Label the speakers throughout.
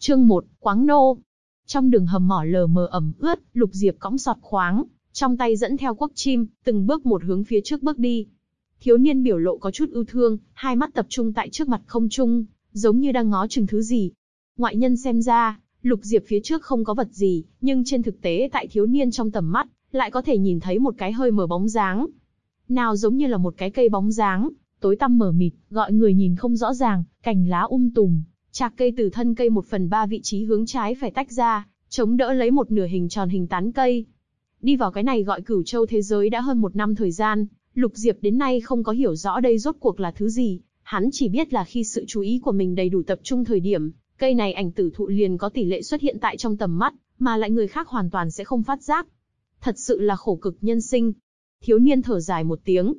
Speaker 1: Chương 1, Quáng Nô. Trong đường hầm mỏ lờ mờ ẩm ướt, Lục Diệp cõng sọt khoáng, trong tay dẫn theo cuốc chim, từng bước một hướng phía trước bước đi. Thiếu niên biểu lộ có chút ưu thương, hai mắt tập trung tại trước mặt không trung, giống như đang ngó chừng thứ gì. Ngoại nhân xem ra, Lục Diệp phía trước không có vật gì, nhưng trên thực tế tại thiếu niên trong tầm mắt, lại có thể nhìn thấy một cái hơi mờ bóng dáng. Nào giống như là một cái cây bóng dáng, tối tăm mờ mịt, gọi người nhìn không rõ ràng, cành lá tùm, chạc cây từ thân cây 1/3 vị trí hướng trái phải tách ra, chống đỡ lấy một nửa hình tròn hình tán cây. Đi vào cái này gọi Cửu Châu thế giới đã hơn 1 năm thời gian, Lục Diệp đến nay không có hiểu rõ đây rốt cuộc là thứ gì, hắn chỉ biết là khi sự chú ý của mình đầy đủ tập trung thời điểm, cây này ảnh tử thụ liền có tỷ lệ xuất hiện tại trong tầm mắt, mà lại người khác hoàn toàn sẽ không phát giác. Thật sự là khổ cực nhân sinh. Thiếu niên thở dài một tiếng.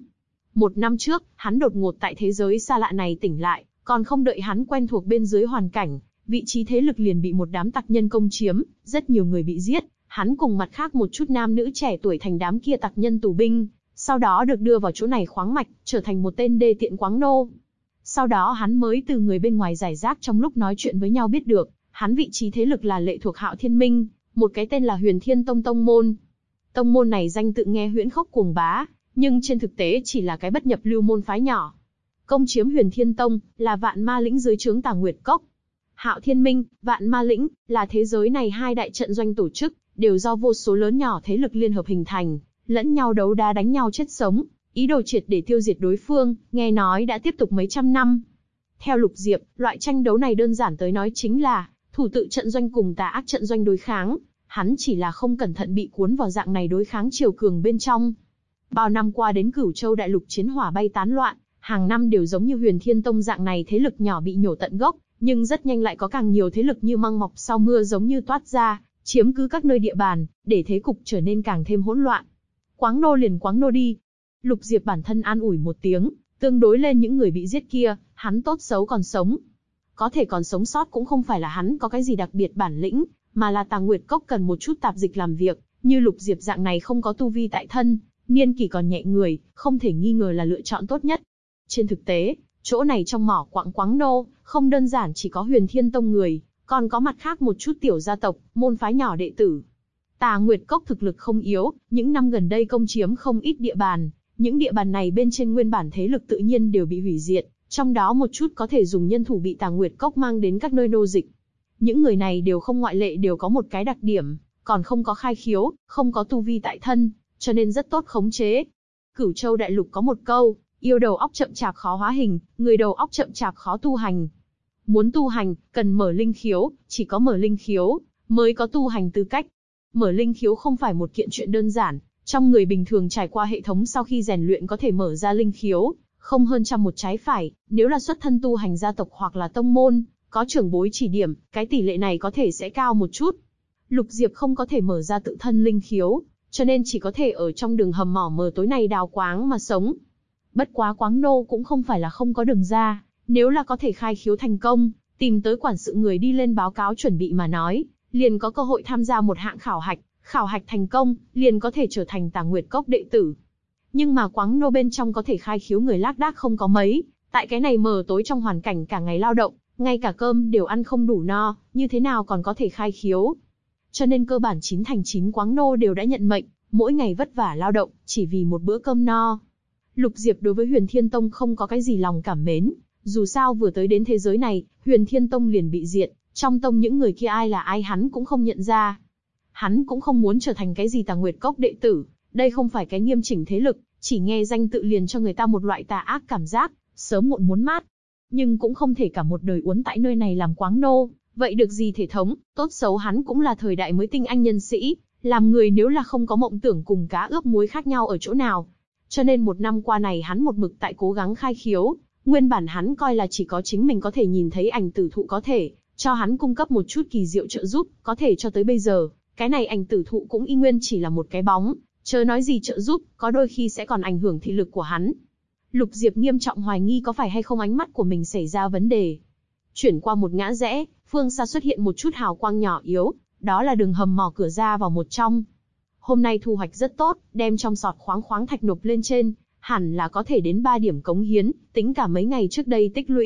Speaker 1: 1 năm trước, hắn đột ngột tại thế giới xa lạ này tỉnh lại, còn không đợi hắn quen thuộc bên dưới hoàn cảnh, vị trí thế lực liền bị một đám tặc nhân công chiếm, rất nhiều người bị giết, hắn cùng mặt khác một chút nam nữ trẻ tuổi thành đám kia tặc nhân tù binh, sau đó được đưa vào chỗ này khoáng mạch, trở thành một tên đê tiện quáng nô. Sau đó hắn mới từ người bên ngoài giải rác trong lúc nói chuyện với nhau biết được, hắn vị trí thế lực là lệ thuộc Hạo Thiên Minh, một cái tên là Huyền Thiên Tông tông môn. Tông môn này danh tự nghe huyễn khốc cuồng bá, nhưng trên thực tế chỉ là cái bất nhập lưu môn phái nhỏ. Công chiếm Huyền Thiên Tông, là Vạn Ma Lĩnh dưới trướng Tà Nguyệt Cốc. Hạo Thiên Minh, Vạn Ma Lĩnh, là thế giới này hai đại trận doanh tổ chức, đều do vô số lớn nhỏ thế lực liên hợp hình thành, lẫn nhau đấu đá đánh nhau chết sống, ý đồ triệt để tiêu diệt đối phương, nghe nói đã tiếp tục mấy trăm năm. Theo Lục Diệp, loại tranh đấu này đơn giản tới nói chính là thủ tự trận doanh cùng tà ác trận doanh đối kháng, hắn chỉ là không cẩn thận bị cuốn vào dạng này đối kháng triều cường bên trong. Bao năm qua đến Cửu Châu đại lục chiến hỏa bay tán loạn, hàng năm đều giống như Huyền Thiên Tông dạng này thế lực nhỏ bị nhổ tận gốc, nhưng rất nhanh lại có càng nhiều thế lực như măng mọc sau mưa giống như toát ra, chiếm cứ các nơi địa bàn, để thế cục trở nên càng thêm hỗn loạn. Quáng nô liền quáng nô đi. Lục Diệp bản thân an ủi một tiếng, tương đối lên những người bị giết kia, hắn tốt xấu còn sống. Có thể còn sống sót cũng không phải là hắn có cái gì đặc biệt bản lĩnh, mà là Tà Nguyệt Cốc cần một chút tạp dịch làm việc, như Lục Diệp dạng này không có tu vi tại thân, niên kỷ còn nhẹ người, không thể nghi ngờ là lựa chọn tốt nhất. Trên thực tế, chỗ này trong mỏ quặng quáng nô, không đơn giản chỉ có Huyền Thiên Tông người, còn có mặt khác một chút tiểu gia tộc, môn phái nhỏ đệ tử. Tà Nguyệt Cốc thực lực không yếu, những năm gần đây công chiếm không ít địa bàn, những địa bàn này bên trên nguyên bản thế lực tự nhiên đều bị hủy diệt, trong đó một chút có thể dùng nhân thủ bị Tà Nguyệt Cốc mang đến các nơi nô dịch. Những người này đều không ngoại lệ đều có một cái đặc điểm, còn không có khai khiếu, không có tu vi tại thân, cho nên rất tốt khống chế. Cửu Châu đại lục có một câu, yêu đầu óc chậm chạp khó hóa hình, người đầu óc chậm chạp khó tu hành. Muốn tu hành, cần mở linh khiếu, chỉ có mở linh khiếu, mới có tu hành tư cách. Mở linh khiếu không phải một kiện chuyện đơn giản, trong người bình thường trải qua hệ thống sau khi rèn luyện có thể mở ra linh khiếu, không hơn trăm một trái phải, nếu là xuất thân tu hành gia tộc hoặc là tông môn, có trưởng bối chỉ điểm, cái tỷ lệ này có thể sẽ cao một chút. Lục Diệp không có thể mở ra tự thân linh khiếu, cho nên chỉ có thể ở trong đường hầm mỏ mờ tối này đào quáng mà sống. Bất quá quáng nô cũng không phải là không có đường ra, nếu là có thể khai khiếu thành công, tìm tới quản sự người đi lên báo cáo chuẩn bị mà nói, liền có cơ hội tham gia một hạng khảo hạch thành công, liền có thể trở thành Tà Nguyệt Cốc đệ tử. Nhưng mà quáng nô bên trong có thể khai khiếu người lác đác không có mấy, tại cái này mờ tối trong hoàn cảnh cả ngày lao động, ngay cả cơm đều ăn không đủ no, như thế nào còn có thể khai khiếu. Cho nên cơ bản 9 thành 9 quáng nô đều đã nhận mệnh, mỗi ngày vất vả lao động, chỉ vì một bữa cơm no. Lục Diệp đối với Huyền Thiên Tông không có cái gì lòng cảm mến, dù sao vừa tới đến thế giới này, Huyền Thiên Tông liền bị diệt, trong tông những người kia ai là ai hắn cũng không nhận ra. Hắn cũng không muốn trở thành cái gì Tà Nguyệt Cốc đệ tử, đây không phải cái nghiêm chỉnh thế lực, chỉ nghe danh tự liền cho người ta một loại tà ác cảm giác, sớm muộn muốn mát. Nhưng cũng không thể cả một đời uốn tại nơi này làm quáng nô, vậy được gì thể thống, tốt xấu hắn cũng là thời đại mới tinh anh nhân sĩ, làm người nếu là không có mộng tưởng cùng cá ướp muối khác nhau ở chỗ nào. Cho nên 1 năm qua này hắn một mực tại cố gắng khai khiếu, nguyên bản hắn coi là chỉ có chính mình có thể nhìn thấy ảnh tử thụ có thể cho hắn cung cấp một chút kỳ diệu trợ giúp, có thể cho tới bây giờ, cái này ảnh tử thụ cũng y nguyên chỉ là một cái bóng, chớ nói gì trợ giúp, có đôi khi sẽ còn ảnh hưởng thị lực của hắn. Lục Diệp nghiêm trọng hoài nghi có phải hay không ánh mắt của mình xảy ra vấn đề. Chuyển qua một ngã rẽ, phương xa xuất hiện một chút hào quang nhỏ yếu, đó là đường hầm mỏ cửa ra vào một trong. Hôm nay thu hoạch rất tốt, đem trong sọt khoáng thạch nộp lên trên, hẳn là có thể đến 3 điểm cống hiến, tính cả mấy ngày trước đây tích lũy,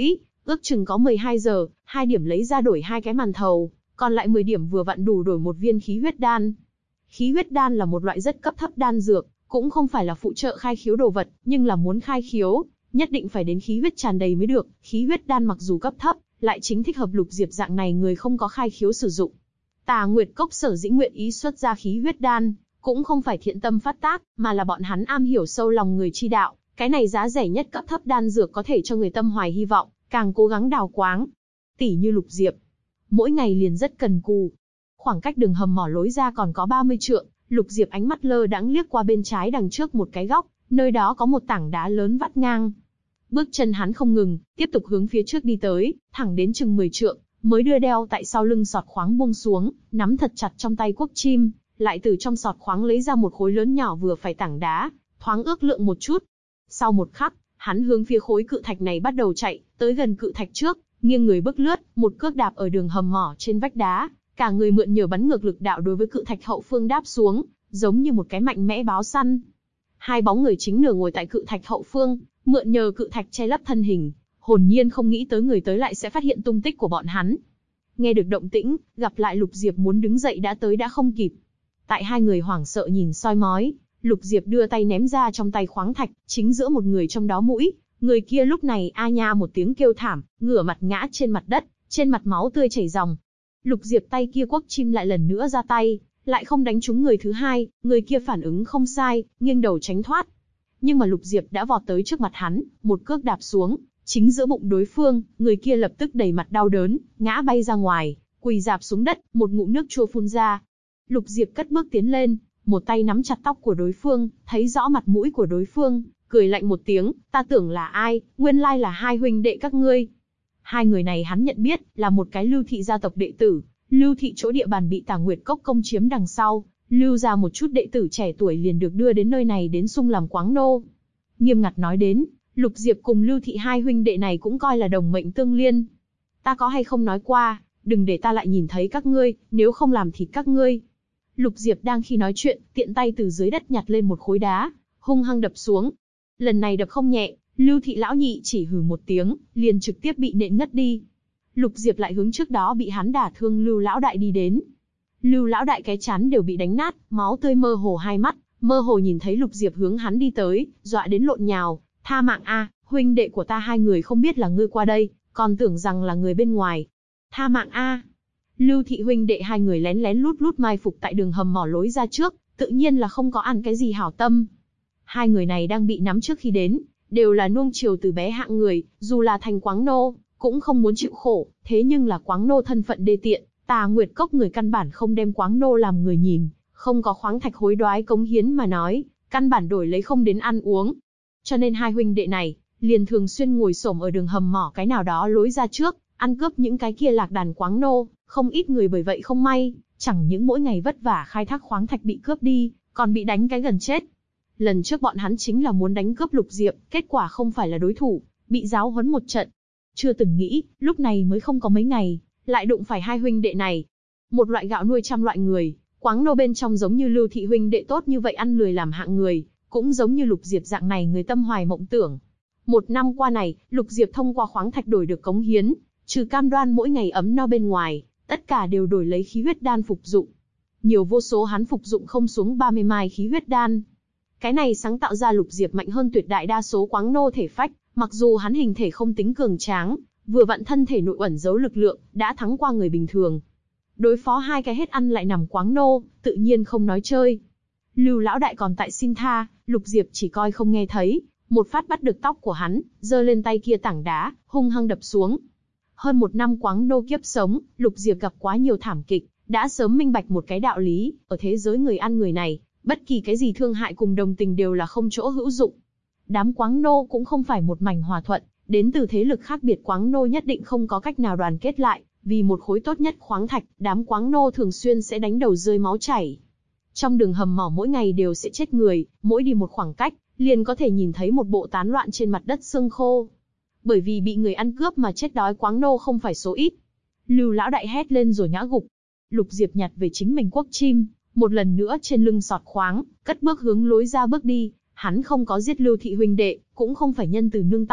Speaker 1: Ước chừng có 12 giờ, 2 điểm lấy ra đổi 2 cái màn thầu, còn lại 10 điểm vừa vặn đủ đổi một viên khí huyết đan. Khí huyết đan là một loại rất cấp thấp đan dược, cũng không phải là phụ trợ khai khiếu đồ vật, nhưng là muốn khai khiếu, nhất định phải đến khí huyết tràn đầy mới được. Khí huyết đan mặc dù cấp thấp, lại chính thích hợp Lục Diệp dạng này người không có khai khiếu sử dụng. Tà Nguyệt Cốc sở dĩ nguyện ý xuất ra khí huyết đan, cũng không phải thiện tâm phát tác, mà là bọn hắn am hiểu sâu lòng người chi đạo. Cái này giá rẻ nhất cấp thấp đan dược có thể cho người tâm hoài hy vọng, càng cố gắng đào quáng. Tỷ như Lục Diệp, mỗi ngày liền rất cần cù. Khoảng cách đường hầm mỏ lối ra còn có 30 trượng, Lục Diệp ánh mắt lơ đãng liếc qua bên trái đằng trước một cái góc, nơi đó có một tảng đá lớn vắt ngang. Bước chân hắn không ngừng, tiếp tục hướng phía trước đi tới, thẳng đến chừng 10 trượng, mới đưa đeo tại sau lưng sọt khoáng buông xuống, nắm thật chặt trong tay cuốc chim, lại từ trong sọt khoáng lấy ra một khối lớn nhỏ vừa phải tảng đá, thoáng ước lượng một chút. Sau một khắc, hắn hướng phía khối cự thạch này bắt đầu chạy, tới gần cự thạch trước, nghiêng người bước lướt, một cước đạp ở đường hầm mỏ trên vách đá, cả người mượn nhờ bắn ngược lực đạo đối với cự thạch hậu phương đáp xuống, giống như một cái mạnh mẽ báo săn. Hai bóng người chính nửa ngồi tại cự thạch hậu phương, mượn nhờ cự thạch che lấp thân hình, hồn nhiên không nghĩ tới người tới lại sẽ phát hiện tung tích của bọn hắn. Nghe được động tĩnh, gặp lại Lục Diệp muốn đứng dậy đã tới đã không kịp. Tại hai người hoảng sợ nhìn soi mói, Lục Diệp đưa tay ném ra trong tay khoáng thạch, chính giữa một người trong đó mũi. Người kia lúc này a nha một tiếng kêu thảm, ngửa mặt ngã trên mặt đất, trên mặt máu tươi chảy ròng. Lục Diệp tay kia quấc chim lại lần nữa ra tay, lại không đánh trúng người thứ hai, người kia phản ứng không sai, nghiêng đầu tránh thoát. Nhưng mà Lục Diệp đã vọt tới trước mặt hắn, một cước đạp xuống, chính giữa bụng đối phương, người kia lập tức đầy mặt đau đớn, ngã bay ra ngoài, quỳ rạp xuống đất, một ngụm nước chua phun ra. Lục Diệp cất bước tiến lên, một tay nắm chặt tóc của đối phương, thấy rõ mặt mũi của đối phương, cười lạnh một tiếng, ta tưởng là ai, nguyên lai là hai huynh đệ các ngươi. Hai người này hắn nhận biết, là một cái Lưu thị gia tộc đệ tử, Lưu thị chỗ địa bàn bị Tà Nguyệt Cốc công chiếm đằng sau, lưu ra một chút đệ tử trẻ tuổi liền được đưa đến nơi này đến sung làm quáng nô. Nghiêm ngặt nói đến, Lục Diệp cùng Lưu thị hai huynh đệ này cũng coi là đồng mệnh tương liên. Ta có hay không nói qua, đừng để ta lại nhìn thấy các ngươi, nếu không làm thịt các ngươi. Lục Diệp đang khi nói chuyện, tiện tay từ dưới đất nhặt lên một khối đá, hung hăng đập xuống. Lần này đập không nhẹ, Lưu thị lão nhị chỉ hừ một tiếng, liền trực tiếp bị nện ngất đi. Lục Diệp lại hướng trước đó bị hắn đả thương Lưu lão đại đi đến. Lưu lão đại cái chán đều bị đánh nát, máu tươi mơ hồ hai mắt, mơ hồ nhìn thấy Lục Diệp hướng hắn đi tới, dọa đến lộn nhào, tha mạng a, huynh đệ của ta hai người không biết là ngươi qua đây, còn tưởng rằng là người bên ngoài. Tha mạng a. Lưu thị huynh đệ hai người lén lén lút lút mai phục tại đường hầm mỏ lối ra trước, tự nhiên là không có ăn cái gì hảo tâm. Hai người này đang bị nắm trước khi đến, đều là nuông chiều từ bé hạng người, dù là thành quáng nô, cũng không muốn chịu khổ, thế nhưng là quáng nô thân phận đê tiện, Tà Nguyệt Cốc người căn bản không đem quáng nô làm người nhìn, không có khoáng thạch hối đoái cống hiến mà nói, căn bản đổi lấy không đến ăn uống. Cho nên hai huynh đệ này, liền thường xuyên ngồi xổm ở đường hầm mỏ cái nào đó lối ra trước, ăn cướp những cái kia lạc đàn quáng nô, không ít người bởi vậy không may, chẳng những mỗi ngày vất vả khai thác khoáng thạch bị cướp đi, còn bị đánh cái gần chết. Lần trước bọn hắn chính là muốn đánh cướp Lục Diệp, kết quả không phải là đối thủ, bị giáo huấn một trận. Chưa từng nghĩ, lúc này mới không có mấy ngày, lại đụng phải hai huynh đệ này. Một loại gạo nuôi trăm loại người, quáng nô bên trong giống như Lưu thị huynh đệ tốt như vậy ăn lười làm hạng người, cũng giống như Lục Diệp dạng này người tâm hoài mộng tưởng. Một năm qua này, Lục Diệp thông qua khoáng thạch đổi được cống hiến, trừ cam đoan mỗi ngày ấm no bên ngoài, tất cả đều đổi lấy khí huyết đan phục dụng. Nhiều vô số hắn phục dụng không xuống 30 mai khí huyết đan. Cái này sáng tạo ra Lục Diệp mạnh hơn tuyệt đại đa số quáng nô thể phách, mặc dù hắn hình thể không tính cường tráng, vừa vặn thân thể nội ẩn giấu lực lượng, đã thắng qua người bình thường. Đối phó hai cái hết ăn lại nằm quáng nô, tự nhiên không nói chơi. Lưu lão đại còn tại xin tha, Lục Diệp chỉ coi không nghe thấy, một phát bắt được tóc của hắn, giơ lên tay kia tảng đá, hung hăng đập xuống. Hơn một năm quáng nô kiếp sống, Lục Diệp gặp quá nhiều thảm kịch, đã sớm minh bạch một cái đạo lý, ở thế giới người ăn người này, bất kỳ cái gì thương hại cùng đồng tình đều là không chỗ hữu dụng. Đám quáng nô cũng không phải một mảnh hòa thuận, đến từ thế lực khác biệt quáng nô nhất định không có cách nào đoàn kết lại, vì một khối tốt nhất khoáng thạch, đám quáng nô thường xuyên sẽ đánh đầu rơi máu chảy. Trong đường hầm mỏ mỗi ngày đều sẽ chết người, mỗi đi một khoảng cách, liền có thể nhìn thấy một bộ tán loạn trên mặt đất xương khô. Bởi vì bị người ăn cướp mà chết đói quáng nô không phải số ít. Lưu lão đại hét lên rồi ngã gục. Lục Diệp nhặt về chính mình cuốc chim, một lần nữa trên lưng sọt khoáng, cất bước hướng lối ra bước đi. Hắn không có giết Lưu thị huynh đệ, cũng không phải nhân từ nương tay,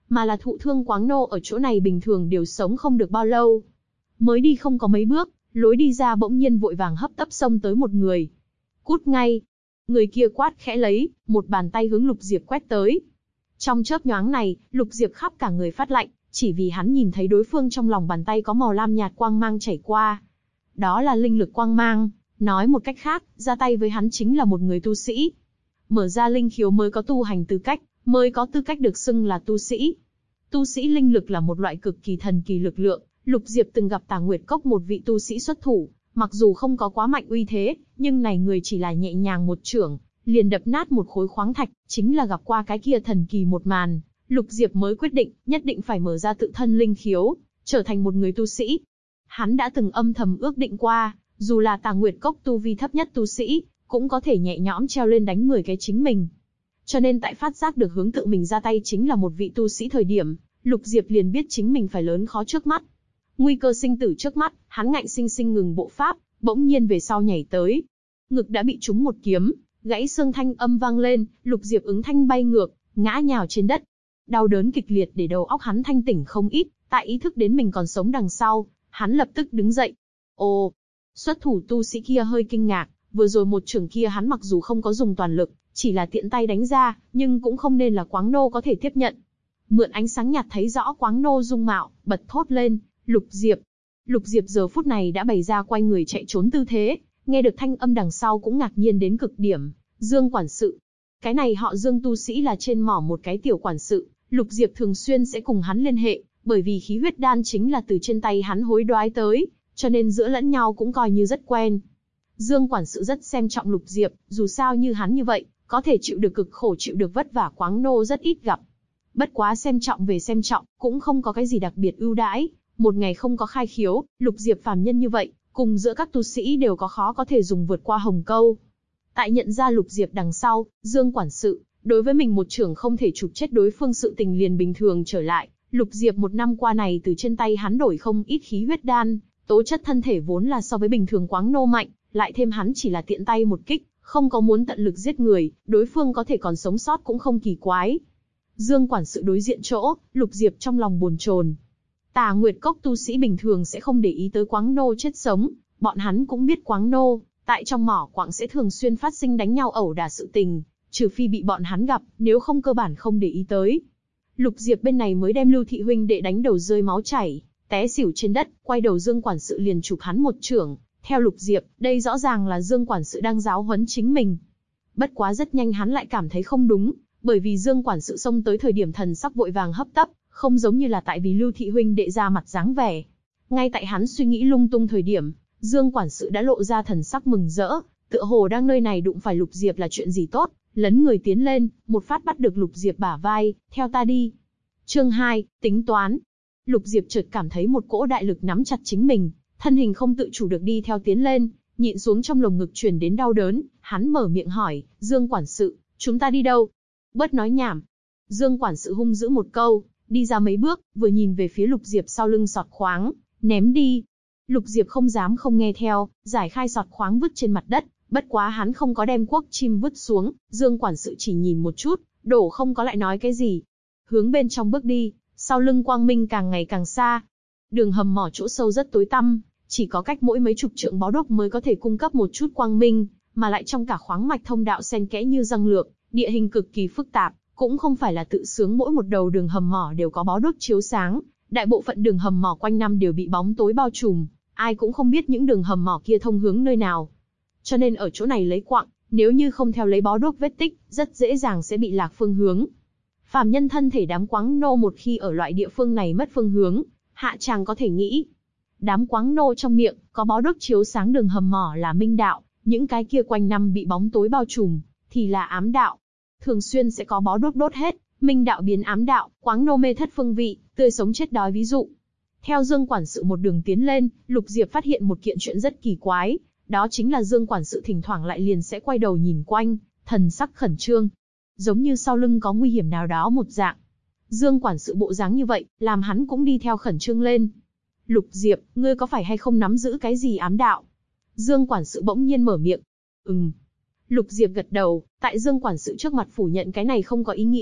Speaker 1: mà là thụ thương Quáng Nô ở chỗ này bình thường đều sống không được bao lâu. Mới đi không có mấy bước, lối đi ra bỗng nhiên vội vàng hấp tấp xông tới một người. Cút ngay! Người kia quát khẽ lấy, một bàn tay hướng Lục Diệp quét tới. Trong chớp nhoáng này, Lục Diệp khắp cả người phát lạnh, chỉ vì hắn nhìn thấy đối phương trong lòng bàn tay có màu lam nhạt quang mang chảy qua. Đó là linh lực quang mang, nói một cách khác, ra tay với hắn chính là một người tu sĩ. Mở ra linh khiếu mới có tu hành tư cách, mới có tư cách được xưng là tu sĩ. Tu sĩ linh lực là một loại cực kỳ thần kỳ lực lượng, Lục Diệp từng gặp Tà Nguyệt Cốc một vị tu sĩ xuất thủ, mặc dù không có quá mạnh uy thế, nhưng này người chỉ là nhẹ nhàng một chưởng, liền đập nát một khối khoáng thạch, chính là gặp qua cái kia thần kỳ một màn, Lục Diệp mới quyết định, nhất định phải mở ra tự thân linh khiếu, trở thành một người tu sĩ. Hắn đã từng âm thầm ước định qua, dù là Tà Nguyệt Cốc tu vi thấp nhất tu sĩ, cũng có thể nhẹ nhõm treo lên đánh 10 cái chính mình. Cho nên tại phát giác được hướng tự mình ra tay chính là một vị tu sĩ thời điểm, Lục Diệp liền biết chính mình phải lớn khó trước mắt. Nguy cơ sinh tử trước mắt, hắn ngạnh sinh sinh ngừng bộ pháp, bỗng nhiên về sau nhảy tới. Ngực đã bị trúng một kiếm, gãy xương thanh âm vang lên, Lục Diệp ứng thanh bay ngược, ngã nhào trên đất. Đau đớn kịch liệt để đầu óc hắn thanh tỉnh không ít, tại ý thức đến mình còn sống đằng sau, hắn lập tức đứng dậy. Ồ, xuất thủ tu sĩ kia hơi kinh ngạc, vừa rồi một chưởng kia hắn mặc dù không có dùng toàn lực, chỉ là tiện tay đánh ra, nhưng cũng không nên là Quáng Nô có thể tiếp nhận. Mượn ánh sáng nhạt thấy rõ Quáng Nô dung mạo, bật thốt lên, Lục Diệp. Lục Diệp giờ phút này đã bày ra quay người chạy trốn tư thế, nghe được thanh âm đằng sau cũng ngạc nhiên đến cực điểm. Dương quản sự. Cái này họ Dương tu sĩ là trên mỏ một cái tiểu quản sự, Lục Diệp thường xuyên sẽ cùng hắn liên hệ, bởi vì khí huyết đan chính là từ trên tay hắn hối đoái tới, cho nên giữa lẫn nhau cũng coi như rất quen. Dương quản sự rất xem trọng Lục Diệp, dù sao như hắn như vậy, có thể chịu được cực khổ chịu được vất vả Quáng Nô rất ít gặp. Bất quá xem trọng về xem trọng, cũng không có cái gì đặc biệt ưu đãi, một ngày không có khai khiếu, Lục Diệp phàm nhân như vậy, cùng giữa các tu sĩ đều có khó có thể dùng vượt qua hồng câu. Tại nhận ra Lục Diệp đằng sau, Dương quản sự, đối với mình một trưởng không thể chụp chết đối phương sự tình liền bình thường trở lại. Lục Diệp một năm qua này từ trên tay hắn đổi không ít khí huyết đan, tố chất thân thể vốn là so với bình thường Quáng Nô mạnh, lại thêm hắn chỉ là tiện tay một kích, không có muốn tận lực giết người, đối phương có thể còn sống sót cũng không kỳ quái. Dương quản sự đối diện chỗ, Lục Diệp trong lòng bồn chồn. Tà Nguyệt Cốc tu sĩ bình thường sẽ không để ý tới Quáng Nô chết sống, bọn hắn cũng biết Quáng Nô, tại trong mỏ quặng sẽ thường xuyên phát sinh đánh nhau ẩu đả sự tình, trừ phi bị bọn hắn gặp, nếu không cơ bản không để ý tới. Lục Diệp bên này mới đem Lưu thị huynh đệ đánh đầu rơi máu chảy, té xỉu trên đất, quay đầu Dương quản sự liền chụp hắn một chưởng. Theo Lục Diệp, đây rõ ràng là Dương quản sự đang giáo huấn chính mình. Bất quá rất nhanh hắn lại cảm thấy không đúng, bởi vì Dương quản sự xông tới thời điểm thần sắc vội vàng hấp tấp, không giống như là tại vì Lưu thị huynh đệ ra mặt dáng vẻ. Ngay tại hắn suy nghĩ lung tung thời điểm, Dương quản sự đã lộ ra thần sắc mừng rỡ, tựa hồ đang nơi này đụng phải Lục Diệp là chuyện gì tốt, lấn người tiến lên, một phát bắt được Lục Diệp bả vai, theo ta đi. Chương 2, tính toán. Lục Diệp chợt cảm thấy một cỗ đại lực nắm chặt chính mình, thân hình không tự chủ được đi theo tiến lên, nhịn xuống trong lồng ngực truyền đến đau đớn, hắn mở miệng hỏi, Dương quản sự, chúng ta đi đâu? Bớt nói nhảm. Dương quản sự hung dữ một câu, đi ra mấy bước, vừa nhìn về phía Lục Diệp sau lưng sọt khoáng, ném đi. Lục Diệp không dám không nghe theo, giải khai sọt khoáng vứt trên mặt đất, bất quá hắn không có đem cuốc chim vứt xuống, Dương quản sự chỉ nhìn một chút, đổ không có lại nói cái gì. Hướng bên trong bước đi, sau lưng quang minh càng ngày càng xa. Đường hầm mỏ chỗ sâu rất tối tăm, chỉ có cách mỗi mấy chục trượng bó đuốc mới có thể cung cấp một chút quang minh, mà lại trong cả khoáng mạch thông đạo xen kẽ như răng lược, địa hình cực kỳ phức tạp, cũng không phải là tự sướng mỗi một đầu đường hầm mỏ đều có bó đuốc chiếu sáng, đại bộ phận đường hầm mỏ quanh năm đều bị bóng tối bao trùm, ai cũng không biết những đường hầm mỏ kia thông hướng nơi nào. Cho nên ở chỗ này lấy quặng, nếu như không theo lấy bó đuốc vết tích, rất dễ dàng sẽ bị lạc phương hướng. Phàm nhân thân thể đám Quáng Nô một khi ở loại địa phương này mất phương hướng, hạ chàng có thể nghĩ. Đám Quáng Nô trong miệng, có bó đuốc chiếu sáng đường hầm mỏ là minh đạo, những cái kia quanh năm bị bóng tối bao trùm, thì là ám đạo. Thường xuyên sẽ có bó đuốc đốt hết, minh đạo biến ám đạo, Quáng Nô mê thất phương vị, tươi sống chết đói ví dụ. Theo Dương quản sự một đường tiến lên, Lục Diệp phát hiện một kiện chuyện rất kỳ quái, đó chính là Dương quản sự thỉnh thoảng lại liền sẽ quay đầu nhìn quanh, thần sắc khẩn trương, giống như sau lưng có nguy hiểm nào đó một dạng. Dương quản sự bộ dáng như vậy, làm hắn cũng đi theo khẩn trương lên. Lục Diệp, ngươi có phải hay không nắm giữ cái gì ám đạo? Dương quản sự bỗng nhiên mở miệng. Lục Diệp gật đầu, tại Dương quản sự trước mặt phủ nhận cái này không có ý nghĩa,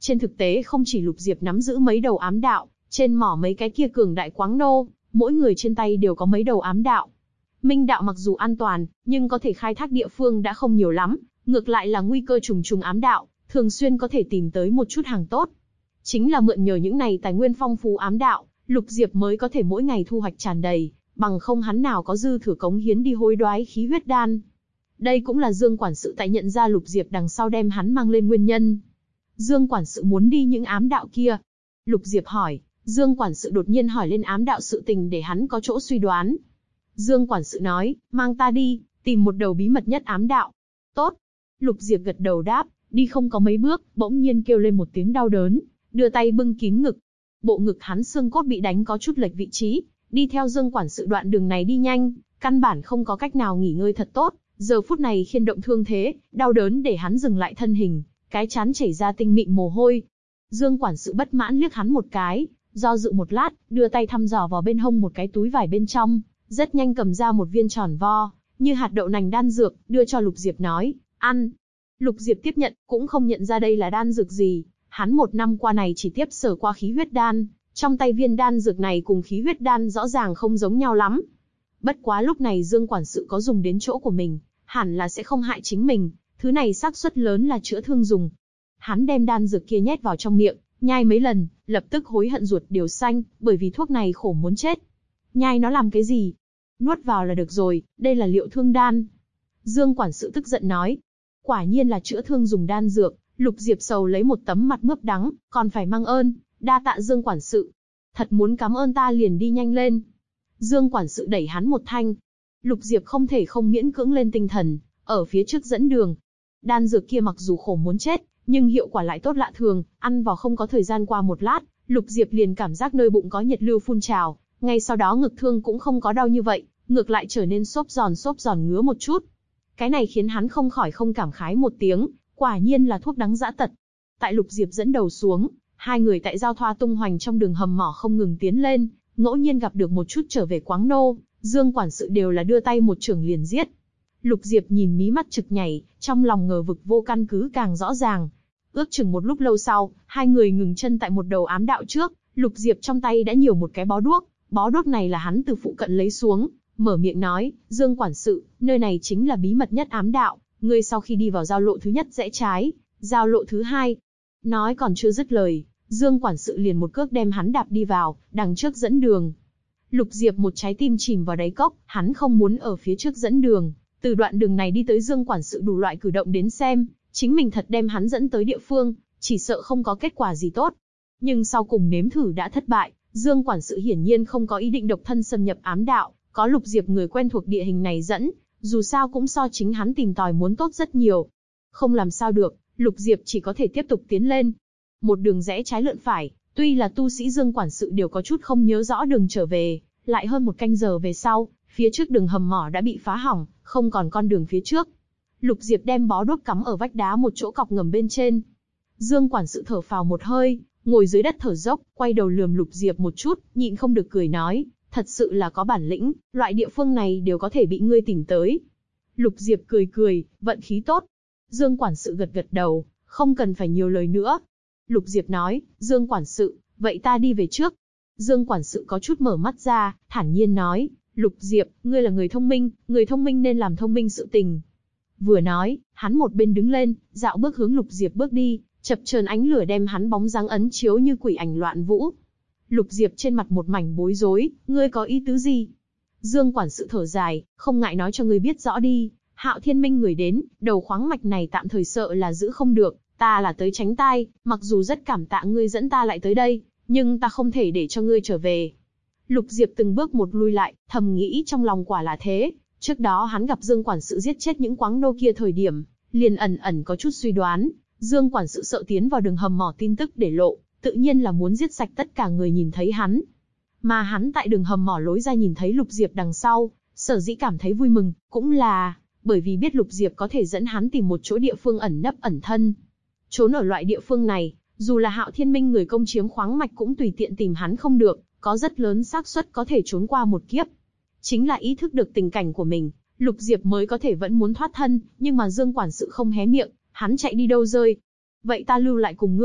Speaker 1: Trên thực tế không chỉ Lục Diệp nắm giữ mấy đầu ám đạo, trên mỏ mấy cái kia cường đại quáng nô, mỗi người trên tay đều có mấy đầu ám đạo. Minh đạo mặc dù an toàn, nhưng có thể khai thác địa phương đã không nhiều lắm, ngược lại là nguy cơ trùng trùng ám đạo, thường xuyên có thể tìm tới một chút hàng tốt. Chính là mượn nhờ những này tài nguyên phong phú ám đạo, Lục Diệp mới có thể mỗi ngày thu hoạch tràn đầy, bằng không hắn nào có dư thừa cống hiến đi hối đoái khí huyết đan. Đây cũng là Dương quản sự tại nhận ra Lục Diệp đằng sau đem hắn mang lên nguyên nhân. Dương quản sự muốn đi những ám đạo kia. Lục Diệp hỏi, Dương quản sự đột nhiên hỏi lên ám đạo sự tình để hắn có chỗ suy đoán. Dương quản sự nói, mang ta đi, tìm một đầu bí mật nhất ám đạo. Tốt. Lục Diệp gật đầu đáp, đi không có mấy bước, bỗng nhiên kêu lên một tiếng đau đớn, đưa tay bưng kín ngực. Bộ ngực hắn xương cốt bị đánh có chút lệch vị trí, đi theo Dương quản sự đoạn đường này đi nhanh, căn bản không có cách nào nghỉ ngơi thật tốt, giờ phút này khiên động thương thế, đau đớn để hắn dừng lại thân hình, cái trán chảy ra tinh mịn mồ hôi. Dương quản sự bất mãn liếc hắn một cái, do dự một lát, đưa tay thăm dò vào bên hông một cái túi vải bên trong, rất nhanh cầm ra một viên tròn vo, như hạt đậu nành đan dược, đưa cho Lục Diệp nói, ăn. Lục Diệp tiếp nhận, cũng không nhận ra đây là đan dược gì, hắn một năm qua này chỉ tiếp sở qua khí huyết đan, trong tay viên đan dược này cùng khí huyết đan rõ ràng không giống nhau lắm. Bất quá lúc này Dương quản sự có dùng đến chỗ của mình, hẳn là sẽ không hại chính mình, thứ này xác suất lớn là chữa thương dùng. Hắn đem đan dược kia nhét vào trong miệng, nhai mấy lần, lập tức hối hận ruột đều xanh, bởi vì thuốc này khổ muốn chết. Nhai nó làm cái gì? Nuốt vào là được rồi, đây là liệu thương đan. Dương quản sự tức giận nói. Quả nhiên là chữa thương dùng đan dược. Lục Diệp sầu lấy một tấm mặt mướp đắng, còn phải mang ơn, đa tạ Dương quản sự. Thật muốn cảm ơn ta liền đi nhanh lên. Dương quản sự đẩy hắn một thanh. Lục Diệp không thể không miễn cưỡng lên tinh thần, ở phía trước dẫn đường. Đan dược kia mặc dù khổ muốn chết, nhưng hiệu quả lại tốt lạ thường, ăn vào không có thời gian qua một lát, Lục Diệp liền cảm giác nơi bụng có nhiệt lưu phun trào, ngay sau đó ngực thương cũng không có đau như vậy, ngược lại trở nên xốp giòn ngứa một chút. Cái này khiến hắn không khỏi không cảm khái một tiếng, quả nhiên là thuốc đắng dã tật. Tại Lục Diệp dẫn đầu xuống, hai người tại giao thoa tung hoành trong đường hầm mỏ không ngừng tiến lên, ngẫu nhiên gặp được một chút trở về quáng nô, Dương quản sự đều là đưa tay một chưởng liền giết. Lục Diệp nhìn mí mắt trực nhảy, trong lòng ngờ vực vô căn cứ càng rõ ràng. Ước chừng một lúc lâu sau, hai người ngừng chân tại một đầu ám đạo trước, Lục Diệp trong tay đã nhiều một cái bó đuốc này là hắn từ phụ cận lấy xuống, mở miệng nói, Dương quản sự, nơi này chính là bí mật nhất ám đạo, ngươi sau khi đi vào giao lộ thứ nhất rẽ trái, giao lộ thứ hai. Nói còn chưa dứt lời, Dương quản sự liền một cước đem hắn đạp đi vào, đằng trước dẫn đường. Lục Diệp một trái tim chìm vào đáy cốc, hắn không muốn ở phía trước dẫn đường, từ đoạn đường này đi tới Dương quản sự đủ loại cử động đến xem, chính mình thật đem hắn dẫn tới địa phương, chỉ sợ không có kết quả gì tốt. Nhưng sau cùng nếm thử đã thất bại, Dương quản sự hiển nhiên không có ý định độc thân xâm nhập ám đạo, có Lục Diệp người quen thuộc địa hình này dẫn, dù sao cũng so chính hắn tìm tòi muốn tốt rất nhiều. Không làm sao được, Lục Diệp chỉ có thể tiếp tục tiến lên. Một đường rẽ trái lượn phải, tuy là tu sĩ Dương quản sự đều có chút không nhớ rõ đường trở về, lại hơn một canh giờ về sau, phía trước đường hầm mỏ đã bị phá hỏng, không còn con đường phía trước. Lục Diệp đem bó đuốc cắm ở vách đá một chỗ cọc ngầm bên trên. Dương quản sự thở phào một hơi, ngồi dưới đất thở dốc, quay đầu lườm Lục Diệp một chút, nhịn không được cười nói, thật sự là có bản lĩnh, loại địa phương này đều có thể bị ngươi tìm tới. Lục Diệp cười, vận khí tốt. Dương quản sự gật đầu, không cần phải nhiều lời nữa. Lục Diệp nói, Dương quản sự, vậy ta đi về trước. Dương quản sự có chút mở mắt ra, thản nhiên nói, Lục Diệp, ngươi là người thông minh nên làm thông minh sự tình. Vừa nói, hắn một bên đứng lên, dạo bước hướng Lục Diệp bước đi, chập chờn ánh lửa đem hắn bóng dáng ấn chiếu như quỷ ảnh loạn vũ. Lục Diệp trên mặt một mảnh bối rối, ngươi có ý tứ gì? Dương quản sự thở dài, không ngại nói cho ngươi biết rõ đi, Hạo Thiên Minh người đến, đầu khoáng mạch này tạm thời sợ là giữ không được, ta là tới tránh tai, mặc dù rất cảm tạ ngươi dẫn ta lại tới đây, nhưng ta không thể để cho ngươi trở về. Lục Diệp từng bước một lui lại, thầm nghĩ trong lòng quả là thế, trước đó hắn gặp Dương quản sự giết chết những quáng nô kia thời điểm, liền ẩn có chút suy đoán, Dương quản sự sợ tiến vào đường hầm mỏ tin tức để lộ, tự nhiên là muốn giết sạch tất cả người nhìn thấy hắn. Mà hắn tại đường hầm mỏ lối ra nhìn thấy Lục Diệp đằng sau, sở dĩ cảm thấy vui mừng, cũng là bởi vì biết Lục Diệp có thể dẫn hắn tìm một chỗ địa phương ẩn nấp ẩn thân. Trốn ở loại địa phương này, dù là Hạo Thiên Minh người công chiếm khoáng mạch cũng tùy tiện tìm hắn không được, có rất lớn xác suất có thể trốn qua một kiếp. Chính là ý thức được tình cảnh của mình, Lục Diệp mới có thể vẫn muốn thoát thân, nhưng mà Dương quản sự không hé miệng, hắn chạy đi đâu rơi. Vậy ta lưu lại cùng ngươi,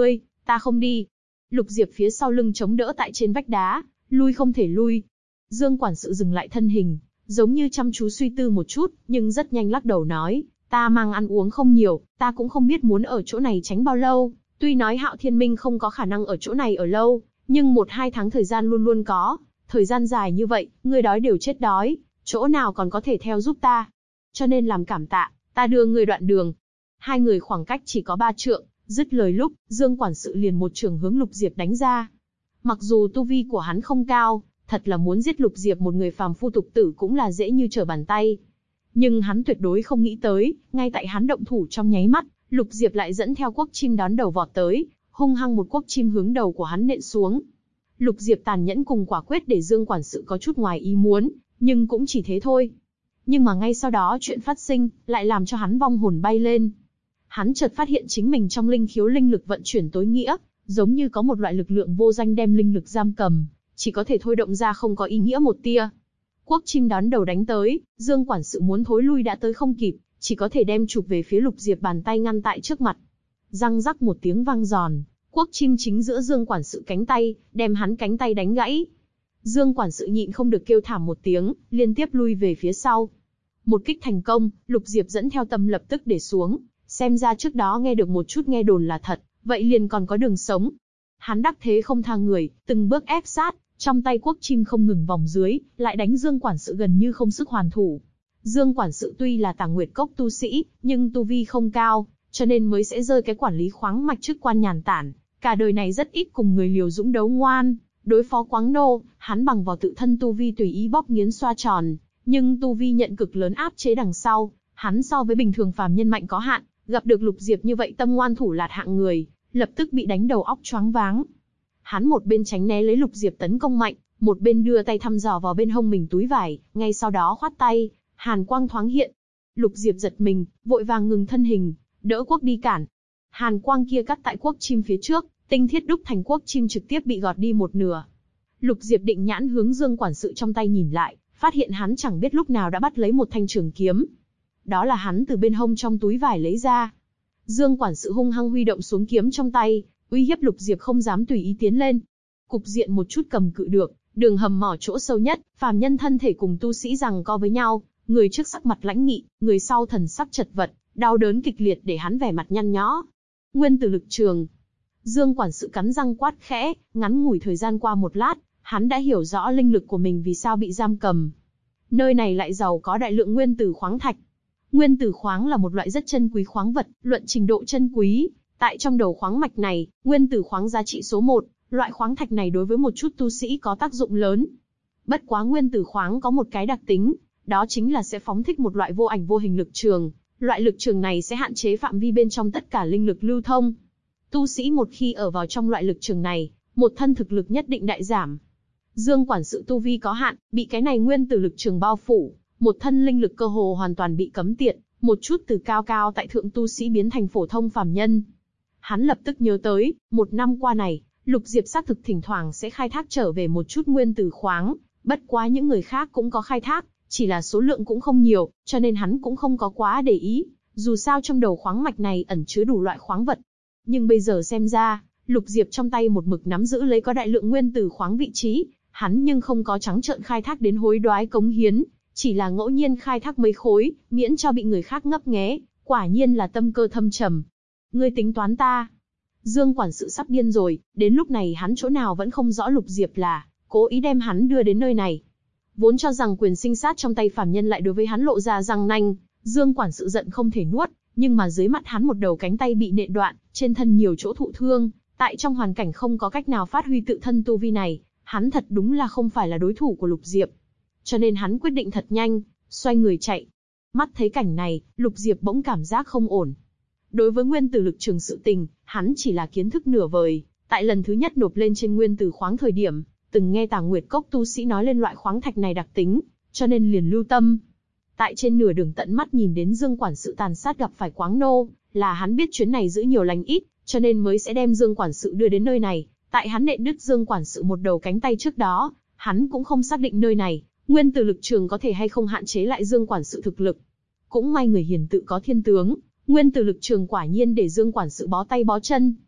Speaker 1: Ta không đi. Lục Diệp phía sau lưng chống đỡ tại trên vách đá, lui không thể lui. Dương quản sự dừng lại thân hình, giống như chăm chú suy tư một chút, nhưng rất nhanh lắc đầu nói, ta mang ăn uống không nhiều, ta cũng không biết muốn ở chỗ này tránh bao lâu. Tuy nói Hạo Thiên Minh không có khả năng ở chỗ này ở lâu, nhưng 1-2 tháng thời gian luôn luôn có. Thời gian dài như vậy, ngươi đói đều chết đói, chỗ nào còn có thể theo giúp ta. Cho nên làm cảm tạ, ta đưa ngươi đoạn đường. Hai người khoảng cách chỉ có 3 trượng, dứt lời lúc, Dương quản sự liền một trường hướng Lục Diệp đánh ra. Mặc dù tu vi của hắn không cao, thật là muốn giết Lục Diệp một người phàm phu tục tử cũng là dễ như trở bàn tay. Nhưng hắn tuyệt đối không nghĩ tới, ngay tại hắn động thủ trong nháy mắt, Lục Diệp lại dẫn theo quốc chim đón đầu vọt tới, hung hăng một quốc chim hướng đầu của hắn nện xuống. Lục Diệp tàn nhẫn cùng quả quyết để Dương quản sự có chút ngoài ý muốn, nhưng cũng chỉ thế thôi. Nhưng mà ngay sau đó chuyện phát sinh, lại làm cho hắn vong hồn bay lên. Hắn chợt phát hiện chính mình trong linh khiếu linh lực vận chuyển tối nghĩa, giống như có một loại lực lượng vô danh đem linh lực giam cầm, chỉ có thể thôi động ra không có ý nghĩa một tia. Quốc chim đón đầu đánh tới, Dương quản sự muốn thối lui đã tới không kịp, chỉ có thể đem chụp về phía Lục Diệp bàn tay ngăn tại trước mặt. Răng rắc một tiếng vang giòn, quốc chim chính giữa Dương quản sự cánh tay, đem hắn cánh tay đánh gãy. Dương quản sự nhịn không được kêu thảm một tiếng, liên tiếp lui về phía sau. Một kích thành công, Lục Diệp dẫn theo tâm lập tức để xuống, xem ra trước đó nghe được một chút nghe đồn là thật, vậy liền còn có đường sống. Hắn đắc thế không tha người, từng bước ép sát, trong tay quốc chim không ngừng vòng dưới, lại đánh Dương quản sự gần như không sức hoàn thủ. Dương quản sự tuy là Tàng Nguyệt Cốc tu sĩ, nhưng tu vi không cao, cho nên mới sẽ rơi cái quản lý khoáng mạch chức quan nhàn tản. Cả đời này rất ít cùng người liều dũng đấu ngoan, đối phó Quáng Nô, hắn bằng vào tự thân tu vi tùy ý bóp nghiến xoa tròn, nhưng tu vi nhận cực lớn áp chế đằng sau, hắn so với bình thường phàm nhân mạnh có hạn, gặp được Lục Diệp như vậy tâm ngoan thủ lạt hạng người, lập tức bị đánh đầu óc choáng váng. Hắn một bên tránh né lấy Lục Diệp tấn công mạnh, một bên đưa tay thăm dò vào bên hông mình túi vải, ngay sau đó khoát tay, hàn quang thoáng hiện. Lục Diệp giật mình, vội vàng ngừng thân hình, đỡ quốc đi cản. Hàn quang kia cắt tại quốc chim phía trước, tinh thiết đúc thành quốc chim trực tiếp bị gọt đi một nửa. Lục Diệp định nhãn hướng Dương quản sự trong tay nhìn lại, phát hiện hắn chẳng biết lúc nào đã bắt lấy một thanh trường kiếm. Đó là hắn từ bên hông trong túi vải lấy ra. Dương quản sự hung hăng huy động xuống kiếm trong tay, uy hiếp Lục Diệp không dám tùy ý tiến lên. Cục diện một chút cầm cự được, đường hầm mỏ chỗ sâu nhất, phàm nhân thân thể cùng tu sĩ giằng co với nhau, người trước sắc mặt lãnh nghị, người sau thần sắc chật vật, đau đớn kịch liệt để hắn vẻ mặt nhăn nhó. Nguyên tử lực trường. Dương quản sự cắn răng quát khẽ, ngắn ngủi thời gian qua một lát, hắn đã hiểu rõ linh lực của mình vì sao bị giam cầm. Nơi này lại giàu có đại lượng nguyên tử khoáng thạch. Nguyên tử khoáng là một loại rất chân quý khoáng vật, luận trình độ chân quý. Tại trong đầu khoáng mạch này, nguyên tử khoáng giá trị số 1, loại khoáng thạch này đối với một chút tu sĩ có tác dụng lớn. Bất quá nguyên tử khoáng có một cái đặc tính, đó chính là sẽ phóng thích một loại vô ảnh vô hình lực trường. Loại lực trường này sẽ hạn chế phạm vi bên trong tất cả linh lực lưu thông. Tu sĩ một khi ở vào trong loại lực trường này, một thân thực lực nhất định đại giảm. Dương quản sự tu vi có hạn, bị cái này nguyên tử lực trường bao phủ, một thân linh lực cơ hồ hoàn toàn bị cấm tiện, một chút từ cao cao tại thượng tu sĩ biến thành phổ thông phàm nhân. Hắn lập tức nhớ tới, một năm qua này, Lục Diệp xác thực thỉnh thoảng sẽ khai thác trở về một chút nguyên tử khoáng, bất quá những người khác cũng có khai thác, chỉ là số lượng cũng không nhiều, cho nên hắn cũng không có quá để ý, dù sao trong đầu khoáng mạch này ẩn chứa đủ loại khoáng vật. Nhưng bây giờ xem ra, Lục Diệp trong tay một mực nắm giữ lấy có đại lượng nguyên tử khoáng vị trí, hắn nhưng không có trắng trợn khai thác đến hối đoái cống hiến, chỉ là ngẫu nhiên khai thác mấy khối, miễn cho bị người khác ngấp nghé, quả nhiên là tâm cơ thâm trầm. Ngươi tính toán ta. Dương quản sự sắp điên rồi, đến lúc này hắn chỗ nào vẫn không rõ Lục Diệp là cố ý đem hắn đưa đến nơi này. Vốn cho rằng quyền sinh sát trong tay phàm nhân lại đối với hắn lộ ra răng nanh, Dương quản sự giận không thể nuốt, nhưng mà dưới mắt hắn một đầu cánh tay bị nện đoạn, trên thân nhiều chỗ thụ thương, tại trong hoàn cảnh không có cách nào phát huy tự thân tu vi này, hắn thật đúng là không phải là đối thủ của Lục Diệp. Cho nên hắn quyết định thật nhanh, xoay người chạy. Mắt thấy cảnh này, Lục Diệp bỗng cảm giác không ổn. Đối với nguyên tử lực trường sự tình, hắn chỉ là kiến thức nửa vời, tại lần thứ nhất nộp lên trên nguyên tử khoáng thời điểm, từng nghe Tàng Nguyệt Cốc tu sĩ nói lên loại khoáng thạch này đặc tính, cho nên liền lưu tâm. Tại trên nửa đường tận mắt nhìn đến Dương quản sự tàn sát gặp phải Quáng Nô, là hắn biết chuyến này giữ nhiều lành ít, cho nên mới sẽ đem Dương quản sự đưa đến nơi này. Tại hắn nện đứt Dương quản sự một đầu cánh tay trước đó, hắn cũng không xác định nơi này, nguyên tử lực trường có thể hay không hạn chế lại Dương quản sự thực lực. Cũng may người hiền tự có thiên tướng, nguyên tử lực trường quả nhiên để Dương quản sự bó tay bó chân.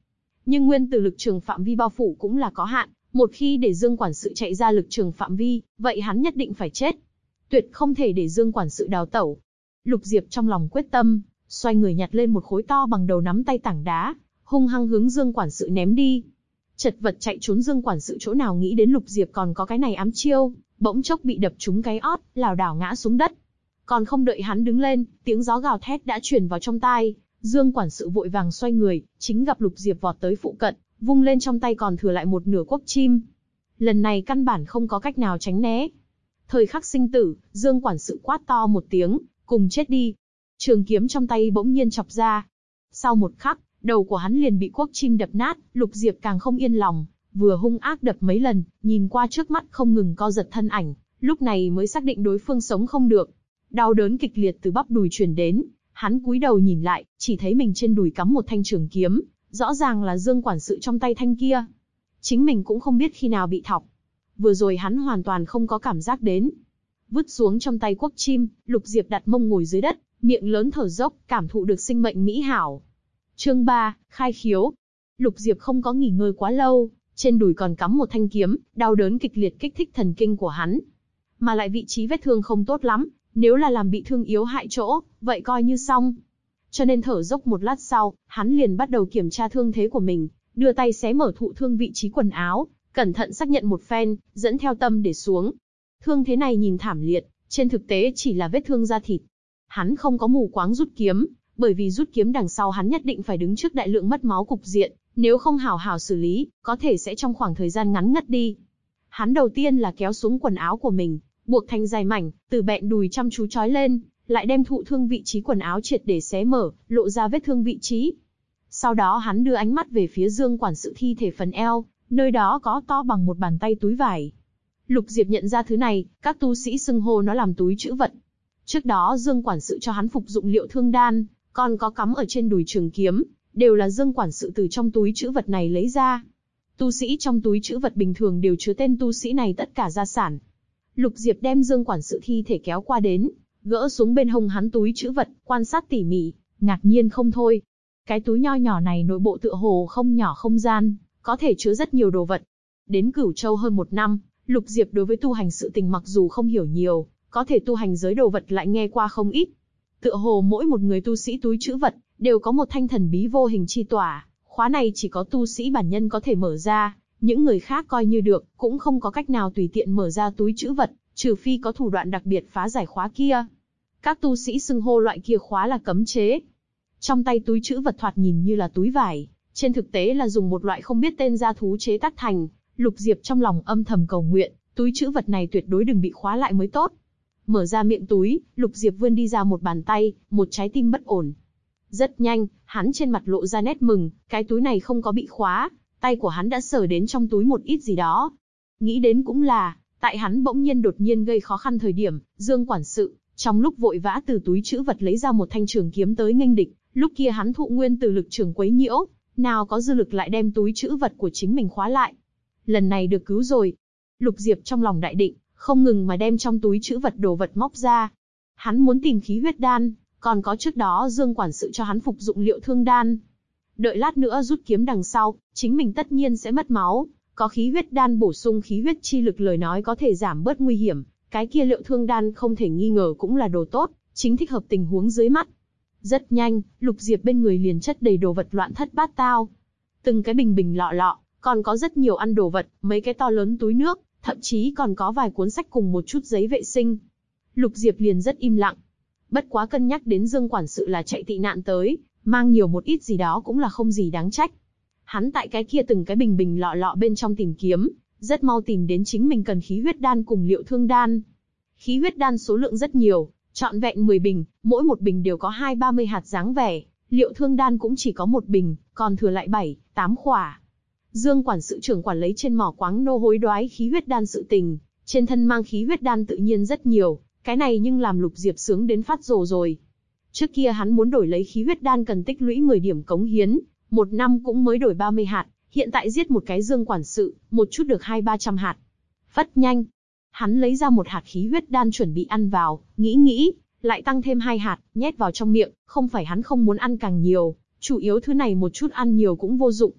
Speaker 1: nhưng nguyên tử lực trường phạm vi bao phủ cũng là có hạn, một khi để Dương quản sự chạy ra lực trường phạm vi, vậy hắn nhất định phải chết. Tuyệt không thể để Dương quản sự đào tẩu. Lục Diệp trong lòng quyết tâm, xoay người nhặt lên một khối to bằng đầu nắm tay tảng đá, hung hăng hướng Dương quản sự ném đi. Chật vật chạy trốn Dương quản sự chỗ nào nghĩ đến Lục Diệp còn có cái này ám chiêu, bỗng chốc bị đập trúng cái ót, lảo đảo ngã xuống đất. Còn không đợi hắn đứng lên, tiếng gió gào thét đã truyền vào trong tai. Dương quản sự vội vàng xoay người, chính gặp Lục Diệp vọt tới phụ cận, vung lên trong tay còn thừa lại một nửa quốc chim. Lần này căn bản không có cách nào tránh né. Thời khắc sinh tử, Dương quản sự quát to một tiếng, cùng chết đi. Trường kiếm trong tay bỗng nhiên chọc ra. Sau một khắc, đầu của hắn liền bị quốc chim đập nát. Lục Diệp càng không yên lòng, vừa hung ác đập mấy lần, nhìn qua trước mắt không ngừng co giật thân ảnh, lúc này mới xác định đối phương sống không được. Đau đớn kịch liệt từ bắp đùi truyền đến, hắn cúi đầu nhìn lại, chỉ thấy mình trên đùi cắm một thanh trường kiếm, rõ ràng là Dương quản sự trong tay thanh kia. Chính mình cũng không biết khi nào bị thọc. Vừa rồi hắn hoàn toàn không có cảm giác đến. Vứt xuống trong tay quốc chim, Lục Diệp đặt mông ngồi dưới đất, miệng lớn thở dốc, cảm thụ được sinh mệnh mỹ hảo. Chương 3, khai khiếu. Lục Diệp không có nghỉ ngơi quá lâu, trên đùi còn cắm một thanh kiếm, đau đớn kịch liệt kích thích thần kinh của hắn. Mà lại vị trí vết thương không tốt lắm, nếu là làm bị thương yếu hại chỗ, vậy coi như xong. Cho nên thở dốc một lát sau, hắn liền bắt đầu kiểm tra thương thế của mình, đưa tay xé mở thụ thương vị trí quần áo, cẩn thận xác nhận một phen, dẫn theo tâm để xuống. Thương thế này nhìn thảm liệt, trên thực tế chỉ là vết thương da thịt. Hắn không có mù quáng rút kiếm, bởi vì rút kiếm đằng sau hắn nhất định phải đứng trước đại lượng mất máu cục diện, nếu không hảo hảo xử lý, có thể sẽ trong khoảng thời gian ngắn ngất đi. Hắn đầu tiên là kéo xuống quần áo của mình, buộc thành dài mảnh, từ bẹn đùi chăm chú trói lên, lại đem thụ thương vị trí quần áo triệt để xé mở, lộ ra vết thương vị trí. Sau đó hắn đưa ánh mắt về phía Dương quản sự thi thể phần eo, nơi đó có to bằng một bàn tay túi vải. Lục Diệp nhận ra thứ này, các tu sĩ xưng hô nó làm túi trữ vật. Trước đó Dương quản sự cho hắn phục dụng liệu thương đan, còn có cắm ở trên đùi trường kiếm, đều là Dương quản sự từ trong túi trữ vật này lấy ra. Tu sĩ trong túi trữ vật bình thường đều chứa tên tu sĩ này tất cả gia sản. Lục Diệp đem Dương quản sự thi thể kéo qua đến, gỡ xuống bên hông hắn túi trữ vật, quan sát tỉ mỉ, ngạc nhiên không thôi. Cái túi nho nhỏ này nội bộ tựa hồ không nhỏ không gian, có thể chứa rất nhiều đồ vật. Đến Cửu Châu hơn 1 năm, Lục Diệp đối với tu hành sự tình mặc dù không hiểu nhiều, có thể tu hành giới đồ vật lại nghe qua không ít. Tựa hồ mỗi một người tu sĩ túi trữ vật, đều có một thanh thần bí vô hình chi tỏa, khóa này chỉ có tu sĩ bản nhân có thể mở ra, những người khác coi như được, cũng không có cách nào tùy tiện mở ra túi trữ vật, trừ phi có thủ đoạn đặc biệt phá giải khóa kia. Các tu sĩ xưng hô loại kia khóa là cấm chế. Trong tay túi trữ vật thoạt nhìn như là túi vải, trên thực tế là dùng một loại không biết tên gia thú chế tác thành. Lục Diệp trong lòng âm thầm cầu nguyện, túi trữ vật này tuyệt đối đừng bị khóa lại mới tốt. Mở ra miệng túi, Lục Diệp vươn đi ra một bàn tay, một trái tim bất ổn. Rất nhanh, hắn trên mặt lộ ra nét mừng, cái túi này không có bị khóa, tay của hắn đã sờ đến trong túi một ít gì đó. Nghĩ đến cũng là, tại hắn bỗng nhiên đột nhiên gây khó khăn thời điểm, Dương quản sự, trong lúc vội vã từ túi trữ vật lấy ra một thanh trường kiếm tới nghênh địch, lúc kia hắn thụ nguyên tử lực trường quấy nhiễu, nào có dư lực lại đem túi trữ vật của chính mình khóa lại. Lần này được cứu rồi. Lục Diệp trong lòng đại định, không ngừng mà đem trong túi trữ vật đồ vật móc ra. Hắn muốn tìm khí huyết đan, còn có trước đó Dương quản sự cho hắn phục dụng liệu thương đan. Đợi lát nữa rút kiếm đằng sau, chính mình tất nhiên sẽ mất máu, có khí huyết đan bổ sung khí huyết chi lực lời nói có thể giảm bớt nguy hiểm, cái kia liệu thương đan không thể nghi ngờ cũng là đồ tốt, chính thích hợp tình huống dưới mắt. Rất nhanh, Lục Diệp bên người liền chất đầy đồ vật loạn thất bát tao. Từng cái bình bình lọ lọ, còn có rất nhiều ăn đồ vật, mấy cái to lớn túi nước, thậm chí còn có vài cuốn sách cùng một chút giấy vệ sinh. Lục Diệp liền rất im lặng. Bất quá cân nhắc đến Dương quản sự là chạy tị nạn tới, mang nhiều một ít gì đó cũng là không gì đáng trách. Hắn tại cái kia từng cái bình bình lọ lọ bên trong tìm kiếm, rất mau tìm đến chính mình cần khí huyết đan cùng liệu thương đan. Khí huyết đan số lượng rất nhiều, trọn vẹn 10 bình, mỗi một bình đều có 20-30 hạt dáng vẻ, liệu thương đan cũng chỉ có một bình, còn thừa lại 7-8 khỏa. Dương quản sự trưởng quản lấy trên mỏ quáng nô hối đoái khí huyết đan sự tình, trên thân mang khí huyết đan tự nhiên rất nhiều, cái này nhưng làm Lục Diệp sướng đến phát rồ rồi. Trước kia hắn muốn đổi lấy khí huyết đan cần tích lũy 10 điểm cống hiến, 1 năm cũng mới đổi 30 hạt, hiện tại giết một cái Dương quản sự, một chút được 200-300 hạt. Phất nhanh, hắn lấy ra một hạt khí huyết đan chuẩn bị ăn vào, nghĩ, lại tăng thêm 2 hạt, nhét vào trong miệng, không phải hắn không muốn ăn càng nhiều, chủ yếu thứ này một chút ăn nhiều cũng vô dụng.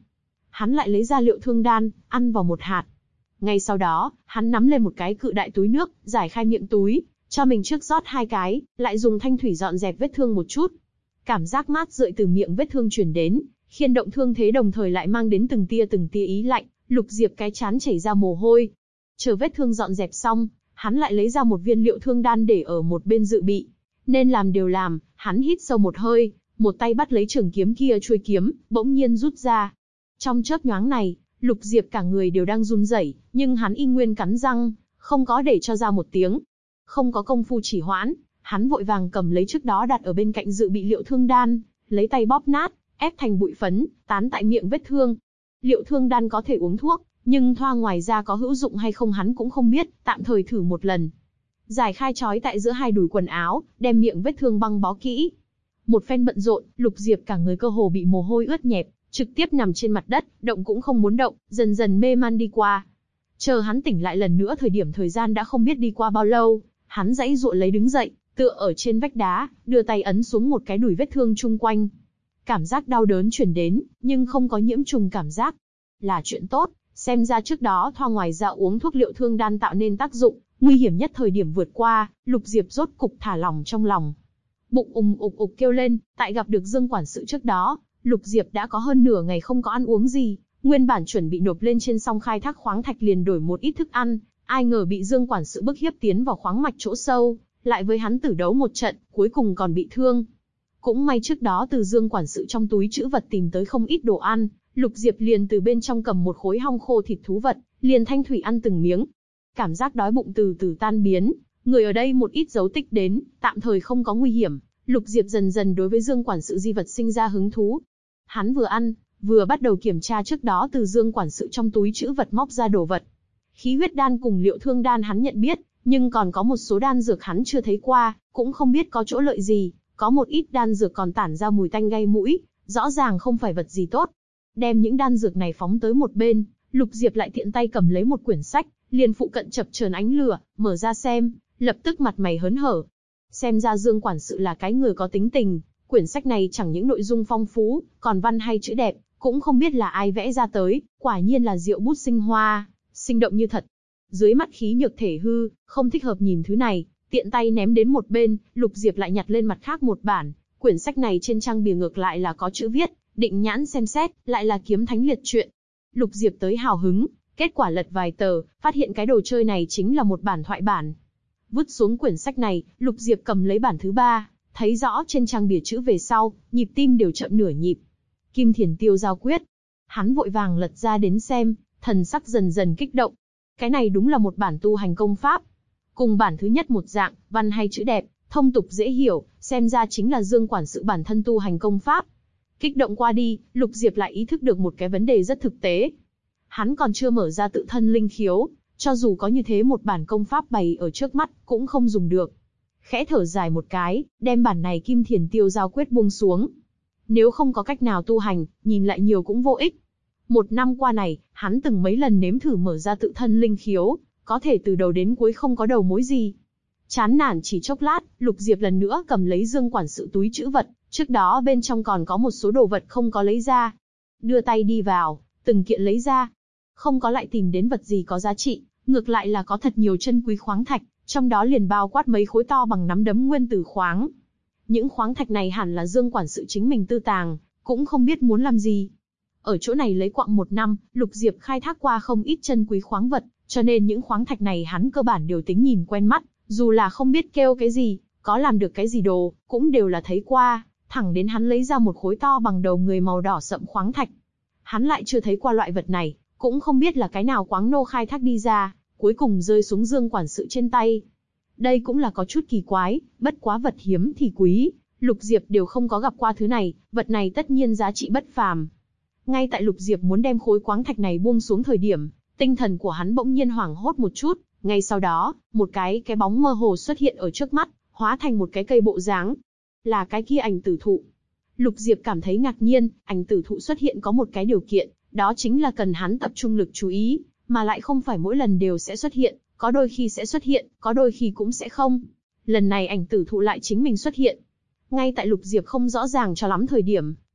Speaker 1: hắn lại lấy ra Liệu Thương Đan, ăn vào một hạt. Ngay sau đó, hắn nắm lên một cái cự đại túi nước, giải khai miệng túi, cho mình trước rót 2 cái, lại dùng thanh thủy dọn dẹp vết thương một chút. Cảm giác mát rượi từ miệng vết thương truyền đến, khiên động thương thế đồng thời lại mang đến từng tia ý lạnh, Lục Diệp cái chán chảy ra mồ hôi. Chờ vết thương dọn dẹp xong, hắn lại lấy ra một viên Liệu Thương Đan để ở một bên dự bị. Nên làm đều làm, hắn hít sâu một hơi, một tay bắt lấy trường kiếm kia, chuôi kiếm bỗng nhiên rút ra. Trong chớp nhoáng này, Lục Diệp cả người đều đang run rẩy, nhưng hắn y nguyên cắn răng, không có để cho ra một tiếng. Không có công phu chỉ hoãn, hắn vội vàng cầm lấy trước đó đặt ở bên cạnh dự bị Liệu Thương Đan, lấy tay bóp nát, ép thành bụi phấn, tán tại miệng vết thương. Liệu Thương Đan có thể uống thuốc, nhưng thoa ngoài ra có hữu dụng hay không hắn cũng không biết, tạm thời thử một lần. Giải khai trói tại giữa hai đùi quần áo, đem miệng vết thương băng bó kỹ. Một phen bận rộn, Lục Diệp cả người cơ hồ bị mồ hôi ướt nhẹp, trực tiếp nằm trên mặt đất, động cũng không muốn động, dần dần mê man đi qua. Chờ hắn tỉnh lại lần nữa thời gian đã không biết đi qua bao lâu, hắn giãy giụa lấy đứng dậy, tựa ở trên vách đá, đưa tay ấn xuống một cái đùi vết thương chung quanh. Cảm giác đau đớn truyền đến, nhưng không có nhiễm trùng cảm giác. Là chuyện tốt, xem ra trước đó thoa ngoài ra uống thuốc Liệu Thương Đan tạo nên tác dụng, nguy hiểm nhất thời điểm vượt qua, Lục Diệp rốt cục thả lỏng trong lòng. Bụng ục kêu lên, tại gặp được Dương quản sự trước đó, Lục Diệp đã có hơn nửa ngày không có ăn uống gì, nguyên bản chuẩn bị nộp lên trên song khai thác khoáng thạch liền đổi một ít thức ăn, ai ngờ bị Dương quản sự bức hiếp tiến vào khoáng mạch chỗ sâu, lại với hắn tử đấu một trận, cuối cùng còn bị thương. Cũng may trước đó từ Dương quản sự trong túi trữ vật tìm tới không ít đồ ăn, Lục Diệp liền từ bên trong cầm một khối hong khô thịt thú vật, liền thanh thủy ăn từng miếng. Cảm giác đói bụng từ từ tan biến, người ở đây một ít dấu tích đến, tạm thời không có nguy hiểm, Lục Diệp dần dần đối với Dương quản sự di vật sinh ra hứng thú. Hắn vừa ăn, vừa bắt đầu kiểm tra trước đó từ Dương quản sự trong túi trữ vật móc ra đồ vật. Khí huyết đan cùng Liệu Thương Đan hắn nhận biết, nhưng còn có một số đan dược hắn chưa thấy qua, cũng không biết có chỗ lợi gì, có một ít đan dược còn tản ra mùi tanh gây mũi, rõ ràng không phải vật gì tốt. Đem những đan dược này phóng tới một bên, Lục Diệp lại tiện tay cầm lấy một quyển sách, liền phụ cận chập chờn ánh lửa, mở ra xem, lập tức mặt mày hớn hở. Xem ra Dương quản sự là cái người có tính tình, quyển sách này chẳng những nội dung phong phú, còn văn hay chữ đẹp, cũng không biết là ai vẽ ra tới, quả nhiên là diệu bút sinh hoa, sinh động như thật. Dưới mắt khí nhược thể hư, không thích hợp nhìn thứ này, tiện tay ném đến một bên, Lục Diệp lại nhặt lên mặt khác một bản, quyển sách này trên trang bìa ngược lại là có chữ viết, định nhãn xem xét, lại là Kiếm Thánh Liệt truyện. Lục Diệp tới hào hứng, kết quả lật vài tờ, phát hiện cái đồ chơi này chính là một bản thoại bản. Vứt xuống quyển sách này, Lục Diệp cầm lấy bản thứ 3, thấy rõ trên trang bìa chữ về sau, nhịp tim đều chậm nửa nhịp. Kim Thiền Tiêu Giao Quyết. Hắn vội vàng lật ra đến xem, thần sắc dần dần kích động. Cái này đúng là một bản tu hành công pháp. Cùng bản thứ nhất một dạng, văn hay chữ đẹp, thông tục dễ hiểu, xem ra chính là Dương quản sự bản thân tu hành công pháp. Kích động qua đi, Lục Diệp lại ý thức được một cái vấn đề rất thực tế. Hắn còn chưa mở ra tự thân linh khiếu, cho dù có như thế một bản công pháp bày ở trước mắt, cũng không dùng được. Khẽ thở dài một cái, đem bản này Kim Thiền Tiêu Giao Quyết buông xuống. Nếu không có cách nào tu hành, nhìn lại nhiều cũng vô ích. Một năm qua này, hắn từng mấy lần nếm thử mở ra tự thân linh khiếu, có thể từ đầu đến cuối không có đầu mối gì. Chán nản chỉ chốc lát, Lục Diệp lần nữa cầm lấy Dương quản sự túi trữ vật, trước đó bên trong còn có một số đồ vật không có lấy ra. Đưa tay đi vào, từng kiện lấy ra. Không có lại tìm đến vật gì có giá trị, ngược lại là có thật nhiều chân quý khoáng thạch, trong đó liền bao quát mấy khối to bằng nắm đấm nguyên tử khoáng. Những khoáng thạch này hẳn là Dương quản sự chính mình tư tàng, cũng không biết muốn làm gì. Ở chỗ này lấy quặng một năm, Lục Diệp khai thác qua không ít chân quý khoáng vật, cho nên những khoáng thạch này hắn cơ bản đều tính nhìn quen mắt, dù là không biết kêu cái gì, có làm được cái gì đồ, cũng đều là thấy qua, thẳng đến hắn lấy ra một khối to bằng đầu người màu đỏ sậm khoáng thạch. Hắn lại chưa thấy qua loại vật này, cũng không biết là cái nào quáng nô khai thác đi ra, cuối cùng rơi xuống Dương quản sự trên tay. Đây cũng là có chút kỳ quái, bất quá vật hiếm thì quý, Lục Diệp đều không có gặp qua thứ này, vật này tất nhiên giá trị bất phàm. Ngay tại Lục Diệp muốn đem khối khoáng thạch này buông xuống thời điểm, tinh thần của hắn bỗng nhiên hoảng hốt một chút, ngay sau đó, một cái bóng mơ hồ xuất hiện ở trước mắt, hóa thành một cái cây bộ dáng. Là cái kia ảnh tử thụ. Lục Diệp cảm thấy ngạc nhiên, ảnh tử thụ xuất hiện có một cái điều kiện, đó chính là cần hắn tập trung lực chú ý, mà lại không phải mỗi lần đều sẽ xuất hiện, có đôi khi sẽ xuất hiện, có đôi khi cũng sẽ không. Lần này ảnh tử thụ lại chính mình xuất hiện. Ngay tại Lục Diệp không rõ ràng cho lắm thời điểm,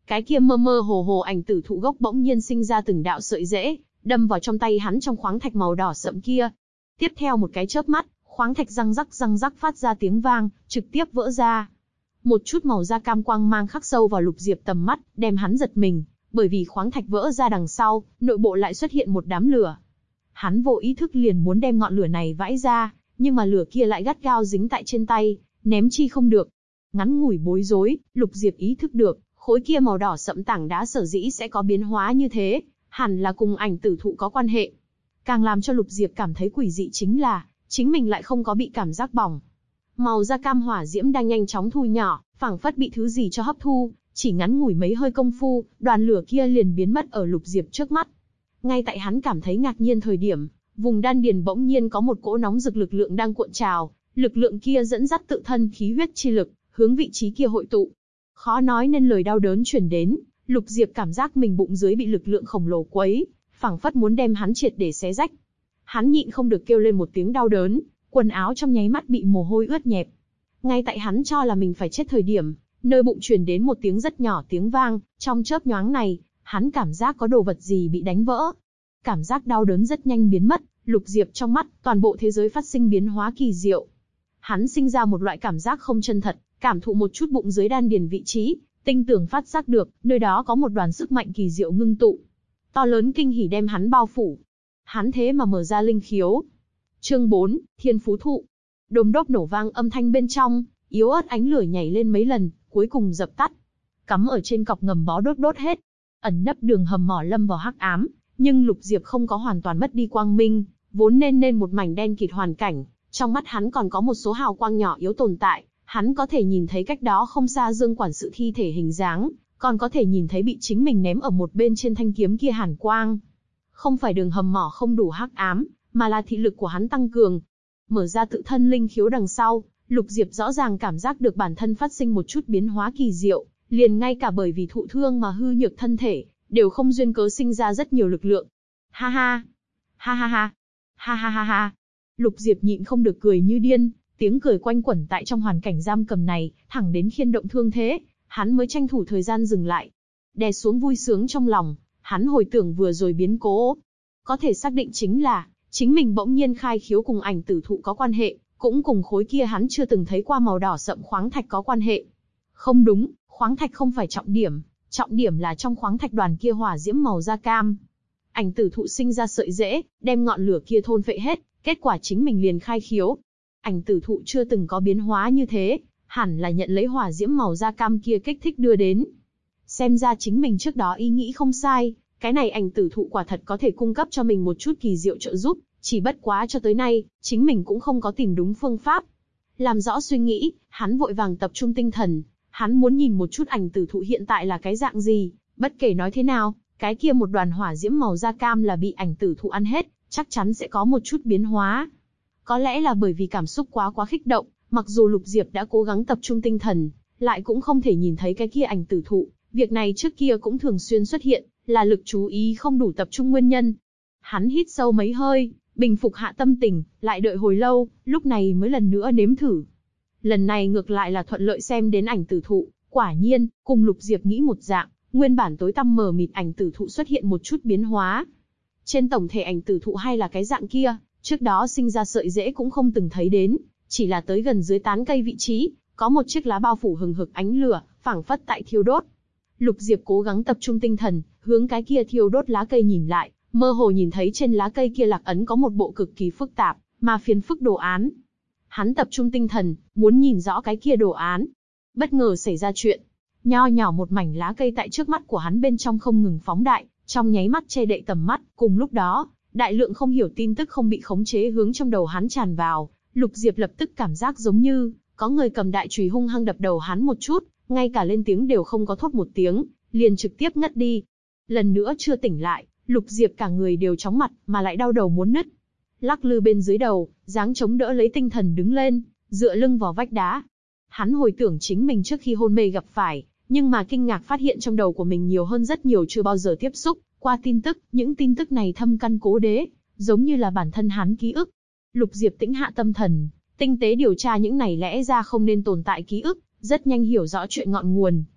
Speaker 1: Cái kia mơ mơ hồ hồ ảnh tử thụ gốc bỗng nhiên sinh ra từng đạo sợi rễ, đâm vào trong tay hắn trong khoáng thạch màu đỏ sậm kia. Tiếp theo một cái chớp mắt, khoáng thạch răng rắc phát ra tiếng vang, trực tiếp vỡ ra. Một chút màu da cam quang mang khắc sâu vào Lục Diệp tầm mắt, đem hắn giật mình, bởi vì khoáng thạch vỡ ra đằng sau, nội bộ lại xuất hiện một đám lửa. Hắn vô ý thức liền muốn đem ngọn lửa này vãi ra, nhưng mà lửa kia lại gắt gao dính tại trên tay, ném chi không được. Ngắn ngủi bối rối, Lục Diệp ý thức được, khối kia màu đỏ sậm tảng đá sở dĩ sẽ có biến hóa như thế, hẳn là cùng ảnh tử thụ có quan hệ. Càng làm cho Lục Diệp cảm thấy quỷ dị chính là, chính mình lại không có bị cảm giác bỏng. Màu da cam hỏa diễm đang nhanh chóng thu nhỏ, phảng phất bị thứ gì cho hấp thu, chỉ ngắn ngủi mấy hơi công phu, đoàn lửa kia liền biến mất ở Lục Diệp trước mắt. Ngay tại hắn cảm thấy ngạc nhiên thời điểm, vùng đan điền bỗng nhiên có một cỗ nóng rực lực lượng đang cuộn trào, lực lượng kia dẫn dắt tự thân khí huyết chi lực, hướng vị trí kia hội tụ. Khó nói nên lời đau đớn truyền đến, Lục Diệp cảm giác mình bụng dưới bị lực lượng khổng lồ quấy, phảng phất muốn đem hắn triệt để xé rách. Hắn nhịn không được kêu lên một tiếng đau đớn, quần áo trong nháy mắt bị mồ hôi ướt nhẹp. Ngay tại hắn cho là mình phải chết thời điểm, nơi bụng truyền đến một tiếng rất nhỏ tiếng vang, trong chớp nhoáng này, hắn cảm giác có đồ vật gì bị đánh vỡ. Cảm giác đau đớn rất nhanh biến mất, Lục Diệp trong mắt, toàn bộ thế giới phát sinh biến hóa kỳ diệu. Hắn sinh ra một loại cảm giác không chân thật, cảm thụ một chút bụng dưới đan điền vị trí, tinh tường phát giác được, nơi đó có một đoàn sức mạnh kỳ diệu ngưng tụ. To lớn kinh hỉ đem hắn bao phủ. Hắn thế mà mở ra linh khiếu. Chương 4, Thiên Phú Thụ. Đồm đốp nổ vang âm thanh bên trong, yếu ớt ánh lửa nhảy lên mấy lần, cuối cùng dập tắt. Cắm ở trên cọc ngầm bó đốt hết. Ẩn nấp đường hầm mỏ lâm vào hắc ám, nhưng Lục Diệp không có hoàn toàn mất đi quang minh, vốn nên một mảnh đen kịt hoàn cảnh, trong mắt hắn còn có một số hào quang nhỏ yếu tồn tại, hắn có thể nhìn thấy cách đó không xa Dương quản sự thi thể hình dáng, còn có thể nhìn thấy bị chính mình ném ở một bên trên thanh kiếm kia hàn quang. Không phải đường hầm mỏ không đủ hắc ám, mà là thị lực của hắn tăng cường. Mở ra tự thân linh khiếu đằng sau, Lục Diệp rõ ràng cảm giác được bản thân phát sinh một chút biến hóa kỳ diệu, liền ngay cả bởi vì thụ thương mà hư nhược thân thể, đều không duyên cớ sinh ra rất nhiều lực lượng. Ha ha, ha ha ha, ha ha ha ha. Lục Diệp nhịn không được cười như điên, tiếng cười quanh quẩn tại trong hoàn cảnh giam cầm này, thẳng đến khiên động thương thế, hắn mới tranh thủ thời gian dừng lại. Đè xuống vui sướng trong lòng, hắn hồi tưởng vừa rồi biến cố. Có thể xác định chính là, chính mình bỗng nhiên khai khiếu cùng ảnh tử thụ có quan hệ, cũng cùng khối kia hắn chưa từng thấy qua màu đỏ sậm khoáng thạch có quan hệ. Không đúng, khoáng thạch không phải trọng điểm là trong khoáng thạch đoàn kia hỏa diễm màu da cam. Ảnh tử thụ sinh ra sợi rễ, đem ngọn lửa kia thôn phệ hết, kết quả chính mình liền khai khiếu. Ảnh tử thụ chưa từng có biến hóa như thế, hẳn là nhận lấy hỏa diễm màu da cam kia kích thích đưa đến. Xem ra chính mình trước đó ý nghĩ không sai, cái này ảnh tử thụ quả thật có thể cung cấp cho mình một chút kỳ diệu trợ giúp, chỉ bất quá cho tới nay, chính mình cũng không có tìm đúng phương pháp. Làm rõ suy nghĩ, hắn vội vàng tập trung tinh thần, hắn muốn nhìn một chút ảnh tử thụ hiện tại là cái dạng gì, bất kể nói thế nào, cái kia một đoàn hỏa diễm màu da cam là bị ảnh tử thụ ăn hết, chắc chắn sẽ có một chút biến hóa. Có lẽ là bởi vì cảm xúc quá kích động, mặc dù Lục Diệp đã cố gắng tập trung tinh thần, lại cũng không thể nhìn thấy cái kia ảnh tử thụ, việc này trước kia cũng thường xuyên xuất hiện, là lực chú ý không đủ tập trung nguyên nhân. Hắn hít sâu mấy hơi, bình phục hạ tâm tình, lại đợi hồi lâu, lúc này mới lần nữa nếm thử. Lần này ngược lại là thuận lợi xem đến ảnh tử thụ, quả nhiên, cùng Lục Diệp nghĩ một dạng, nguyên bản tối tăm mờ mịt ảnh tử thụ xuất hiện một chút biến hóa. Trên tổng thể ảnh tử thụ hay là cái dạng kia, trước đó sinh ra sợi rễ cũng không từng thấy đến, chỉ là tới gần dưới tán cây vị trí, có một chiếc lá bao phủ hừng hực ánh lửa, phảng phất tại thiêu đốt. Lục Diệp cố gắng tập trung tinh thần, hướng cái kia thiêu đốt lá cây nhìn lại, mơ hồ nhìn thấy trên lá cây kia lạc ấn có một bộ cực kỳ phức tạp, mà phiền phức đồ án. Hắn tập trung tinh thần, muốn nhìn rõ cái kia đồ án. Bất ngờ xảy ra chuyện. Nho nhỏ một mảnh lá cây tại trước mắt của hắn bên trong không ngừng phóng đại, trong nháy mắt che đậy tầm mắt, cùng lúc đó, đại lượng không hiểu tin tức không bị khống chế hướng trong đầu hắn tràn vào, Lục Diệp lập tức cảm giác giống như có người cầm đại chùy hung hăng đập đầu hắn một chút, ngay cả lên tiếng đều không có thốt một tiếng, liền trực tiếp ngất đi. Lần nữa chưa tỉnh lại, Lục Diệp cả người đều chóng mặt, mà lại đau đầu muốn nứt. Lắc lư bên dưới đầu, dáng chống đỡ lấy tinh thần đứng lên, dựa lưng vào vách đá. Hắn hồi tưởng chính mình trước khi hôn mê gặp phải, nhưng mà kinh ngạc phát hiện trong đầu của mình nhiều hơn rất nhiều chưa bao giờ tiếp xúc qua tin tức, những tin tức này thâm căn cố đế, giống như là bản thân hắn ký ức. Lục Diệp tĩnh hạ tâm thần, tinh tế điều tra những này lẽ ra không nên tồn tại ký ức, rất nhanh hiểu rõ chuyện ngọn nguồn.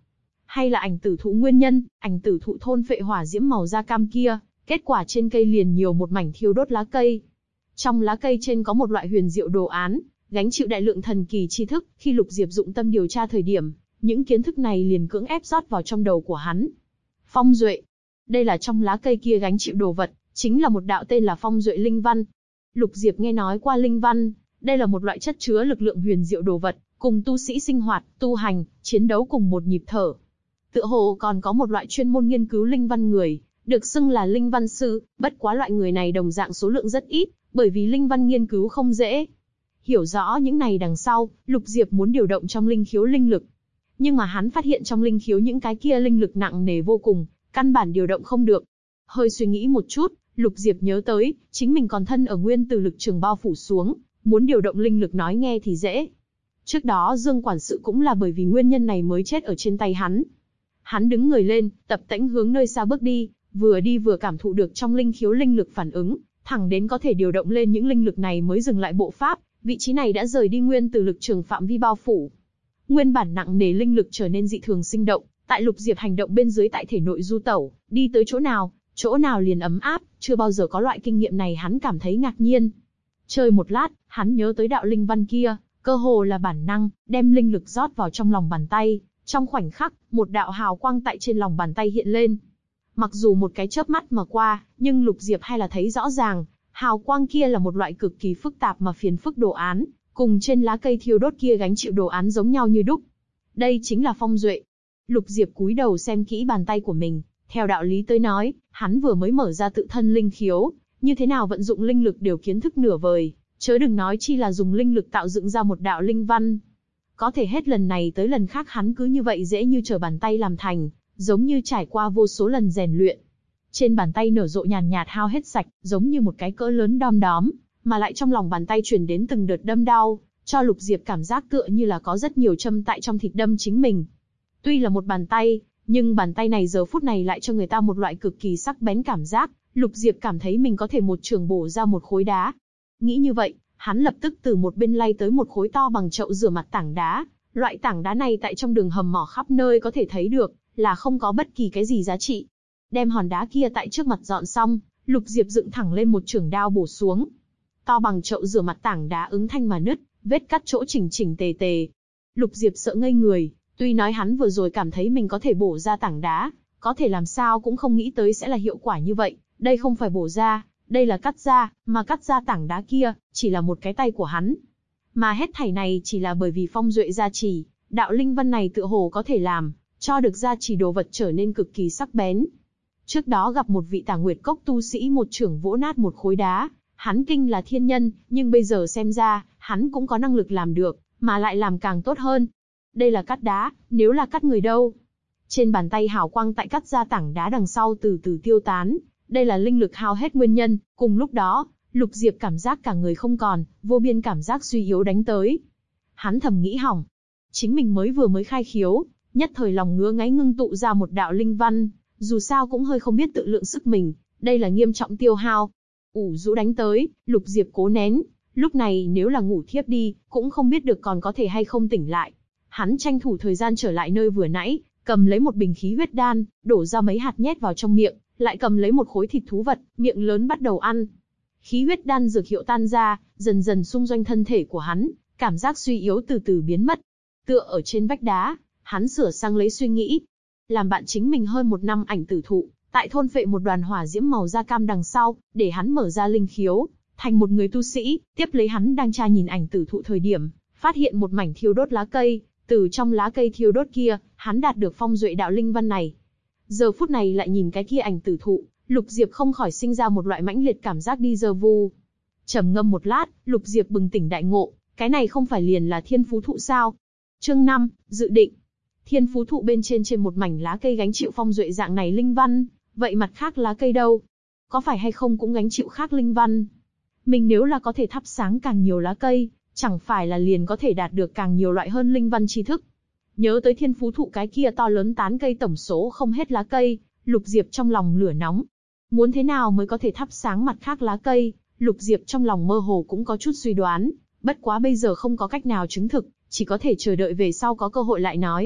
Speaker 1: hay là ảnh tử thụ nguyên nhân, ảnh tử thụ thôn phệ hỏa diễm màu da cam kia, kết quả trên cây liền nhiều một mảnh thiêu đốt lá cây. Trong lá cây trên có một loại huyền diệu đồ án, gánh chịu đại lượng thần kỳ tri thức, khi Lục Diệp dụng tâm điều tra thời điểm, những kiến thức này liền cưỡng ép rót vào trong đầu của hắn. Phong duệ. Đây là trong lá cây kia gánh chịu đồ vật, chính là một đạo tên là phong duệ linh văn. Lục Diệp nghe nói qua linh văn, đây là một loại chất chứa lực lượng huyền diệu đồ vật, cùng tu sĩ sinh hoạt, tu hành, chiến đấu cùng một nhịp thở. Tựa hồ còn có một loại chuyên môn nghiên cứu linh văn người, được xưng là linh văn sư, bất quá loại người này đồng dạng số lượng rất ít, bởi vì linh văn nghiên cứu không dễ. Hiểu rõ những này đằng sau, Lục Diệp muốn điều động trong linh khiếu linh lực. Nhưng mà hắn phát hiện trong linh khiếu những cái kia linh lực nặng nề vô cùng, căn bản điều động không được. Hơi suy nghĩ một chút, Lục Diệp nhớ tới, chính mình còn thân ở nguyên tử lực trường bao phủ xuống, muốn điều động linh lực nói nghe thì dễ. Trước đó Dương quản sự cũng là bởi vì nguyên nhân này mới chết ở trên tay hắn. Hắn đứng người lên, tập tễnh hướng nơi xa bước đi vừa cảm thụ được trong linh khiếu linh lực phản ứng, thẳng đến có thể điều động lên những linh lực này mới dừng lại bộ pháp, vị trí này đã rời đi nguyên tử lực trường phạm vi bao phủ. Nguyên bản nặng nề linh lực trở nên dị thường sinh động, tại Lục Diệp hành động bên dưới tại thể nội du tẩu, đi tới chỗ nào liền ấm áp, chưa bao giờ có loại kinh nghiệm này hắn cảm thấy ngạc nhiên. Chơi một lát, hắn nhớ tới đạo linh văn kia, cơ hồ là bản năng, đem linh lực rót vào trong lòng bàn tay, trong khoảnh khắc, một đạo hào quang tại trên lòng bàn tay hiện lên. Mặc dù một cái chớp mắt mà qua, nhưng Lục Diệp hay là thấy rõ ràng, hào quang kia là một loại cực kỳ phức tạp mà phiền phức đồ án, cùng trên lá cây thiêu đốt kia gánh chịu đồ án giống nhau như đúc. Đây chính là phong duệ. Lục Diệp cúi đầu xem kỹ bàn tay của mình, theo đạo lý tới nói, hắn vừa mới mở ra tự thân linh khiếu, như thế nào vận dụng linh lực đều kiến thức nửa vời, chớ đừng nói chi là dùng linh lực tạo dựng ra một đạo linh văn. Có thể hết lần này tới lần khác hắn cứ như vậy dễ như trở bàn tay làm thành, giống như trải qua vô số lần rèn luyện. Trên bàn tay nở rộ nhàn nhạt hao hết sạch, giống như một cái cỡ lớn đom đóm, mà lại trong lòng bàn tay truyền đến từng đợt đâm đau, cho Lục Diệp cảm giác tựa như là có rất nhiều châm tại trong thịt đâm chính mình. Tuy là một bàn tay, nhưng bàn tay này giờ phút này lại cho người ta một loại cực kỳ sắc bén cảm giác, Lục Diệp cảm thấy mình có thể một chưởng bổ ra một khối đá. Nghĩ như vậy, hắn lập tức từ một bên lay tới một khối to bằng chậu rửa mặt tảng đá, loại tảng đá này tại trong đường hầm mỏ khắp nơi có thể thấy được, là không có bất kỳ cái gì giá trị. Đem hòn đá kia tại trước mặt dọn xong, Lục Diệp dựng thẳng lên một chưởng đao bổ xuống. To bằng chậu rửa mặt tảng đá ứng thanh mà nứt, vết cắt chỗ chỉnh chỉnh tề tề. Lục Diệp sợ ngây người, tuy nói hắn vừa rồi cảm thấy mình có thể bổ ra tảng đá, có thể làm sao cũng không nghĩ tới sẽ là hiệu quả như vậy. Đây không phải bổ ra, đây là cắt ra, mà cắt ra tảng đá kia, chỉ là một cái tay của hắn. Mà hết thảy này chỉ là bởi vì phong duệ gia trì, đạo linh văn này tựa hồ có thể làm cho được gia trì đồ vật trở nên cực kỳ sắc bén. Trước đó gặp một vị Tà Nguyệt Cốc tu sĩ một chưởng vỗ nát một khối đá, hắn kinh là thiên nhân, nhưng bây giờ xem ra, hắn cũng có năng lực làm được, mà lại làm càng tốt hơn. Đây là cắt đá, nếu là cắt người đâu? Trên bàn tay hào quang tại cắt ra tảng đá đằng sau từ từ tiêu tán, đây là linh lực hao hết nguyên nhân. Cùng lúc đó, Lục Diệp cảm giác cả người không còn, vô biên cảm giác suy yếu đánh tới. Hắn thầm nghĩ hỏng, chính mình vừa mới khai khiếu, nhất thời lòng ngứa ngáy ngưng tụ ra một đạo linh văn, dù sao cũng hơi không biết tự lượng sức mình, đây là nghiêm trọng tiêu hao. Ủ rũ đánh tới, Lục Diệp cố nén, lúc này nếu là ngủ thiếp đi, cũng không biết được còn có thể hay không tỉnh lại. Hắn tranh thủ thời gian trở lại nơi vừa nãy, cầm lấy một bình khí huyết đan, đổ ra mấy hạt nhét vào trong miệng, lại cầm lấy một khối thịt thú vật, miệng lớn bắt đầu ăn. Khí huyết đan dược hiệu tan ra, dần dần xung doanh thân thể của hắn, cảm giác suy yếu từ từ biến mất. Tựa ở trên vách đá, hắn sửa sang lấy suy nghĩ. Làm bạn chính mình hơn một năm ảnh tử thụ, tại thôn phệ một đoàn hỏa diễm màu da cam đằng sau, để hắn mở ra linh khiếu, thành một người tu sĩ. Tiếp lấy hắn đang tra nhìn ảnh tử thụ thời điểm, phát hiện một mảnh thiêu đốt lá cây, từ trong lá cây thiêu đốt kia, hắn đạt được phong duệ đạo linh văn này. Giờ phút này lại nhìn cái kia ảnh tử thụ, Lục Diệp không khỏi sinh ra một loại mãnh liệt cảm giác déjà vu. Trầm ngâm một lát, Lục Diệp bừng tỉnh đại ngộ, cái này không phải liền là thiên phú thụ sao? Chương 5, dự định. Thiên phú thụ bên trên một mảnh lá cây gánh chịu phong duệ dạng này linh văn, vậy mặt khác lá cây đâu? Có phải hay không cũng gánh chịu khác linh văn? Mình nếu là có thể thắp sáng càng nhiều lá cây, chẳng phải là liền có thể đạt được càng nhiều loại hơn linh văn tri thức. Nhớ tới thiên phú thụ cái kia to lớn tán cây tổng số không hết lá cây, Lục Diệp trong lòng lửa nóng. Muốn thế nào mới có thể thắp sáng mặt khác lá cây, Lục Diệp trong lòng mơ hồ cũng có chút suy đoán, bất quá bây giờ không có cách nào chứng thực, chỉ có thể chờ đợi về sau có cơ hội lại nói.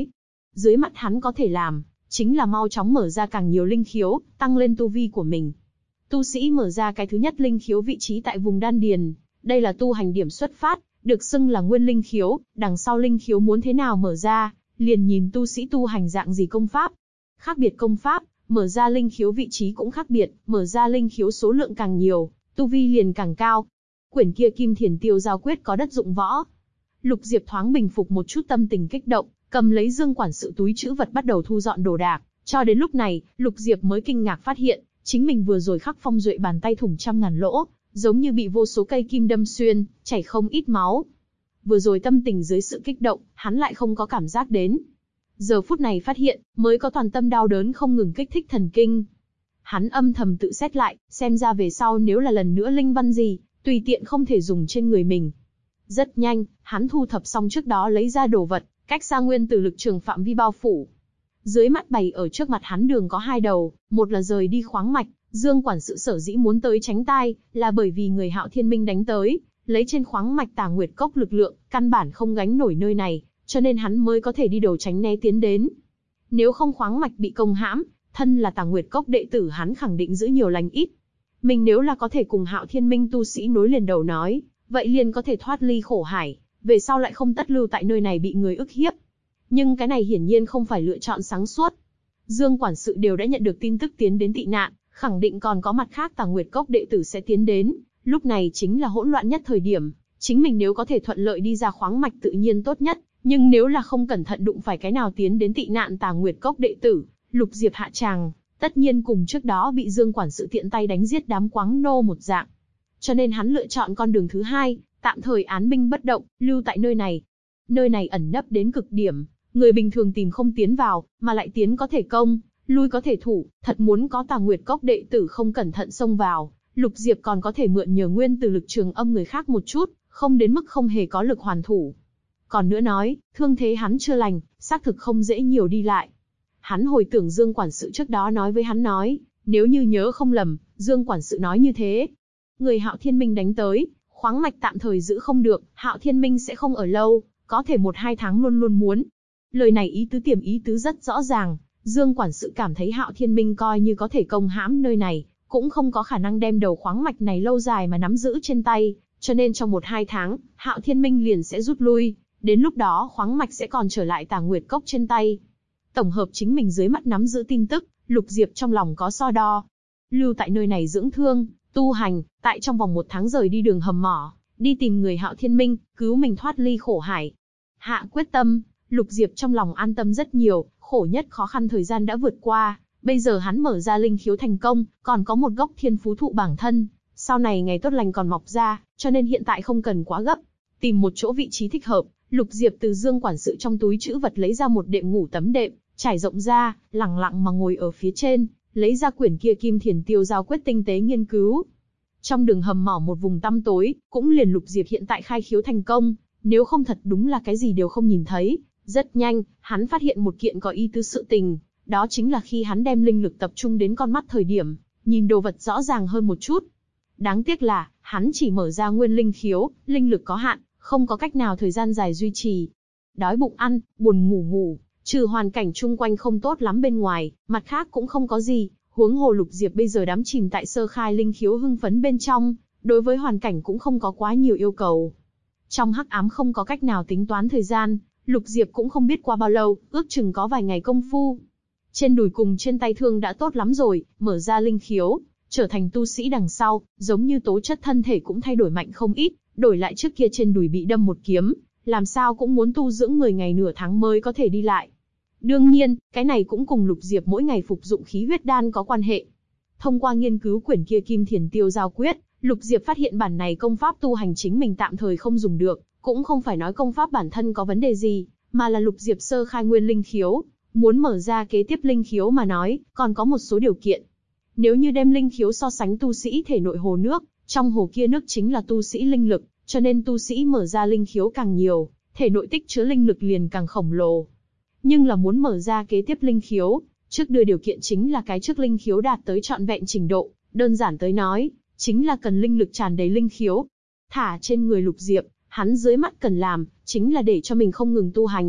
Speaker 1: Dưới mắt hắn có thể làm, chính là mau chóng mở ra càng nhiều linh khiếu, tăng lên tu vi của mình. Tu sĩ mở ra cái thứ nhất linh khiếu vị trí tại vùng đan điền, đây là tu hành điểm xuất phát, được xưng là nguyên linh khiếu, đằng sau linh khiếu muốn thế nào mở ra, liền nhìn tu sĩ tu hành dạng gì công pháp. Khác biệt công pháp, mở ra linh khiếu vị trí cũng khác biệt, mở ra linh khiếu số lượng càng nhiều, tu vi liền càng cao. Quyển kia Kim Thiền Tiêu Giao Quyết có đất dụng võ. Lục Diệp thoáng bình phục một chút tâm tình kích động, cầm lấy Dương quản sự túi trữ vật bắt đầu thu dọn đồ đạc. Cho đến lúc này, Lục Diệp mới kinh ngạc phát hiện, chính mình vừa rồi khắc phong duệ bàn tay thủng trăm ngàn lỗ, giống như bị vô số cây kim đâm xuyên, chảy không ít máu. Vừa rồi tâm tình dưới sự kích động, hắn lại không có cảm giác đến. Giờ phút này phát hiện, mới có toàn tâm đau đớn không ngừng kích thích thần kinh. Hắn âm thầm tự xét lại, xem ra về sau nếu là lần nữa linh văn gì, tùy tiện không thể dùng trên người mình. Rất nhanh, hắn thu thập xong trước đó lấy ra đồ vật, cách xa nguyên tử lực trường phạm vi bao phủ. Dưới mắt bày ở trước mặt hắn đường có hai đầu, một là rời đi khoáng mạch, Dương quản sự sở dĩ muốn tới tránh tai, là bởi vì người Hạo Thiên Minh đánh tới, lấy trên khoáng mạch Tà Nguyệt Cốc lực lượng, căn bản không gánh nổi nơi này, cho nên hắn mới có thể đi đầu tránh né tiến đến. Nếu không khoáng mạch bị công hãm, thân là Tà Nguyệt Cốc đệ tử hắn khẳng định giữ nhiều lành ít. Mình nếu là có thể cùng Hạo Thiên Minh tu sĩ nối liền đầu nói, vậy liền có thể thoát ly khổ hải, về sau lại không tất lưu tại nơi này bị người ức hiếp. Nhưng cái này hiển nhiên không phải lựa chọn sáng suốt. Dương quản sự đều đã nhận được tin tức tiến đến tị nạn, khẳng định còn có mặt khác Tà Nguyệt Cốc đệ tử sẽ tiến đến, lúc này chính là hỗn loạn nhất thời điểm, chính mình nếu có thể thuận lợi đi ra khoáng mạch tự nhiên tốt nhất, nhưng nếu là không cẩn thận đụng phải cái nào tiến đến tị nạn Tà Nguyệt Cốc đệ tử, Lục Diệp hạ tràng, tất nhiên cùng trước đó bị Dương quản sự tiện tay đánh giết đám quáng nô một dạng. Cho nên hắn lựa chọn con đường thứ hai, tạm thời án binh bất động, lưu tại nơi này. Nơi này ẩn nấp đến cực điểm, người bình thường tìm không tiến vào, mà lại tiến có thể công, lui có thể thủ, thật muốn có Tà Nguyệt Cốc đệ tử không cẩn thận xông vào, Lục Diệp còn có thể mượn nhờ nguyên từ lực trường âm người khác một chút, không đến mức không hề có lực hoàn thủ. Còn nữa nói, thương thế hắn chưa lành, xác thực không dễ nhiều đi lại. Hắn hồi tưởng Dương quản sự trước đó nói với hắn nói, nếu như nhớ không lầm, Dương quản sự nói như thế. Người Hạo Thiên Minh đánh tới, khoáng mạch tạm thời giữ không được, Hạo Thiên Minh sẽ không ở lâu, có thể 1-2 tháng luôn luôn muốn. Lời này ý tứ rất rõ ràng, Dương quản sự cảm thấy Hạo Thiên Minh coi như có thể công hãm nơi này, cũng không có khả năng đem đầu khoáng mạch này lâu dài mà nắm giữ trên tay, cho nên trong 1-2 tháng, Hạo Thiên Minh liền sẽ rút lui, đến lúc đó khoáng mạch sẽ còn trở lại Tà Nguyệt Cốc trên tay. Tổng hợp chính mình dưới mắt nắm giữ tin tức, Lục Diệp trong lòng có so đo. Lưu tại nơi này dưỡng thương, tu hành, tại trong vòng 1 tháng rời đi đường hầm mỏ, đi tìm người Hạo Thiên Minh, cứu mình thoát ly khổ hải. Hạ quyết tâm, Lục Diệp trong lòng an tâm rất nhiều, khổ nhất khó khăn thời gian đã vượt qua, bây giờ hắn mở ra linh khiếu thành công, còn có một gốc thiên phú thụ bản thân, sau này ngày tốt lành còn mọc ra, cho nên hiện tại không cần quá gấp. Tìm một chỗ vị trí thích hợp, Lục Diệp từ Dương quản sự trong túi trữ vật lấy ra một đệm ngủ tấm đệm, trải rộng ra, lẳng lặng mà ngồi ở phía trên, lấy ra quyển kia Kim Thiền Tiêu Giao Quyết tinh tế nghiên cứu. Trong đường hầm mỏ một vùng tăm tối, cũng liền Lục Diệp hiện tại khai khiếu thành công, nếu không thật đúng là cái gì đều không nhìn thấy. Rất nhanh, hắn phát hiện một kiện có ý tứ sự tình, đó chính là khi hắn đem linh lực tập trung đến con mắt thời điểm, nhìn đồ vật rõ ràng hơn một chút. Đáng tiếc là, hắn chỉ mở ra nguyên linh khiếu, linh lực có hạn, không có cách nào thời gian dài duy trì. Đói bụng ăn, buồn ngủ ngủ, trừ hoàn cảnh chung quanh không tốt lắm bên ngoài, mặt khác cũng không có gì, huống hồ Lục Diệp bây giờ đắm chìm tại sơ khai linh khiếu hưng phấn bên trong, đối với hoàn cảnh cũng không có quá nhiều yêu cầu. Trong hắc ám không có cách nào tính toán thời gian, Lục Diệp cũng không biết qua bao lâu, ước chừng có vài ngày công phu. Trên đùi cùng trên tay thương đã tốt lắm rồi, mở ra linh khiếu, trở thành tu sĩ đằng sau, giống như tố chất thân thể cũng thay đổi mạnh không ít, đổi lại trước kia trên đùi bị đâm một kiếm, làm sao cũng muốn tu dưỡng 10 ngày nửa tháng mới có thể đi lại. Đương nhiên, cái này cũng cùng Lục Diệp mỗi ngày phục dụng khí huyết đan có quan hệ. Thông qua nghiên cứu quyển kia Kim Thiền Tiêu Giao Quyết, Lục Diệp phát hiện bản này công pháp tu hành chính mình tạm thời không dùng được, cũng không phải nói công pháp bản thân có vấn đề gì, mà là Lục Diệp sơ khai nguyên linh khiếu, muốn mở ra kế tiếp linh khiếu mà nói, còn có một số điều kiện. Nếu như đem linh khiếu so sánh tu sĩ thể nội hồ nước, trong hồ kia nước chính là tu sĩ linh lực, cho nên tu sĩ mở ra linh khiếu càng nhiều, thể nội tích chứa linh lực liền càng khổng lồ. Nhưng là muốn mở ra kế tiếp linh khiếu, trước đưa điều kiện chính là cái trước linh khiếu đạt tới trọn vẹn trình độ, đơn giản tới nói, chính là cần linh lực tràn đầy linh khiếu. Thả trên người Lục Diệp, hắn dưới mắt cần làm, chính là để cho mình không ngừng tu hành,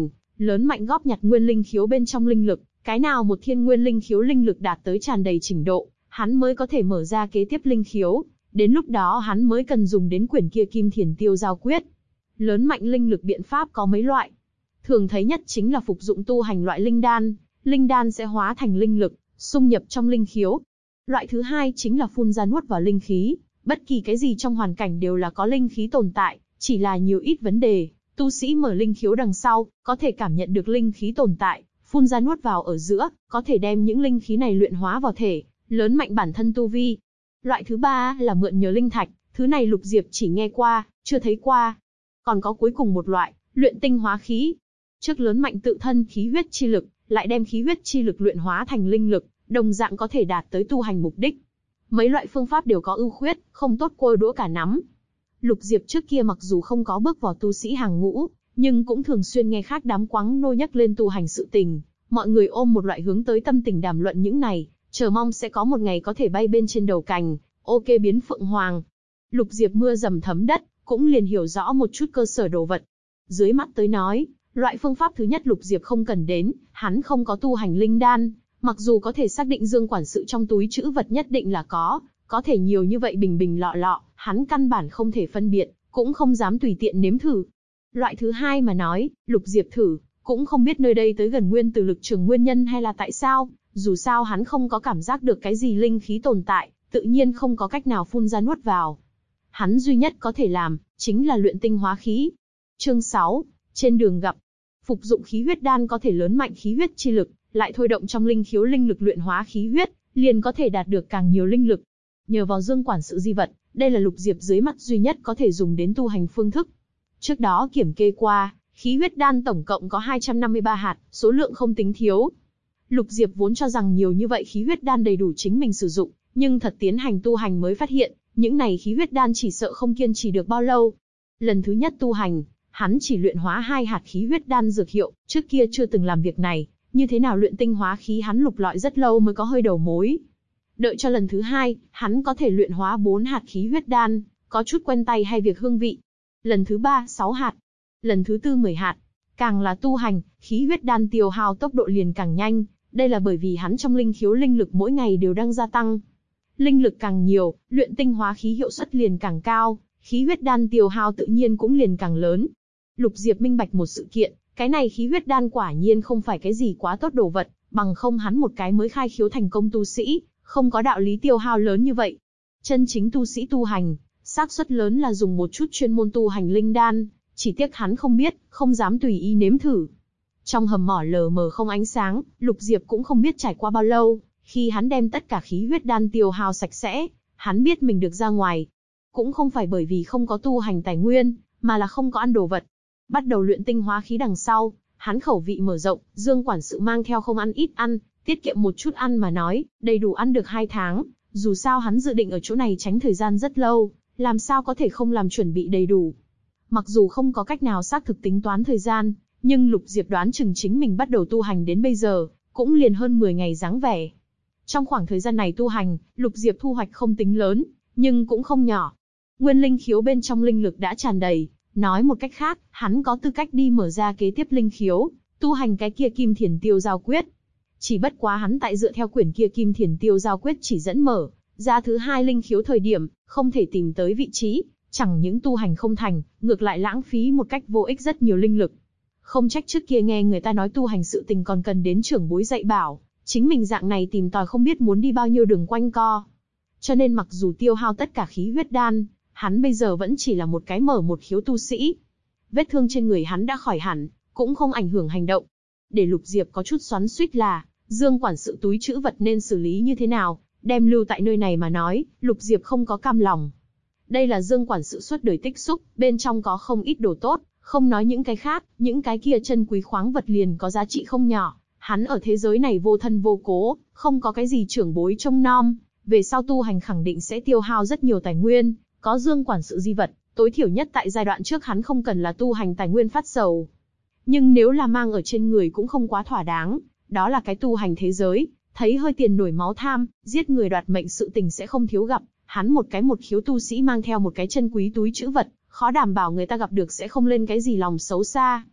Speaker 1: lớn mạnh góp nhặt nguyên linh khiếu bên trong linh lực, cái nào một thiên nguyên linh khiếu linh lực đạt tới tràn đầy trình độ, hắn mới có thể mở ra kế tiếp linh khiếu, đến lúc đó hắn mới cần dùng đến quyển kia Kim Thiền Tiêu Giao Quyết. Lớn mạnh linh lực biện pháp có mấy loại. Thường thấy nhất chính là phục dụng tu hành loại linh đan sẽ hóa thành linh lực, xung nhập trong linh khiếu. Loại thứ hai chính là phun ra nuốt vào linh khí, bất kỳ cái gì trong hoàn cảnh đều là có linh khí tồn tại, chỉ là nhiều ít vấn đề, tu sĩ mở linh khiếu đằng sau, có thể cảm nhận được linh khí tồn tại, phun ra nuốt vào ở giữa, có thể đem những linh khí này luyện hóa vào thể, lớn mạnh bản thân tu vi. Loại thứ ba là mượn nhờ linh thạch, thứ này Lục Diệp chỉ nghe qua, chưa thấy qua. Còn có cuối cùng một loại, luyện tinh hóa khí. Trước lớn mạnh tự thân khí huyết chi lực, lại đem khí huyết chi lực luyện hóa thành linh lực, đồng dạng có thể đạt tới tu hành mục đích. Mấy loại phương pháp đều có ưu khuyết, không tốt côi đũa cả nắm. Lục Diệp trước kia mặc dù không có bước vào tu sĩ hàng ngũ, nhưng cũng thường xuyên nghe khác đám quáng nô nhắc lên tu hành sự tình. Mọi người ôm một loại hướng tới tâm tình đàm luận những này, chờ mong sẽ có một ngày có thể bay bên trên đầu cành, ok biến phượng hoàng. Lục Diệp mưa dầm thấm đất, cũng liền hiểu rõ một chút cơ sở đồ vật. Dưới mắt tới nói, loại phương pháp thứ nhất Lục Diệp không cần đến, hắn không có tu hành linh đan, mặc dù có thể xác định Dương quản sự trong túi trữ vật nhất định là có thể nhiều như vậy bình bình lọ lọ, hắn căn bản không thể phân biệt, cũng không dám tùy tiện nếm thử. Loại thứ hai mà nói, Lục Diệp thử, cũng không biết nơi đây tới gần nguyên từ lực trường nguyên nhân hay là tại sao, dù sao hắn không có cảm giác được cái gì linh khí tồn tại, tự nhiên không có cách nào phun ra nuốt vào. Hắn duy nhất có thể làm, chính là luyện tinh hóa khí. Chương 6, trên đường gặp. Phục dụng khí huyết đan có thể lớn mạnh khí huyết chi lực, lại thôi động trong linh khiếu linh lực luyện hóa khí huyết, liền có thể đạt được càng nhiều linh lực. Nhờ vào Dương quản sự di vật, đây là Lục Diệp dưới mắt duy nhất có thể dùng đến tu hành phương thức. Trước đó kiểm kê qua, khí huyết đan tổng cộng có 253 hạt, số lượng không tính thiếu. Lục Diệp vốn cho rằng nhiều như vậy khí huyết đan đầy đủ chính mình sử dụng, nhưng thật tiến hành tu hành mới phát hiện, những này khí huyết đan chỉ sợ không kiên trì được bao lâu. Lần thứ nhất tu hành, hắn chỉ luyện hóa 2 hạt khí huyết đan dược hiệu, trước kia chưa từng làm việc này, như thế nào luyện tinh hóa khí hắn lục lọi rất lâu mới có hơi đầu mối. Đợi cho lần thứ hai, hắn có thể luyện hóa 4 hạt khí huyết đan, có chút quen tay hay việc hương vị. Lần thứ 3, 6 hạt. Lần thứ 4, 10 hạt. Càng là tu hành, khí huyết đan tiêu hao tốc độ liền càng nhanh, đây là bởi vì hắn trong linh khiếu linh lực mỗi ngày đều đang gia tăng. Linh lực càng nhiều, luyện tinh hóa khí hiệu suất liền càng cao, khí huyết đan tiêu hao tự nhiên cũng liền càng lớn. Lục Diệp minh bạch một sự kiện, cái này khí huyết đan quả nhiên không phải cái gì quá tốt đồ vật, bằng không hắn một cái mới khai khiếu thành công tu sĩ, không có đạo lý tiêu hao lớn như vậy. Chân chính tu sĩ tu hành, xác suất lớn là dùng một chút chuyên môn tu hành linh đan, chỉ tiếc hắn không biết, không dám tùy ý nếm thử. Trong hầm mỏ lờ mờ không ánh sáng, Lục Diệp cũng không biết trải qua bao lâu, khi hắn đem tất cả khí huyết đan tiêu hao sạch sẽ, hắn biết mình được ra ngoài. Cũng không phải bởi vì không có tu hành tài nguyên, mà là không có ăn đồ vật. Bắt đầu luyện tinh hóa khí đằng sau, hắn khẩu vị mở rộng, Dương quản sự mang theo không ăn ít ăn, tiết kiệm một chút ăn mà nói, đầy đủ ăn được 2 tháng, dù sao hắn dự định ở chỗ này tránh thời gian rất lâu, làm sao có thể không làm chuẩn bị đầy đủ. Mặc dù không có cách nào xác thực tính toán thời gian, nhưng Lục Diệp đoán chừng chính mình bắt đầu tu hành đến bây giờ, cũng liền hơn 10 ngày dáng vẻ. Trong khoảng thời gian này tu hành, Lục Diệp thu hoạch không tính lớn, nhưng cũng không nhỏ. Nguyên linh khiếu bên trong linh lực đã tràn đầy, nói một cách khác, hắn có tư cách đi mở ra kế tiếp linh khiếu, tu hành cái kia Kim Thiền Tiêu Giao Quyết. Chỉ bất quá hắn tại dựa theo quyển kia Kim Thiền Tiêu Giao Quyết chỉ dẫn mở ra thứ 2 linh khiếu thời điểm, không thể tìm tới vị trí, chẳng những tu hành không thành, ngược lại lãng phí một cách vô ích rất nhiều linh lực. Không trách trước kia nghe người ta nói tu hành sự tình còn cần đến trưởng bối dạy bảo, chính mình dạng này tìm tòi không biết muốn đi bao nhiêu đường quanh co. Cho nên mặc dù tiêu hao tất cả khí huyết đan, hắn bây giờ vẫn chỉ là một cái mở một khiếu tu sĩ. Vết thương trên người hắn đã khỏi hẳn, cũng không ảnh hưởng hành động. Để Lục Diệp có chút xoắn xuýt là, Dương quản sự túi trữ vật nên xử lý như thế nào, đem lưu tại nơi này mà nói, Lục Diệp không có cam lòng. Đây là Dương quản sự suốt đời tích xúc, bên trong có không ít đồ tốt, không nói những cái khác, những cái kia chân quý khoáng vật liền có giá trị không nhỏ. Hắn ở thế giới này vô thân vô cố, không có cái gì trưởng bối trông nom, về sau tu hành khẳng định sẽ tiêu hao rất nhiều tài nguyên, có Dương quản sự di vật, tối thiểu nhất tại giai đoạn trước hắn không cần là tu hành tài nguyên phát sầu. Nhưng nếu là mang ở trên người cũng không quá thỏa đáng, đó là cái tu hành thế giới, thấy hơi tiền nổi máu tham, giết người đoạt mệnh sự tình sẽ không thiếu gặp, hắn một khiếu tu sĩ mang theo một cái chân quý túi trữ vật, khó đảm bảo người ta gặp được sẽ không lên cái gì lòng xấu xa.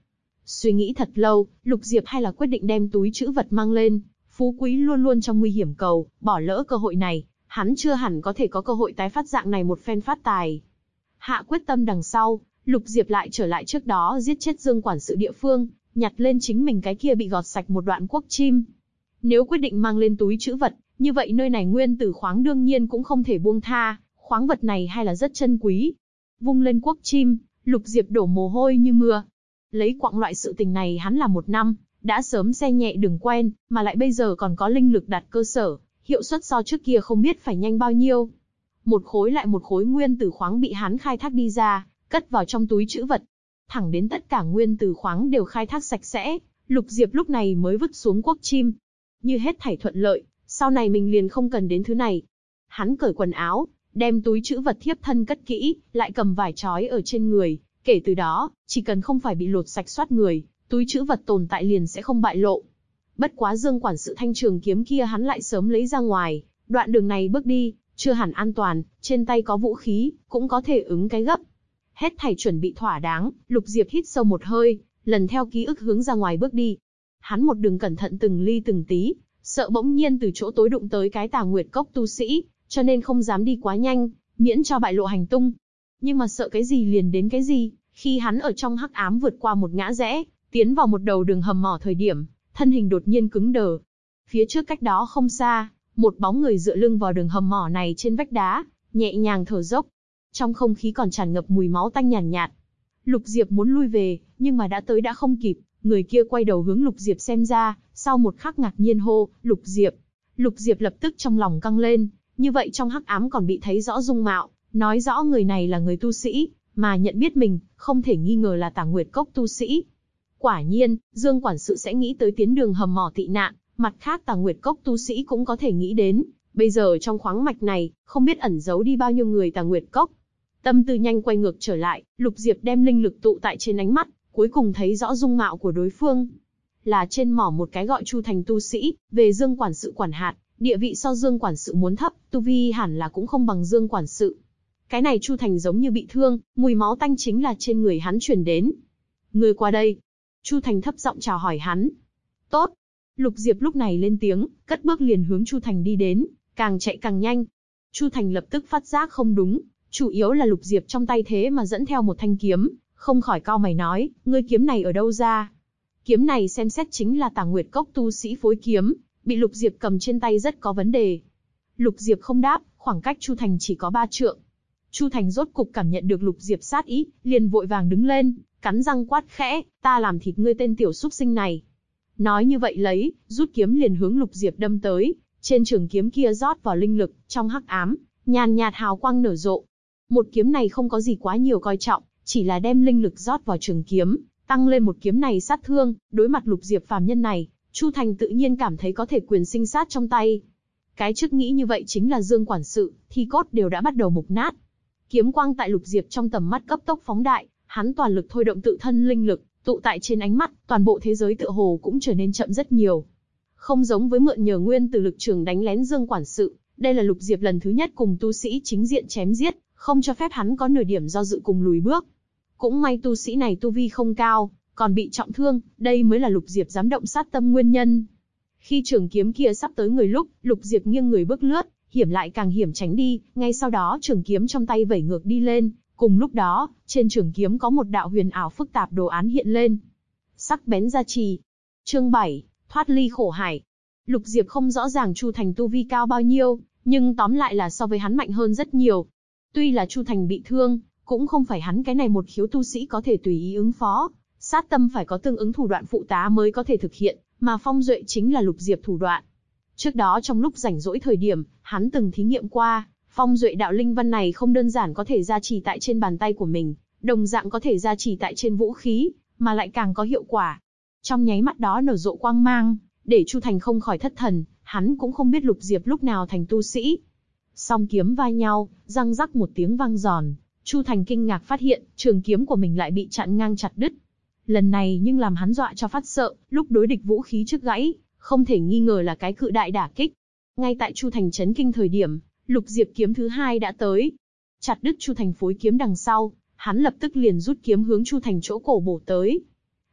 Speaker 1: Suy nghĩ thật lâu, Lục Diệp hay là quyết định đem túi trữ vật mang lên. Phú quý luôn luôn trong nguy hiểm cầu, bỏ lỡ cơ hội này, hắn chưa hẳn có thể có cơ hội tái phát dạng này một phen phát tài. Hạ quyết tâm đằng sau, Lục Diệp lại trở lại trước đó giết chết Dương quản sự địa phương, nhặt lên chính mình cái kia bị gọt sạch một đoạn cuốc chim. Nếu quyết định mang lên túi trữ vật, như vậy nơi này nguyên tử khoáng đương nhiên cũng không thể buông tha, khoáng vật này hay là rất chân quý. Vung lên cuốc chim, Lục Diệp đổ mồ hôi như mưa. Lấy quặng loại sự tình này hắn làm 1 năm, đã sớm xe nhẹ đường quen, mà lại bây giờ còn có linh lực đặt cơ sở, hiệu suất so trước kia không biết phải nhanh bao nhiêu. Một khối lại một khối nguyên tử khoáng bị hắn khai thác đi ra, cất vào trong túi trữ vật. Thẳng đến tất cả nguyên tử khoáng đều khai thác sạch sẽ, Lục Diệp lúc này mới vứt xuống cuốc chim. Như hết thảy thuận lợi, sau này mình liền không cần đến thứ này. Hắn cởi quần áo, đem túi trữ vật thiếp thân cất kỹ, lại cầm vải trói ở trên người. Kể từ đó, chỉ cần không phải bị lột sạch soát người, túi trữ vật tồn tại liền sẽ không bại lộ. Bất quá Dương quản sự thanh trường kiếm kia hắn lại sớm lấy ra ngoài, đoạn đường này bước đi, chưa hẳn an toàn, trên tay có vũ khí, cũng có thể ứng cái gấp. Hết thảy chuẩn bị thỏa đáng, Lục Diệp hít sâu một hơi, lần theo ký ức hướng ra ngoài bước đi. Hắn một đường cẩn thận từng ly từng tí, sợ bỗng nhiên từ chỗ tối đụng tới cái Tà Nguyệt Cốc tu sĩ, cho nên không dám đi quá nhanh, miễn cho bại lộ hành tung. Nhưng mà sợ cái gì liền đến cái gì, khi hắn ở trong hắc ám vượt qua một ngã rẽ, tiến vào một đầu đường hầm mỏ thời điểm, thân hình đột nhiên cứng đờ. Phía trước cách đó không xa, một bóng người dựa lưng vào đường hầm mỏ này trên vách đá, nhẹ nhàng thở dốc. Trong không khí còn tràn ngập mùi máu tanh nhàn nhạt. Lục Diệp muốn lui về, nhưng mà đã tới đã không kịp, người kia quay đầu hướng Lục Diệp xem ra, sau một khắc ngạc nhiên hô, Lục Diệp. Lục Diệp lập tức trong lòng căng lên, như vậy trong hắc ám còn bị thấy rõ dung mạo, nói rõ người này là người tu sĩ, mà nhận biết mình, không thể nghi ngờ là Tà Nguyệt Cốc tu sĩ. Quả nhiên, Dương quản sự sẽ nghĩ tới tiến đường hầm mỏ tị nạn, mặt khác Tà Nguyệt Cốc tu sĩ cũng có thể nghĩ đến, bây giờ trong khoáng mạch này, không biết ẩn giấu đi bao nhiêu người Tà Nguyệt Cốc. Tâm tư nhanh quay ngược trở lại, Lục Diệp đem linh lực tụ tại trên ánh mắt, cuối cùng thấy rõ dung mạo của đối phương. Là trên mỏ một cái gọi Chu Thành tu sĩ, về Dương quản sự quản hạt, địa vị so Dương quản sự muốn thấp, tu vi hẳn là cũng không bằng Dương quản sự. Cái này Chu Thành giống như bị thương, mùi máu tanh chính là trên người hắn truyền đến. Người qua đây. Chu Thành thấp giọng chào hỏi hắn. Tốt. Lục Diệp lúc này lên tiếng, cất bước liền hướng Chu Thành đi đến, càng chạy càng nhanh. Chu Thành lập tức phát giác không đúng, chủ yếu là Lục Diệp trong tay thế mà dẫn theo một thanh kiếm, không khỏi cau mày nói, ngươi kiếm này ở đâu ra? Kiếm này xem xét chính là Tà Nguyệt Cốc tu sĩ phối kiếm, bị Lục Diệp cầm trên tay rất có vấn đề. Lục Diệp không đáp, khoảng cách Chu Thành chỉ có 3 trượng. Chu Thành rốt cục cảm nhận được Lục Diệp sát ý, liền vội vàng đứng lên, cắn răng quát khẽ, ta làm thịt ngươi tên tiểu súc sinh này. Nói như vậy lấy, rút kiếm liền hướng Lục Diệp đâm tới, trên trường kiếm kia rót vào linh lực, trong hắc ám, nhàn nhạt hào quang nở rộ. Một kiếm này không có gì quá nhiều coi trọng, chỉ là đem linh lực rót vào trường kiếm, tăng lên một kiếm này sát thương, đối mặt Lục Diệp phàm nhân này, Chu Thành tự nhiên cảm thấy có thể quyền sinh sát trong tay. Cái trước nghĩ như vậy chính là Dương quản sự, thi cốt đều đã bắt đầu mục nát. Kiếm quang tại Lục Diệp trong tầm mắt cấp tốc phóng đại, hắn toàn lực thôi động tự thân linh lực, tụ tại trên ánh mắt, toàn bộ thế giới tựa hồ cũng trở nên chậm rất nhiều. Không giống với mượn nhờ nguyên từ lực trường đánh lén Dương quản sự, đây là Lục Diệp lần thứ nhất cùng tu sĩ chính diện chém giết, không cho phép hắn có nửa điểm do dự cùng lùi bước. Cũng may tu sĩ này tu vi không cao, còn bị trọng thương, đây mới là Lục Diệp dám động sát tâm nguyên nhân. Khi trường kiếm kia sắp tới người lúc, Lục Diệp nghiêng người bước lướt, hiểm lại càng hiểm tránh đi, ngay sau đó trường kiếm trong tay vẩy ngược đi lên, cùng lúc đó, trên trường kiếm có một đạo huyền ảo phức tạp đồ án hiện lên. Sắc bén gia trì. Chương 7, thoát ly khổ hải. Lục Diệp không rõ ràng Chu Thành tu vi cao bao nhiêu, nhưng tóm lại là so với hắn mạnh hơn rất nhiều. Tuy là Chu Thành bị thương, cũng không phải hắn cái này một khiếu tu sĩ có thể tùy ý ứng phó, sát tâm phải có tương ứng thủ đoạn phụ tá mới có thể thực hiện, mà phong duệ chính là Lục Diệp thủ đoạn. Trước đó trong lúc rảnh rỗi thời điểm, hắn từng thí nghiệm qua, phong duệ đạo linh văn này không đơn giản có thể gia trì tại trên bàn tay của mình, đồng dạng có thể gia trì tại trên vũ khí, mà lại càng có hiệu quả. Trong nháy mắt đó nở rộ quang mang, để Chu Thành không khỏi thất thần, hắn cũng không biết Lục Diệp lúc nào thành tu sĩ. Song kiếm va nhau, răng rắc một tiếng vang giòn, Chu Thành kinh ngạc phát hiện, trường kiếm của mình lại bị chặn ngang chặt đứt. Lần này nhưng làm hắn dọa cho phát sợ, lúc đối địch vũ khí trước gãy, không thể nghi ngờ là cái cự đại đả kích. Ngay tại Chu Thành chấn kinh thời điểm, Lục Diệp kiếm thứ 2 đã tới. Chặt đứt Chu Thành phối kiếm đằng sau, hắn lập tức liền rút kiếm hướng Chu Thành chỗ cổ bổ tới.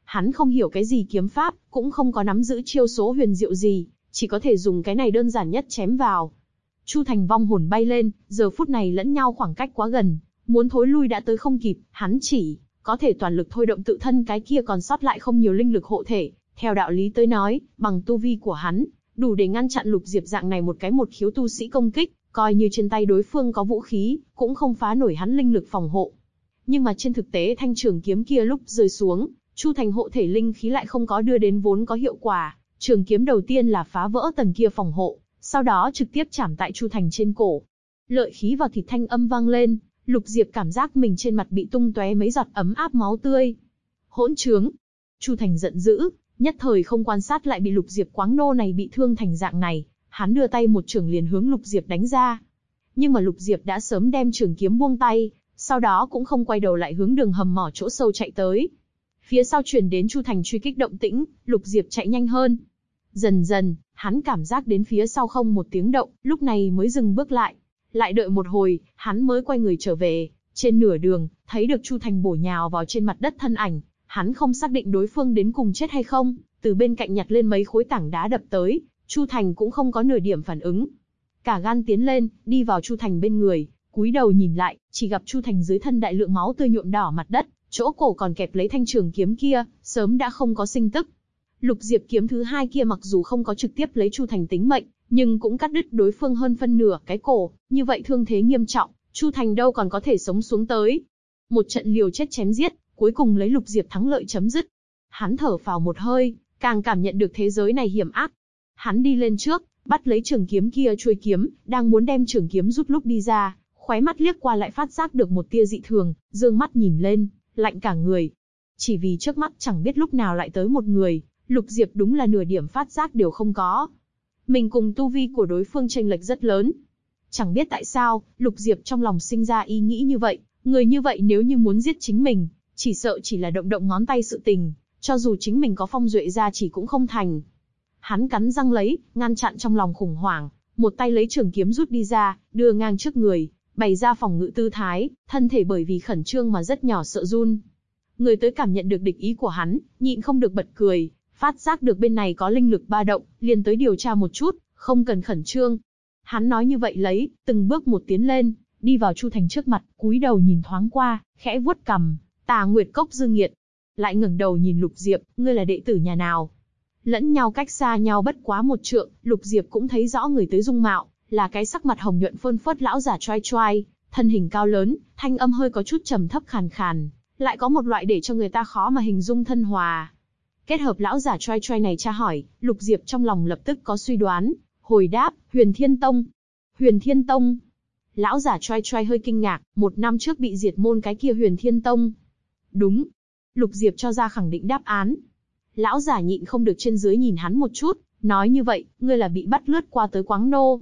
Speaker 1: Hắn không hiểu cái gì kiếm pháp, cũng không có nắm giữ chiêu số huyền diệu gì, chỉ có thể dùng cái này đơn giản nhất chém vào. Chu Thành vong hồn bay lên, giờ phút này lẫn nhau khoảng cách quá gần, muốn thối lui đã tới không kịp, hắn chỉ có thể toàn lực thôi động tự thân cái kia còn sót lại không nhiều linh lực hộ thể. Theo đạo lý tới nói, bằng tu vi của hắn, đủ để ngăn chặn Lục Diệp dạng này một khiếu tu sĩ công kích, coi như trên tay đối phương có vũ khí, cũng không phá nổi hắn linh lực phòng hộ. Nhưng mà trên thực tế thanh trường kiếm kia lúc rơi xuống, Chu Thành hộ thể linh khí lại không có đưa đến vốn có hiệu quả. Trường kiếm đầu tiên là phá vỡ tầng kia phòng hộ, sau đó trực tiếp chạm tại Chu Thành trên cổ. Lợi khí vào thịt thanh âm vang lên, Lục Diệp cảm giác mình trên mặt bị tung tóe mấy giọt ấm áp máu tươi. Hỗn trướng! Chu Thành giận dữ, nhất thời không quan sát lại bị Lục Diệp quáng nô này bị thương thành dạng này, hắn đưa tay một chưởng liền hướng Lục Diệp đánh ra. Nhưng mà Lục Diệp đã sớm đem trường kiếm buông tay, sau đó cũng không quay đầu lại hướng đường hầm mỏ chỗ sâu chạy tới. Phía sau truyền đến Chu Thành truy kích động tĩnh, Lục Diệp chạy nhanh hơn. Dần dần, hắn cảm giác đến phía sau không một tiếng động, lúc này mới dừng bước lại. Lại đợi một hồi, hắn mới quay người trở về. Trên nửa đường, thấy được Chu Thành bổ nhào vào trên mặt đất thân ảnh. Hắn không xác định đối phương đến cùng chết hay không, từ bên cạnh nhặt lên mấy khối tảng đá đập tới. Chu Thành cũng không có nửa điểm phản ứng. Cả gan tiến lên, đi vào Chu Thành bên người, cúi đầu nhìn lại, chỉ gặp Chu Thành dưới thân đại lượng máu tươi nhuộm đỏ mặt đất, chỗ cổ còn kẹp lấy thanh trường kiếm kia, sớm đã không có sinh tức. Lục Diệp kiếm thứ hai kia mặc dù không có trực tiếp lấy Chu Thành tính mệnh, nhưng cũng cắt đứt đối phương hơn phân nửa cái cổ, như vậy thương thế nghiêm trọng, Chu Thành đâu còn có thể sống xuống tới. Một trận liều chết chém giết, cuối cùng lấy Lục Diệp thắng lợi chấm dứt. Hắn thở phào một hơi, càng cảm nhận được thế giới này hiểm ác. Hắn đi lên trước, bắt lấy trường kiếm kia chuôi kiếm, đang muốn đem trường kiếm rút lúc đi ra, khóe mắt liếc qua lại phát giác được một tia dị thường, dương mắt nhìn lên, lạnh cả người. Chỉ vì trước mắt chẳng biết lúc nào lại tới một người, Lục Diệp đúng là nửa điểm phát giác đều không có. Mình cùng tu vi của đối phương chênh lệch rất lớn. Chẳng biết tại sao, Lục Diệp trong lòng sinh ra ý nghĩ như vậy, người như vậy nếu như muốn giết chính mình, chỉ sợ chỉ là động động ngón tay sự tình, cho dù chính mình có phong duệ ra chỉ cũng không thành. Hắn cắn răng lấy, ngăn chặn trong lòng khủng hoảng, một tay lấy trường kiếm rút đi ra, đưa ngang trước người, bày ra phòng ngự tư thái, thân thể bởi vì khẩn trương mà rất nhỏ sợ run. Người tới cảm nhận được địch ý của hắn, nhịn không được bật cười, phát giác được bên này có linh lực ba động, liền tới điều tra một chút, không cần khẩn trương. Hắn nói như vậy lấy, từng bước một tiến lên, đi vào Chu Thành trước mặt, cúi đầu nhìn thoáng qua, khẽ vuốt cằm, Tà Nguyệt Cốc Dương Nghiệt. Lại ngẩng đầu nhìn Lục Diệp, ngươi là đệ tử nhà nào? Lẫn nhau cách xa nhau bất quá một trượng, Lục Diệp cũng thấy rõ người tới dung mạo, là cái sắc mặt hồng nhuận phơn phớt lão giả choai choai, thân hình cao lớn, thanh âm hơi có chút trầm thấp khàn khàn, lại có một loại để cho người ta khó mà hình dung thân hòa. Kết hợp lão giả choai choai này tra hỏi, Lục Diệp trong lòng lập tức có suy đoán, hồi đáp, Huyền Thiên Tông. Huyền Thiên Tông? Lão giả choai choai hơi kinh ngạc, 1 năm trước bị diệt môn cái kia Huyền Thiên Tông. Đúng. Lục Diệp cho ra khẳng định đáp án. Lão giả nhịn không được trên dưới nhìn hắn một chút, nói như vậy, ngươi là bị bắt lướt qua tới Quáng Nô.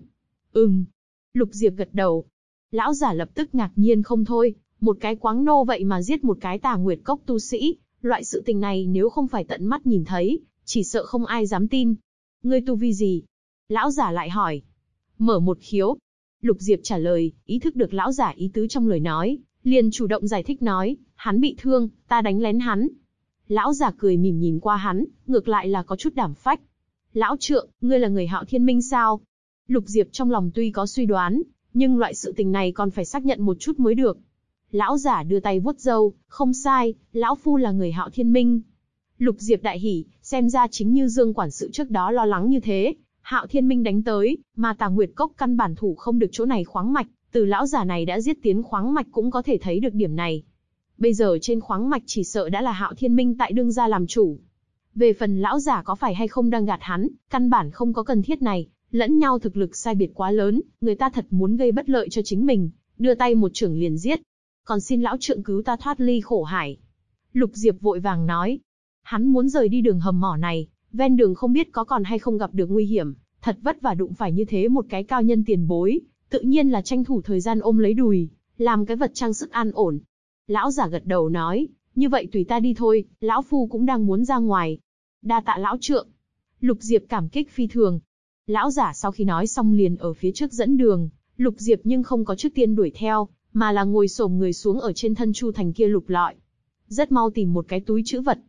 Speaker 1: Lục Diệp gật đầu. Lão giả lập tức ngạc nhiên không thôi, một cái Quáng Nô vậy mà giết một cái Tà Nguyệt Cốc tu sĩ, loại sự tình này nếu không phải tận mắt nhìn thấy, chỉ sợ không ai dám tin. Ngươi tu vi gì? Lão giả lại hỏi. Mở một khiếu. Lục Diệp trả lời, ý thức được lão giả ý tứ trong lời nói, liền chủ động giải thích nói, hắn bị thương, ta đánh lén hắn. Lão giả cười mỉm nhìn qua hắn, ngược lại là có chút đảm phách. Lão trượng, ngươi là người Hạo Thiên Minh sao? Lục Diệp trong lòng tuy có suy đoán, nhưng loại sự tình này còn phải xác nhận một chút mới được. Lão giả đưa tay vuốt râu, không sai, lão phu là người Hạo Thiên Minh. Lục Diệp đại hỉ, xem ra chính như Dương quản sự trước đó lo lắng như thế, Hạo Thiên Minh đánh tới, mà Tà Nguyệt Cốc căn bản thủ không được chỗ này khoáng mạch, từ lão giả này đã giết tiến khoáng mạch cũng có thể thấy được điểm này. Bây giờ trên khoáng mạch chỉ sợ đã là Hạo Thiên Minh tại đương gia làm chủ. Về phần lão giả có phải hay không đang gạt hắn, căn bản không có cần thiết này, lẫn nhau thực lực sai biệt quá lớn, người ta thật muốn gây bất lợi cho chính mình, đưa tay một chưởng liền giết. Còn xin lão trượng cứu ta thoát ly khổ hải. Lục Diệp vội vàng nói. Hắn muốn rời đi đường hầm mỏ này, ven đường không biết có còn hay không gặp được nguy hiểm, thật vất vả đụng phải như thế một cái cao nhân tiền bối, tự nhiên là tranh thủ thời gian ôm lấy đùi, làm cái vật trang sức an ổn. Lão giả gật đầu nói, như vậy tùy ta đi thôi, lão phu cũng đang muốn ra ngoài. Đa tạ lão trượng. Lục Diệp cảm kích phi thường. Lão giả sau khi nói xong liền ở phía trước dẫn đường, Lục Diệp nhưng không có trước tiên đuổi theo, mà là ngồi xổm người xuống ở trên thân Chu Thành kia lục lọi. Rất mau tìm một cái túi trữ vật.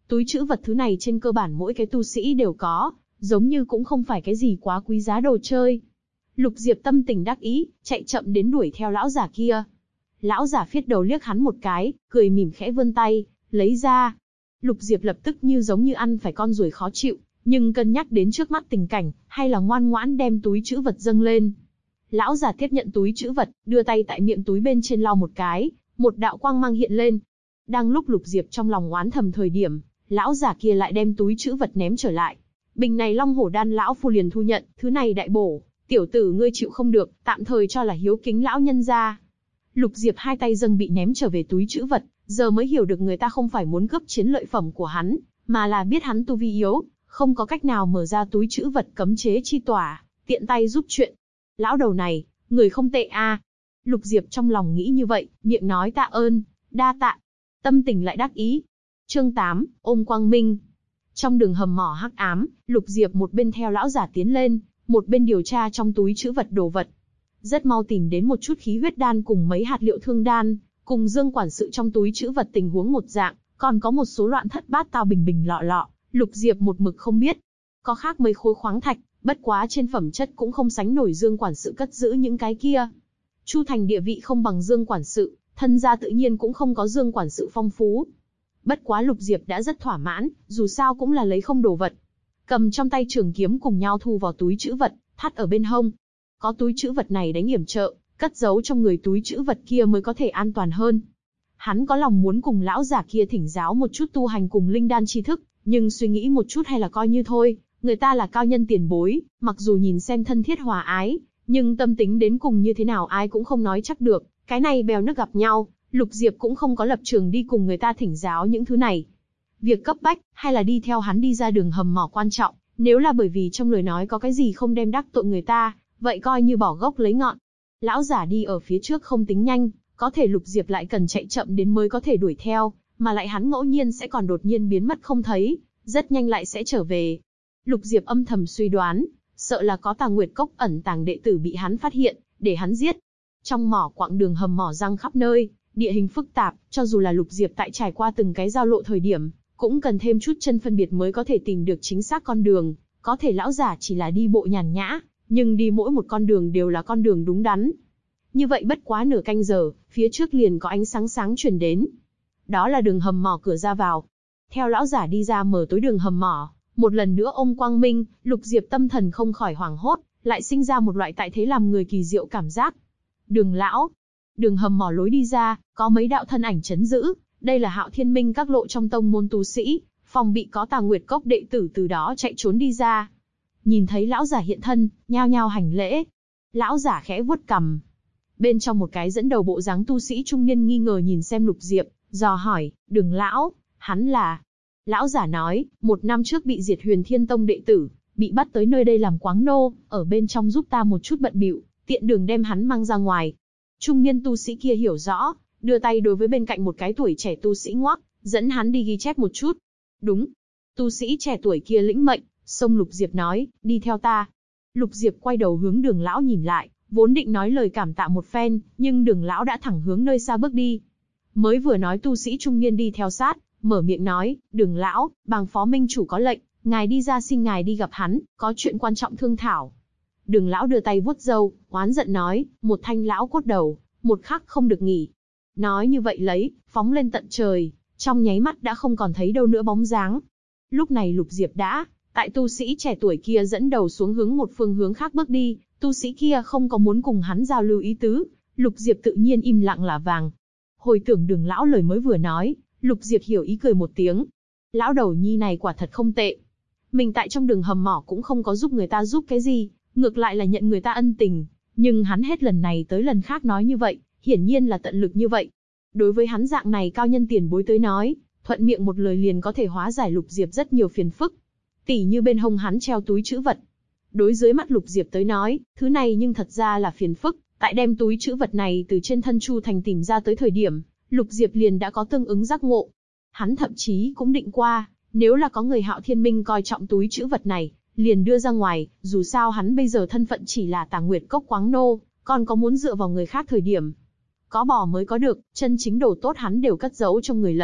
Speaker 1: Túi trữ vật thứ này trên cơ bản mỗi cái tu sĩ đều có, giống như cũng không phải cái gì quá quý giá đồ chơi. Lục Diệp tâm tình đắc ý, chạy chậm đến đuổi theo lão giả kia. Lão giả phiết đầu liếc hắn một cái, cười mỉm khẽ vươn tay, lấy ra. Lục Diệp lập tức như giống như ăn phải con ruồi khó chịu, nhưng cân nhắc đến trước mắt tình cảnh, hay là ngoan ngoãn đem túi trữ vật dâng lên. Lão giả tiếp nhận túi trữ vật, đưa tay tại miệng túi bên trên lau một cái, một đạo quang mang hiện lên. Đang lúc Lục Diệp trong lòng oán thầm thời điểm, lão giả kia lại đem túi trữ vật ném trở lại. Bình này Long Hổ Đan lão phu liền thu nhận, thứ này đại bổ, tiểu tử ngươi chịu không được, tạm thời cho là hiếu kính lão nhân gia. Lục Diệp hai tay dâng bị ném trở về túi trữ vật, giờ mới hiểu được người ta không phải muốn cướp chiến lợi phẩm của hắn, mà là biết hắn tu vi yếu, không có cách nào mở ra túi trữ vật cấm chế chi tỏa, tiện tay giúp chuyện. Lão đầu này, người không tệ a. Lục Diệp trong lòng nghĩ như vậy, miệng nói tạ ơn, đa tạ. Tâm tình lại đắc ý. Chương 8, ôm quang minh. Trong đường hầm mỏ hắc ám, Lục Diệp một bên theo lão giả tiến lên, một bên điều tra trong túi trữ vật đồ vật. Rất mau tìm đến một chút khí huyết đan cùng mấy hạt liệu thương đan, cùng Dương quản sự trong túi trữ vật tình huống một dạng, còn có một số loạn thất bát tao bình bình lọ lọ, Lục Diệp một mực không biết. Có khác mấy khối khoáng thạch, bất quá trên phẩm chất cũng không sánh nổi Dương quản sự cất giữ những cái kia. Chu Thành địa vị không bằng Dương quản sự, thân gia tự nhiên cũng không có Dương quản sự phong phú. Bất quá Lục Diệp đã rất thỏa mãn, dù sao cũng là lấy không đồ vật. Cầm trong tay trường kiếm cùng nhau thu vào túi trữ vật, thắt ở bên hông. Có túi trữ vật này đánh yểm trợ, cất giấu trong người túi trữ vật kia mới có thể an toàn hơn. Hắn có lòng muốn cùng lão giả kia thỉnh giáo một chút tu hành cùng linh đan tri thức, nhưng suy nghĩ một chút hay là coi như thôi, người ta là cao nhân tiền bối, mặc dù nhìn xem thân thiết hòa ái, nhưng tâm tính đến cùng như thế nào ai cũng không nói chắc được, cái này bèo nước gặp nhau, Lục Diệp cũng không có lập trường đi cùng người ta thỉnh giáo những thứ này. Việc cấp bách, hay là đi theo hắn đi ra đường hầm mỏ quan trọng, nếu là bởi vì trong lời nói có cái gì không đem đắc tội người ta, vậy coi như bỏ gốc lấy ngọn. Lão giả đi ở phía trước không tính nhanh, có thể Lục Diệp lại cần chạy chậm đến mới có thể đuổi theo, mà lại hắn ngẫu nhiên sẽ còn đột nhiên biến mất không thấy, rất nhanh lại sẽ trở về. Lục Diệp âm thầm suy đoán, sợ là có Tà Nguyệt Cốc ẩn tàng đệ tử bị hắn phát hiện, để hắn giết. Trong mỏ quặng đường hầm mỏ răng khắp nơi, địa hình phức tạp, cho dù là Lục Diệp tại trải qua từng cái giao lộ thời điểm, cũng cần thêm chút chân phân biệt mới có thể tìm được chính xác con đường. Có thể lão giả chỉ là đi bộ nhàn nhã, nhưng đi mỗi một con đường đều là con đường đúng đắn. Như vậy bất quá nửa canh giờ, phía trước liền có ánh sáng sáng truyền đến. Đó là đường hầm mỏ cửa ra vào. Theo lão giả đi ra mở tối đường hầm mỏ, một lần nữa ôm quang minh, Lục Diệp tâm thần không khỏi hoảng hốt, lại sinh ra một loại tại thế làm người kỳ diệu cảm giác. Đường lão, đường hầm mỏ lối đi ra, có mấy đạo thân ảnh chấn giữ, đây là Hạo Thiên Minh các lộ trong tông môn tu sĩ, phòng bị có Tà Nguyệt Cốc đệ tử từ đó chạy trốn đi ra. Nhìn thấy lão giả hiện thân, nhao nhao hành lễ. Lão giả khẽ vuốt cằm. Bên trong một cái dẫn đầu bộ dáng tu sĩ trung niên nghi ngờ nhìn xem Lục Diệp, dò hỏi, Đường lão, hắn là... Lão giả nói, 1 năm trước bị diệt Huyền Thiên Tông đệ tử, bị bắt tới nơi đây làm quáng nô, ở bên trong giúp ta một chút bận bịu, tiện đường đem hắn mang ra ngoài. Trung niên tu sĩ kia hiểu rõ, đưa tay đối với bên cạnh một cái tuổi trẻ tu sĩ ngoắc, dẫn hắn đi ghi chép một chút. Đúng. Tu sĩ trẻ tuổi kia lĩnh mệnh, xông Lục Diệp nói, đi theo ta. Lục Diệp quay đầu hướng Đường lão nhìn lại, vốn định nói lời cảm tạ một phen, nhưng Đường lão đã thẳng hướng nơi xa bước đi. Mới vừa nói tu sĩ trung niên đi theo sát, mở miệng nói, Đường lão, bàng phó minh chủ có lệnh, ngài đi ra xin ngài đi gặp hắn, có chuyện quan trọng thương thảo. Đường lão đưa tay vuốt râu, oán giận nói, một thanh lão cốt đầu, một khắc không được nghỉ. Nói như vậy lấy, phóng lên tận trời, trong nháy mắt đã không còn thấy đâu nữa bóng dáng. Lúc này Lục Diệp đã, tại tu sĩ trẻ tuổi kia dẫn đầu xuống hướng một phương hướng khác bước đi, tu sĩ kia không có muốn cùng hắn giao lưu ý tứ, Lục Diệp tự nhiên im lặng là vàng. Hồi tưởng Đường lão lời mới vừa nói, Lục Diệp hiểu ý cười một tiếng. Lão đầu nhi này quả thật không tệ. Mình tại trong đường hầm mỏ cũng không có giúp người ta giúp cái gì, ngược lại là nhận người ta ân tình, nhưng hắn hết lần này tới lần khác nói như vậy, hiển nhiên là tận lực như vậy. Đối với hắn dạng này cao nhân tiền bối tới nói, thuận miệng một lời liền có thể hóa giải Lục Diệp rất nhiều phiền phức. Tỉ như bên hông hắn treo túi trữ vật. Đối dưới mắt Lục Diệp tới nói, thứ này nhưng thật ra là phiền phức, tại đem túi trữ vật này từ trên thân Chu Thành tìm ra tới thời điểm, Lục Diệp liền đã có tương ứng giác ngộ. Hắn thậm chí cũng định qua, nếu là có người Hạo Thiên Minh coi trọng túi trữ vật này, liền đưa ra ngoài, dù sao hắn bây giờ thân phận chỉ là Tà Nguyệt Cốc quáng nô, còn có muốn dựa vào người khác thời điểm. Có bỏ mới có được, chân chính đồ tốt hắn đều cất giấu trong người lấy,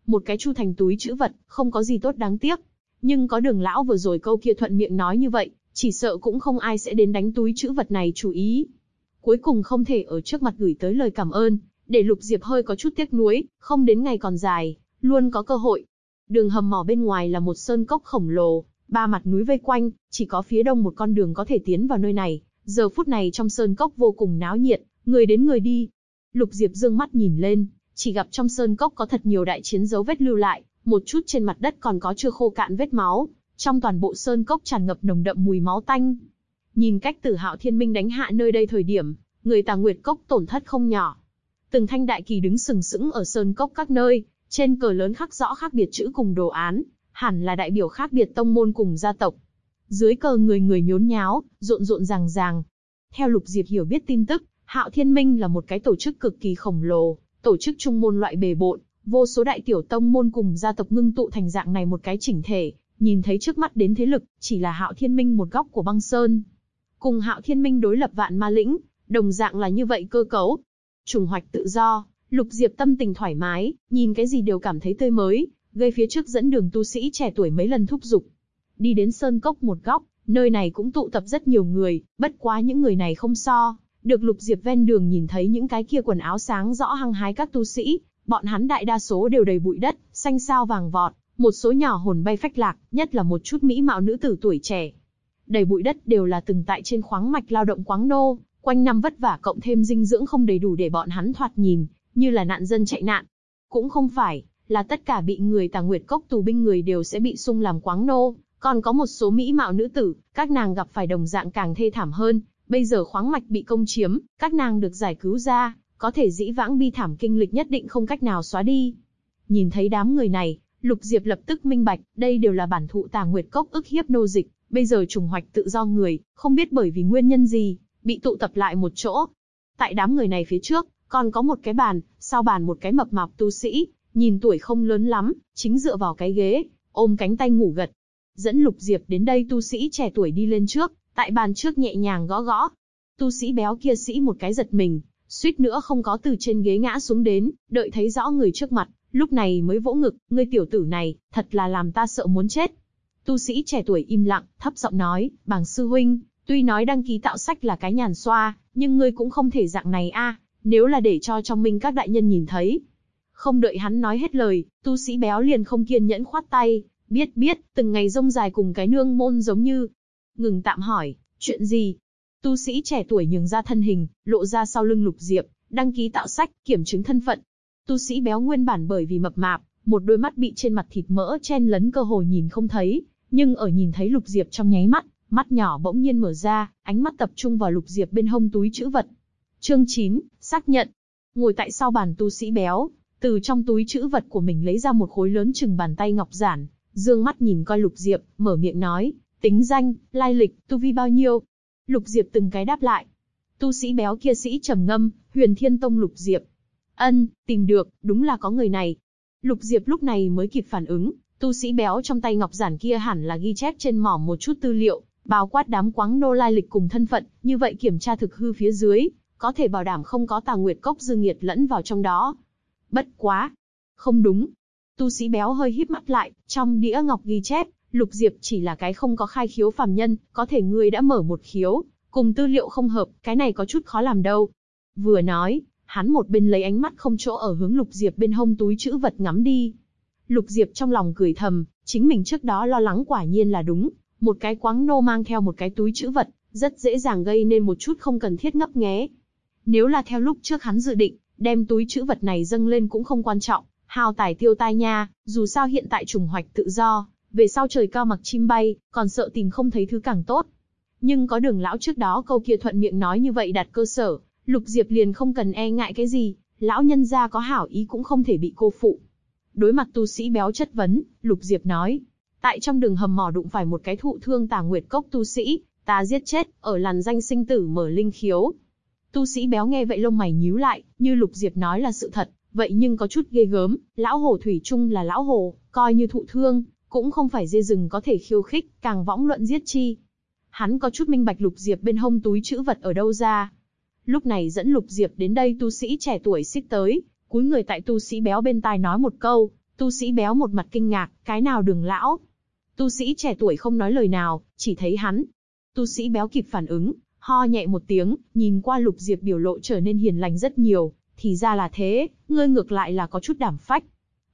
Speaker 1: một cái chu thành túi trữ vật, không có gì tốt đáng tiếc. Nhưng có Đường lão vừa rồi câu kia thuận miệng nói như vậy, chỉ sợ cũng không ai sẽ đến đánh túi trữ vật này chủ ý. Cuối cùng không thể ở trước mặt gửi tới lời cảm ơn, để Lục Diệp hơi có chút tiếc nuối, không đến ngày còn dài, luôn có cơ hội. Đường hầm mỏ bên ngoài là một sơn cốc khổng lồ, 3 mặt núi vây quanh, chỉ có phía đông một con đường có thể tiến vào nơi này. Giờ phút này trong sơn cốc vô cùng náo nhiệt, người đến người đi. Lục Diệp dương mắt nhìn lên, chỉ gặp trong sơn cốc có thật nhiều đại chiến dấu vết lưu lại, một chút trên mặt đất còn có chưa khô cạn vết máu. Trong toàn bộ sơn cốc tràn ngập nồng đậm mùi máu tanh. Nhìn cách Tử Hạo Thiên Minh đánh hạ nơi đây thời điểm, người Tà Nguyệt Cốc tổn thất không nhỏ. Từng thanh đại kỳ đứng sừng sững ở sơn cốc các nơi, trên cờ lớn khắc rõ khác biệt chữ cùng đồ án, hẳn là đại biểu khác biệt tông môn cùng gia tộc. Dưới cờ người người nhốn nháo, rộn rộn ràng ràng. Theo Lục Diệp hiểu biết tin tức, Hạo Thiên Minh là một cái tổ chức cực kỳ khổng lồ, tổ chức trung môn loại bề bộn, vô số đại tiểu tông môn cùng gia tộc ngưng tụ thành dạng này một cái chỉnh thể. Nhìn thấy trước mắt đến thế lực, chỉ là Hạo Thiên Minh một góc của băng sơn. Cùng Hạo Thiên Minh đối lập Vạn Ma Lĩnh, đồng dạng là như vậy cơ cấu. Trùng hoạch tự do, Lục Diệp tâm tình thoải mái, nhìn cái gì đều cảm thấy tươi mới, gây phía trước dẫn đường tu sĩ trẻ tuổi mấy lần thúc giục. Đi đến sơn cốc một góc, nơi này cũng tụ tập rất nhiều người, bất quá những người này không so được Lục Diệp ven đường nhìn thấy những cái kia quần áo sáng rõ hăng hái các tu sĩ, bọn hắn đại đa số đều đầy bụi đất, xanh xao vàng vọt. Một số nhỏ hồn bay phách lạc, nhất là một chút mỹ mạo nữ tử tuổi trẻ. Đầy bụi đất đều là từng tại trên khoáng mạch lao động quáng nô, quanh năm vất vả cộng thêm dinh dưỡng không đầy đủ để bọn hắn thoạt nhìn như là nạn dân chạy nạn. Cũng không phải là tất cả bị người Tà Nguyệt Cốc tù binh người đều sẽ bị sung làm quáng nô, còn có một số mỹ mạo nữ tử, các nàng gặp phải đồng dạng càng thê thảm hơn. Bây giờ khoáng mạch bị công chiếm, các nàng được giải cứu ra, có thể dĩ vãng bi thảm kinh lịch nhất định không cách nào xóa đi. Nhìn thấy đám người này, Lục Diệp lập tức minh bạch, đây đều là bản thụ Tà Nguyệt Cốc ức hiếp nô dịch, bây giờ trùng hoạch tự do người, không biết bởi vì nguyên nhân gì, bị tụ tập lại một chỗ. Tại đám người này phía trước, còn có một cái bàn, sau bàn một cái mập mạp tu sĩ, nhìn tuổi không lớn lắm, chính dựa vào cái ghế, ôm cánh tay ngủ gật. Dẫn Lục Diệp đến đây tu sĩ trẻ tuổi đi lên trước, tại bàn trước nhẹ nhàng gõ gõ. Tu sĩ béo kia sĩ một cái giật mình, suýt nữa không có từ trên ghế ngã xuống đến, đợi thấy rõ người trước mặt. Lúc này mới vỗ ngực, ngươi tiểu tử này, thật là làm ta sợ muốn chết. Tu sĩ trẻ tuổi im lặng, thấp giọng nói, Bàng sư huynh, tuy nói đăng ký tạo sách là cái nhàn xoa, nhưng ngươi cũng không thể dạng này a, nếu là để cho trong minh các đại nhân nhìn thấy. Không đợi hắn nói hết lời, tu sĩ béo liền không kiên nhẫn khoát tay, biết, từng ngày rông dài cùng cái nương môn giống như. Ngừng tạm hỏi, chuyện gì? Tu sĩ trẻ tuổi nhường ra thân hình, lộ ra sau lưng Lục Diệp, đăng ký tạo sách, kiểm chứng thân phận. Tu sĩ béo nguyên bản bởi vì mập mạp, một đôi mắt bị trên mặt thịt mỡ chen lấn cơ hồ nhìn không thấy, nhưng ở nhìn thấy Lục Diệp trong nháy mắt, mắt nhỏ bỗng nhiên mở ra, ánh mắt tập trung vào Lục Diệp bên hông túi trữ vật. Chương 9, xác nhận. Ngồi tại sau bàn tu sĩ béo, từ trong túi trữ vật của mình lấy ra một khối lớn chừng bàn tay ngọc giản, dương mắt nhìn coi Lục Diệp, mở miệng nói, tính danh, lai lịch, tu vi bao nhiêu. Lục Diệp từng cái đáp lại. Tu sĩ béo kia sĩ trầm ngâm, Huyền Thiên Tông Lục Diệp. Ân, tìm được, đúng là có người này. Lục Diệp lúc này mới kịp phản ứng, tu sĩ béo trong tay ngọc giản kia hẳn là ghi chép trên mỏm một chút tư liệu, bao quát đám quáng nô lai lịch cùng thân phận, như vậy kiểm tra thực hư phía dưới, có thể bảo đảm không có Tà Nguyệt Cốc dư nghiệt lẫn vào trong đó. Bất quá, không đúng. Tu sĩ béo hơi híp mắt lại, trong đĩa ngọc ghi chép, Lục Diệp chỉ là cái không có khai khiếu phàm nhân, có thể ngươi đã mở một khiếu, cùng tư liệu không hợp, cái này có chút khó làm đâu. Vừa nói, hắn một bên lấy ánh mắt không chỗ ở hướng Lục Diệp bên hông túi trữ vật ngắm đi. Lục Diệp trong lòng cười thầm, chính mình trước đó lo lắng quả nhiên là đúng, một cái quáng nô mang theo một cái túi trữ vật, rất dễ dàng gây nên một chút không cần thiết ngấp nghé. Nếu là theo lúc trước hắn dự định, đem túi trữ vật này dâng lên cũng không quan trọng, hao tài tiêu tai nha, dù sao hiện tại trùng hoạch tự do, về sau trời cao mặc chim bay, còn sợ tìm không thấy thứ càng tốt. Nhưng có Đường lão trước đó câu kia thuận miệng nói như vậy đặt cơ sở, Lục Diệp liền không cần e ngại cái gì, lão nhân gia có hảo ý cũng không thể bị cô phụ. Đối mặt tu sĩ béo chất vấn, Lục Diệp nói, tại trong đường hầm mỏ đụng phải một cái thụ thương Tà Nguyệt Cốc tu sĩ, ta giết chết, ở làn danh sinh tử mở linh khiếu. Tu sĩ béo nghe vậy lông mày nhíu lại, như Lục Diệp nói là sự thật, vậy nhưng có chút ghê gớm, lão hồ thủy chung là lão hồ, coi như thụ thương, cũng không phải dê rừng có thể khiêu khích, càng võng luận giết chi. Hắn có chút minh bạch Lục Diệp bên hông túi trữ vật ở đâu ra. Lúc này dẫn Lục Diệp đến đây tu sĩ trẻ tuổi xích tới, cúi người tại tu sĩ béo bên tai nói một câu, Tu sĩ béo một mặt kinh ngạc, cái nào Đường lão? Tu sĩ trẻ tuổi không nói lời nào, chỉ thấy hắn. Tu sĩ béo kịp phản ứng, ho nhẹ một tiếng, nhìn qua Lục Diệp biểu lộ trở nên hiền lành rất nhiều, thì ra là thế, ngươi ngược lại là có chút đảm phách.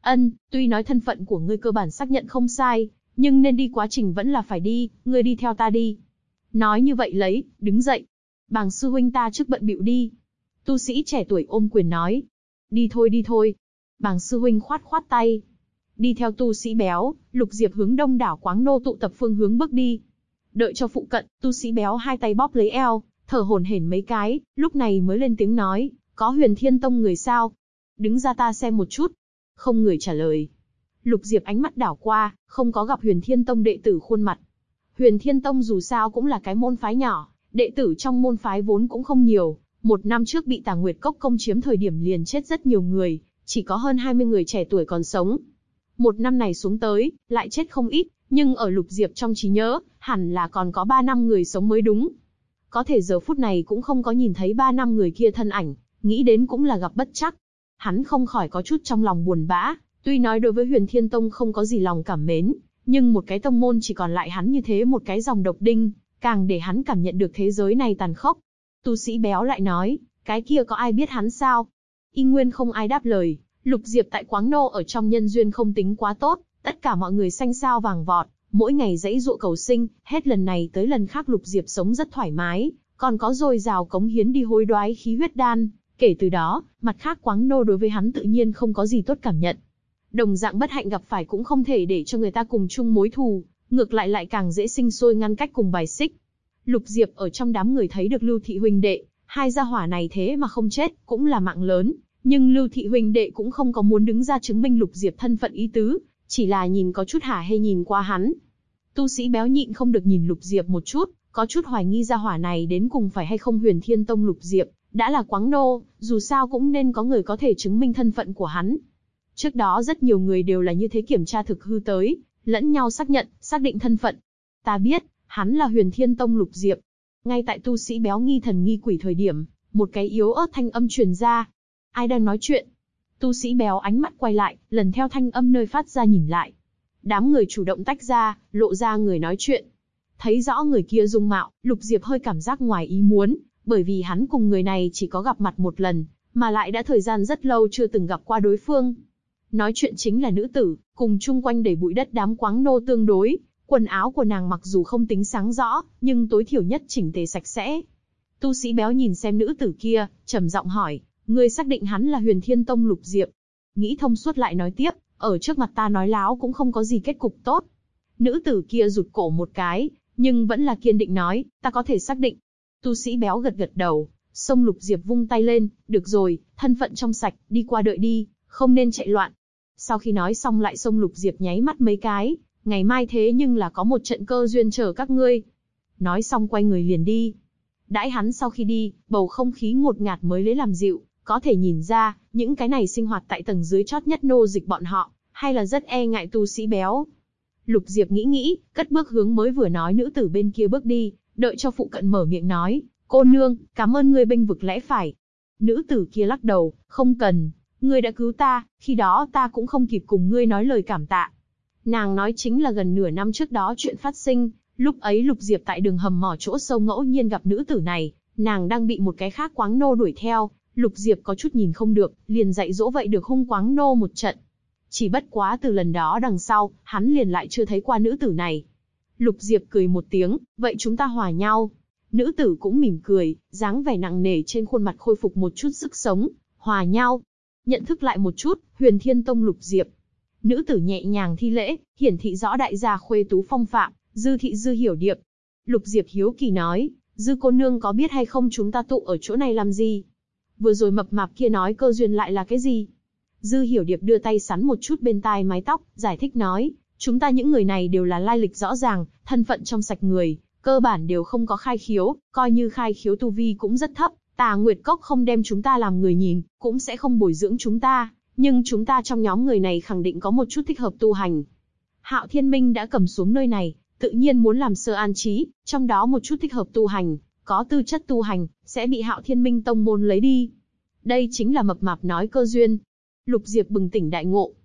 Speaker 1: Tuy nói thân phận của ngươi cơ bản xác nhận không sai, nhưng nên đi quá trình vẫn là phải đi, ngươi đi theo ta đi. Nói như vậy lấy, đứng dậy. Bàng sư huynh ta trước bận bịu đi. Tu sĩ trẻ tuổi ôm quyền nói. Đi thôi đi thôi. Bàng sư huynh khoát khoát tay. Đi theo tu sĩ béo, Lục Diệp hướng đông đảo Quáng Nô tụ tập phương hướng bước đi. Đợi cho phụ cận, tu sĩ béo hai tay bóp lấy eo, thở hổn hển mấy cái, lúc này mới lên tiếng nói, có Huyền Thiên Tông người sao? Đứng ra ta xem một chút. Không người trả lời. Lục Diệp ánh mắt đảo qua, không có gặp Huyền Thiên Tông đệ tử khuôn mặt. Huyền Thiên Tông dù sao cũng là cái môn phái nhỏ, đệ tử trong môn phái vốn cũng không nhiều. Một năm trước bị Tà Nguyệt Cốc công chiếm thời điểm liền chết rất nhiều người, chỉ có hơn 20 người trẻ tuổi còn sống. Một năm này xuống tới, lại chết không ít, nhưng ở Lục Diệp trong trí nhớ, hẳn là còn có 3 năm người sống mới đúng. Có thể giờ phút này cũng không có nhìn thấy 3 năm người kia thân ảnh, nghĩ đến cũng là gặp bất trắc. Hắn không khỏi có chút trong lòng buồn bã, tuy nói đối với Huyền Thiên Tông không có gì lòng cảm mến, nhưng một cái tông môn chỉ còn lại hắn như thế một cái dòng độc đinh, càng để hắn cảm nhận được thế giới này tàn khốc. Tu sĩ béo lại nói, cái kia có ai biết hắn sao? Y nguyên không ai đáp lời. Lục Diệp tại Quáng Nô ở trong nhân duyên không tính quá tốt, tất cả mọi người xanh xao vàng vọt, mỗi ngày dãy dụa cầu sinh, hết lần này tới lần khác Lục Diệp sống rất thoải mái, còn có dồi dào cống hiến đi hối đoái khí huyết đan. Kể từ đó, mặt khác Quáng Nô đối với hắn tự nhiên không có gì tốt cảm nhận. Đồng dạng bất hạnh gặp phải cũng không thể để cho người ta cùng chung mối thù, ngược lại lại càng dễ sinh sôi ngăn cách cùng bài xích. Lục Diệp ở trong đám người thấy được Lưu Thị huynh đệ, hai gia hỏa này thế mà không chết, cũng là mạng lớn. Nhưng Lưu Thị huynh đệ cũng không có muốn đứng ra chứng minh Lục Diệp thân phận ý tứ, chỉ là nhìn có chút hả hê nhìn qua hắn. Tu sĩ béo nhịn không được nhìn Lục Diệp một chút, có chút hoài nghi gia hỏa này đến cùng phải hay không Huyền Thiên Tông Lục Diệp, đã là Quáng Nô, dù sao cũng nên có người có thể chứng minh thân phận của hắn. Trước đó rất nhiều người đều là như thế kiểm tra thực hư tới, lẫn nhau xác nhận, xác định thân phận. Ta biết, hắn là Huyền Thiên Tông Lục Diệp. Ngay tại tu sĩ béo nghi thần nghi quỷ thời điểm, một cái yếu ớt thanh âm truyền ra. Ai đang nói chuyện? Tu sĩ béo ánh mắt quay lại, lần theo thanh âm nơi phát ra nhìn lại. Đám người chủ động tách ra, lộ ra người nói chuyện. Thấy rõ người kia dung mạo, Lục Diệp hơi cảm giác ngoài ý muốn, bởi vì hắn cùng người này chỉ có gặp mặt một lần, mà lại đã thời gian rất lâu chưa từng gặp qua đối phương. Nói chuyện chính là nữ tử, cùng chung quanh đầy bụi đất đám Quáng Nô tương đối, quần áo của nàng mặc dù không tính sáng rõ, nhưng tối thiểu nhất chỉnh tề sạch sẽ. Tu sĩ béo nhìn xem nữ tử kia, trầm giọng hỏi, ngươi xác định hắn là Huyền Thiên Tông Lục Diệp? Nghĩ thông suốt lại nói tiếp, ở trước mặt ta nói láo cũng không có gì kết cục tốt. Nữ tử kia rụt cổ một cái, nhưng vẫn là kiên định nói, ta có thể xác định. Tu sĩ béo gật gật đầu, xông Lục Diệp vung tay lên, được rồi, thân phận trong sạch, đi qua đợi đi, không nên chạy loạn. Sau khi nói xong lại xông Lục Diệp nháy mắt mấy cái, ngày mai thế nhưng là có một trận cơ duyên chờ các ngươi. Nói xong quay người liền đi. Đãi hắn sau khi đi, bầu không khí ngột ngạt mới lấy làm dịu, có thể nhìn ra, những cái này sinh hoạt tại tầng dưới chót nhất nô dịch bọn họ, hay là rất e ngại tu sĩ béo. Lục Diệp nghĩ, cất bước hướng mới vừa nói nữ tử bên kia bước đi, đợi cho phụ cận mở miệng nói, cô nương, cảm ơn ngươi bênh vực lẽ phải. Nữ tử kia lắc đầu, không cần, ngươi đã cứu ta, khi đó ta cũng không kịp cùng ngươi nói lời cảm tạ. Nàng nói chính là gần nửa năm trước đó chuyện phát sinh, lúc ấy Lục Diệp tại đường hầm mỏ chỗ sâu ngẫu nhiên gặp nữ tử này, nàng đang bị một cái khác Quáng Nô đuổi theo, Lục Diệp có chút nhìn không được, liền dạy dỗ vậy được hung Quáng Nô một trận. Chỉ bất quá từ lần đó đằng sau, hắn liền lại chưa thấy qua nữ tử này. Lục Diệp cười một tiếng, vậy chúng ta hòa nhau. Nữ tử cũng mỉm cười, dáng vẻ nặng nề trên khuôn mặt khôi phục một chút sức sống, hòa nhau. Nhận thức lại một chút, Huyền Thiên Tông Lục Diệp. Nữ tử nhẹ nhàng thi lễ, hiển thị rõ đại gia khuê tú phong phạm, Dư thị Dư Hiểu Điệp. Lục Diệp hiếu kỳ nói, Dư cô nương có biết hay không chúng ta tụ ở chỗ này làm gì? Vừa rồi mập mạp kia nói cơ duyên lại là cái gì? Dư Hiểu Điệp đưa tay sắn một chút bên tai mái tóc, giải thích nói, chúng ta những người này đều là lai lịch rõ ràng, thân phận trong sạch người, cơ bản đều không có khai khiếu, coi như khai khiếu tu vi cũng rất thấp, Tà Nguyệt Cốc không đem chúng ta làm người nhìn, cũng sẽ không bồi dưỡng chúng ta, nhưng chúng ta trong nhóm người này khẳng định có một chút thích hợp tu hành. Hạo Thiên Minh đã cầm xuống nơi này, tự nhiên muốn làm sơ an trí, trong đó một chút thích hợp tu hành, có tư chất tu hành, sẽ bị Hạo Thiên Minh tông môn lấy đi. Đây chính là mập mạp nói cơ duyên. Lục Diệp bừng tỉnh đại ngộ.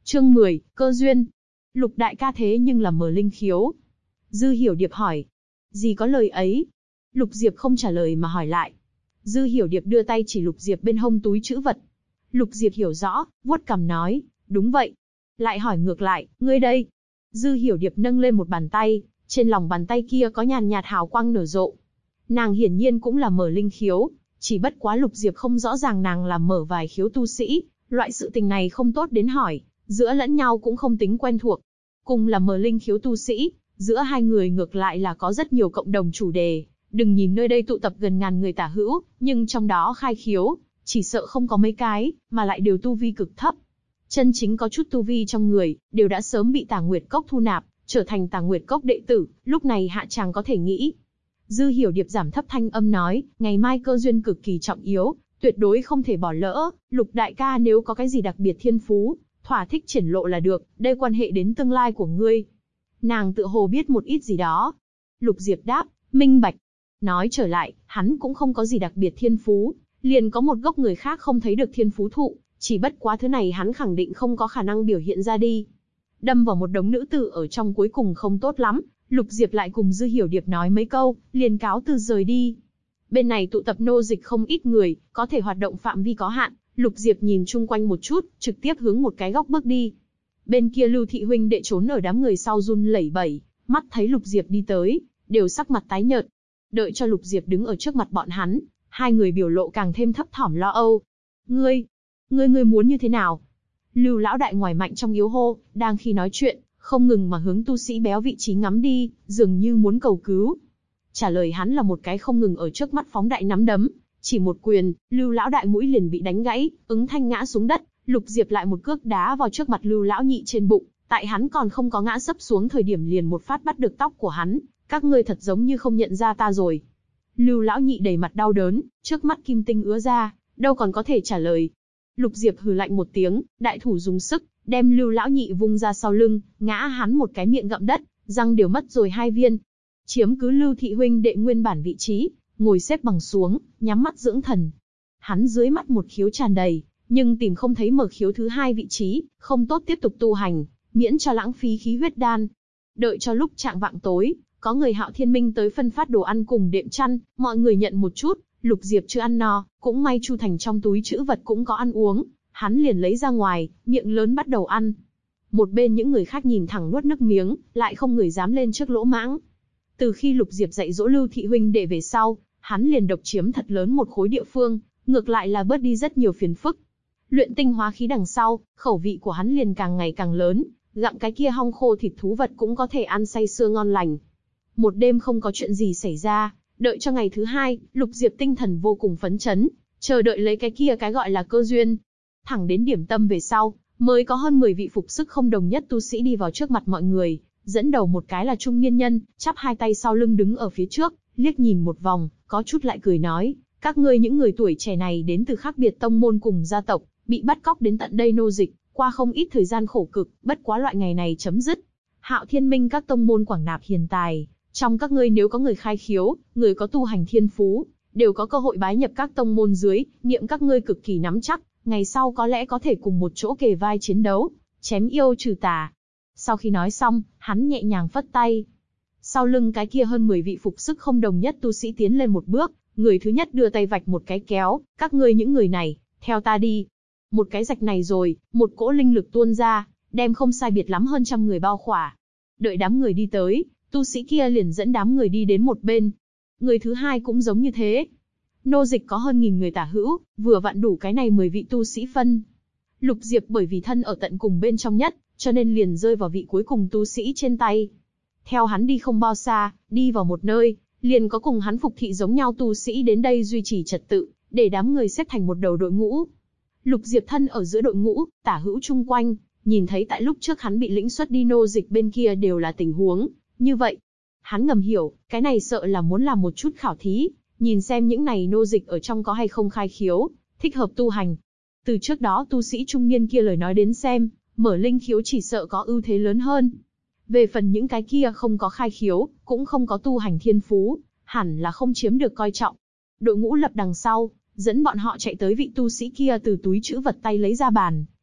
Speaker 1: Chương 10, cơ duyên. Lục đại ca thế nhưng là mở linh khiếu. Dư Hiểu Điệp hỏi. Gì có lời ấy? Lục Diệp không trả lời mà hỏi lại. Dư Hiểu Điệp đưa tay chỉ Lục Diệp bên hông túi trữ vật. Lục Diệp hiểu rõ, vuốt cằm nói, đúng vậy. Lại hỏi ngược lại, ngươi đây? Dư Hiểu Điệp nâng lên một bàn tay, trên lòng bàn tay kia có nhàn nhạt hào quang nở rộ. Nàng hiển nhiên cũng là mở linh khiếu, chỉ bất quá Lục Diệp không rõ ràng nàng là mở vài khiếu tu sĩ, loại sự tình này không tốt đến hỏi, giữa lẫn nhau cũng không tính quen thuộc. Cùng là mở linh khiếu tu sĩ, giữa hai người ngược lại là có rất nhiều cộng đồng chủ đề. Đừng nhìn nơi đây tụ tập gần ngàn người tả hữu, nhưng trong đó khai khiếu, chỉ sợ không có mấy cái, mà lại đều tu vi cực thấp. Chân chính có chút tu vi trong người, đều đã sớm bị Tà Nguyệt Cốc thu nạp, trở thành Tà Nguyệt Cốc đệ tử, lúc này hạ chàng có thể nghĩ. Dư Hiểu Điệp giảm thấp thanh âm nói, ngày mai cơ duyên cực kỳ trọng yếu, tuyệt đối không thể bỏ lỡ, Lục đại ca nếu có cái gì đặc biệt thiên phú, thỏa thích triển lộ là được, đây quan hệ đến tương lai của ngươi. Nàng tự hồ biết một ít gì đó. Lục Diệp đáp, minh bạch. Nói trở lại, hắn cũng không có gì đặc biệt thiên phú, liền có một gốc người khác không thấy được thiên phú thụ, chỉ bất quá thứ này hắn khẳng định không có khả năng biểu hiện ra đi. Đâm vào một đống nữ tử ở trong cuối cùng không tốt lắm, Lục Diệp lại cùng Dư Hiểu Điệp nói mấy câu, liền cáo từ rời đi. Bên này tụ tập nô dịch không ít người, có thể hoạt động phạm vi có hạn, Lục Diệp nhìn chung quanh một chút, trực tiếp hướng một cái góc bước đi. Bên kia Lưu thị huynh đệ trốn ở đám người sau run lẩy bẩy, mắt thấy Lục Diệp đi tới, đều sắc mặt tái nhợt. Đợi cho Lục Diệp đứng ở trước mặt bọn hắn, hai người biểu lộ càng thêm thấp thỏm lo âu. Ngươi muốn như thế nào? Lưu lão đại ngoài mạnh trong yếu hô, đang khi nói chuyện, không ngừng mà hướng tu sĩ béo vị trí ngắm đi, dường như muốn cầu cứu. Trả lời hắn là một cái không ngừng ở trước mắt phóng đại nắm đấm, chỉ một quyền, Lưu lão đại mũi liền bị đánh gãy, ứng thanh ngã xuống đất. Lục Diệp lại một cước đá vào trước mặt Lưu lão nhị trên bụng, tại hắn còn không có ngã sấp xuống thời điểm liền một phát bắt được tóc của hắn. Các ngươi thật giống như không nhận ra ta rồi. Lưu lão nhị đầy mặt đau đớn, trước mắt kim tinh ứa ra, đâu còn có thể trả lời. Lục Diệp hừ lạnh một tiếng, đại thủ dùng sức, đem Lưu lão nhị vung ra sau lưng, ngã hắn một cái miệng ngậm đất, răng đều mất rồi 2 viên. Chiếm cứ Lưu thị huynh đệ nguyên bản vị trí, ngồi xếp bằng xuống, nhắm mắt dưỡng thần. Hắn dưới mắt một khiếu tràn đầy, nhưng tìm không thấy mở khiếu thứ 2 vị trí, không tốt tiếp tục tu hành, miễn cho lãng phí khí huyết đan. Đợi cho lúc chạng vạng tối, có người Hạo Thiên Minh tới phân phát đồ ăn cùng đệm chăn, mọi người nhận một chút. Lục Diệp chưa ăn no, cũng may Chu Thành trong túi trữ vật cũng có ăn uống, hắn liền lấy ra ngoài, miệng lớn bắt đầu ăn. Một bên những người khác nhìn thẳng nuốt nước miếng, lại không người dám lên trước lỗ mãng. Từ khi Lục Diệp dạy dỗ Lưu thị huynh đệ về sau, hắn liền độc chiếm thật lớn một khối địa phương, ngược lại là bớt đi rất nhiều phiền phức. Luyện tinh hóa khí đằng sau, khẩu vị của hắn liền càng ngày càng lớn, gặm cái kia hong khô thịt thú vật cũng có thể ăn say sưa ngon lành. Một đêm không có chuyện gì xảy ra, đợi cho ngày thứ 2, Lục Diệp tinh thần vô cùng phấn chấn, chờ đợi lấy cái kia cái gọi là cơ duyên. Thẳng đến điểm tâm về sau, mới có hơn 10 vị phục sức không đồng nhất tu sĩ đi vào trước mặt mọi người, dẫn đầu một cái là trung niên nhân, chắp hai tay sau lưng đứng ở phía trước, liếc nhìn một vòng, có chút lại cười nói, các ngươi những người tuổi trẻ này đến từ khác biệt tông môn cùng gia tộc, bị bắt cóc đến tận đây nô dịch, qua không ít thời gian khổ cực, bất quá loại ngày này chấm dứt. Hạo Thiên Minh các tông môn quảng nạp hiền tài, trong các ngươi nếu có người khai khiếu, người có tu hành thiên phú, đều có cơ hội bái nhập các tông môn dưới, niệm các ngươi cực kỳ nắm chắc, ngày sau có lẽ có thể cùng một chỗ kề vai chiến đấu, chém yêu trừ tà. Sau khi nói xong, hắn nhẹ nhàng phất tay. Sau lưng cái kia hơn 10 vị phục sức không đồng nhất tu sĩ tiến lên một bước, người thứ nhất đưa tay vạch một cái kéo, các ngươi những người này, theo ta đi. Một cái rạch này rồi, một cỗ linh lực tuôn ra, đem không sai biệt lắm hơn 100 người bao khỏa. Đợi đám người đi tới, tu sĩ kia liền dẫn đám người đi đến một bên. Người thứ hai cũng giống như thế. Nô dịch có hơn 1000 người tả hữu, vừa vặn đủ cái này 10 vị tu sĩ phân. Lục Diệp bởi vì thân ở tận cùng bên trong nhất, cho nên liền rơi vào vị cuối cùng tu sĩ trên tay. Theo hắn đi không bao xa, đi vào một nơi, liền có cùng hắn phục thị giống nhau tu sĩ đến đây duy trì trật tự, để đám người xếp thành một đầu đội ngũ. Lục Diệp thân ở giữa đội ngũ, tả hữu chung quanh, nhìn thấy tại lúc trước hắn bị lĩnh xuất đi nô dịch bên kia đều là tình huống như vậy. Hắn ngầm hiểu, cái này sợ là muốn làm một chút khảo thí, nhìn xem những này nô dịch ở trong có hay không khai khiếu, thích hợp tu hành. Từ trước đó tu sĩ trung niên kia lời nói đến xem, mở linh khiếu chỉ sợ có ưu thế lớn hơn. Về phần những cái kia không có khai khiếu, cũng không có tu hành thiên phú, hẳn là không chiếm được coi trọng. Đội ngũ lập đằng sau, dẫn bọn họ chạy tới vị tu sĩ kia từ túi trữ vật tay lấy ra bàn,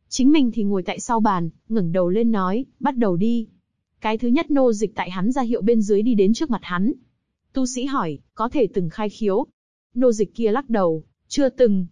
Speaker 1: Chính mình thì ngồi tại sau bàn, ngẩng đầu lên nói, bắt đầu đi. Cái thứ nhất nô dịch tại hắn ra hiệu bên dưới đi đến trước mặt hắn. Tu sĩ hỏi, có thể từng khai khiếu? Nô dịch kia lắc đầu, chưa từng.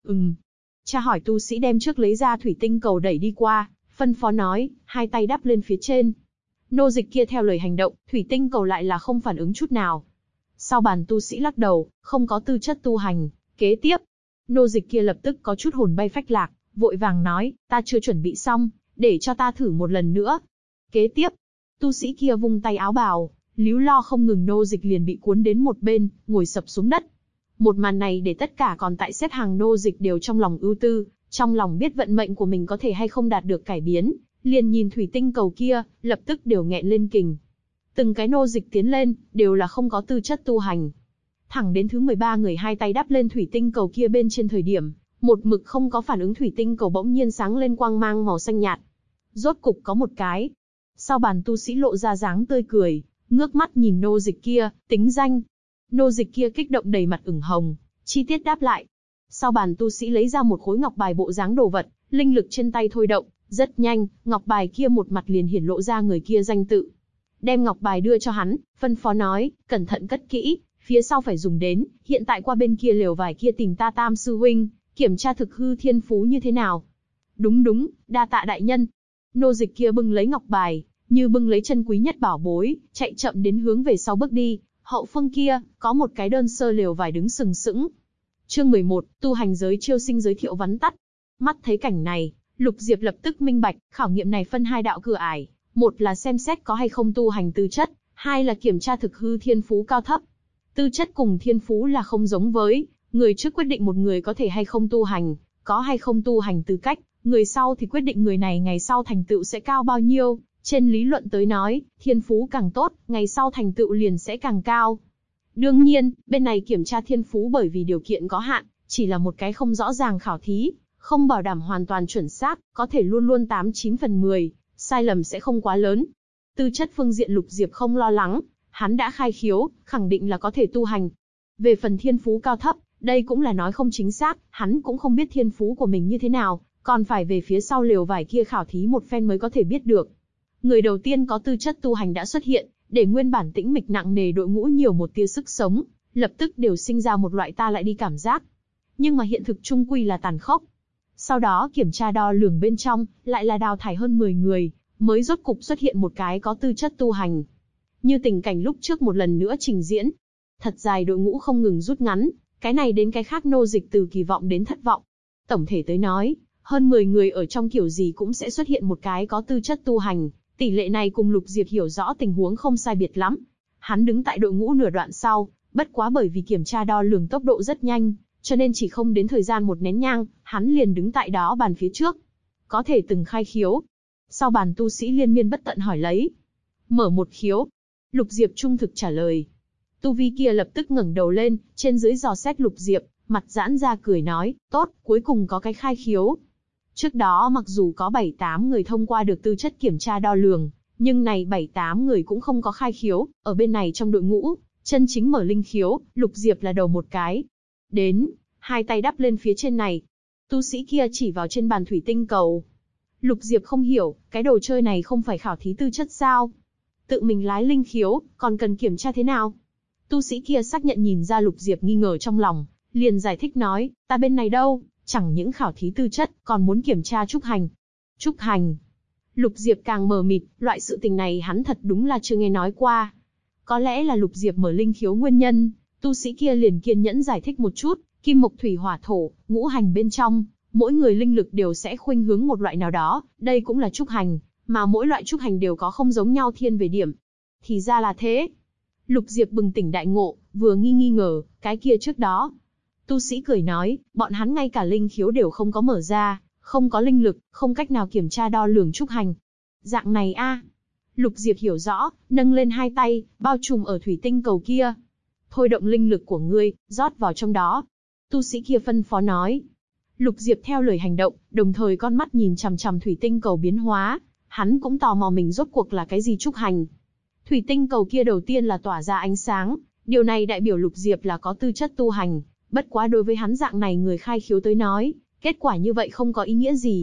Speaker 1: Cha hỏi tu sĩ đem trước lấy ra thủy tinh cầu đẩy đi qua, phân phó nói, hai tay đắp lên phía trên. Nô dịch kia theo lời hành động, thủy tinh cầu lại là không phản ứng chút nào. Sau bàn tu sĩ lắc đầu, không có tư chất tu hành. Kế tiếp, nô dịch kia lập tức có chút hồn bay phách lạc, vội vàng nói, ta chưa chuẩn bị xong, để cho ta thử một lần nữa. Kế tiếp, tu sĩ kia vung tay áo bào, líu lo không ngừng, nô dịch liền bị cuốn đến một bên, ngồi sập xuống đất. Một màn này để tất cả còn tại xếp hàng nô dịch đều trong lòng ưu tư, trong lòng biết vận mệnh của mình có thể hay không đạt được cải biến, liền nhìn thủy tinh cầu kia, lập tức đều nghẹn lên kình. Từng cái nô dịch tiến lên, đều là không có tư chất tu hành. Thẳng đến thứ 13 người hai tay đắp lên thủy tinh cầu kia bên trên thời điểm, một mực không có phản ứng thủy tinh cầu bỗng nhiên sáng lên quang mang màu xanh nhạt. Rốt cục có một cái. Sau bàn tu sĩ lộ ra dáng tươi cười, ngước mắt nhìn nô dịch kia, tính danh. Nô dịch kia kích động đầy mặt ửng hồng, chi tiết đáp lại. Sau bàn tu sĩ lấy ra một khối ngọc bài bộ dáng đồ vật, linh lực trên tay thôi động, rất nhanh, ngọc bài kia một mặt liền hiển lộ ra người kia danh tự. Đem ngọc bài đưa cho hắn, phân phó nói, cẩn thận cất kỹ, phía sau phải dùng đến, hiện tại qua bên kia lều vải kia tìm ta Tam sư huynh, kiểm tra thực hư thiên phú như thế nào. Đúng, đa tạ đại nhân. Nô dịch kia bưng lấy ngọc bài, như bưng lấy chân quý nhất bảo bối, chạy chậm đến hướng về sau bước đi. Hậu phương kia, có một cái đơn sơ lều vải đứng sừng sững. Chương 11, tu hành giới chiêu sinh giới thiệu vắn tắt. Mắt thấy cảnh này, Lục Diệp lập tức minh bạch, khảo nghiệm này phân hai đạo cửa ải, một là xem xét có hay không tu hành tư chất, hai là kiểm tra thực hư thiên phú cao thấp. Tư chất cùng thiên phú là không giống với, người trước quyết định một người có thể hay không tu hành, có hay không tu hành tư cách, người sau thì quyết định người này ngày sau thành tựu sẽ cao bao nhiêu. Trên lý luận tới nói, thiên phú càng tốt, ngày sau thành tựu liền sẽ càng cao. Đương nhiên, bên này kiểm tra thiên phú bởi vì điều kiện có hạn, chỉ là một cái không rõ ràng khảo thí, không bảo đảm hoàn toàn chuẩn xác, có thể luôn luôn 8-9 phần 10, sai lầm sẽ không quá lớn. Tư chất phương diện Lục Diệp không lo lắng, hắn đã khai khiếu, khẳng định là có thể tu hành. Về phần thiên phú cao thấp, đây cũng là nói không chính xác, hắn cũng không biết thiên phú của mình như thế nào, còn phải về phía sau lều vải kia khảo thí một phen mới có thể biết được. Người đầu tiên có tư chất tu hành đã xuất hiện, để nguyên bản tĩnh mịch nặng nề đội ngũ nhiều một tia sức sống, lập tức đều sinh ra một loại ta lại đi cảm giác. Nhưng mà hiện thực chung quy là tàn khốc. Sau đó kiểm tra đo lường bên trong, lại là đào thải hơn 10 người, mới rốt cục xuất hiện một cái có tư chất tu hành. Như tình cảnh lúc trước một lần nữa trình diễn. Thật dài đội ngũ không ngừng rút ngắn, cái này đến cái khác nô dịch từ kỳ vọng đến thất vọng. Tổng thể tới nói, hơn 10 người ở trong kiểu gì cũng sẽ xuất hiện một cái có tư chất tu hành. Tỷ lệ này cùng Lục Diệp hiểu rõ tình huống không sai biệt lắm. Hắn đứng tại đội ngũ nửa đoạn sau, bất quá bởi vì kiểm tra đo lường tốc độ rất nhanh, cho nên chỉ không đến thời gian một nén nhang, hắn liền đứng tại đó bàn phía trước. Có thể từng khai khiếu. Sau bàn tu sĩ liên miên bất tận hỏi lấy. Mở một khiếu. Lục Diệp trung thực trả lời. Tu vi kia lập tức ngẩng đầu lên, trên dưới dò xét Lục Diệp, mặt giãn ra cười nói, tốt, cuối cùng có cái khai khiếu. Trước đó mặc dù có 7-8 người thông qua được tư chất kiểm tra đo lường, nhưng này 7-8 người cũng không có khai khiếu, ở bên này trong đội ngũ, chân chính mở linh khiếu, Lục Diệp là đầu một cái. Đến, hai tay đắp lên phía trên này. Tu sĩ kia chỉ vào trên bàn thủy tinh cầu. Lục Diệp không hiểu, cái đồ chơi này không phải khảo thí tư chất sao? Tự mình lái linh khiếu, còn cần kiểm tra thế nào? Tu sĩ kia xác nhận nhìn ra Lục Diệp nghi ngờ trong lòng, liền giải thích nói, ta bên này đâu, chẳng những khảo thí tư chất, còn muốn kiểm tra trúc hành. Trúc hành. Lục Diệp càng mờ mịt, loại sự tình này hắn thật đúng là chưa nghe nói qua. Có lẽ là Lục Diệp mở linh khiếu nguyên nhân, tu sĩ kia liền kiên nhẫn giải thích một chút, kim mộc thủy hỏa thổ, ngũ hành bên trong, mỗi người linh lực đều sẽ khuynh hướng một loại nào đó, đây cũng là trúc hành, mà mỗi loại trúc hành đều có không giống nhau thiên về điểm. Thì ra là thế. Lục Diệp bừng tỉnh đại ngộ, vừa nghi ngờ, cái kia trước đó. Tu sĩ cười nói, bọn hắn ngay cả linh khiếu đều không có mở ra, không có linh lực, không cách nào kiểm tra đo lường trúc hành. Dạng này a. Lục Diệp hiểu rõ, nâng lên hai tay, bao trùm ở thủy tinh cầu kia. Thôi động linh lực của ngươi, rót vào trong đó. Tu sĩ kia phân phó nói. Lục Diệp theo lời hành động, đồng thời con mắt nhìn chằm chằm thủy tinh cầu biến hóa. Hắn cũng tò mò mình rốt cuộc là cái gì trúc hành. Thủy tinh cầu kia đầu tiên là tỏa ra ánh sáng, điều này đại biểu Lục Diệp là có tư chất tu hành. Bất quá đối với hắn dạng này người khai khiếu tới nói, kết quả như vậy không có ý nghĩa gì.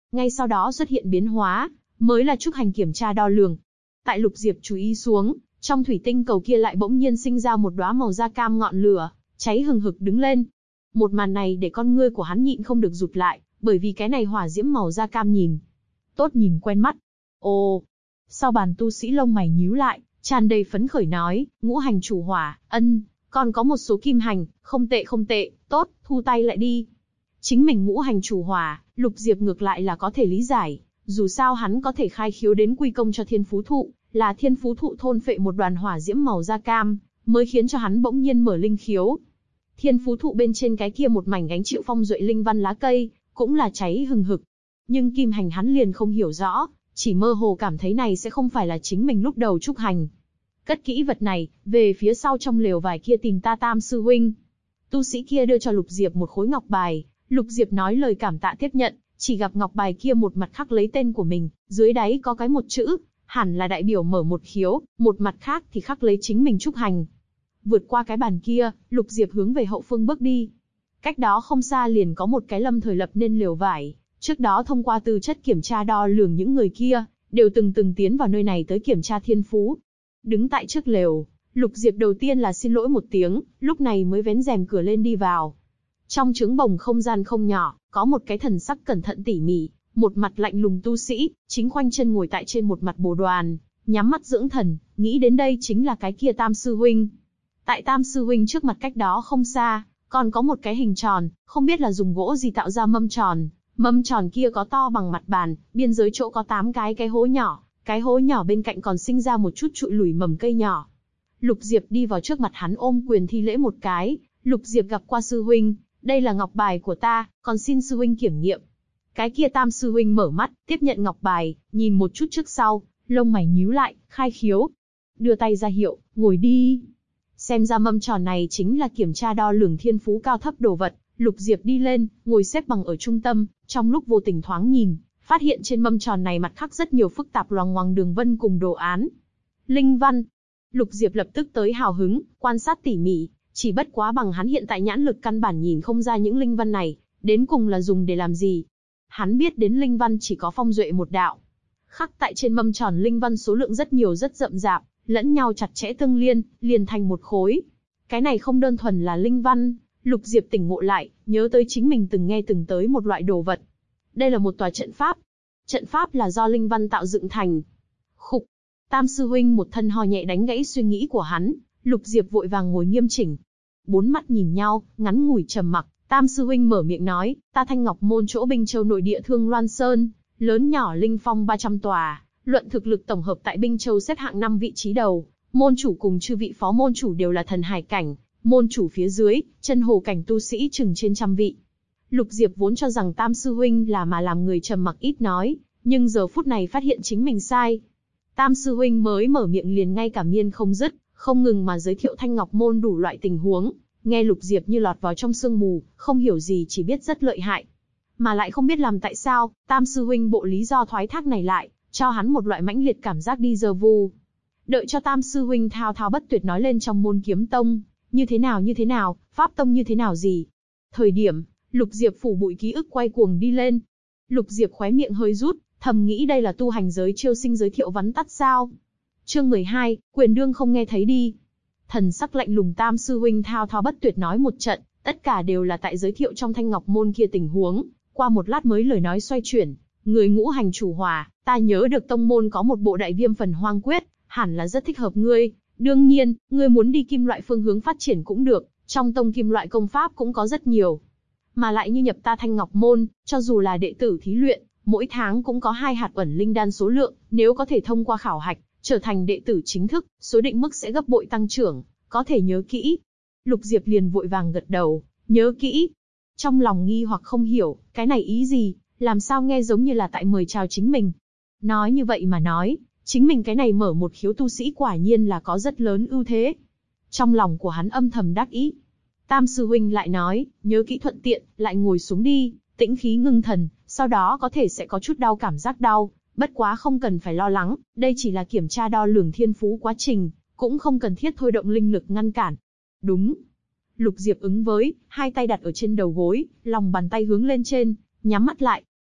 Speaker 1: ngay sau đó xuất hiện biến hóa, mới là trúc hành kiểm tra đo lường. Tại Lục Diệp chú ý xuống, trong thủy tinh cầu kia lại bỗng nhiên sinh ra một đóa màu da cam ngọn lửa, cháy hừng hực đứng lên. Một màn này để con ngươi của hắn nhịn không được rụt lại, bởi vì cái này hỏa diễm màu da cam nhìn tốt, nhìn quen mắt. Ồ! Sau bàn tu sĩ lông mày nhíu lại, tràn đầy phấn khởi nói, ngũ hành chủ hỏa, còn có một số kim hành, không tệ, tốt, thu tay lại đi. Chính mình ngũ hành chủ hỏa, Lục Diệp ngược lại là có thể lý giải, dù sao hắn có thể khai khiếu đến quy công cho thiên phú thụ, là thiên phú thụ thôn phệ một đoàn hỏa diễm màu da cam, mới khiến cho hắn bỗng nhiên mở linh khiếu. Thiên phú thụ bên trên cái kia một mảnh gánh chịu phong duệ linh văn lá cây, cũng là cháy hừng hực. Nhưng kim hành hắn liền không hiểu rõ, chỉ mơ hồ cảm thấy này sẽ không phải là chính mình lúc đầu trúc hành. Cất kỹ vật này, về phía sau trong lều vải kia tìm ta Tam sư huynh. Tu sĩ kia đưa cho Lục Diệp một khối ngọc bài, Lục Diệp nói lời cảm tạ tiếp nhận, chỉ gặp ngọc bài kia một mặt khắc lấy tên của mình, dưới đáy có cái một chữ, hẳn là đại biểu mở một khiếu, một mặt khác thì khắc lấy chính mình trúc hành. Vượt qua cái bàn kia, Lục Diệp hướng về hậu phương bước đi. Cách đó không xa liền có một cái Lâm Thời lập nên lều vải, trước đó thông qua tư chất kiểm tra đo lường những người kia, đều từng tiến vào nơi này tới kiểm tra thiên phú. Đứng tại trước lều, Lục Diệp đầu tiên là xin lỗi một tiếng, lúc này mới vén rèm cửa lên đi vào. Trong trứng bồng không gian không nhỏ, có một cái thần sắc cẩn thận tỉ mỉ, một mặt lạnh lùng tu sĩ, chính khoanh chân ngồi tại trên một mặt bồ đoàn, nhắm mắt dưỡng thần, nghĩ đến đây chính là cái kia Tam sư huynh. Tại Tam sư huynh trước mặt cách đó không xa, còn có một cái hình tròn, không biết là dùng gỗ gì tạo ra mâm tròn. Mâm tròn kia có to bằng mặt bàn, biên giới chỗ có 8 cái hố nhỏ, cái hố nhỏ bên cạnh còn sinh ra một chút trụi lủi mầm cây nhỏ. Lục Diệp đi vào trước mặt hắn ôm quyền thi lễ một cái, Lục Diệp gặp qua sư huynh, đây là ngọc bài của ta, còn xin sư huynh kiểm nghiệm. Cái kia Tam sư huynh mở mắt, tiếp nhận ngọc bài, nhìn một chút trước sau, lông mày nhíu lại, khai khiếu. Đưa tay ra hiệu, ngồi đi. Xem ra mâm tròn này chính là kiểm tra đo lường thiên phú cao thấp đồ vật. Lục Diệp đi lên, ngồi xếp bằng ở trung tâm, trong lúc vô tình thoáng nhìn, phát hiện trên mâm tròn này mặt khắc rất nhiều phức tạp loằng ngoằng đường vân cùng đồ án. Linh văn. Lục Diệp lập tức tới hào hứng, quan sát tỉ mỉ, chỉ bất quá bằng hắn hiện tại nhãn lực căn bản nhìn không ra những linh văn này, đến cùng là dùng để làm gì. Hắn biết đến linh văn chỉ có phong duệ một đạo. Khắc tại trên mâm tròn linh văn số lượng rất nhiều rất rậm rạp, lẫn nhau chặt chẽ tương liên, liền thành một khối. Cái này không đơn thuần là linh văn. Lục Diệp tỉnh ngộ lại, nhớ tới chính mình từng nghe tới một loại đồ vật. Đây là một tòa trận pháp. Trận pháp là do linh văn tạo dựng thành. Khục. Tam sư huynh một thân ho nhẹ đánh gãy suy nghĩ của hắn, Lục Diệp vội vàng ngồi nghiêm chỉnh. Bốn mắt nhìn nhau, ngắn ngủi trầm mặc, Tam sư huynh mở miệng nói, ta Thanh Ngọc môn chỗ Binh Châu nội địa Thương Loan Sơn, lớn nhỏ linh phong 300 tòa, luận thực lực tổng hợp tại Binh Châu xếp hạng 5 vị trí đầu, môn chủ cùng chư vị phó môn chủ đều là thần hải cảnh. Môn chủ phía dưới, chân hồ cảnh tu sĩ chừng trên 100 vị. Lục Diệp vốn cho rằng Tam sư huynh là mà làm người trầm mặc ít nói, nhưng giờ phút này phát hiện chính mình sai. Tam sư huynh mới mở miệng liền ngay cả miên không dứt, không ngừng mà giới thiệu Thanh Ngọc môn đủ loại tình huống, nghe Lục Diệp như lọt vào trong sương mù, không hiểu gì chỉ biết rất lợi hại. Mà lại không biết làm tại sao, Tam sư huynh bộ lý do thoái thác này lại, cho hắn một loại mãnh liệt cảm giác đi giờ vu. Đợi cho Tam sư huynh thao thao bất tuyệt nói lên trong môn kiếm tông. Như thế nào, pháp tông như thế nào gì. Thời điểm, Lục Diệp phủ bụi ký ức quay cuồng đi lên. Lục Diệp khóe miệng hơi rút, thầm nghĩ đây là tu hành giới chiêu sinh giới thiệu vắn tắt sao. Chương 12, quyền đương không nghe thấy đi. Thần sắc lạnh lùng Tam sư huynh thao thao bất tuyệt nói một trận, tất cả đều là tại giới thiệu trong Thanh Ngọc môn kia tình huống, qua một lát mới lời nói xoay chuyển. Người ngũ hành chủ hỏa, ta nhớ được tông môn có một bộ đại viêm phần hoang quyết, hẳn là rất thích hợp ngươi. Đương nhiên, ngươi muốn đi kim loại phương hướng phát triển cũng được, trong tông kim loại công pháp cũng có rất nhiều. Mà lại như nhập ta Thanh Ngọc môn, cho dù là đệ tử thí luyện, mỗi tháng cũng có 2 hạt ẩn linh đan số lượng, nếu có thể thông qua khảo hạch, trở thành đệ tử chính thức, số định mức sẽ gấp bội tăng trưởng, có thể nhớ kỹ. Lục Diệp liền vội vàng gật đầu, nhớ kỹ. Trong lòng nghi hoặc không hiểu, cái này ý gì, làm sao nghe giống như là tại mời chào chính mình. Nói như vậy mà nói, chính mình cái này mở một khiếu tu sĩ quả nhiên là có rất lớn ưu thế. Trong lòng của hắn âm thầm đắc ý. Tam sư huynh lại nói, nhớ kỹ thuận tiện, lại ngồi xuống đi, tĩnh khí ngưng thần, sau đó có thể sẽ có chút đau cảm giác đau, bất quá không cần phải lo lắng, đây chỉ là kiểm tra đo lường thiên phú quá trình, cũng không cần thiết thôi động linh lực ngăn cản. Đúng. Lục Diệp ứng với, hai tay đặt ở trên đầu gối, lòng bàn tay hướng lên trên, nhắm mắt lại.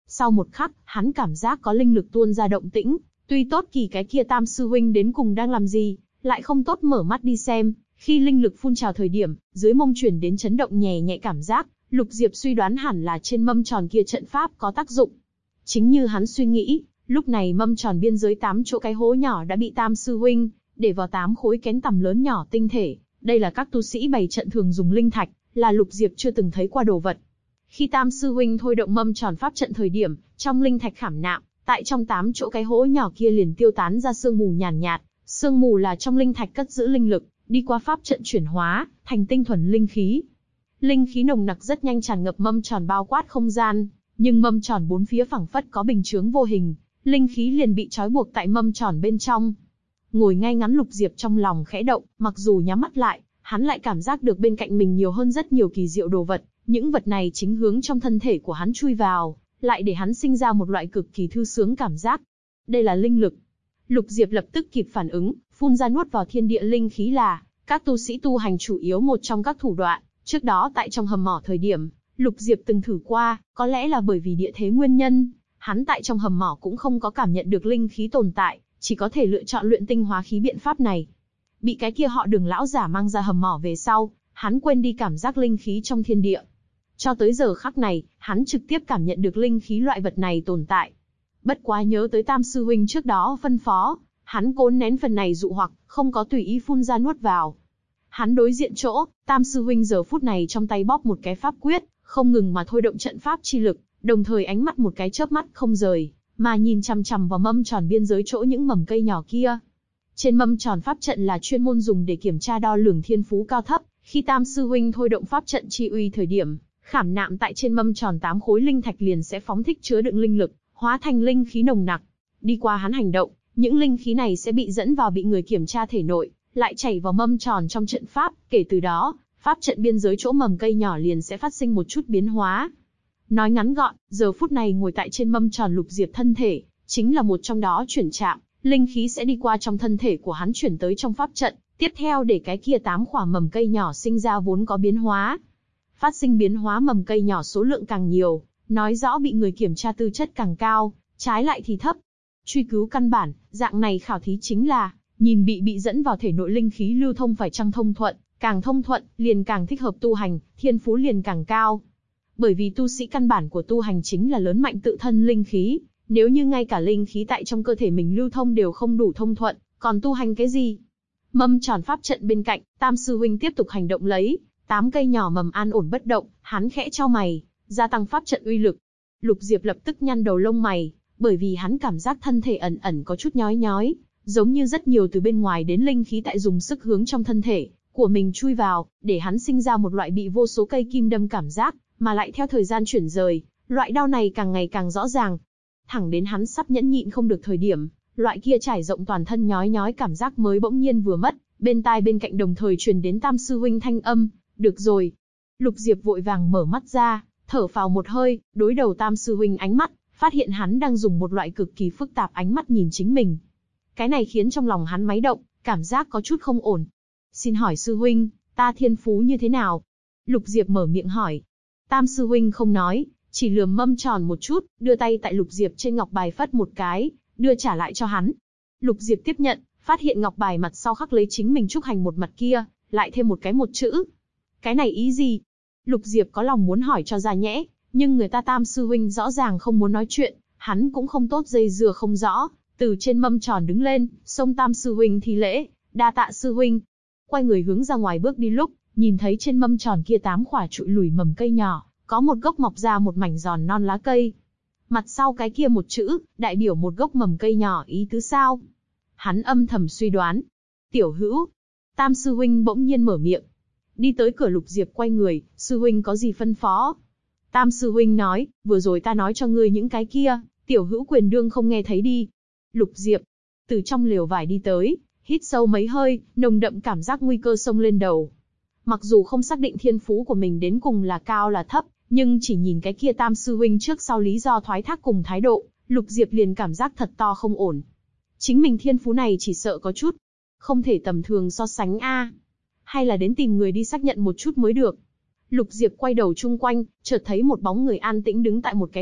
Speaker 1: Sau một khắc, hắn cảm giác có linh lực tuôn ra động tĩnh, tuy tốt kỳ cái kia Tam sư huynh đến cùng đang làm gì, lại không tốt mở mắt đi xem. Khi linh lực phun trào thời điểm, dưới mông chuyển đến chấn động nhẹ nhẹ cảm giác, Lục Diệp suy đoán hẳn là trên mâm tròn kia trận pháp có tác dụng. Chính như hắn suy nghĩ, lúc này mâm tròn biên giới 8 chỗ cái hố nhỏ đã bị Tam sư huynh để vào 8 khối kén tằm lớn nhỏ tinh thể. Đây là các tu sĩ bày trận thường dùng linh thạch, là Lục Diệp chưa từng thấy qua đồ vật. Khi Tam sư huynh thôi động mâm tròn pháp trận thời điểm, trong linh thạch khảm nạm, tại trong 8 chỗ cái hố nhỏ kia liền tiêu tán ra sương mù nhàn nhạt. Sương mù là trong linh thạch cất giữ linh lực, đi qua pháp trận chuyển hóa thành tinh thuần linh khí. Linh khí nồng nặc rất nhanh tràn ngập mâm tròn bao quát không gian, nhưng mâm tròn bốn phía phẳng phất có bình chướng vô hình, linh khí liền bị trói buộc tại mâm tròn bên trong. Ngồi ngay ngắn Lục Diệp trong lòng khẽ động, mặc dù nhắm mắt lại, hắn lại cảm giác được bên cạnh mình nhiều hơn rất nhiều kỳ diệu đồ vật, những vật này chính hướng trong thân thể của hắn chui vào, lại để hắn sinh ra một loại cực kỳ thư sướng cảm giác. Đây là linh lực. Lục Diệp lập tức kịp phản ứng, phun ra nuốt vào thiên địa linh khí là các tu sĩ tu hành chủ yếu một trong các thủ đoạn. Trước đó tại trong hầm mỏ thời điểm, Lục Diệp từng thử qua, có lẽ là bởi vì địa thế nguyên nhân, hắn tại trong hầm mỏ cũng không có cảm nhận được linh khí tồn tại, chỉ có thể lựa chọn luyện tinh hóa khí biện pháp này. Bị cái kia họ Đường lão giả mang ra hầm mỏ về sau, hắn quên đi cảm giác linh khí trong thiên địa. Cho tới giờ khắc này, hắn trực tiếp cảm nhận được linh khí loại vật này tồn tại. Bất quá nhớ tới Tam sư huynh trước đó phân phó, hắn cố nén phần này dụ hoặc, không có tùy ý phun ra nuốt vào. Hắn đối diện chỗ, Tam sư huynh giờ phút này trong tay bóp một cái pháp quyết, không ngừng mà thôi động trận pháp chi lực, đồng thời ánh mắt một cái chớp mắt không rời, mà nhìn chằm chằm vào mâm tròn biên giới chỗ những mầm cây nhỏ kia. Trên mâm tròn pháp trận là chuyên môn dùng để kiểm tra đo lường thiên phú cao thấp, khi Tam sư huynh thôi động pháp trận chi uy thời điểm, khảm nạm tại trên mâm tròn 8 khối linh thạch liền sẽ phóng thích chứa đựng linh lực, hóa thành linh khí nồng nặc. Đi qua hắn hành động, những linh khí này sẽ bị dẫn vào bị người kiểm tra thể nội, lại chảy vào mâm tròn trong trận pháp, kể từ đó, pháp trận biên giới chỗ mầm cây nhỏ liền sẽ phát sinh một chút biến hóa. Nói ngắn gọn, giờ phút này ngồi tại trên mâm tròn Lục Diệp thân thể, chính là một trong đó chuyển chạm, linh khí sẽ đi qua trong thân thể của hắn chuyển tới trong pháp trận, tiếp theo để cái kia 8 khỏa mầm cây nhỏ sinh ra vốn có biến hóa. Phát sinh biến hóa mầm cây nhỏ số lượng càng nhiều, nói rõ bị người kiểm tra tư chất càng cao, trái lại thì thấp. Truy cứu căn bản, dạng này khảo thí chính là nhìn bị dẫn vào thể nội linh khí lưu thông phải chăng thông thuận, càng thông thuận, liền càng thích hợp tu hành, thiên phú liền càng cao. Bởi vì tu sĩ căn bản của tu hành chính là lớn mạnh tự thân linh khí, nếu như ngay cả linh khí tại trong cơ thể mình lưu thông đều không đủ thông thuận, còn tu hành cái gì? Mâm tròn pháp trận bên cạnh, Tam sư huynh tiếp tục hành động lấy, 8 cây nhỏ mầm an ổn bất động, hắn khẽ chau mày, gia tăng pháp trận uy lực. Lục Diệp lập tức nhăn đầu lông mày, bởi vì hắn cảm giác thân thể ẩn ẩn có chút nhói nhói, giống như rất nhiều từ bên ngoài đến linh khí tại dùng sức hướng trong thân thể của mình chui vào, để hắn sinh ra một loại bị vô số cây kim đâm cảm giác, mà lại theo thời gian chuyển rời, loại đau này càng ngày càng rõ ràng. Thẳng đến hắn sắp nhẫn nhịn không được thời điểm, loại kia trải rộng toàn thân nhói nhói cảm giác mới bỗng nhiên vừa mất, bên tai bên cạnh đồng thời truyền đến Tam sư huynh thanh âm, "Được rồi." Lục Diệp vội vàng mở mắt ra, thở phào một hơi, đối đầu Tam sư huynh ánh mắt, phát hiện hắn đang dùng một loại cực kỳ phức tạp ánh mắt nhìn chính mình. Cái này khiến trong lòng hắn máy động, cảm giác có chút không ổn. "Xin hỏi sư huynh, ta thiên phú như thế nào?" Lục Diệp mở miệng hỏi. Tam sư huynh không nói, chỉ lườm mâm tròn một chút, đưa tay tại Lục Diệp trên ngọc bài phất một cái, đưa trả lại cho hắn. Lục Diệp tiếp nhận, phát hiện ngọc bài mặt sau khắc lấy chính mình trúc hành một mặt kia, lại thêm một cái một chữ. Cái này ý gì? Lục Diệp có lòng muốn hỏi cho ra nhẽ, nhưng người ta Tam sư huynh rõ ràng không muốn nói chuyện, hắn cũng không tốt dây dưa không rõ, từ trên mâm tròn đứng lên, xông Tam sư huynh thi lễ, "Đa tạ sư huynh." Quay người hướng ra ngoài bước đi lúc, nhìn thấy trên mâm tròn kia 8 khỏa trụi lùi mầm cây nhỏ, có một gốc mọc ra một mảnh giòn non lá cây. Mặt sau cái kia một chữ, đại biểu một gốc mầm cây nhỏ ý tứ sao? Hắn âm thầm suy đoán. "Tiểu Hữu." Tam sư huynh bỗng nhiên mở miệng. Đi tới cửa Lục Diệp quay người, "Sư huynh có gì phân phó?" Tam sư huynh nói, "Vừa rồi ta nói cho ngươi những cái kia, Tiểu Hữu quyền đương không nghe thấy đi." Lục Diệp từ trong lều vải đi tới, hít sâu mấy hơi, nồng đậm cảm giác nguy cơ xông lên đầu. Mặc dù không xác định thiên phú của mình đến cùng là cao là thấp, nhưng chỉ nhìn cái kia Tam sư huynh trước sau lý do thoái thác cùng thái độ, Lục Diệp liền cảm giác thật to không ổn. Chính mình thiên phú này chỉ sợ có chút không thể tầm thường so sánh a, hay là đến tìm người đi xác nhận một chút mới được. Lục Diệp quay đầu chung quanh, chợt thấy một bóng người an tĩnh đứng tại một cái góc,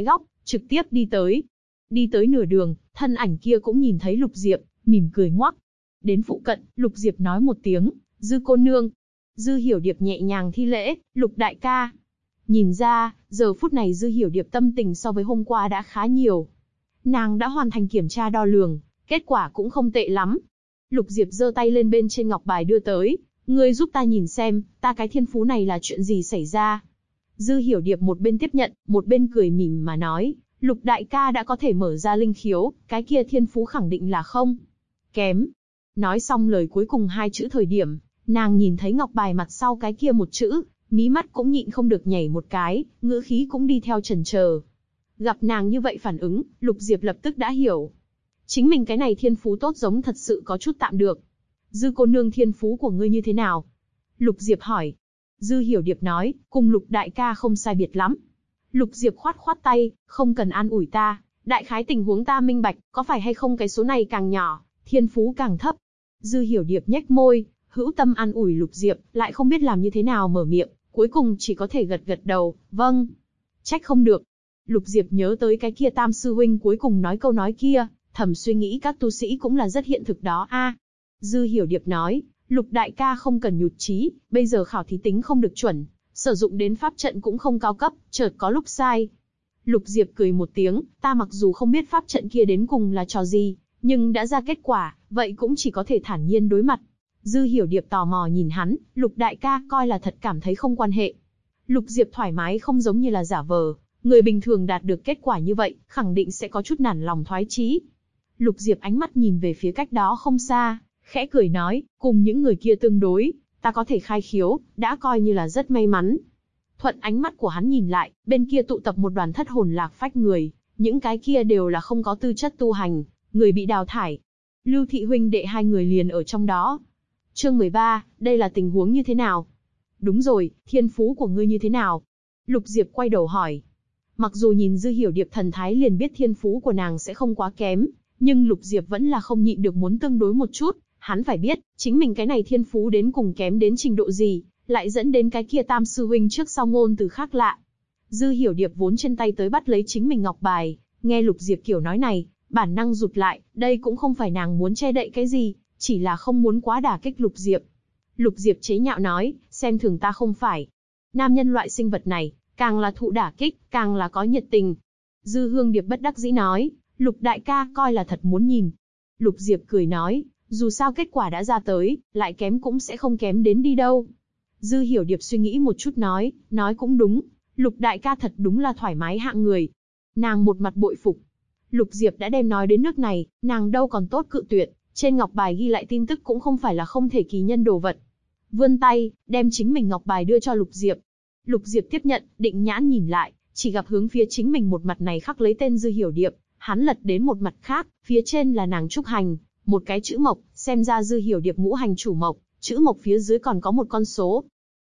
Speaker 1: trực tiếp đi tới. Đi tới nửa đường, thân ảnh kia cũng nhìn thấy Lục Diệp, mỉm cười ngoắc. Đến phụ cận, Lục Diệp nói một tiếng, Dư cô nương. Dư Hiểu Điệp nhẹ nhàng thi lễ, Lục đại ca. Nhìn ra, giờ phút này Dư Hiểu Điệp tâm tình so với hôm qua đã khá nhiều. Nàng đã hoàn thành kiểm tra đo lường, kết quả cũng không tệ lắm. Lục Diệp giơ tay lên bên trên ngọc bài đưa tới, ngươi giúp ta nhìn xem, ta cái thiên phú này là chuyện gì xảy ra. Dư Hiểu Điệp một bên tiếp nhận, một bên cười mỉm mà nói, Lục đại ca đã có thể mở ra linh khiếu, cái kia thiên phú khẳng định là không kém. Nói xong lời cuối cùng hai chữ thời điểm, nàng nhìn thấy ngọc bài mặt sau cái kia một chữ, mí mắt cũng nhịn không được nhảy một cái, ngữ khí cũng đi theo chần chờ. Gặp nàng như vậy phản ứng, Lục Diệp lập tức đã hiểu. Chính mình cái này thiên phú tốt giống thật sự có chút tạm được. Dư cô nương thiên phú của ngươi như thế nào? Lục Diệp hỏi. Dư Hiểu Điệp nói, cùng Lục đại ca không sai biệt lắm. Lục Diệp khoát khoát tay, không cần an ủi ta, đại khái tình huống ta minh bạch, có phải hay không cái số này càng nhỏ, thiên phú càng thấp. Dư Hiểu Điệp nhếch môi, hữu tâm an ủi Lục Diệp, lại không biết làm như thế nào mở miệng, cuối cùng chỉ có thể gật gật đầu, vâng. Trách không được. Lục Diệp nhớ tới cái kia Tam sư huynh cuối cùng nói câu nói kia, thầm suy nghĩ các tu sĩ cũng là rất hiện thực đó a. Dư Hiểu Điệp nói, Lục đại ca không cần nhụt chí, bây giờ khảo thí tính không được chuẩn, sử dụng đến pháp trận cũng không cao cấp, chợt có lúc sai. Lục Diệp cười một tiếng, ta mặc dù không biết pháp trận kia đến cùng là trò gì, nhưng đã ra kết quả, vậy cũng chỉ có thể thản nhiên đối mặt. Dư Hiểu Điệp tò mò nhìn hắn, Lục đại ca coi là thật cảm thấy không quan hệ. Lục Diệp thoải mái không giống như là giả vờ, người bình thường đạt được kết quả như vậy, khẳng định sẽ có chút nản lòng thoái chí. Lục Diệp ánh mắt nhìn về phía cách đó không xa, khẽ cười nói, cùng những người kia tương đối, ta có thể khai khiếu, đã coi như là rất may mắn. Thuận ánh mắt của hắn nhìn lại, bên kia tụ tập một đoàn thất hồn lạc phách người, những cái kia đều là không có tư chất tu hành, người bị đào thải. Lưu Thị huynh đệ hai người liền ở trong đó. Chương 13, đây là tình huống như thế nào? Đúng rồi, thiên phú của ngươi như thế nào? Lục Diệp quay đầu hỏi. Mặc dù nhìn Dư Hiểu Điệp thần thái liền biết thiên phú của nàng sẽ không quá kém, nhưng Lục Diệp vẫn là không nhịn được muốn tương đối một chút, hắn phải biết, chính mình cái này thiên phú đến cùng kém đến trình độ gì, lại dẫn đến cái kia Tam sư huynh trước sau ngôn từ khác lạ. Dư Hiểu Điệp vốn trên tay tới bắt lấy chính mình ngọc bài, nghe Lục Diệp kiểu nói này, bản năng rụt lại, đây cũng không phải nàng muốn che đậy cái gì, chỉ là không muốn quá đả kích Lục Diệp. Lục Diệp chế nhạo nói, xem thường ta không phải. Nam nhân loại sinh vật này, càng là thụ đả kích, càng là có nhiệt tình. Dư Hương Điệp bất đắc dĩ nói, Lục đại ca coi là thật muốn nhìn. Lục Diệp cười nói, dù sao kết quả đã ra tới, lại kém cũng sẽ không kém đến đi đâu. Dư Hiểu Điệp suy nghĩ một chút nói cũng đúng, Lục đại ca thật đúng là thoải mái hạng người. Nàng một mặt bội phục. Lục Diệp đã đem nói đến nước này, nàng đâu còn tốt cự tuyệt, trên ngọc bài ghi lại tin tức cũng không phải là không thể kỳ nhân đồ vật. Vươn tay, đem chính mình ngọc bài đưa cho Lục Diệp. Lục Diệp tiếp nhận, định nhãn nhìn lại, chỉ gặp hướng phía chính mình một mặt này khắc lấy tên Dư Hiểu Điệp, hắn lật đến một mặt khác, phía trên là nàng trúc hành, một cái chữ mộc, xem ra Dư Hiểu Điệp ngũ hành chủ mộc, chữ mộc phía dưới còn có một con số.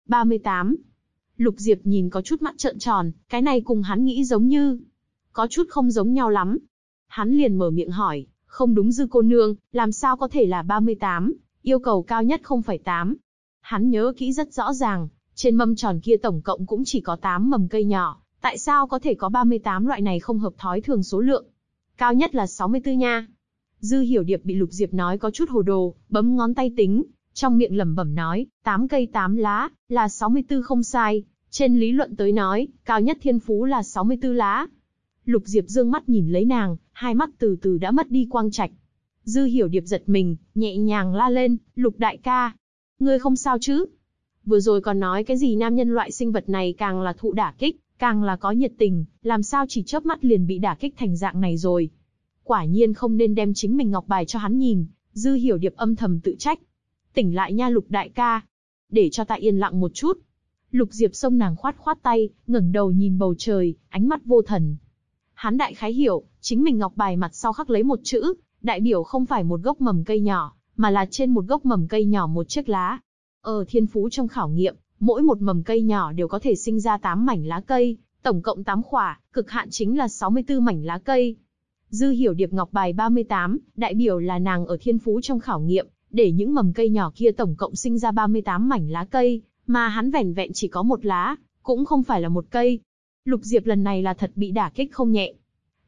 Speaker 1: 38. Lục Diệp nhìn có chút mắt trợn tròn, cái này cùng hắn nghĩ giống như, có chút không giống nhau lắm. Hắn liền mở miệng hỏi, không đúng Dư cô nương, làm sao có thể là 38, yêu cầu cao nhất không phải 8. Hắn nhớ kỹ rất rõ ràng, trên mâm tròn kia tổng cộng cũng chỉ có 8 mầm cây nhỏ, tại sao có thể có 38 loại này không hợp thói thường số lượng? Cao nhất là 64 nha. Dư Hiểu Điệp bị Lục Diệp nói có chút hồ đồ, bấm ngón tay tính, trong miệng lẩm bẩm nói, 8 cây 8 lá, là 64 không sai, trên lý luận tới nói, cao nhất thiên phú là 64 lá. Lục Diệp dương mắt nhìn lấy nàng, hai mắt từ từ đã mất đi quang trạch. Dư Hiểu Điệp giật mình, nhẹ nhàng la lên, Lục đại ca, ngươi không sao chứ? Vừa rồi còn nói cái gì nam nhân loại sinh vật này càng là thụ đả kích, càng là có nhiệt tình, làm sao chỉ chớp mắt liền bị đả kích thành dạng này rồi? Quả nhiên không nên đem chính mình ngọc bài cho hắn nhìn, Dư Hiểu Điệp âm thầm tự trách. Tỉnh lại nha Lục đại ca, để cho ta yên lặng một chút. Lục Diệp xông nàng khoát khoát tay, ngẩng đầu nhìn bầu trời, ánh mắt vô thần. Hắn đại khái hiểu, chính mình ngọc bài mặt sau khắc lấy một chữ, đại biểu không phải một gốc mầm cây nhỏ, mà là trên một gốc mầm cây nhỏ một chiếc lá. Ở thiên phú trong khảo nghiệm, mỗi một mầm cây nhỏ đều có thể sinh ra 8 mảnh lá cây, tổng cộng 8 khỏa, cực hạn chính là 64 mảnh lá cây. Dư Hiểu Điệp ngọc bài 38, đại biểu là nàng ở thiên phú trong khảo nghiệm, để những mầm cây nhỏ kia tổng cộng sinh ra 38 mảnh lá cây, mà hắn vẻn vẹn chỉ có một lá, cũng không phải là một cây. Lục Diệp lần này là thật bị đả kích không nhẹ.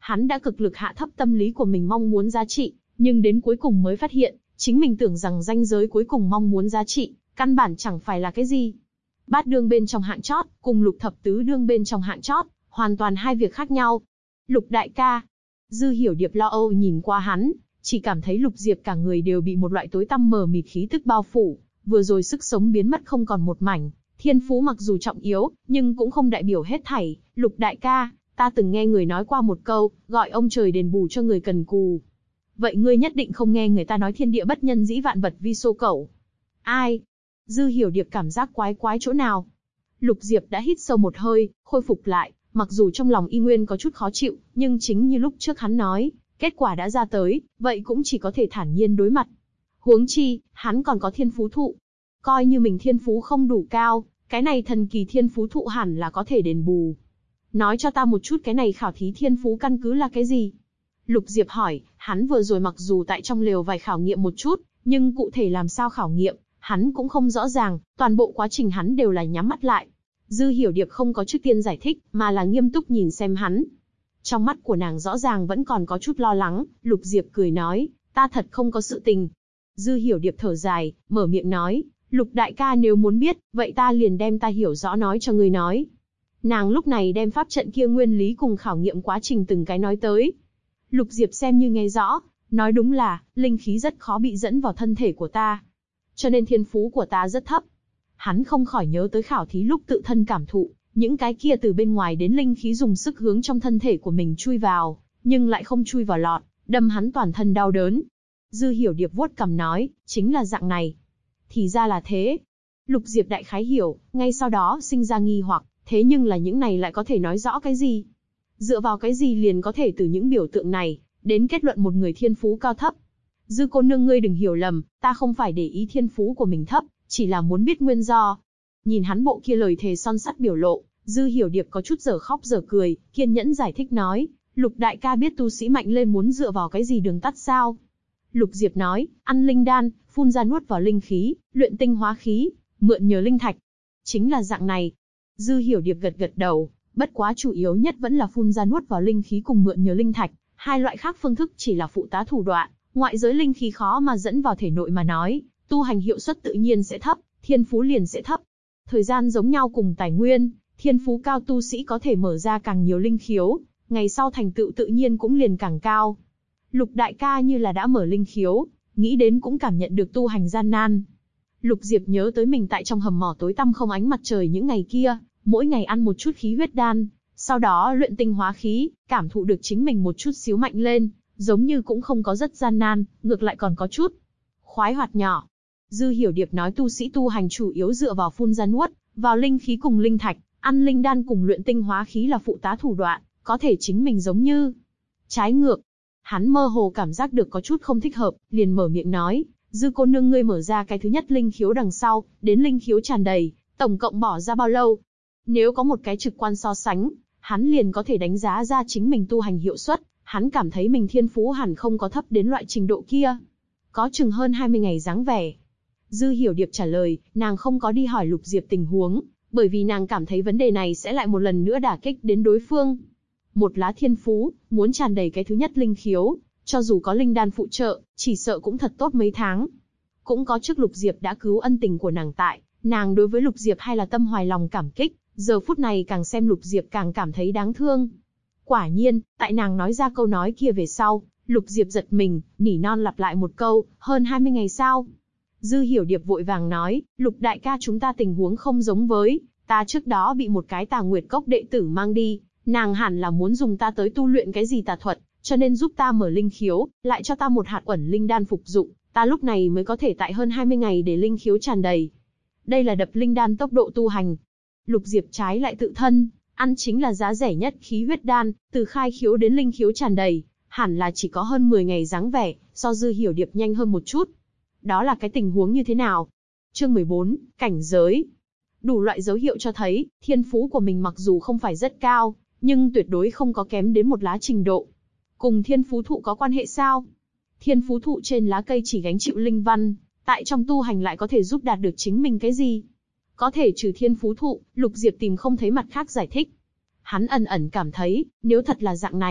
Speaker 1: Hắn đã cực lực hạ thấp tâm lý của mình mong muốn giá trị, nhưng đến cuối cùng mới phát hiện, chính mình tưởng rằng ranh giới cuối cùng mong muốn giá trị, căn bản chẳng phải là cái gì. Bát đương bên trong hạng chót, cùng lục thập tứ đương bên trong hạng chót, hoàn toàn hai việc khác nhau. Lục đại ca. Dư Hiểu Điệp lo âu nhìn qua hắn, chỉ cảm thấy Lục Diệp cả người đều bị một loại tối tăm mờ mịt khí tức bao phủ, vừa rồi sức sống biến mất không còn một mảnh. Thiên phú mặc dù trọng yếu, nhưng cũng không đại biểu hết thảy. Lục đại ca, ta từng nghe người nói qua một câu, gọi ông trời đền bù cho người cần cù. Vậy ngươi nhất định không nghe người ta nói thiên địa bất nhân dĩ vạn vật vi xô cẩu. Ai? Dư Hiểu Điệp cảm giác quái quái chỗ nào? Lục Diệp đã hít sâu một hơi, khôi phục lại, mặc dù trong lòng y nguyên có chút khó chịu, nhưng chính như lúc trước hắn nói, kết quả đã ra tới, vậy cũng chỉ có thể thản nhiên đối mặt. Huống chi, hắn còn có thiên phú thụ. Coi như mình thiên phú không đủ cao, cái này thần kỳ thiên phú thụ hẳn là có thể đền bù. Nói cho ta một chút cái này khảo thí thiên phú căn cứ là cái gì? Lục Diệp hỏi, hắn vừa rồi mặc dù tại trong lều vài khảo nghiệm một chút, nhưng cụ thể làm sao khảo nghiệm, hắn cũng không rõ ràng, toàn bộ quá trình hắn đều là nhắm mắt lại. Dư Hiểu Điệp không có trước tiên giải thích, mà là nghiêm túc nhìn xem hắn. Trong mắt của nàng rõ ràng vẫn còn có chút lo lắng, Lục Diệp cười nói, ta thật không có sự tình. Dư Hiểu Điệp thở dài, mở miệng nói, Lục đại ca nếu muốn biết, vậy ta liền đem ta hiểu rõ nói cho ngươi nói. Nàng lúc này đem pháp trận kia nguyên lý cùng khảo nghiệm quá trình từng cái nói tới. Lục Diệp xem như nghe rõ, nói đúng là, linh khí rất khó bị dẫn vào thân thể của ta. Cho nên thiên phú của ta rất thấp. Hắn không khỏi nhớ tới khảo thí lúc tự thân cảm thụ, những cái kia từ bên ngoài đến linh khí dùng sức hướng trong thân thể của mình chui vào, nhưng lại không chui vào lọt, đâm hắn toàn thân đau đớn. Dư Hiểu Điệp vuốt cằm nói, chính là dạng này. Thì ra là thế. Lục Diệp đại khái hiểu, ngay sau đó sinh ra nghi hoặc, thế nhưng là những này lại có thể nói rõ cái gì? Dựa vào cái gì liền có thể từ những biểu tượng này, đến kết luận một người thiên phú cao thấp? Dư cô nương ngươi đừng hiểu lầm, ta không phải để ý thiên phú của mình thấp, chỉ là muốn biết nguyên do. Nhìn hắn bộ kia lời thề son sắt biểu lộ, Dư Hiểu Điệp có chút dở khóc dở cười, kiên nhẫn giải thích nói, Lục đại ca biết tu sĩ mạnh lên muốn dựa vào cái gì đường tắt sao? Lục Diệp nói, ăn linh đan, phun ra nuốt vào linh khí, luyện tinh hóa khí, mượn nhờ linh thạch. Chính là dạng này. Dư Hiểu Điệp gật gật đầu, bất quá chủ yếu nhất vẫn là phun ra nuốt vào linh khí cùng mượn nhờ linh thạch, hai loại khác phương thức chỉ là phụ tá thủ đoạn, ngoại giới linh khí khó mà dẫn vào thể nội mà nói, tu hành hiệu suất tự nhiên sẽ thấp, thiên phú liền sẽ thấp. Thời gian giống nhau cùng tài nguyên, thiên phú cao tu sĩ có thể mở ra càng nhiều linh khiếu, ngày sau thành tựu tự nhiên cũng liền càng cao. Lục đại ca như là đã mở linh khiếu, nghĩ đến cũng cảm nhận được tu hành gian nan. Lục Diệp nhớ tới mình tại trong hầm mỏ tối tăm không ánh mặt trời những ngày kia, mỗi ngày ăn một chút khí huyết đan, sau đó luyện tinh hóa khí, cảm thụ được chính mình một chút xíu mạnh lên, giống như cũng không có rất gian nan, ngược lại còn có chút khoái hoạt nhỏ. Dư Hiểu Điệp nói tu sĩ tu hành chủ yếu dựa vào phun ra nuốt vào linh khí cùng linh thạch, ăn linh đan cùng luyện tinh hóa khí là phụ tá thủ đoạn, có thể chính mình giống như trái ngược. Hắn mơ hồ cảm giác được có chút không thích hợp, liền mở miệng nói, Dư cô nương ngươi mở ra cái thứ nhất linh khiếu đằng sau, đến linh khiếu tràn đầy, tổng cộng bỏ ra bao lâu? Nếu có một cái trực quan so sánh, hắn liền có thể đánh giá ra chính mình tu hành hiệu suất, hắn cảm thấy mình thiên phú hẳn không có thấp đến loại trình độ kia. Có chừng hơn 20 ngày dáng vẻ. Dư Hiểu Điệp trả lời, nàng không có đi hỏi Lục Diệp tình huống, bởi vì nàng cảm thấy vấn đề này sẽ lại một lần nữa đả kích đến đối phương. Một lá thiên phú, muốn tràn đầy cái thứ nhất linh khiếu, cho dù có linh đan phụ trợ, chỉ sợ cũng thật tốt mấy tháng. Cũng có trước Lục Diệp đã cứu ân tình của nàng tại, nàng đối với Lục Diệp hay là tâm hoài lòng cảm kích, giờ phút này càng xem Lục Diệp càng cảm thấy đáng thương. Quả nhiên, tại nàng nói ra câu nói kia về sau, Lục Diệp giật mình, nỉ non lặp lại một câu, hơn 20 ngày sao? Dư Hiểu Điệp vội vàng nói, Lục đại ca chúng ta tình huống không giống với, ta trước đó bị một cái Tà Nguyệt Cốc đệ tử mang đi, nàng hẳn là muốn dùng ta tới tu luyện cái gì tà thuật, cho nên giúp ta mở linh khiếu, lại cho ta một hạt uẩn linh đan phục dụng, ta lúc này mới có thể tại hơn 20 ngày để linh khiếu tràn đầy. Đây là đập linh đan tốc độ tu hành. Lục Diệp trái lại tự thân, ăn chính là giá rẻ nhất khí huyết đan, từ khai khiếu đến linh khiếu tràn đầy, hẳn là chỉ có hơn 10 ngày dáng vẻ, so Dư Hiểu Điệp nhanh hơn một chút. Đó là cái tình huống như thế nào? Chương 14, cảnh giới. Đủ loại dấu hiệu cho thấy, thiên phú của mình mặc dù không phải rất cao, nhưng tuyệt đối không có kém đến một lá trình độ. Cùng thiên phú thụ có quan hệ sao? Thiên phú thụ trên lá cây chỉ gánh chịu linh văn, tại trong tu hành lại có thể giúp đạt được chính mình cái gì? Có thể trừ thiên phú thụ, Lục Diệp tìm không thấy mặt khác giải thích. Hắn ẩn ẩn cảm thấy, nếu thật là dạng này,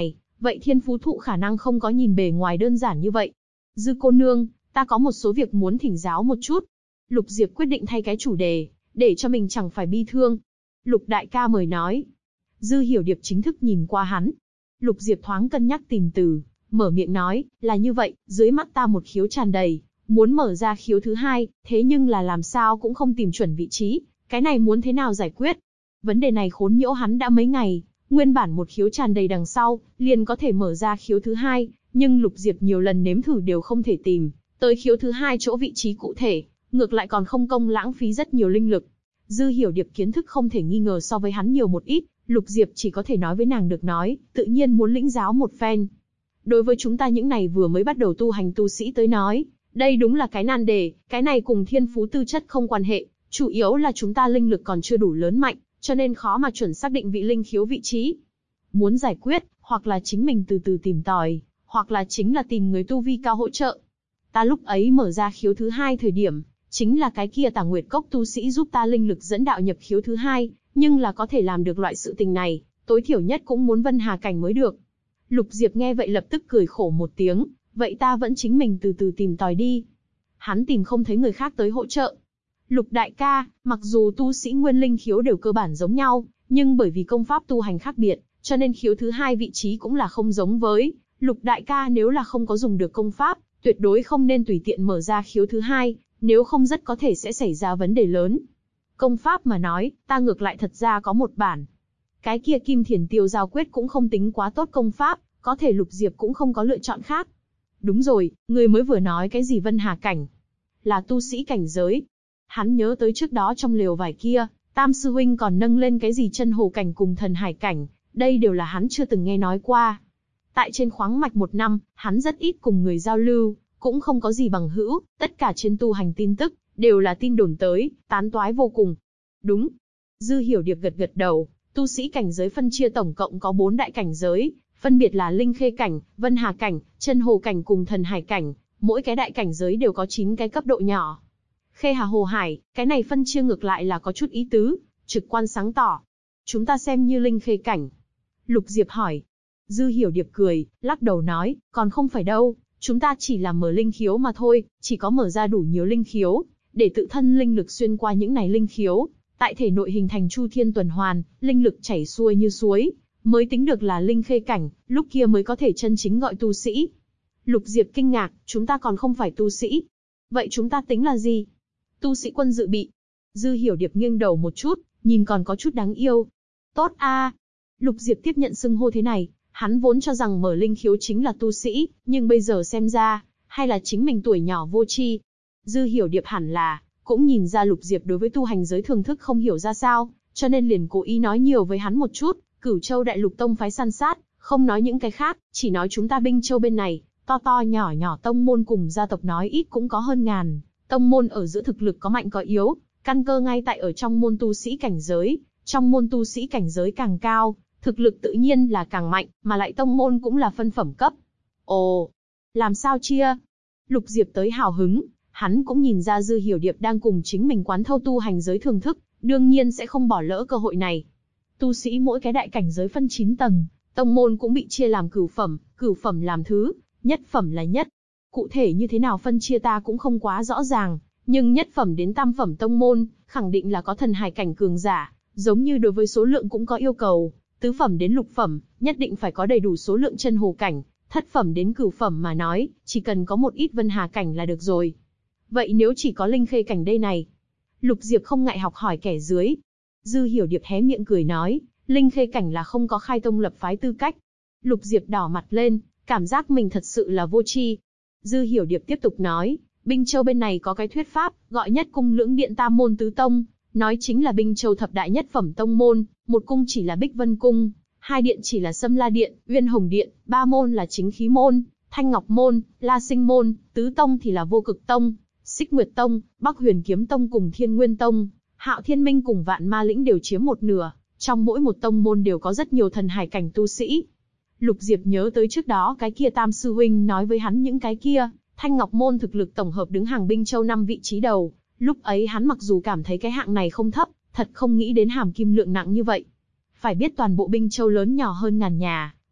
Speaker 1: vậy thiên phú thụ khả năng không có nhìn bề ngoài đơn giản như vậy. Dư cô nương, ta có một số việc muốn thỉnh giáo một chút. Lục Diệp quyết định thay cái chủ đề, để cho mình chẳng phải bi thương. Lục đại ca mời nói. Dư Hiểu Điệp chính thức nhìn qua hắn. Lục Diệp thoáng cân nhắc tìm từ, mở miệng nói, là như vậy, dưới mắt ta một khiếu tràn đầy, muốn mở ra khiếu thứ hai, thế nhưng là làm sao cũng không tìm chuẩn vị trí, cái này muốn thế nào giải quyết? Vấn đề này khốn nhiễu hắn đã mấy ngày, nguyên bản một khiếu tràn đầy đằng sau, liền có thể mở ra khiếu thứ hai, nhưng Lục Diệp nhiều lần nếm thử đều không thể tìm tới khiếu thứ hai chỗ vị trí cụ thể, ngược lại còn không công lãng phí rất nhiều linh lực. Dư Hiểu Điệp kiến thức không thể nghi ngờ so với hắn nhiều một ít, Lục Diệp chỉ có thể nói với nàng được nói, tự nhiên muốn lĩnh giáo một phen. Đối với chúng ta những này vừa mới bắt đầu tu hành tu sĩ tới nói, đây đúng là cái nan đề, cái này cùng thiên phú tư chất không quan hệ, chủ yếu là chúng ta linh lực còn chưa đủ lớn mạnh, cho nên khó mà chuẩn xác định vị linh khiếu vị trí. Muốn giải quyết, hoặc là chính mình từ từ tìm tòi, hoặc là chính là tìm người tu vi cao hỗ trợ. Ta lúc ấy mở ra khiếu thứ hai thời điểm, chính là cái kia Tà Nguyệt Cốc tu sĩ giúp ta linh lực dẫn đạo nhập khiếu thứ hai, nhưng là có thể làm được loại sự tình này, tối thiểu nhất cũng muốn Vân Hà cảnh mới được. Lục Diệp nghe vậy lập tức cười khổ một tiếng, vậy ta vẫn chính mình từ từ tìm tòi đi. Hắn tìm không thấy người khác tới hỗ trợ. Lục đại ca, mặc dù tu sĩ nguyên linh khiếu đều cơ bản giống nhau, nhưng bởi vì công pháp tu hành khác biệt, cho nên khiếu thứ hai vị trí cũng là không giống với. Lục đại ca nếu là không có dùng được công pháp, tuyệt đối không nên tùy tiện mở ra khiếu thứ hai, nếu không rất có thể sẽ xảy ra vấn đề lớn. Công pháp mà nói, ta ngược lại thật ra có một bản. Cái kia Kim Thiền Tiêu Giao Quyết cũng không tính quá tốt công pháp, có thể Lục Diệp cũng không có lựa chọn khác. Đúng rồi, người mới vừa nói cái gì Vân Hà cảnh? Là tu sĩ cảnh giới. Hắn nhớ tới trước đó trong lều vải kia, Tam sư huynh còn nâng lên cái gì chân hồ cảnh cùng thần hải cảnh, đây đều là hắn chưa từng nghe nói qua. Tại trên khoáng mạch một năm, hắn rất ít cùng người giao lưu, cũng không có gì bằng hữu, tất cả trên tu hành tin tức, đều là tin đồn tới, tán toái vô cùng. Đúng. Dư Hiểu Điệp gật gật đầu, tu sĩ cảnh giới phân chia tổng cộng có 4 đại cảnh giới, phân biệt là Linh Khê cảnh, Vân Hà cảnh, Chân Hồ cảnh cùng Thần Hải cảnh, mỗi cái đại cảnh giới đều có 9 cái cấp độ nhỏ. Khê Hà Hồ Hải, cái này phân chia ngược lại là có chút ý tứ, trực quan sáng tỏ. Chúng ta xem như Linh Khê cảnh. Lục Diệp hỏi. Dư Hiểu Điệp cười, lắc đầu nói, còn không phải đâu, chúng ta chỉ là mở linh khiếu mà thôi, chỉ có mở ra đủ nhiều linh khiếu, để tự thân linh lực xuyên qua những này linh khiếu, tại thể nội hình thành chu thiên tuần hoàn, linh lực chảy xuôi như suối, mới tính được là Linh Khê cảnh, lúc kia mới có thể chân chính gọi tu sĩ. Lục Diệp kinh ngạc, chúng ta còn không phải tu sĩ. Vậy chúng ta tính là gì? Tu sĩ quân dự bị. Dư Hiểu Điệp nghiêng đầu một chút, nhìn còn có chút đáng yêu. Tốt a. Lục Diệp tiếp nhận xưng hô thế này, hắn vốn cho rằng mở linh khiếu chính là tu sĩ, nhưng bây giờ xem ra, hay là chính mình tuổi nhỏ vô tri. Dư Hiểu Điệp hẳn là, cũng nhìn ra Lục Diệp đối với tu hành giới thường thức không hiểu ra sao, cho nên liền cố ý nói nhiều với hắn một chút, Cửu Châu Đại Lục tông phái săn sát, không nói những cái khác, chỉ nói chúng ta Binh Châu bên này, to to nhỏ nhỏ tông môn cùng gia tộc nói ít cũng có hơn ngàn, tông môn ở giữa thực lực có mạnh có yếu, căn cơ ngay tại ở trong môn tu sĩ cảnh giới, trong môn tu sĩ cảnh giới càng cao, thực lực tự nhiên là càng mạnh, mà lại tông môn cũng là phân phẩm cấp. Ồ, làm sao chia? Lục Diệp tới hào hứng, hắn cũng nhìn ra Dư Hiểu Điệp đang cùng chính mình quán thâu tu hành giới thường thức, đương nhiên sẽ không bỏ lỡ cơ hội này. Tu sĩ mỗi cái đại cảnh giới phân 9 tầng, tông môn cũng bị chia làm cửu phẩm làm thứ, nhất phẩm là nhất. Cụ thể như thế nào phân chia ta cũng không quá rõ ràng, nhưng nhất phẩm đến tam phẩm tông môn, khẳng định là có thần hải cảnh cường giả, giống như đối với số lượng cũng có yêu cầu, tứ phẩm đến lục phẩm, nhất định phải có đầy đủ số lượng chân hồ cảnh, thất phẩm đến cửu phẩm mà nói, chỉ cần có một ít Vân Hà cảnh là được rồi. Vậy nếu chỉ có Linh Khê cảnh đây này? Lục Diệp không ngại học hỏi kẻ dưới. Dư Hiểu Điệp hé miệng cười nói, Linh Khê cảnh là không có khai tông lập phái tư cách. Lục Diệp đỏ mặt lên, cảm giác mình thật sự là vô tri. Dư Hiểu Điệp tiếp tục nói, Binh Châu bên này có cái thuyết pháp, gọi nhất cung lưỡng điện tam môn tứ tông, nói chính là Binh Châu thập đại nhất phẩm tông môn, một cung chỉ là Bích Vân cung, hai điện chỉ là Sâm La điện, Uyên Hồng điện, ba môn là Chính Khí môn, Thanh Ngọc môn, La Sinh môn, tứ tông thì là Vô Cực tông, Xích Nguyệt tông, Bắc Huyền Kiếm tông cùng Thiên Nguyên tông, Hạo Thiên Minh cùng Vạn Ma lĩnh đều chiếm một nửa, trong mỗi một tông môn đều có rất nhiều thần hải cảnh tu sĩ. Lục Diệp nhớ tới trước đó cái kia Tam sư huynh nói với hắn những cái kia, Thanh Ngọc môn thực lực tổng hợp đứng hàng Binh Châu 5 vị trí đầu, lúc ấy hắn mặc dù cảm thấy cái hạng này không thấp, thật không nghĩ đến hàm kim lượng nặng như vậy. Phải biết toàn bộ Binh Châu lớn nhỏ hơn ngàn nhà,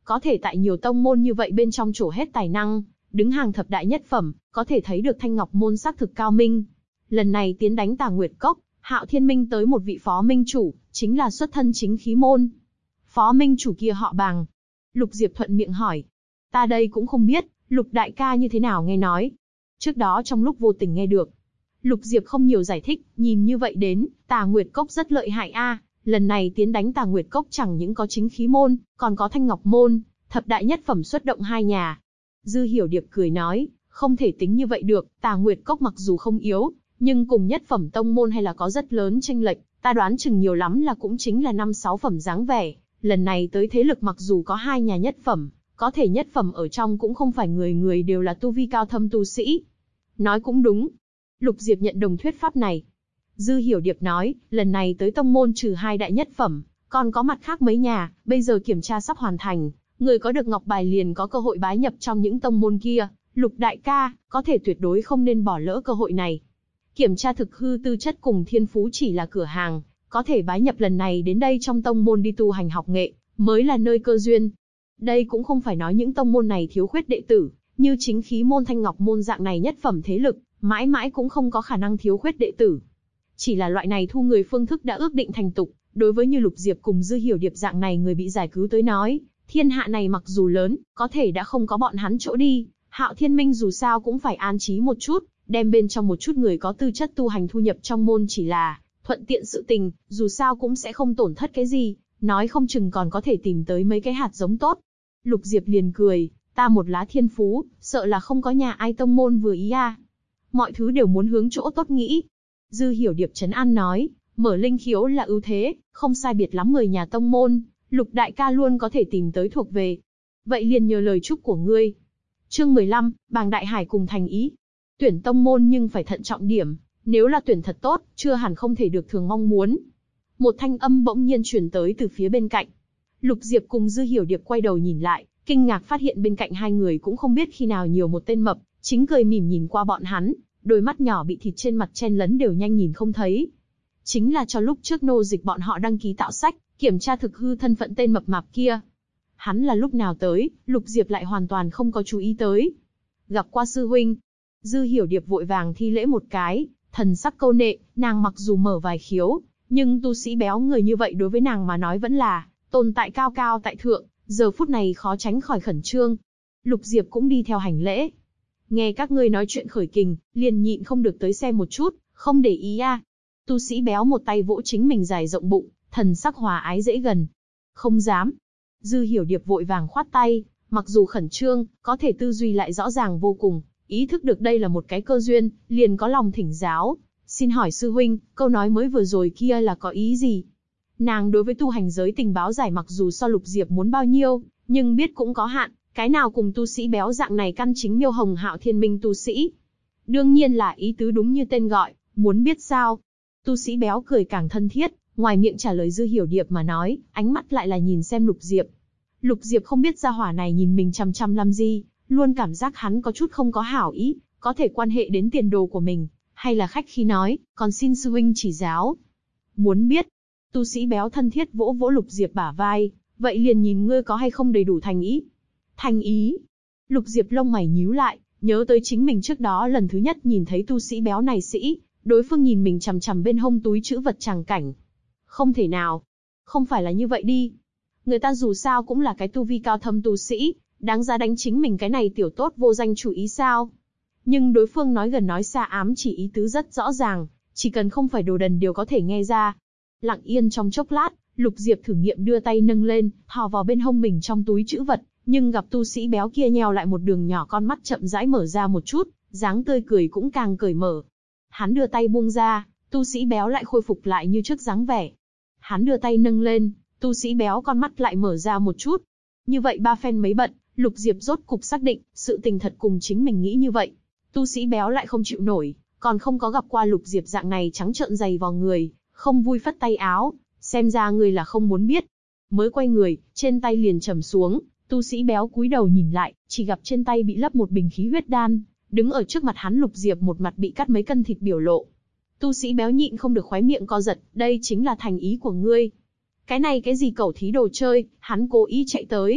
Speaker 1: có thể tại nhiều tông môn như vậy bên trong trổ hết tài năng, đứng hàng thập đại nhất phẩm, có thể thấy được Thanh Ngọc môn xác thực cao minh. Lần này tiến đánh Tà Nguyệt Cốc, Hạo Thiên Minh tới một vị phó minh chủ, chính là xuất thân chính khí môn. Phó minh chủ kia họ Bàng. Lục Diệp thuận miệng hỏi. Ta đây cũng không biết, Lục đại ca như thế nào nghe nói. Trước đó trong lúc vô tình nghe được. Lục Diệp không nhiều giải thích, nhìn như vậy đến, Tà Nguyệt Cốc rất lợi hại a. Lần này tiến đánh Tà Nguyệt Cốc chẳng những có chính khí môn, còn có Thanh Ngọc môn, thập đại nhất phẩm xuất động hai nhà. Dư Hiểu Điệp cười nói, không thể tính như vậy được, Tà Nguyệt Cốc mặc dù không yếu, nhưng cùng nhất phẩm tông môn hay là có rất lớn chênh lệch, ta đoán chừng nhiều lắm là cũng chính là 5-6 phẩm dáng vẻ. Lần này tới thế lực mặc dù có hai nhà nhất phẩm, có thể nhất phẩm ở trong cũng không phải người người đều là tu vi cao thâm tu sĩ. Nói cũng đúng. Lục Diệp nhận đồng thuyết pháp này. Dư Hiểu Điệp nói, lần này tới tông môn trừ hai đại nhất phẩm, còn có mặt khác mấy nhà, bây giờ kiểm tra sắp hoàn thành, người có được ngọc bài liền có cơ hội bái nhập trong những tông môn kia. Lục đại ca, có thể tuyệt đối không nên bỏ lỡ cơ hội này. Kiểm tra thực hư tư chất cùng thiên phú chỉ là cửa hàng, có thể bái nhập lần này đến đây trong tông môn đi tu hành học nghệ, mới là nơi cơ duyên. Đây cũng không phải nói những tông môn này thiếu khuyết đệ tử, như chính khí môn Thanh Ngọc môn dạng này nhất phẩm thế lực, mãi mãi cũng không có khả năng thiếu khuyết đệ tử. Chỉ là loại này thu người phương thức đã ước định thành tục, đối với như Lục Diệp cùng Dư Hiểu Điệp dạng này người bị giải cứu tới nói, thiên hạ này mặc dù lớn, có thể đã không có bọn hắn chỗ đi, Hạo Thiên Minh dù sao cũng phải an trí một chút, đem bên trong một chút người có tư chất tu hành thu nhập trong môn chỉ là thuận tiện sự tình, dù sao cũng sẽ không tổn thất cái gì, nói không chừng còn có thể tìm tới mấy cái hạt giống tốt. Lục Diệp liền cười, ta một lá thiên phú, sợ là không có nhà ai tông môn vừa ý a. Mọi thứ đều muốn hướng chỗ tốt nghĩ. Dư Hiểu Điệp trấn an nói, mở linh khiếu là ưu thế, không sai biệt lắm người nhà tông môn, Lục đại ca luôn có thể tìm tới thuộc về. Vậy liền nhờ lời chúc của ngươi. Chương 15, Bàng Đại Hải cùng thành ý. Tuyển tông môn nhưng phải thận trọng điểm, nếu là tuyển thật tốt, chưa hẳn không thể được thường mong muốn. Một thanh âm bỗng nhiên truyền tới từ phía bên cạnh. Lục Diệp cùng Dư Hiểu Điệp quay đầu nhìn lại, kinh ngạc phát hiện bên cạnh hai người cũng không biết khi nào nhiều một tên mập, chính cười mỉm nhìn qua bọn hắn, đôi mắt nhỏ bị thịt trên mặt chen lấn đều nhanh nhìn không thấy. Chính là cho lúc trước nô dịch bọn họ đăng ký tạo sách, kiểm tra thực hư thân phận tên mập mạp kia. Hắn là lúc nào tới, Lục Diệp lại hoàn toàn không có chú ý tới. Gặp qua sư huynh. Dư Hiểu Điệp vội vàng thi lễ một cái, thần sắc câu nệ, nàng mặc dù mở vài khiếu, nhưng tu sĩ béo người như vậy đối với nàng mà nói vẫn là tồn tại cao cao tại thượng, giờ phút này khó tránh khỏi khẩn trương. Lục Diệp cũng đi theo hành lễ. Nghe các ngươi nói chuyện khởi kình, liền nhịn không được tới xem một chút, không để ý a. Tu sĩ béo một tay vỗ chính mình dài rộng bụng, thần sắc hòa ái dễ gần. Không dám. Dư Hiểu Điệp vội vàng khoát tay, mặc dù khẩn trương, có thể tư duy lại rõ ràng vô cùng, ý thức được đây là một cái cơ duyên, liền có lòng thỉnh giáo. Xin hỏi sư huynh, câu nói mới vừa rồi kia là có ý gì? Nàng đối với tu hành giới tình báo giải mặc dù so Lục Diệp muốn bao nhiêu, nhưng biết cũng có hạn, cái nào cùng tu sĩ béo dạng này căn chính Miêu Hồng Hạo Thiên Minh tu sĩ. Đương nhiên là ý tứ đúng như tên gọi, muốn biết sao? Tu sĩ béo cười càng thân thiết, ngoài miệng trả lời Dư Hiểu Điệp mà nói, ánh mắt lại là nhìn xem Lục Diệp. Lục Diệp không biết gia hỏa này nhìn mình chăm chăm làm gì, luôn cảm giác hắn có chút không có hảo ý, có thể quan hệ đến tiền đồ của mình, hay là khách khí nói, còn xin sư huynh chỉ giáo. Muốn biết, tu sĩ béo thân thiết vỗ vỗ Lục Diệp bả vai, vậy liền nhìn ngươi có hay không đầy đủ thành ý. Thành ý? Lục Diệp lông mày nhíu lại, nhớ tới chính mình trước đó lần thứ nhất nhìn thấy tu sĩ béo này sĩ, đối phương nhìn mình chằm chằm bên hông túi trữ vật tràng cảnh. Không thể nào. Không phải là như vậy đi. Người ta dù sao cũng là cái tu vi cao thâm tu sĩ, đáng giá đánh chính mình cái này tiểu tốt vô danh chủ ý sao? Nhưng đối phương nói gần nói xa ám chỉ ý tứ rất rõ ràng, chỉ cần không phải đồ đần đều có thể nghe ra. Lặng yên trong chốc lát, Lục Diệp thử nghiệm đưa tay nâng lên, thò vào bên hông mình trong túi trữ vật, nhưng gặp tu sĩ béo kia nheo lại một đường nhỏ con mắt chậm rãi mở ra một chút, dáng tươi cười cũng càng cởi mở. Hắn đưa tay buông ra, tu sĩ béo lại khôi phục lại như trước dáng vẻ. Hắn đưa tay nâng lên, tu sĩ béo con mắt lại mở ra một chút. Như vậy ba phen mấy bận, Lục Diệp rốt cục xác định, sự tình thật cùng chính mình nghĩ như vậy. Tu sĩ béo lại không chịu nổi, còn không có gặp qua Lục Diệp dạng này trắng trợn dày vào người, không vui phất tay áo, xem ra người là không muốn biết. Mới quay người, trên tay liền trầm xuống, tu sĩ béo cúi đầu nhìn lại, chỉ gặp trên tay bị lấp một bình khí huyết đan, đứng ở trước mặt hắn Lục Diệp một mặt bị cắt mấy cân thịt biểu lộ. Tu sĩ béo nhịn không được khóe miệng co giật, đây chính là thành ý của ngươi. Cái này cái gì cẩu thí đồ chơi, hắn cố ý chạy tới,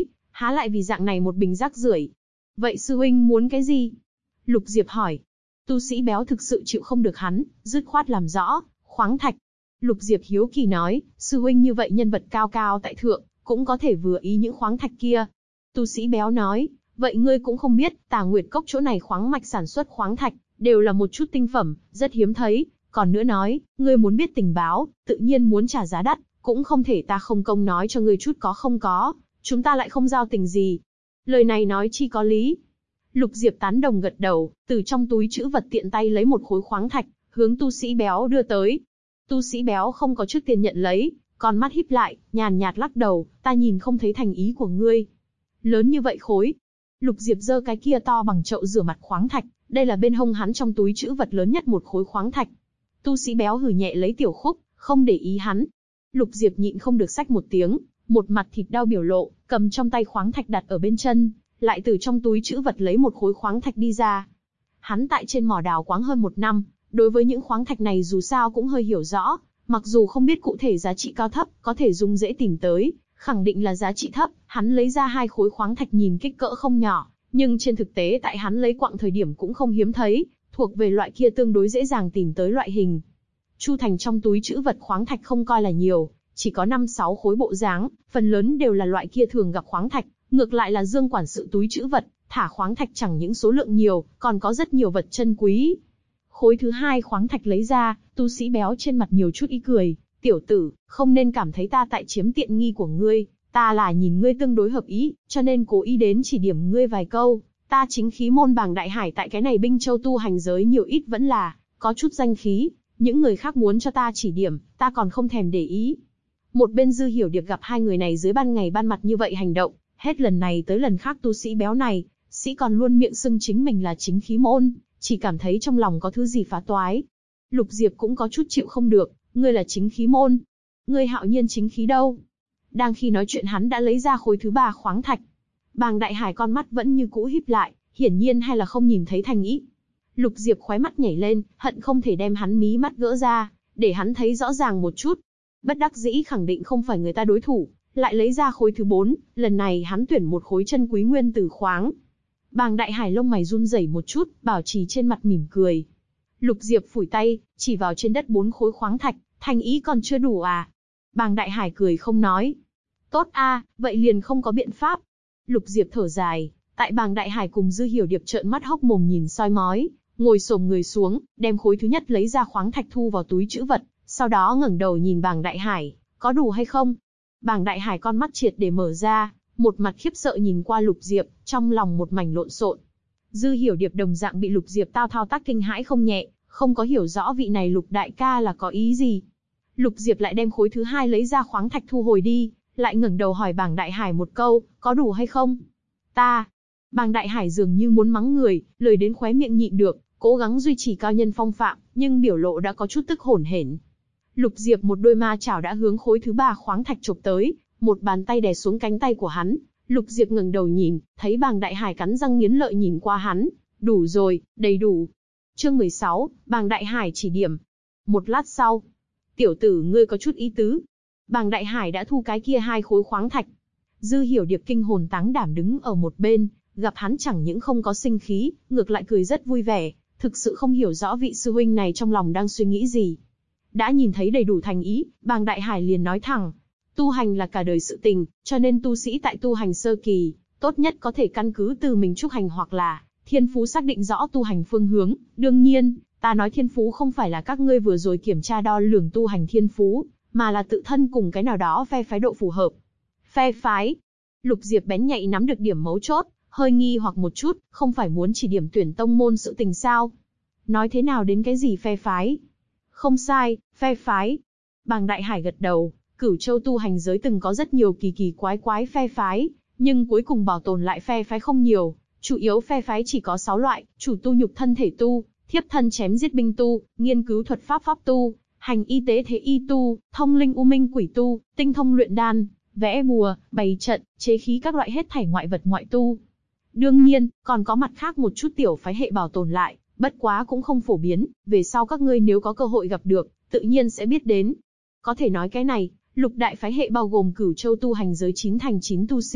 Speaker 1: há lại vì dạng này một bình rác rưởi. Vậy sư huynh muốn cái gì? Lục Diệp hỏi. Tu sĩ béo thực sự chịu không được hắn, dứt khoát làm rõ, khoáng thạch. Lục Diệp hiếu kỳ nói, sư huynh như vậy nhân vật cao cao tại thượng, cũng có thể vừa ý những khoáng thạch kia. Tu sĩ béo nói, vậy ngươi cũng không biết, Tà Nguyệt Cốc chỗ này khoáng mạch sản xuất khoáng thạch, đều là một chút tinh phẩm, rất hiếm thấy. Còn nữa nói, ngươi muốn biết tình báo, tự nhiên muốn trả giá đắt, cũng không thể ta không công nói cho ngươi chút có không có, chúng ta lại không giao tình gì. Lời này nói chi có lý. Lục Diệp tán đồng gật đầu, từ trong túi trữ vật tiện tay lấy một khối khoáng thạch, hướng tu sĩ béo đưa tới. Tu sĩ béo không có trước tiên nhận lấy, con mắt híp lại, nhàn nhạt lắc đầu, ta nhìn không thấy thành ý của ngươi. Lớn như vậy khối. Lục Diệp giơ cái kia to bằng chậu rửa mặt khoáng thạch, đây là bên hông hắn trong túi trữ vật lớn nhất một khối khoáng thạch. Tu sĩ béo hừ nhẹ lấy tiểu khúc, không để ý hắn. Lục Diệp nhịn không được xách một tiếng, một mặt thịt đau biểu lộ, cầm trong tay khoáng thạch đặt ở bên chân, lại từ trong túi trữ vật lấy một khối khoáng thạch đi ra. Hắn tại trên mỏ đào quáng hơn 1 năm, đối với những khoáng thạch này dù sao cũng hơi hiểu rõ, mặc dù không biết cụ thể giá trị cao thấp, có thể dùng dễ tìm tới, khẳng định là giá trị thấp. Hắn lấy ra 2 khối khoáng thạch nhìn kích cỡ không nhỏ, nhưng trên thực tế tại hắn lấy quặng thời điểm cũng không hiếm thấy, thuộc về loại kia tương đối dễ dàng tìm tới loại hình. Chu Thành trong túi trữ vật khoáng thạch không coi là nhiều, chỉ có 5-6 khối bộ dáng, phần lớn đều là loại kia thường gặp khoáng thạch, ngược lại là Dương quản sự túi trữ vật, thả khoáng thạch chẳng những số lượng nhiều, còn có rất nhiều vật chân quý. Khối thứ 2 khoáng thạch lấy ra, tu sĩ béo trên mặt nhiều chút ý cười, tiểu tử, không nên cảm thấy ta tại chiếm tiện nghi của ngươi, ta là nhìn ngươi tương đối hợp ý, cho nên cố ý đến chỉ điểm ngươi vài câu. Ta chính khí môn Bàng Đại Hải tại cái này Binh Châu tu hành giới nhiều ít vẫn là có chút danh khí, những người khác muốn cho ta chỉ điểm, ta còn không thèm để ý. Một bên Dư Hiểu Điệp gặp hai người này dưới ban ngày ban mặt như vậy hành động, hết lần này tới lần khác tu sĩ béo này, sĩ còn luôn miệng xưng chính mình là chính khí môn, chỉ cảm thấy trong lòng có thứ gì phá toái. Lục Diệp cũng có chút chịu không được, ngươi là chính khí môn, ngươi Hạo Nhiên chính khí đâu? Đang khi nói chuyện hắn đã lấy ra khối thứ 3 khoáng thạch. Bàng Đại Hải con mắt vẫn như cũ híp lại, hiển nhiên hay là không nhìn thấy thành ý. Lục Diệp khóe mắt nhảy lên, hận không thể đem hắn mí mắt gỡ ra, để hắn thấy rõ ràng một chút. Bất đắc dĩ khẳng định không phải người ta đối thủ, lại lấy ra khối thứ 4, lần này hắn tuyển một khối chân quý nguyên tử khoáng. Bàng Đại Hải lông mày run rẩy một chút, bảo trì trên mặt mỉm cười. Lục Diệp phủi tay, chỉ vào trên đất 4 khối khoáng thạch, thành ý còn chưa đủ à? Bàng Đại Hải cười không nói. Tốt a, vậy liền không có biện pháp. Lục Diệp thở dài, tại Bàng Đại Hải cùng Dư Hiểu Điệp trợn mắt hốc mồm nhìn soi mói, ngồi xổm người xuống, đem khối thứ nhất lấy ra khoáng thạch thu vào túi trữ vật, sau đó ngẩng đầu nhìn Bàng Đại Hải, có đủ hay không? Bàng Đại Hải con mắt triệt để mở ra, một mặt khiếp sợ nhìn qua Lục Diệp, trong lòng một mảnh lộn xộn. Dư Hiểu Điệp đồng dạng bị Lục Diệp thao tác kinh hãi không nhẹ, không có hiểu rõ vị này Lục đại ca là có ý gì. Lục Diệp lại đem khối thứ 2 lấy ra khoáng thạch thu hồi đi, lại ngẩng đầu hỏi Bàng Đại Hải một câu, có đủ hay không? Ta. Bàng Đại Hải dường như muốn mắng người, lời đến khóe miệng nhịn được, cố gắng duy trì cao nhân phong phạm, nhưng biểu lộ đã có chút tức hổn hển. Lục Diệp một đôi ma chảo đã hướng khối thứ 3 khoáng thạch chụp tới, một bàn tay đè xuống cánh tay của hắn. Lục Diệp ngẩng đầu nhìn, thấy Bàng Đại Hải cắn răng nghiến lợi nhìn qua hắn, đủ rồi, đầy đủ. Chương 16, Bàng Đại Hải chỉ điểm. Một lát sau, tiểu tử ngươi có chút ý tứ. Bàng Đại Hải đã thu cái kia 2 khối khoáng thạch. Dư Hiểu Điệp kinh hồn táng đảm đứng ở một bên, gặp hắn chẳng những không có sinh khí, ngược lại cười rất vui vẻ, thực sự không hiểu rõ vị sư huynh này trong lòng đang suy nghĩ gì. Đã nhìn thấy đầy đủ thành ý, Bàng Đại Hải liền nói thẳng, tu hành là cả đời sự tình, cho nên tu sĩ tại tu hành sơ kỳ, tốt nhất có thể căn cứ từ mình trúc hành hoặc là thiên phú xác định rõ tu hành phương hướng. Đương nhiên, ta nói thiên phú không phải là các ngươi vừa rồi kiểm tra đo lường tu hành thiên phú, mà là tự thân cùng cái nào đó phe phái độ phù hợp. Phe phái? Lục Diệp bén nhạy nắm được điểm mấu chốt, hơi nghi hoặc một chút, không phải muốn chỉ điểm tuyển tông môn sự tình sao? Nói thế nào đến cái gì phe phái? Không sai, phe phái. Bàng Đại Hải gật đầu, Cửu Châu tu hành giới từng có rất nhiều kỳ kỳ quái quái phe phái, nhưng cuối cùng bảo tồn lại phe phái không nhiều, chủ yếu phe phái chỉ có 6 loại, chủ tu nhục thân thể tu, thiếp thân chém giết binh tu, nghiên cứu thuật pháp pháp tu, hành y tế thế y tu, thông linh u minh quỷ tu, tinh thông luyện đan, vẽ bùa, bày trận, chế khí các loại hết thảy ngoại vật ngoại tu. Đương nhiên, còn có mặt khác một chút tiểu phái hệ bảo tồn lại, bất quá cũng không phổ biến, về sau các ngươi nếu có cơ hội gặp được, tự nhiên sẽ biết đến. Có thể nói cái này, lục đại phái hệ bao gồm Cửu Châu tu hành giới 9 thành 9 tu sĩ,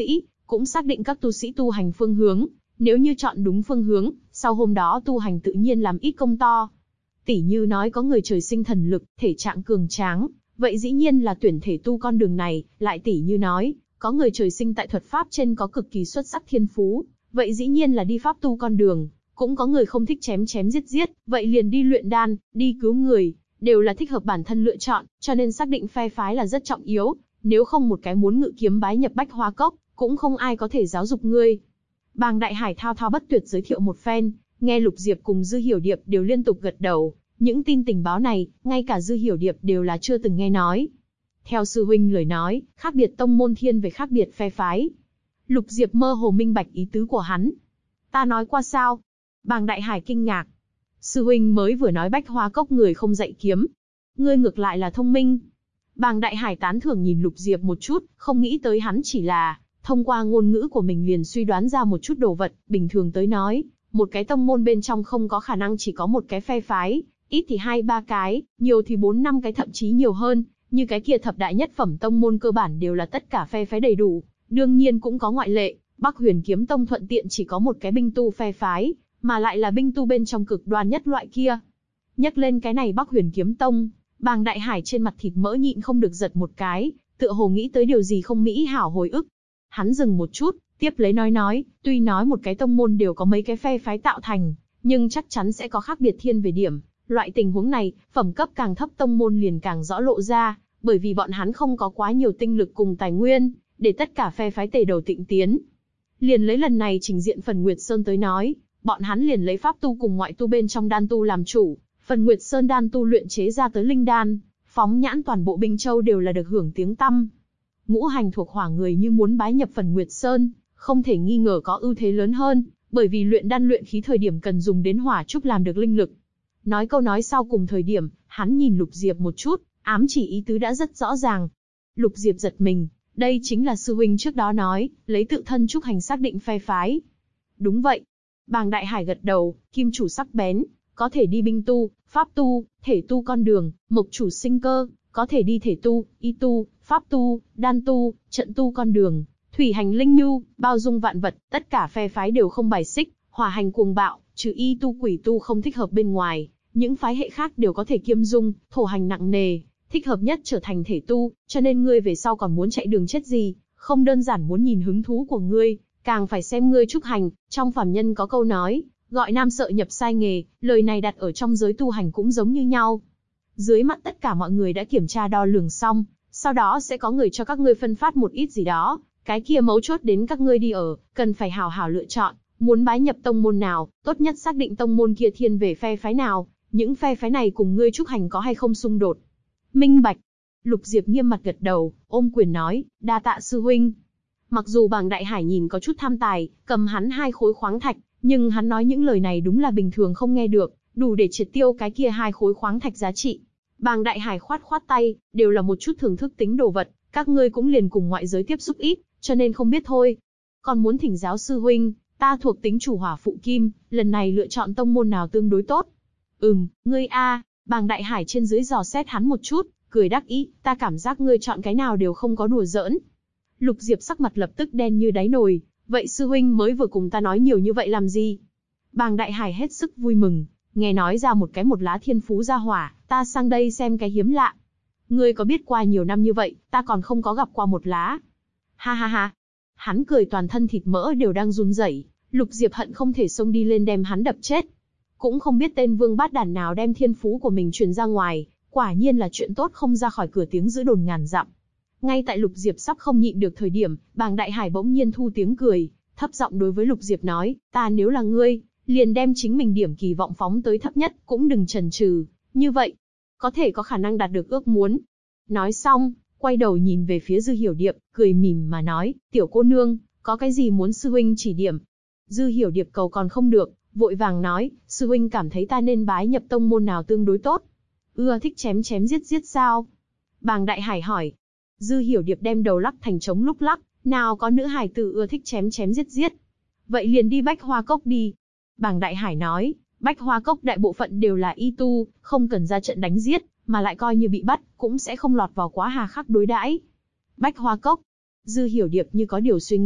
Speaker 1: cũng xác định các tu sĩ tu hành phương hướng. Nếu như chọn đúng phương hướng, sau hôm đó tu hành tự nhiên làm ít công to. Tỉ như nói có người trời sinh thần lực, thể trạng cường tráng, vậy dĩ nhiên là tuyển thể tu con đường này, lại tỉ như nói, có người trời sinh tại thuật pháp trên có cực kỳ xuất sắc thiên phú, vậy dĩ nhiên là đi pháp tu con đường, cũng có người không thích chém chém giết giết, vậy liền đi luyện đan, đi cứu người, đều là thích hợp bản thân lựa chọn, cho nên xác định phe phái là rất trọng yếu, nếu không một cái muốn ngự kiếm bái nhập Bách Hoa Cốc, cũng không ai có thể giáo dục ngươi. Bàng Đại Hải thao thao bất tuyệt giới thiệu một phen, nghe Lục Diệp cùng Dư Hiểu Điệp đều liên tục gật đầu, những tin tình báo này, ngay cả Dư Hiểu Điệp đều là chưa từng nghe nói. Theo sư huynh lời nói, khác biệt tông môn thiên về khác biệt phe phái. Lục Diệp mơ hồ minh bạch ý tứ của hắn. Ta nói qua sao? Bàng Đại Hải kinh ngạc. Sư huynh mới vừa nói Bách Hoa Cốc người không dạy kiếm. Ngươi ngược lại là thông minh. Bàng Đại Hải tán thưởng nhìn Lục Diệp một chút, không nghĩ tới hắn chỉ là thông qua ngôn ngữ của mình liền suy đoán ra một chút đồ vật. Bình thường tới nói, một cái tông môn bên trong không có khả năng chỉ có một cái phe phái, ít thì 2-3 cái, nhiều thì 4-5 cái, thậm chí nhiều hơn. Như cái kia thập đại nhất phẩm tông môn cơ bản đều là tất cả phe phái đầy đủ, đương nhiên cũng có ngoại lệ. Bắc Huyền Kiếm Tông thuận tiện chỉ có một cái binh tu phe phái, mà lại là binh tu bên trong cực đoan nhất loại kia. Nhắc lên cái này Bắc Huyền Kiếm Tông, Bàng Đại Hải trên mặt thịt mỡ nhịn không được giật một cái, tựa hồ nghĩ tới điều gì không mỹ hảo hồi ức. Hắn dừng một chút, tiếp lấy nói, tuy nói một cái tông môn đều có mấy cái phe phái tạo thành, nhưng chắc chắn sẽ có khác biệt thiên về điểm. Loại tình huống này, phẩm cấp càng thấp tông môn liền càng rõ lộ ra, bởi vì bọn hắn không có quá nhiều tinh lực cùng tài nguyên, để tất cả phe phái tề đầu tịnh tiến. Liền lấy lần này trình diện Phần Nguyệt Sơn tới nói, bọn hắn liền lấy pháp tu cùng ngoại tu bên trong đan tu làm chủ. Phần Nguyệt Sơn đan tu luyện chế ra tới linh đan, phóng nhãn toàn bộ Binh Châu đều là được hưởng tiếng tăm. Ngũ hành thuộc hỏa người như muốn bái nhập Phần Nguyệt Sơn, không thể nghi ngờ có ưu thế lớn hơn, bởi vì luyện đan luyện khí thời điểm cần dùng đến hỏa trúc làm được linh lực. Nói câu nói sau cùng thời điểm, hắn nhìn Lục Diệp một chút, ám chỉ ý tứ đã rất rõ ràng. Lục Diệp giật mình, đây chính là sư huynh trước đó nói, lấy tự thân trúc hành xác định phe phái. Đúng vậy. Bàng Đại Hải gật đầu, kim chủ sắc bén, có thể đi binh tu, pháp tu, thể tu con đường, mộc chủ sinh cơ, có thể đi thể tu, y tu, pháp tu, đan tu, trận tu con đường, thủy hành linh nhu, bao dung vạn vật, tất cả phe phái đều không bài xích, hỏa hành cuồng bạo, trừ y tu quỷ tu không thích hợp bên ngoài, những phái hệ khác đều có thể kiêm dung, thổ hành nặng nề, thích hợp nhất trở thành thể tu, cho nên ngươi về sau còn muốn chạy đường chết gì, không đơn giản muốn nhìn hứng thú của ngươi, càng phải xem ngươi trúc hành. Trong phàm nhân có câu nói, gọi nam sợ nhập sai nghề, lời này đặt ở trong giới tu hành cũng giống như nhau. Dưới mắt tất cả mọi người đã kiểm tra đo lường xong, sau đó sẽ có người cho các ngươi phân phát một ít gì đó, cái kia mấu chốt đến các ngươi đi ở, cần phải hào hào lựa chọn, muốn bái nhập tông môn nào, tốt nhất xác định tông môn kia thiên về phe phái nào, những phe phái này cùng ngươi trúc hành có hay không xung đột. Minh bạch. Lục Diệp nghiêm mặt gật đầu, ôm quyền nói, đa tạ sư huynh. Mặc dù Bàng Đại Hải nhìn có chút tham tài, cầm hắn 2 khối khoáng thạch, nhưng hắn nói những lời này đúng là bình thường không nghe được, đủ để triệt tiêu cái kia 2 khối khoáng thạch giá trị. Bàng Đại Hải khoát khoát tay, đều là một chút thưởng thức tính đồ vật, các ngươi cũng liền cùng ngoại giới tiếp xúc ít, cho nên không biết thôi. Còn muốn thỉnh giáo sư huynh, ta thuộc tính chủ hỏa phụ kim, lần này lựa chọn tông môn nào tương đối tốt? Ngươi a. Bàng Đại Hải trên dưới dò xét hắn một chút, cười đắc ý, ta cảm giác ngươi chọn cái nào đều không có đùa giỡn. Lục Diệp sắc mặt lập tức đen như đáy nồi, vậy sư huynh mới vừa cùng ta nói nhiều như vậy làm gì? Bàng Đại Hải hết sức vui mừng, nghe nói ra một lá thiên phú ra hỏa, ta sang đây xem cái hiếm lạ. Ngươi có biết qua nhiều năm như vậy, ta còn không có gặp qua một lá. Ha ha ha. Hắn cười toàn thân thịt mỡ đều đang run rẩy, Lục Diệp hận không thể xông đi lên đem hắn đập chết. Cũng không biết tên vương bát đàn nào đem thiên phú của mình truyền ra ngoài, quả nhiên là chuyện tốt không ra khỏi cửa tiếng giữ đồn ngàn dặm. Ngay tại Lục Diệp sắp không nhịn được thời điểm, Bàng Đại Hải bỗng nhiên thu tiếng cười, thấp giọng đối với Lục Diệp nói, ta nếu là ngươi, liền đem chính mình điểm kỳ vọng phóng tới thấp nhất, cũng đừng chần chừ, như vậy, có thể có khả năng đạt được ước muốn. Nói xong, quay đầu nhìn về phía Dư Hiểu Điệp, cười mỉm mà nói, tiểu cô nương, có cái gì muốn sư huynh chỉ điểm? Dư Hiểu Điệp cầu còn không được, vội vàng nói, sư huynh cảm thấy ta nên bái nhập tông môn nào tương đối tốt? Ưa thích chém chém giết giết sao? Bàng Đại Hải hỏi. Dư Hiểu Điệp đem đầu lắc thành trống lúc lắc, nào có nữ hài tử ưa thích chém chém giết giết. Vậy liền đi Bách Hoa Cốc đi. Bàng Đại Hải nói, Bách Hoa Cốc đại bộ phận đều là y tu, không cần ra trận đánh giết, mà lại coi như bị bắt, cũng sẽ không lọt vào quá hà khắc đối đãi. Bách Hoa Cốc. Dư Hiểu Điệp như có điều suy nghĩ,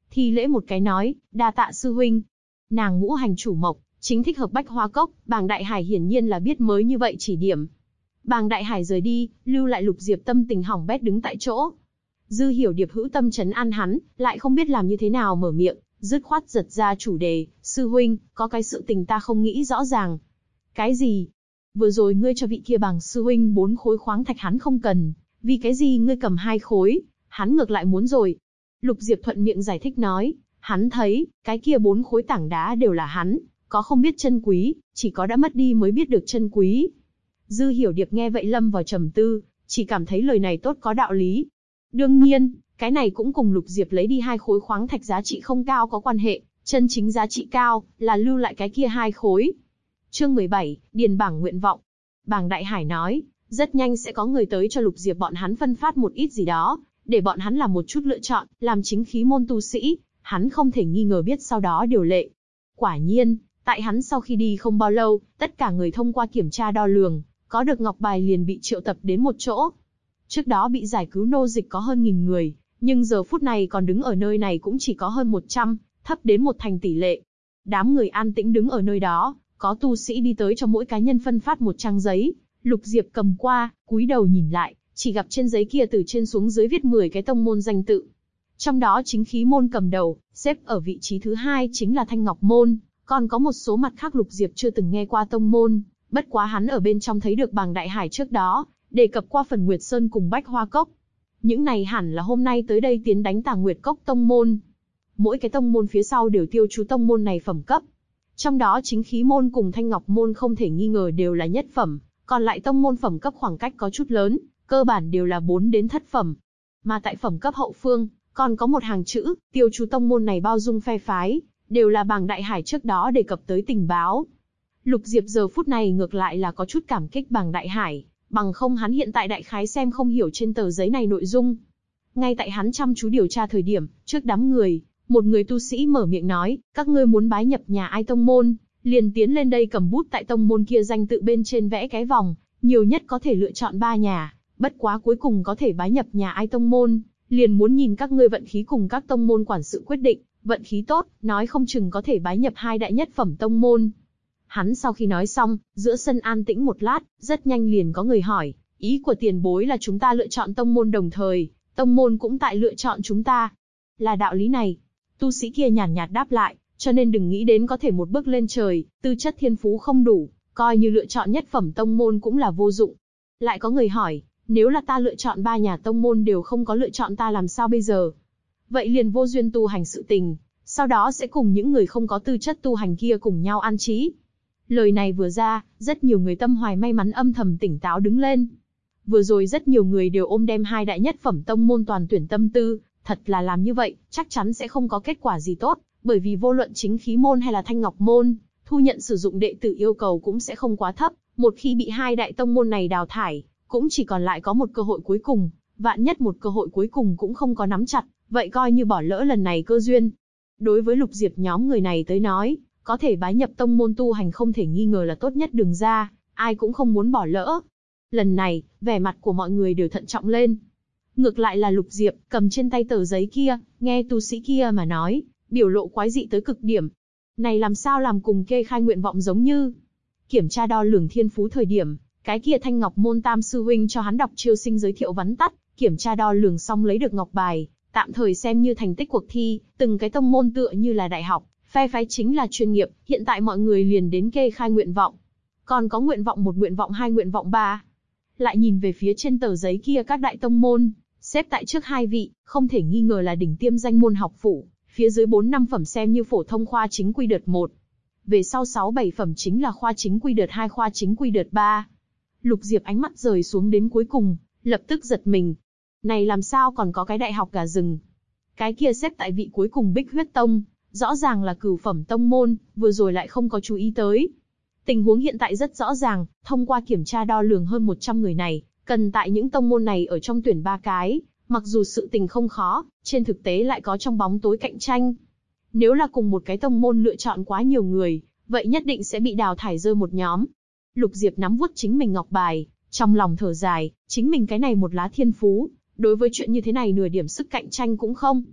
Speaker 1: thi lễ một cái nói, đa tạ sư huynh. Nàng ngũ hành chủ mộc, chính thích hợp Bách Hoa Cốc, Bàng Đại Hải hiển nhiên là biết mới như vậy chỉ điểm. Bàng Đại Hải rời đi, lưu lại Lục Diệp tâm tình hỏng bét đứng tại chỗ. Dư Hiểu Điệp hữu tâm trấn an hắn, lại không biết làm như thế nào mở miệng, dứt khoát giật ra chủ đề, sư huynh, có cái sự tình ta không nghĩ rõ ràng. Cái gì? Vừa rồi ngươi cho vị kia Bàng sư huynh 4 khối khoáng thạch hắn không cần, vì cái gì ngươi cầm 2 khối, hắn ngược lại muốn rồi. Lục Diệp thuận miệng giải thích nói, hắn thấy, cái kia 4 khối tảng đá đều là hắn, có không biết chân quý, chỉ có đã mất đi mới biết được chân quý. Dư Hiểu Điệp nghe vậy lâm vào trầm tư, chỉ cảm thấy lời này tốt có đạo lý. Đương nhiên, cái này cũng cùng Lục Diệp lấy đi 2 khối khoáng thạch giá trị không cao có quan hệ, chân chính giá trị cao, là lưu lại cái kia 2 khối. Chương 17, điền bảng nguyện vọng. Bàng Đại Hải nói, rất nhanh sẽ có người tới cho Lục Diệp bọn hắn phân phát một ít gì đó, để bọn hắn làm một chút lựa chọn, làm chính khí môn tu sĩ, hắn không thể nghi ngờ biết sau đó điều lệ. Quả nhiên, tại hắn sau khi đi không bao lâu, tất cả người thông qua kiểm tra đo lường, có được ngọc bài liền bị triệu tập đến một chỗ. Trước đó bị giải cứu nô dịch có hơn 1000 người, nhưng giờ phút này còn đứng ở nơi này cũng chỉ có hơn 100, thấp đến 1 thành tỷ lệ. Đám người an tĩnh đứng ở nơi đó, có tu sĩ đi tới cho mỗi cá nhân phân phát một trang giấy. Lục Diệp cầm qua, cúi đầu nhìn lại, chỉ gặp trên giấy kia từ trên xuống dưới viết 10 cái tông môn danh tự. Trong đó chính khí môn cầm đầu, xếp ở vị trí thứ 2 chính là Thanh Ngọc môn, còn có một số mặt khác Lục Diệp chưa từng nghe qua tông môn, bất quá hắn ở bên trong thấy được Bàng Đại Hải trước đó đề cập qua phần Nguyệt Sơn cùng Bách Hoa Cốc. Những này hẳn là hôm nay tới đây tiến đánh Tàng Nguyệt Cốc tông môn. Mỗi cái tông môn phía sau đều tiêu chú tông môn này phẩm cấp. Trong đó chính khí môn cùng Thanh Ngọc môn không thể nghi ngờ đều là nhất phẩm, còn lại tông môn phẩm cấp khoảng cách có chút lớn, cơ bản đều là 4 đến thất phẩm. Mà tại phẩm cấp hậu phương, còn có một hàng chữ, tiêu chú tông môn này bao dung phe phái, đều là Bàng Đại Hải trước đó đề cập tới tình báo. Lục Diệp giờ phút này ngược lại là có chút cảm kích Bàng Đại Hải, bằng không hắn hiện tại đại khái xem không hiểu trên tờ giấy này nội dung. Ngay tại hắn chăm chú điều tra thời điểm, trước đám người, một người tu sĩ mở miệng nói, các ngươi muốn bái nhập nhà ai tông môn, liền tiến lên đây cầm bút tại tông môn kia danh tự bên trên vẽ cái vòng, nhiều nhất có thể lựa chọn 3 nhà, bất quá cuối cùng có thể bái nhập nhà ai tông môn, liền muốn nhìn các ngươi vận khí cùng các tông môn quản sự quyết định, vận khí tốt, nói không chừng có thể bái nhập 2 đại nhất phẩm tông môn. Hắn sau khi nói xong, giữa sân an tĩnh một lát, rất nhanh liền có người hỏi, ý của tiền bối là chúng ta lựa chọn tông môn đồng thời, tông môn cũng tại lựa chọn chúng ta. Là đạo lý này. Tu sĩ kia nhàn nhạt đáp lại, cho nên đừng nghĩ đến có thể một bước lên trời, tư chất thiên phú không đủ, coi như lựa chọn nhất phẩm tông môn cũng là vô dụng. Lại có người hỏi, nếu là ta lựa chọn 3 nhà tông môn đều không có lựa chọn ta làm sao bây giờ? Vậy liền vô duyên tu hành sự tình, sau đó sẽ cùng những người không có tư chất tu hành kia cùng nhau an trí. Lời này vừa ra, rất nhiều người tâm hoài may mắn âm thầm tỉnh táo đứng lên. Vừa rồi rất nhiều người đều ôm đem 2 đại nhất phẩm tông môn toàn tuyển tâm tư, thật là làm như vậy, chắc chắn sẽ không có kết quả gì tốt, bởi vì vô luận chính khí môn hay là Thanh Ngọc môn, thu nhận sử dụng đệ tử yêu cầu cũng sẽ không quá thấp, một khi bị 2 đại tông môn này đào thải, cũng chỉ còn lại có một cơ hội cuối cùng, vạn nhất một cơ hội cuối cùng cũng không có nắm chặt, vậy coi như bỏ lỡ lần này cơ duyên. Đối với Lục Diệp nhóm người này tới nói, có thể bái nhập tông môn tu hành không thể nghi ngờ là tốt nhất đường ra, ai cũng không muốn bỏ lỡ. Lần này, vẻ mặt của mọi người đều thận trọng lên. Ngược lại là Lục Diệp, cầm trên tay tờ giấy kia, nghe tu sĩ kia mà nói, biểu lộ quái dị tới cực điểm. Này làm sao làm cùng kê khai nguyện vọng giống như. Kiểm tra đo lường thiên phú thời điểm, cái kia Thanh Ngọc môn tam sư huynh cho hắn đọc chiêu sinh giới thiệu vắn tắt, kiểm tra đo lường xong lấy được ngọc bài, tạm thời xem như thành tích cuộc thi, từng cái tông môn tựa như là đại học, phe phái chính là chuyên nghiệp, hiện tại mọi người liền đến kê khai nguyện vọng. Còn có nguyện vọng 1, nguyện vọng 2, nguyện vọng 3. Lại nhìn về phía trên tờ giấy kia các đại tông môn, xếp tại trước 2 vị, không thể nghi ngờ là đỉnh tiêm danh môn học phủ, phía dưới 4-5 phẩm xem như phổ thông khoa chính quy đợt 1. Về sau 6-7 phẩm chính là khoa chính quy đợt 2, khoa chính quy đợt 3. Lục Diệp ánh mắt rời xuống đến cuối cùng, lập tức giật mình. Này làm sao còn có cái đại học gà rừng? Cái kia xếp tại vị cuối cùng Bích Huyết Tông, rõ ràng là cửu phẩm tông môn, vừa rồi lại không có chú ý tới. Tình huống hiện tại rất rõ ràng, thông qua kiểm tra đo lường hơn 100 người này, cần tại những tông môn này ở trong tuyển 3 cái, mặc dù sự tình không khó, trên thực tế lại có trong bóng tối cạnh tranh. Nếu là cùng một cái tông môn lựa chọn quá nhiều người, vậy nhất định sẽ bị đào thải rơi một nhóm. Lục Diệp nắm vuốt chính mình ngọc bài, trong lòng thở dài, chính mình cái này một lá thiên phú, đối với chuyện như thế này nửa điểm sức cạnh tranh cũng không.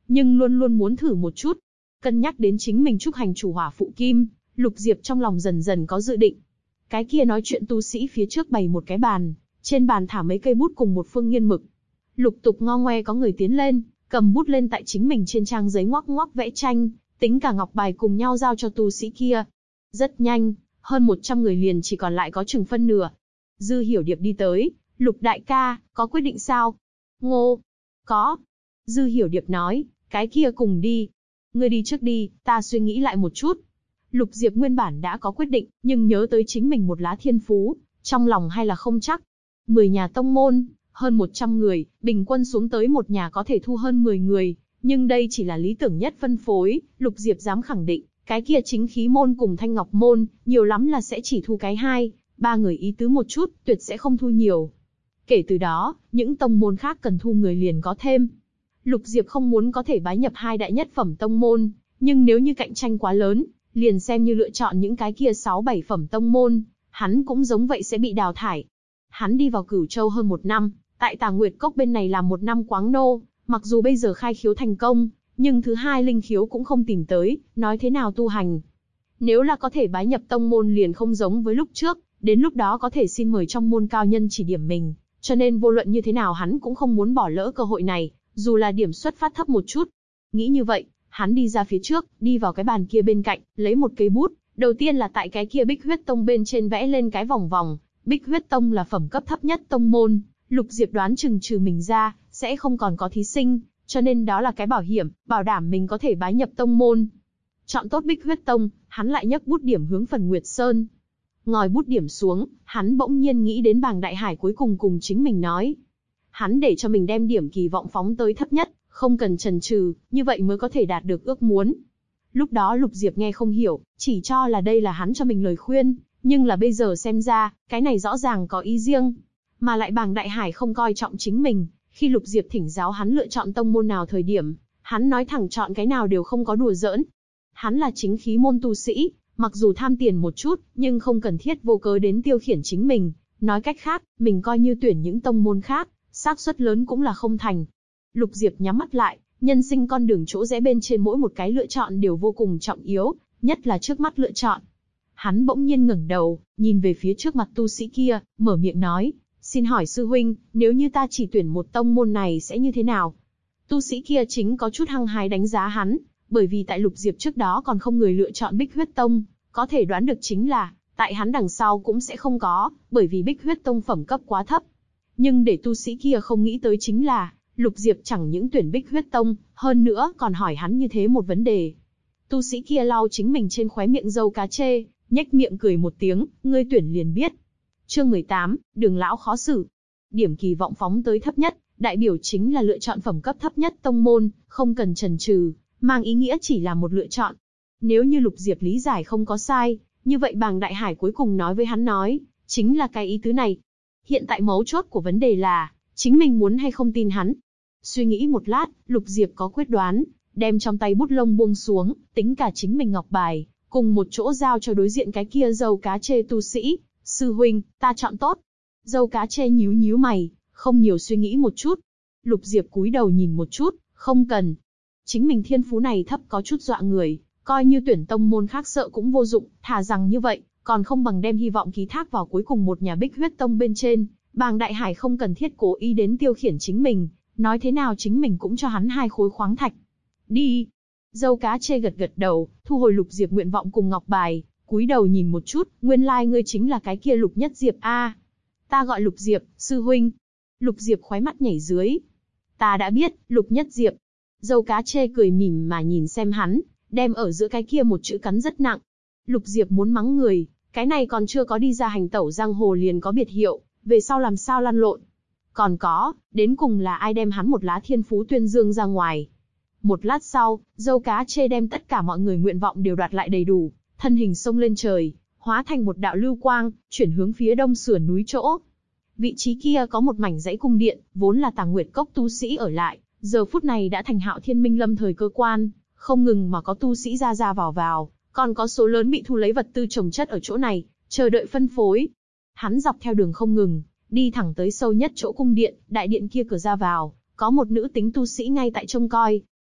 Speaker 1: nhưng luôn luôn muốn thử một chút. Cân nhắc đến chính mình trúc hành chủ hỏa phụ kim, Lục Diệp trong lòng dần dần có dự định. Cái kia nói chuyện tu sĩ phía trước bày một cái bàn, trên bàn thả mấy cây bút cùng một phương nghiên mực. Lục tục ngo ngoe có người tiến lên, cầm bút lên tại chính mình trên trang giấy ngoắc ngoắc vẽ tranh, tính cả ngọc bài cùng nhau giao cho tu sĩ kia. Rất nhanh, hơn 100 người liền chỉ còn lại có chừng phân nửa. Dư Hiểu Điệp đi tới, Lục đại ca, có quyết định sao? Ngô, có. Dư Hiểu Điệp nói, cái kia cùng đi. Ngươi đi trước đi, ta suy nghĩ lại một chút. Lục Diệp nguyên bản đã có quyết định, nhưng nhớ tới chính mình một lá thiên phú, trong lòng hay là không chắc. 10 nhà tông môn, hơn 100 người, bình quân xuống tới một nhà có thể thu hơn 10 người, nhưng đây chỉ là lý tưởng nhất phân phối, Lục Diệp dám khẳng định, cái kia chính khí môn cùng thanh ngọc môn, nhiều lắm là sẽ chỉ thu cái 2-3 người ý tứ một chút, tuyệt sẽ không thu nhiều. Kể từ đó, những tông môn khác cần thu người liền có thêm. Lục Diệp không muốn có thể bái nhập 2 đại nhất phẩm tông môn, nhưng nếu như cạnh tranh quá lớn, liền xem như lựa chọn những cái kia 6-7 phẩm tông môn, hắn cũng giống vậy sẽ bị đào thải. Hắn đi vào Cửu Châu hơn 1 năm, tại Tà Nguyệt Cốc bên này làm 1 năm quáng nô, mặc dù bây giờ khai khiếu thành công, nhưng thứ 2 linh khiếu cũng không tìm tới, nói thế nào tu hành. Nếu là có thể bái nhập tông môn liền không giống với lúc trước, đến lúc đó có thể xin mời trong môn cao nhân chỉ điểm mình, cho nên vô luận như thế nào hắn cũng không muốn bỏ lỡ cơ hội này, dù là điểm xuất phát thấp một chút. Nghĩ như vậy, hắn đi ra phía trước, đi vào cái bàn kia bên cạnh, lấy một cây bút, đầu tiên là tại cái kia Bích Huyết Tông bên trên vẽ lên cái vòng vòng. Bích Huyết Tông là phẩm cấp thấp nhất tông môn, Lục Diệp đoán chừng trừ mình ra, sẽ không còn có thí sinh, cho nên đó là cái bảo hiểm, bảo đảm mình có thể bái nhập tông môn. Chọn tốt Bích Huyết Tông, hắn lại nhấc bút điểm hướng phần Nguyệt Sơn. Ngòi bút điểm xuống, hắn bỗng nhiên nghĩ đến Bàng Đại Hải cuối cùng cùng chính mình nói. Hắn để cho mình đem điểm kỳ vọng phóng tới thấp nhất, không cần chần chừ, như vậy mới có thể đạt được ước muốn. Lúc đó Lục Diệp nghe không hiểu, chỉ cho là đây là hắn cho mình lời khuyên, nhưng là bây giờ xem ra, cái này rõ ràng có ý riêng. Mà lại Bàng Đại Hải không coi trọng chính mình, khi Lục Diệp thỉnh giáo hắn lựa chọn tông môn nào thời điểm, hắn nói thẳng chọn cái nào đều không có đùa giỡn. Hắn là chính khí môn tu sĩ, mặc dù tham tiền một chút, nhưng không cần thiết vô cớ đến tiêu khiển chính mình. Nói cách khác, mình coi như tuyển những tông môn khác, xác suất lớn cũng là không thành. Lục Diệp nhắm mắt lại, nhân sinh con đường chỗ rẽ bên trên mỗi một cái lựa chọn đều vô cùng trọng yếu, nhất là trước mắt lựa chọn. Hắn bỗng nhiên ngẩng đầu, nhìn về phía trước mặt tu sĩ kia, mở miệng nói, xin hỏi sư huynh, nếu như ta chỉ tuyển một tông môn này sẽ như thế nào? Tu sĩ kia chính có chút hăng hái đánh giá hắn, bởi vì tại Lục Diệp trước đó còn không người lựa chọn Bích Huyết Tông, có thể đoán được chính là, tại hắn đằng sau cũng sẽ không có, bởi vì Bích Huyết Tông phẩm cấp quá thấp. Nhưng để tu sĩ kia không nghĩ tới chính là, Lục Diệp chẳng những tuyển Bích Huyết Tông, hơn nữa còn hỏi hắn như thế một vấn đề. Tu sĩ kia lau chính mình trên khóe miệng râu cá chê, nhếch miệng cười một tiếng, ngươi tuyển liền biết. Chương 18, Đường lão khó xử. Điểm kỳ vọng phóng tới thấp nhất, đại biểu chính là lựa chọn phẩm cấp thấp nhất tông môn, không cần chần chừ, mang ý nghĩa chỉ là một lựa chọn. Nếu như Lục Diệp lý giải không có sai, như vậy Bàng Đại Hải cuối cùng nói với hắn nói, chính là cái ý tứ này. Hiện tại mấu chốt của vấn đề là, chính mình muốn hay không tin hắn. Suy nghĩ một lát, Lục Diệp có quyết đoán, đem trong tay bút lông buông xuống, tính cả chính mình ngọc bài, cùng một chỗ giao cho đối diện cái kia dâu cá chê tu sĩ. Sư huynh, ta chọn tốt. Dâu cá chê nhíu nhíu mày, không nhiều suy nghĩ một chút. Lục Diệp cúi đầu nhìn một chút, không cần. Chính mình thiên phú này thấp có chút dọa người, coi như tuyển tông môn khác sợ cũng vô dụng, thà rằng như vậy, còn không bằng đem hy vọng ký thác vào cuối cùng một nhà Bích Huyết Tông bên trên. Bàng Đại Hải không cần thiết cố ý đến tiêu khiển chính mình, nói thế nào chính mình cũng cho hắn 2 khối khoáng thạch. Đi. Dâu cá chê gật gật đầu, thu hồi Lục Diệp nguyện vọng cùng ngọc bài, cúi đầu nhìn một chút, nguyên lai ngươi chính là cái kia Lục Nhất Diệp a. Ta gọi Lục Diệp, sư huynh. Lục Diệp khóe mắt nhảy dưới. Ta đã biết, Lục Nhất Diệp. Dâu cá chê cười mỉm mà nhìn xem hắn, đem ở giữa cái kia một chữ cắn rất nặng. Lục Diệp muốn mắng người, cái này còn chưa có đi ra hành tẩu giang hồ liền có biệt hiệu, về sau làm sao lăn lộn. Còn có, đến cùng là ai đem hắn một lá thiên phú tuyên dương ra ngoài. Một lát sau, dâu cá chê đem tất cả mọi người nguyện vọng đều đoạt lại đầy đủ, thân hình xông lên trời, hóa thành một đạo lưu quang, chuyển hướng phía đông sườn núi chỗ. Vị trí kia có một mảnh dãy cung điện, vốn là Tà Nguyệt Cốc tu sĩ ở lại, giờ phút này đã thành Hạo Thiên Minh Lâm thời cơ quan, không ngừng mà có tu sĩ ra ra vào vào, còn có số lớn bị thu lấy vật tư trồng chất ở chỗ này, chờ đợi phân phối. Hắn dọc theo đường không ngừng, đi thẳng tới sâu nhất chỗ cung điện, đại điện kia cửa ra vào, có một nữ tính tu sĩ ngay tại trông coi.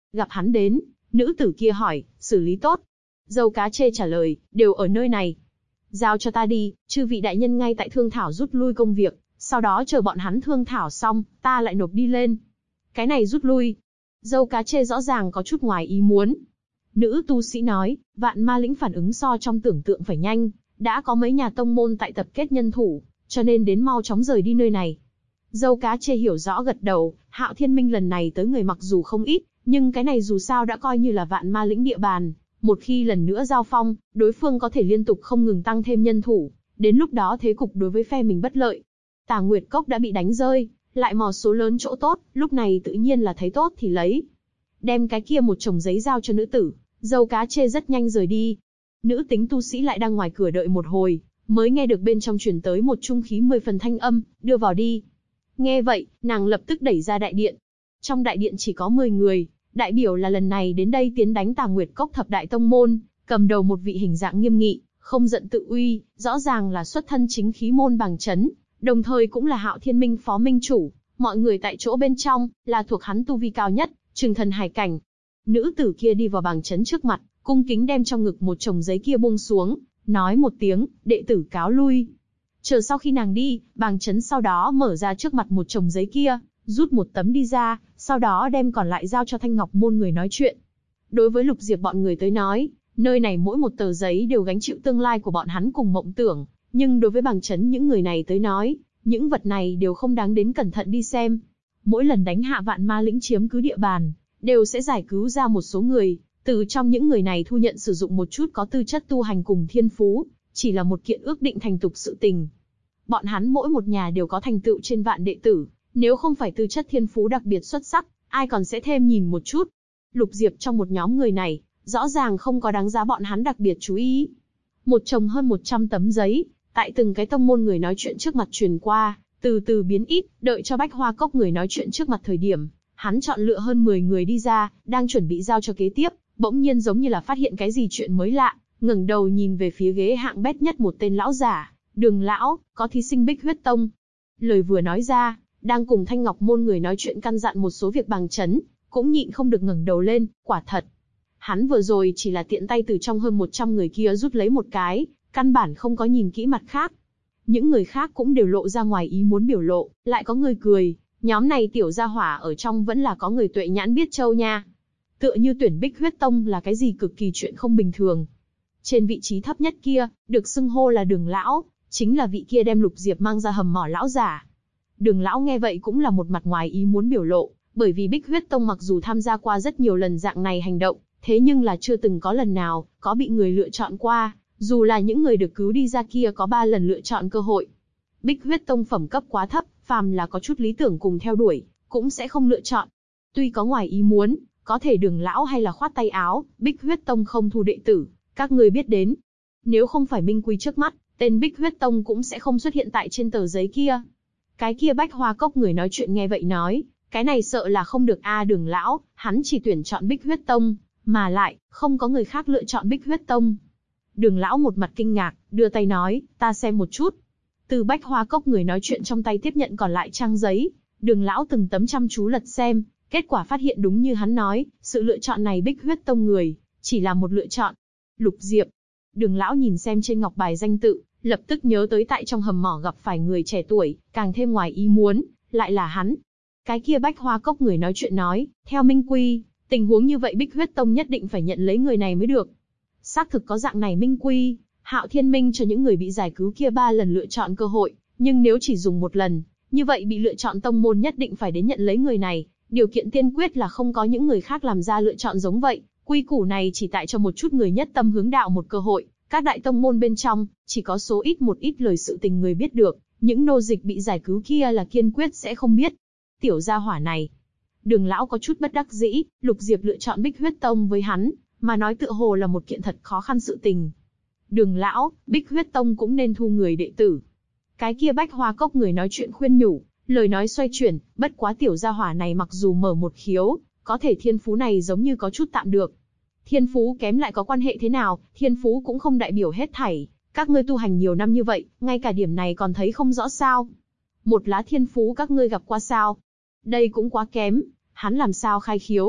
Speaker 1: Gặp hắn đến, nữ tử kia hỏi, xử lý tốt. Dâu cá chê trả lời, đều ở nơi này. Giao cho ta đi, chư vị đại nhân ngay tại thương thảo rút lui công việc, sau đó chờ bọn hắn thương thảo xong, ta lại nộp đi lên. Cái này rút lui. Dâu cá chê rõ ràng có chút ngoài ý muốn. Nữ tu sĩ nói, Vạn Ma lĩnh phản ứng so trong tưởng tượng phải nhanh, đã có mấy nhà tông môn tại tập kết nhân thủ, cho nên đến mau chóng rời đi nơi này. Dâu cá chê hiểu rõ gật đầu, Hạo Thiên Minh lần này tới người mặc dù không ít, nhưng cái này dù sao đã coi như là Vạn Ma lĩnh địa bàn. Một khi lần nữa giao phong, đối phương có thể liên tục không ngừng tăng thêm nhân thủ, đến lúc đó thế cục đối với phe mình bất lợi. Tà Nguyệt Cốc đã bị đánh rơi, lại mò số lớn chỗ tốt, lúc này tự nhiên là thấy tốt thì lấy. Đem cái kia một chồng giấy giao cho nữ tử, dâu cá chê rất nhanh rời đi. Nữ tính tu sĩ lại đang ngoài cửa đợi một hồi, mới nghe được bên trong truyền tới một trung khí 10 phần thanh âm, đưa vào đi. Nghe vậy, nàng lập tức đẩy ra đại điện. Trong đại điện chỉ có 10 người, đại biểu là lần này đến đây tiến đánh Tà Nguyệt Cốc thập đại tông môn, cầm đầu một vị hình dạng nghiêm nghị, không giận tự uy, rõ ràng là xuất thân chính khí môn Bàng Chấn, đồng thời cũng là Hạo Thiên Minh phó minh chủ. Mọi người tại chỗ bên trong là thuộc hắn tu vi cao nhất, Trừng Thần Hải cảnh. Nữ tử kia đi vào Bàng Chấn trước mặt, cung kính đem trong ngực một chồng giấy kia buông xuống, nói một tiếng, đệ tử cáo lui. Chờ sau khi nàng đi, Bàng Chấn sau đó mở ra trước mặt một chồng giấy kia, rút một tấm đi ra, sau đó đem còn lại giao cho Thanh Ngọc môn người nói chuyện. Đối với Lục Diệp bọn người tới nói, nơi này mỗi một tờ giấy đều gánh chịu tương lai của bọn hắn cùng mộng tưởng, nhưng đối với Bàng Chấn những người này tới nói, những vật này đều không đáng đến cẩn thận đi xem. Mỗi lần đánh hạ Vạn Ma lĩnh chiếm cứ địa bàn, đều sẽ giải cứu ra một số người, từ trong những người này thu nhận sử dụng một chút có tư chất tu hành cùng thiên phú, chỉ là một kiện ước định thành tục sự tình. Bọn hắn mỗi một nhà đều có thành tựu trên vạn đệ tử, nếu không phải tư chất thiên phú đặc biệt xuất sắc, ai còn sẽ thêm nhìn một chút. Lục Diệp trong một nhóm người này, rõ ràng không có đáng giá bọn hắn đặc biệt chú ý. Một chồng hơn 100 tấm giấy, tại từng cái tông môn người nói chuyện trước mặt truyền qua, từ từ biến ít, đợi cho Bách Hoa Cốc người nói chuyện trước mặt thời điểm, hắn chọn lựa hơn 10 người đi ra, đang chuẩn bị giao cho kế tiếp, bỗng nhiên giống như là phát hiện cái gì chuyện mới lạ, ngẩng đầu nhìn về phía ghế hạng bét nhất một tên lão giả, Đường lão, có thí sinh Bích Huyết Tông. Lời vừa nói ra, đang cùng Thanh Ngọc môn người nói chuyện căn dặn một số việc Bàng Chấn, cũng nhịn không được ngẩng đầu lên, quả thật. Hắn vừa rồi chỉ là tiện tay từ trong hơn 100 người kia rút lấy một cái, căn bản không có nhìn kỹ mặt khác. Những người khác cũng đều lộ ra ngoài ý muốn biểu lộ, lại có người cười, nhóm này tiểu gia hỏa ở trong vẫn là có người tuệ nhãn biết châu nha. Tựa như tuyển Bích Huyết Tông là cái gì cực kỳ chuyện không bình thường. Trên vị trí thấp nhất kia, được xưng hô là Đường lão, chính là vị kia đem Lục Diệp mang ra hầm mỏ lão giả. Đường lão nghe vậy cũng là một mặt ngoài ý muốn biểu lộ, bởi vì Bích Huyết Tông mặc dù tham gia qua rất nhiều lần dạng này hành động, thế nhưng là chưa từng có lần nào có bị người lựa chọn qua, dù là những người được cứu đi ra kia có 3 lần lựa chọn cơ hội. Bích Huyết Tông phẩm cấp quá thấp, phàm là có chút lý tưởng cùng theo đuổi, cũng sẽ không lựa chọn. Tuy có ngoài ý muốn, có thể Đường lão hay là khoát tay áo, Bích Huyết Tông không thu đệ tử, các ngươi biết đến. Nếu không phải minh quy trước mắt, tên Bích Huyết Tông cũng sẽ không xuất hiện tại trên tờ giấy kia. Cái kia Bách Hoa Cốc người nói chuyện nghe vậy nói, cái này sợ là không được a. Đường lão, hắn chỉ tuyển chọn Bích Huyết Tông, mà lại, không có người khác lựa chọn Bích Huyết Tông. Đường lão một mặt kinh ngạc, đưa tay nói, ta xem một chút. Từ Bách Hoa Cốc người nói chuyện trong tay tiếp nhận còn lại trang giấy, Đường lão từng tấm chăm chú lật xem, kết quả phát hiện đúng như hắn nói, sự lựa chọn này Bích Huyết Tông người, chỉ là một lựa chọn. Lục Diệp. Đường lão nhìn xem trên ngọc bài danh tự, lập tức nhớ tới tại trong hầm mỏ gặp phải người trẻ tuổi, càng thêm ngoài ý muốn, lại là hắn. Cái kia Bách Hoa Cốc người nói chuyện nói, theo minh quy, tình huống như vậy Bích Huyết Tông nhất định phải nhận lấy người này mới được. Xác thực có dạng này minh quy, Hạo Thiên Minh cho những người bị giải cứu kia 3 lần lựa chọn cơ hội, nhưng nếu chỉ dùng một lần, như vậy bị lựa chọn tông môn nhất định phải đến nhận lấy người này, điều kiện tiên quyết là không có những người khác làm ra lựa chọn giống vậy. Quy củ này chỉ tại cho một chút người nhất tâm hướng đạo một cơ hội, các đại tông môn bên trong, chỉ có số ít một ít lời sự tình người biết được, những nô dịch bị giải cứu kia là kiên quyết sẽ không biết. Tiểu gia hỏa này. Đường lão có chút bất đắc dĩ, Lục Diệp lựa chọn Bích Huyết Tông với hắn, mà nói tựa hồ là một kiện thật khó khăn sự tình. Đường lão, Bích Huyết Tông cũng nên thu người đệ tử. Cái kia Bách Hoa Cốc người nói chuyện khuyên nhủ, lời nói xoay chuyển, bất quá tiểu gia hỏa này mặc dù mở một khiếu, có thể thiên phú này giống như có chút tạm được. Thiên phú kém lại có quan hệ thế nào, thiên phú cũng không đại biểu hết thảy. Các ngươi tu hành nhiều năm như vậy, ngay cả điểm này còn thấy không rõ sao? Một lá thiên phú các ngươi gặp qua sao? Đây cũng quá kém, hắn làm sao khai khiếu?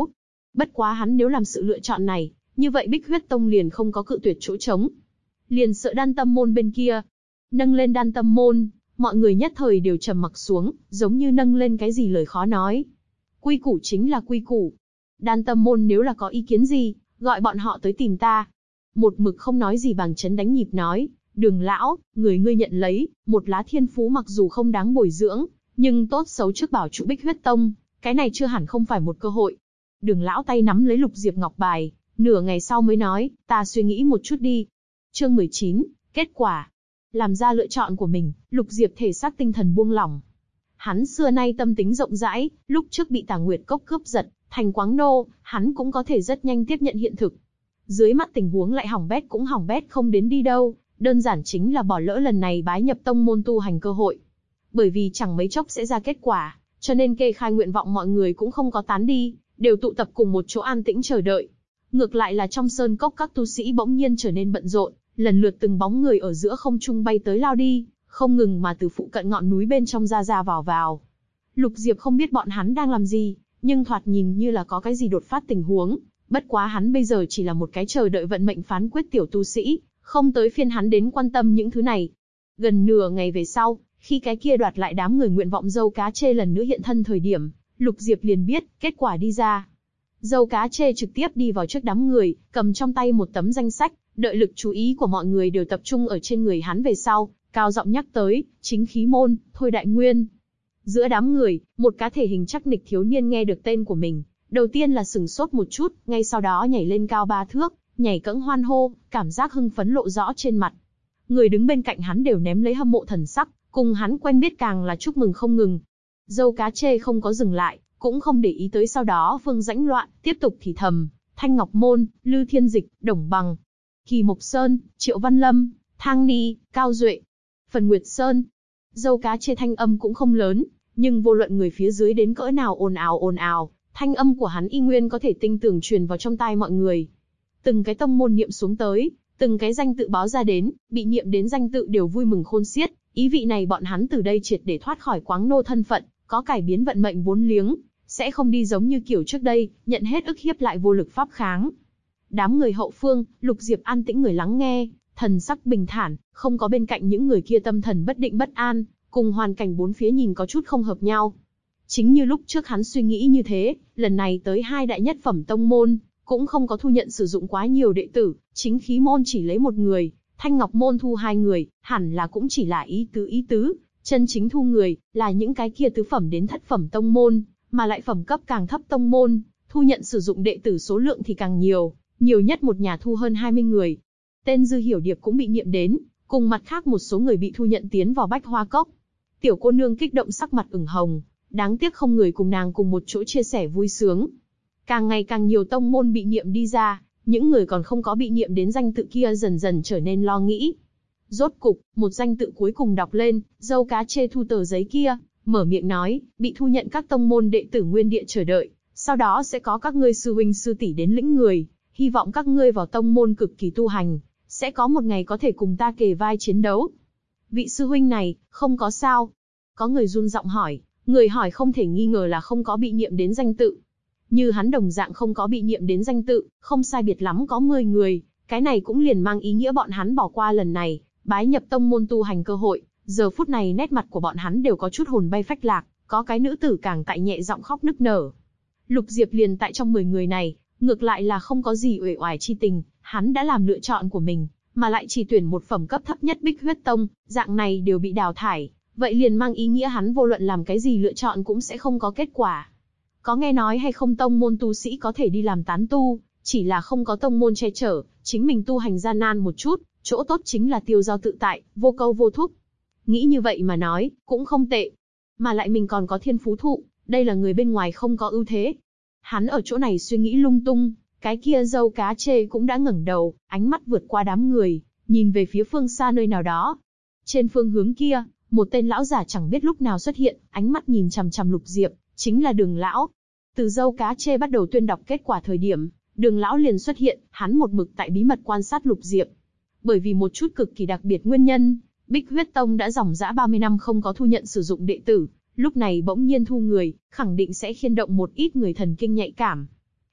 Speaker 1: Bất quá hắn nếu làm sự lựa chọn này, như vậy Bích Huyết Tông liền không có cự tuyệt chỗ trống. Liền sợ Đan Tâm Môn bên kia. Nâng lên Đan Tâm Môn, mọi người nhất thời đều trầm mặc xuống, giống như nâng lên cái gì lời khó nói. Quy củ chính là quy củ. Đan Tâm Môn nếu là có ý kiến gì, gọi bọn họ tới tìm ta. Một mực không nói gì Bàng Chấn đánh nhịp nói, Đường lão, người ngươi nhận lấy, một lá thiên phú mặc dù không đáng bồi dưỡng, nhưng tốt xấu trước bảo trụ Bích Huyết Tông, cái này chưa hẳn không phải một cơ hội. Đường lão tay nắm lấy Lục Diệp ngọc bài, nửa ngày sau mới nói, ta suy nghĩ một chút đi. Chương 19, kết quả. Làm ra lựa chọn của mình, Lục Diệp thể xác tinh thần buông lỏng. Hắn xưa nay tâm tính rộng rãi, lúc trước bị Tà Nguyệt Cốc cướp giật, thành Quáng Nô, hắn cũng có thể rất nhanh tiếp nhận hiện thực. Dưới mắt tình huống lại hỏng bét cũng hỏng bét không đến đi đâu, đơn giản chính là bỏ lỡ lần này bái nhập tông môn tu hành cơ hội. Bởi vì chẳng mấy chốc sẽ ra kết quả, cho nên kê khai nguyện vọng mọi người cũng không có tán đi, đều tụ tập cùng một chỗ an tĩnh chờ đợi. Ngược lại là trong sơn cốc các tu sĩ bỗng nhiên trở nên bận rộn, lần lượt từng bóng người ở giữa không trung bay tới lao đi, không ngừng mà từ phụ cận ngọn núi bên trong ra vào vào. Lục Diệp không biết bọn hắn đang làm gì, nhưng thoạt nhìn như là có cái gì đột phát tình huống, bất quá hắn bây giờ chỉ là một cái chờ đợi vận mệnh phán quyết tiểu tu sĩ, không tới phiên hắn đến quan tâm những thứ này. Gần nửa ngày về sau, khi cái kia đoạt lại đám người nguyện vọng dâu cá chê lần nữa hiện thân thời điểm, Lục Diệp liền biết, kết quả đi ra. Dâu cá chê trực tiếp đi vào trước đám người, cầm trong tay một tấm danh sách, đợi lực chú ý của mọi người đều tập trung ở trên người hắn về sau, cao giọng nhắc tới, Chính Khí Môn, Thôi Đại Nguyên. Giữa đám người, một cá thể hình chắc nịch thiếu niên nghe được tên của mình, đầu tiên là sừng sốt một chút, ngay sau đó nhảy lên cao 3 thước, nhảy cẫng hoan hô, cảm giác hưng phấn lộ rõ trên mặt. Người đứng bên cạnh hắn đều ném lấy hâm mộ thần sắc, cùng hắn quen biết càng là chúc mừng không ngừng. Dâu cá chê không có dừng lại, cũng không để ý tới sau đó Phương Rãnh Loạn, tiếp tục thì thầm, Thanh Ngọc Môn, Lư Thiên Dịch, Đồng Bằng, Kỳ Mộc Sơn, Triệu Văn Lâm, Thang Ni, Cao Duệ, Phần Nguyệt Sơn. Dâu cá chê thanh âm cũng không lớn, nhưng vô luận người phía dưới đến cỡ nào ồn ào, thanh âm của hắn y nguyên có thể tinh tường truyền vào trong tai mọi người. Từng cái tông môn niệm xuống tới, từng cái danh tự báo ra đến, bị niệm đến danh tự đều vui mừng khôn xiết, ý vị này bọn hắn từ đây triệt để thoát khỏi Quáng Nô thân phận, có cải biến vận mệnh vốn liếng, sẽ không đi giống như kiểu trước đây, nhận hết ức hiếp lại vô lực pháp kháng. Đám người hậu phương, Lục Diệp an tĩnh người lắng nghe, thần sắc bình thản, không có bên cạnh những người kia tâm thần bất định bất an, cùng hoàn cảnh bốn phía nhìn có chút không hợp nhau. Chính như lúc trước hắn suy nghĩ như thế, lần này tới hai đại nhất phẩm tông môn, cũng không có thu nhận sử dụng quá nhiều đệ tử, Chính Khí Môn chỉ lấy một người, Thanh Ngọc Môn thu 2 người, hẳn là cũng chỉ là ý tứ, chân chính thu người, là những cái kia tứ phẩm đến thất phẩm tông môn, mà lại phẩm cấp càng thấp tông môn, thu nhận sử dụng đệ tử số lượng thì càng nhiều, nhiều nhất một nhà thu hơn 20 người. Tên Dư Hiểu Điệp cũng bị niệm đến, cùng mặt khác một số người bị thu nhận tiến vào Bách Hoa Cốc. Tiểu cô nương kích động sắc mặt ửng hồng, đáng tiếc không người cùng nàng cùng một chỗ chia sẻ vui sướng. Càng ngày càng nhiều tông môn bị niệm đi ra, những người còn không có bị niệm đến danh tự kia dần dần trở nên lo nghĩ. Rốt cục, một danh tự cuối cùng đọc lên, dâu cá chê thu tờ giấy kia, mở miệng nói, bị thu nhận các tông môn đệ tử nguyên địa chờ đợi, sau đó sẽ có các ngươi sư huynh sư tỷ đến lĩnh người, hy vọng các ngươi vào tông môn cực kỳ tu hành, sẽ có một ngày có thể cùng ta kề vai chiến đấu. Vị sư huynh này, không có sao? Có người run giọng hỏi, người hỏi không thể nghi ngờ là không có bị niệm đến danh tự. Như hắn đồng dạng không có bị niệm đến danh tự, không sai biệt lắm có 10 người, cái này cũng liền mang ý nghĩa bọn hắn bỏ qua lần này, bái nhập tông môn tu hành cơ hội. Giờ phút này nét mặt của bọn hắn đều có chút hồn bay phách lạc, có cái nữ tử càng tại nhẹ giọng khóc nức nở. Lục Diệp liền tại trong 10 người này, ngược lại là không có gì uể oải chi tình, hắn đã làm lựa chọn của mình, mà lại chỉ tuyển một phẩm cấp thấp nhất Bích Huyết Tông, dạng này đều bị đào thải, vậy liền mang ý nghĩa hắn vô luận làm cái gì lựa chọn cũng sẽ không có kết quả. Có nghe nói hay không tông môn tu sĩ có thể đi làm tán tu, chỉ là không có tông môn che chở, chính mình tu hành gian nan một chút, chỗ tốt chính là tiêu dao tự tại, vô câu vô thúc. Nghĩ như vậy mà nói, cũng không tệ. Mà lại mình còn có thiên phú thụ, đây là người bên ngoài không có ưu thế. Hắn ở chỗ này suy nghĩ lung tung, cái kia dâu cá chê cũng đã ngẩng đầu, ánh mắt vượt qua đám người, nhìn về phía phương xa nơi nào đó. Trên phương hướng kia, một tên lão giả chẳng biết lúc nào xuất hiện, ánh mắt nhìn chằm chằm Lục Diệp, chính là Đường lão. Từ dâu cá chê bắt đầu tuyên đọc kết quả thời điểm, Đường lão liền xuất hiện, hắn một mực tại bí mật quan sát Lục Diệp. Bởi vì một chút cực kỳ đặc biệt nguyên nhân, Bích Huyết Tông đã dòng dã 30 năm không có thu nhận sử dụng đệ tử, lúc này bỗng nhiên thu người, khẳng định sẽ khiên động một ít người thần kinh nhạy cảm.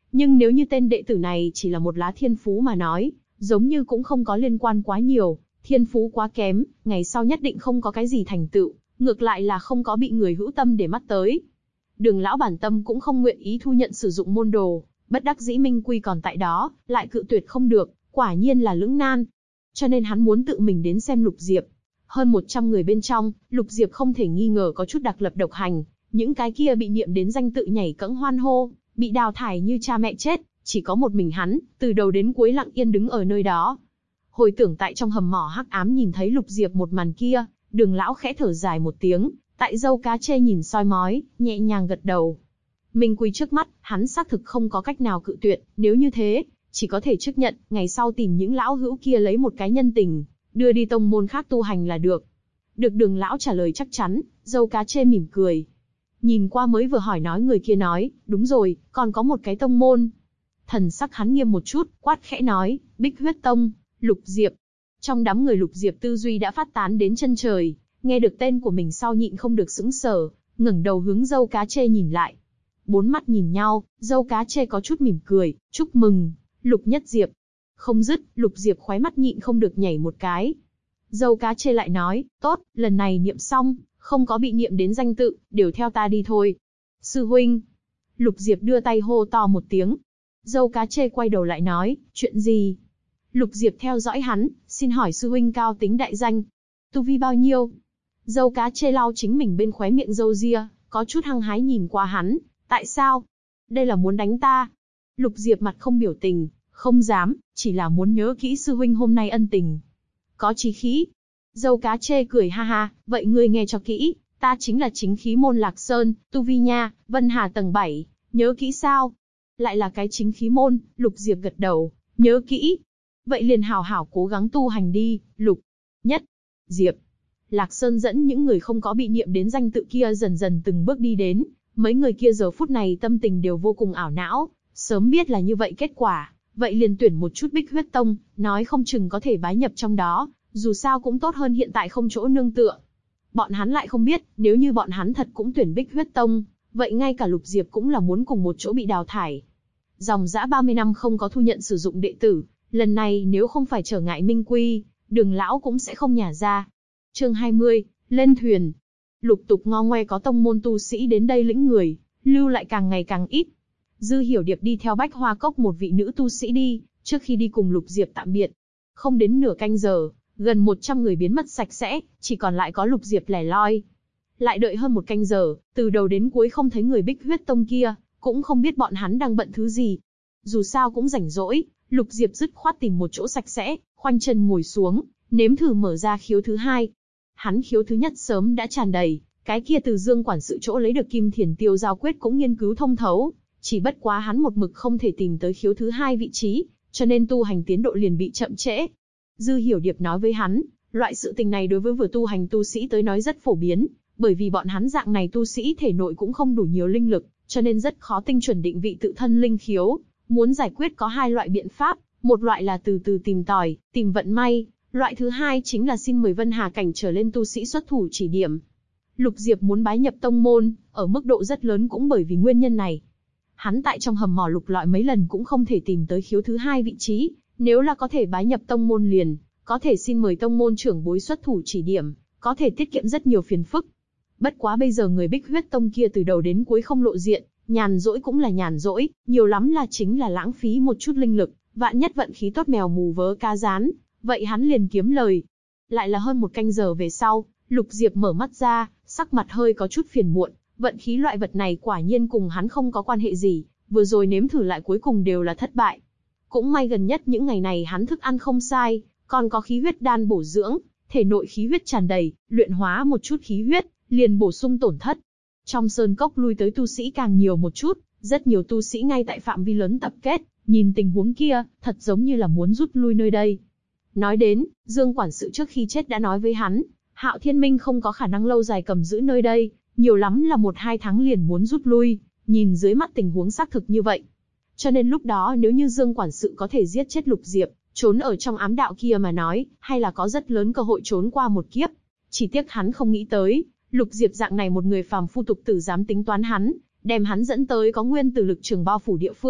Speaker 1: Nhưng nếu như tên đệ tử này chỉ là một lá thiên phú mà nói, giống như cũng không có liên quan quá nhiều, thiên phú quá kém, ngày sau nhất định không có cái gì thành tựu, ngược lại là không có bị người hữu tâm để mắt tới. Đường lão bản tâm cũng không nguyện ý thu nhận sử dụng môn đồ, bất đắc dĩ Minh Quy còn tại đó, lại cự tuyệt không được, quả nhiên là lưỡng nan. Cho nên hắn muốn tự mình đến xem Lục Diệp. Hơn 100 người bên trong, Lục Diệp không thể nghi ngờ có chút đặc lập độc hành, những cái kia bị niệm đến danh tự nhảy cẫng hoan hô, bị đào thải như cha mẹ chết, chỉ có một mình hắn, từ đầu đến cuối lặng yên đứng ở nơi đó. Hồi tưởng tại trong hầm mỏ hắc ám nhìn thấy Lục Diệp một màn kia, Đường lão khẽ thở dài một tiếng, tại dâu cá chê nhìn soi mói, nhẹ nhàng gật đầu. Minh Quy trước mắt, hắn xác thực không có cách nào cự tuyệt, nếu như thế, chỉ có thể chấp nhận, ngày sau tìm những lão hữu kia lấy một cái nhân tình, đưa đi tông môn khác tu hành là được. Được Đường lão trả lời chắc chắn, dâu cá chê mỉm cười. Nhìn qua mới vừa hỏi nói người kia nói, đúng rồi, còn có một cái tông môn. Thần sắc hắn nghiêm một chút, quát khẽ nói, Bích Huyết Tông, Lục Diệp. Trong đám người Lục Diệp tư duy đã phát tán đến chân trời, nghe được tên của mình sau nhịn không được sững sờ, ngẩng đầu hướng dâu cá chê nhìn lại. Bốn mắt nhìn nhau, dâu cá chê có chút mỉm cười, chúc mừng, Lục Nhất Diệp. Không dứt, Lục Diệp khóe mắt nhịn không được nhảy một cái. Dâu cá chê lại nói, tốt, lần này niệm xong, không có bị niệm đến danh tự, đều theo ta đi thôi. Sư huynh. Lục Diệp đưa tay hô to một tiếng. Dâu cá chê quay đầu lại nói, chuyện gì? Lục Diệp theo dõi hắn, xin hỏi sư huynh cao tính đại danh. Tu vi bao nhiêu? Dâu cá chê lau chính mình bên khóe miệng râu ria, có chút hăng hái nhìn qua hắn. Tại sao? Đây là muốn đánh ta. Lục Diệp mặt không biểu tình, không dám, chỉ là muốn nhớ kỹ sư huynh hôm nay ân tình. Có chí khí. Dâu cá chê cười ha ha, vậy ngươi nghe cho kỹ, ta chính là chính khí môn Lạc Sơn, tu vi nha, Vân Hà tầng 7, nhớ kỹ sao? Lại là cái chính khí môn, Lục Diệp gật đầu, nhớ kỹ. Vậy liền hảo hảo cố gắng tu hành đi, Lục Nhất Diệp. Lạc Sơn dẫn những người không có bị niệm đến danh tự kia dần dần từng bước đi đến, mấy người kia giờ phút này tâm tình đều vô cùng ảo não, sớm biết là như vậy kết quả, vậy liền tuyển một chút Bích Huyết Tông, nói không chừng có thể bái nhập trong đó, dù sao cũng tốt hơn hiện tại không chỗ nương tựa. Bọn hắn lại không biết, nếu như bọn hắn thật cũng tuyển Bích Huyết Tông, vậy ngay cả Lục Diệp cũng là muốn cùng một chỗ bị đào thải. Dòng dã 30 năm không có thu nhận sử dụng đệ tử, lần này nếu không phải trở ngại Minh Quy, Đường lão cũng sẽ không nhả ra. Chương 20, lên thuyền. Lục tục ngo ngoe có tông môn tu sĩ đến đây lĩnh người, lưu lại càng ngày càng ít. Dư Hiểu Điệp đi theo Bách Hoa Cốc một vị nữ tu sĩ đi, trước khi đi cùng Lục Diệp tạm biệt. Không đến nửa canh giờ, gần 100 người biến mất sạch sẽ, chỉ còn lại có Lục Diệp lẻ loi. Lại đợi hơn một canh giờ, từ đầu đến cuối không thấy người Bích Huyết Tông kia, cũng không biết bọn hắn đang bận thứ gì. Dù sao cũng rảnh rỗi, Lục Diệp dứt khoát tìm một chỗ sạch sẽ, khoanh chân ngồi xuống, nếm thử mở ra khiếu thứ hai. Hắn khiếu thứ nhất sớm đã tràn đầy, cái kia từ Dương quản sự chỗ lấy được Kim Thiền Tiêu Giao Quyết cũng nghiên cứu thông thấu, chỉ bất quá hắn một mực không thể tìm tới khiếu thứ hai vị trí, cho nên tu hành tiến độ liền bị chậm trễ. Dư Hiểu Điệp nói với hắn, loại sự tình này đối với vừa tu hành tu sĩ tới nói rất phổ biến, bởi vì bọn hắn dạng này tu sĩ thể nội cũng không đủ nhiều linh lực, cho nên rất khó tinh chuẩn định vị tự thân linh khiếu. Muốn giải quyết có hai loại biện pháp, một loại là từ từ tìm tòi, tìm vận may, loại thứ hai chính là xin mời Vân Hà cảnh trở lên tu sĩ xuất thủ chỉ điểm. Lục Diệp muốn bái nhập tông môn, ở mức độ rất lớn cũng bởi vì nguyên nhân này. Hắn tại trong hầm mỏ lục lọi mấy lần cũng không thể tìm tới khiếu thứ hai vị trí, nếu là có thể bái nhập tông môn liền, có thể xin mời tông môn trưởng bối xuất thủ chỉ điểm, có thể tiết kiệm rất nhiều phiền phức. Bất quá bây giờ người Bích Huyết Tông kia từ đầu đến cuối không lộ diện, nhàn rỗi cũng là nhàn rỗi, nhiều lắm là chính là lãng phí một chút linh lực, vạn nhất vận khí tốt mèo mù vớ cá rán, vậy hắn liền kiếm lời. Lại là hơn một canh giờ về sau, Lục Diệp mở mắt ra, sắc mặt hơi có chút phiền muộn, vận khí loại vật này quả nhiên cùng hắn không có quan hệ gì, vừa rồi nếm thử lại cuối cùng đều là thất bại. Cũng may gần nhất những ngày này hắn thức ăn không sai, còn có khí huyết đan bổ dưỡng, thể nội khí huyết tràn đầy, luyện hóa một chút khí huyết, liền bổ sung tổn thất. Trong sơn cốc lui tới tu sĩ càng nhiều một chút, rất nhiều tu sĩ ngay tại phạm vi lớn tập kết, nhìn tình huống kia, thật giống như là muốn rút lui nơi đây. Nói đến, Dương quản sự trước khi chết đã nói với hắn, Hạo Thiên Minh không có khả năng lâu dài cầm giữ nơi đây, nhiều lắm là 1-2 tháng liền muốn rút lui, nhìn dưới mắt tình huống xác thực như vậy. Cho nên lúc đó nếu như Dương quản sự có thể giết chết Lục Diệp, trốn ở trong ám đạo kia mà nói, hay là có rất lớn cơ hội trốn qua một kiếp. Chỉ tiếc hắn không nghĩ tới, Lục Diệp dạng này một người phàm phu tục tử dám tính toán hắn, đem hắn dẫn tới có nguyên tử lực trường bao phủ địa phương,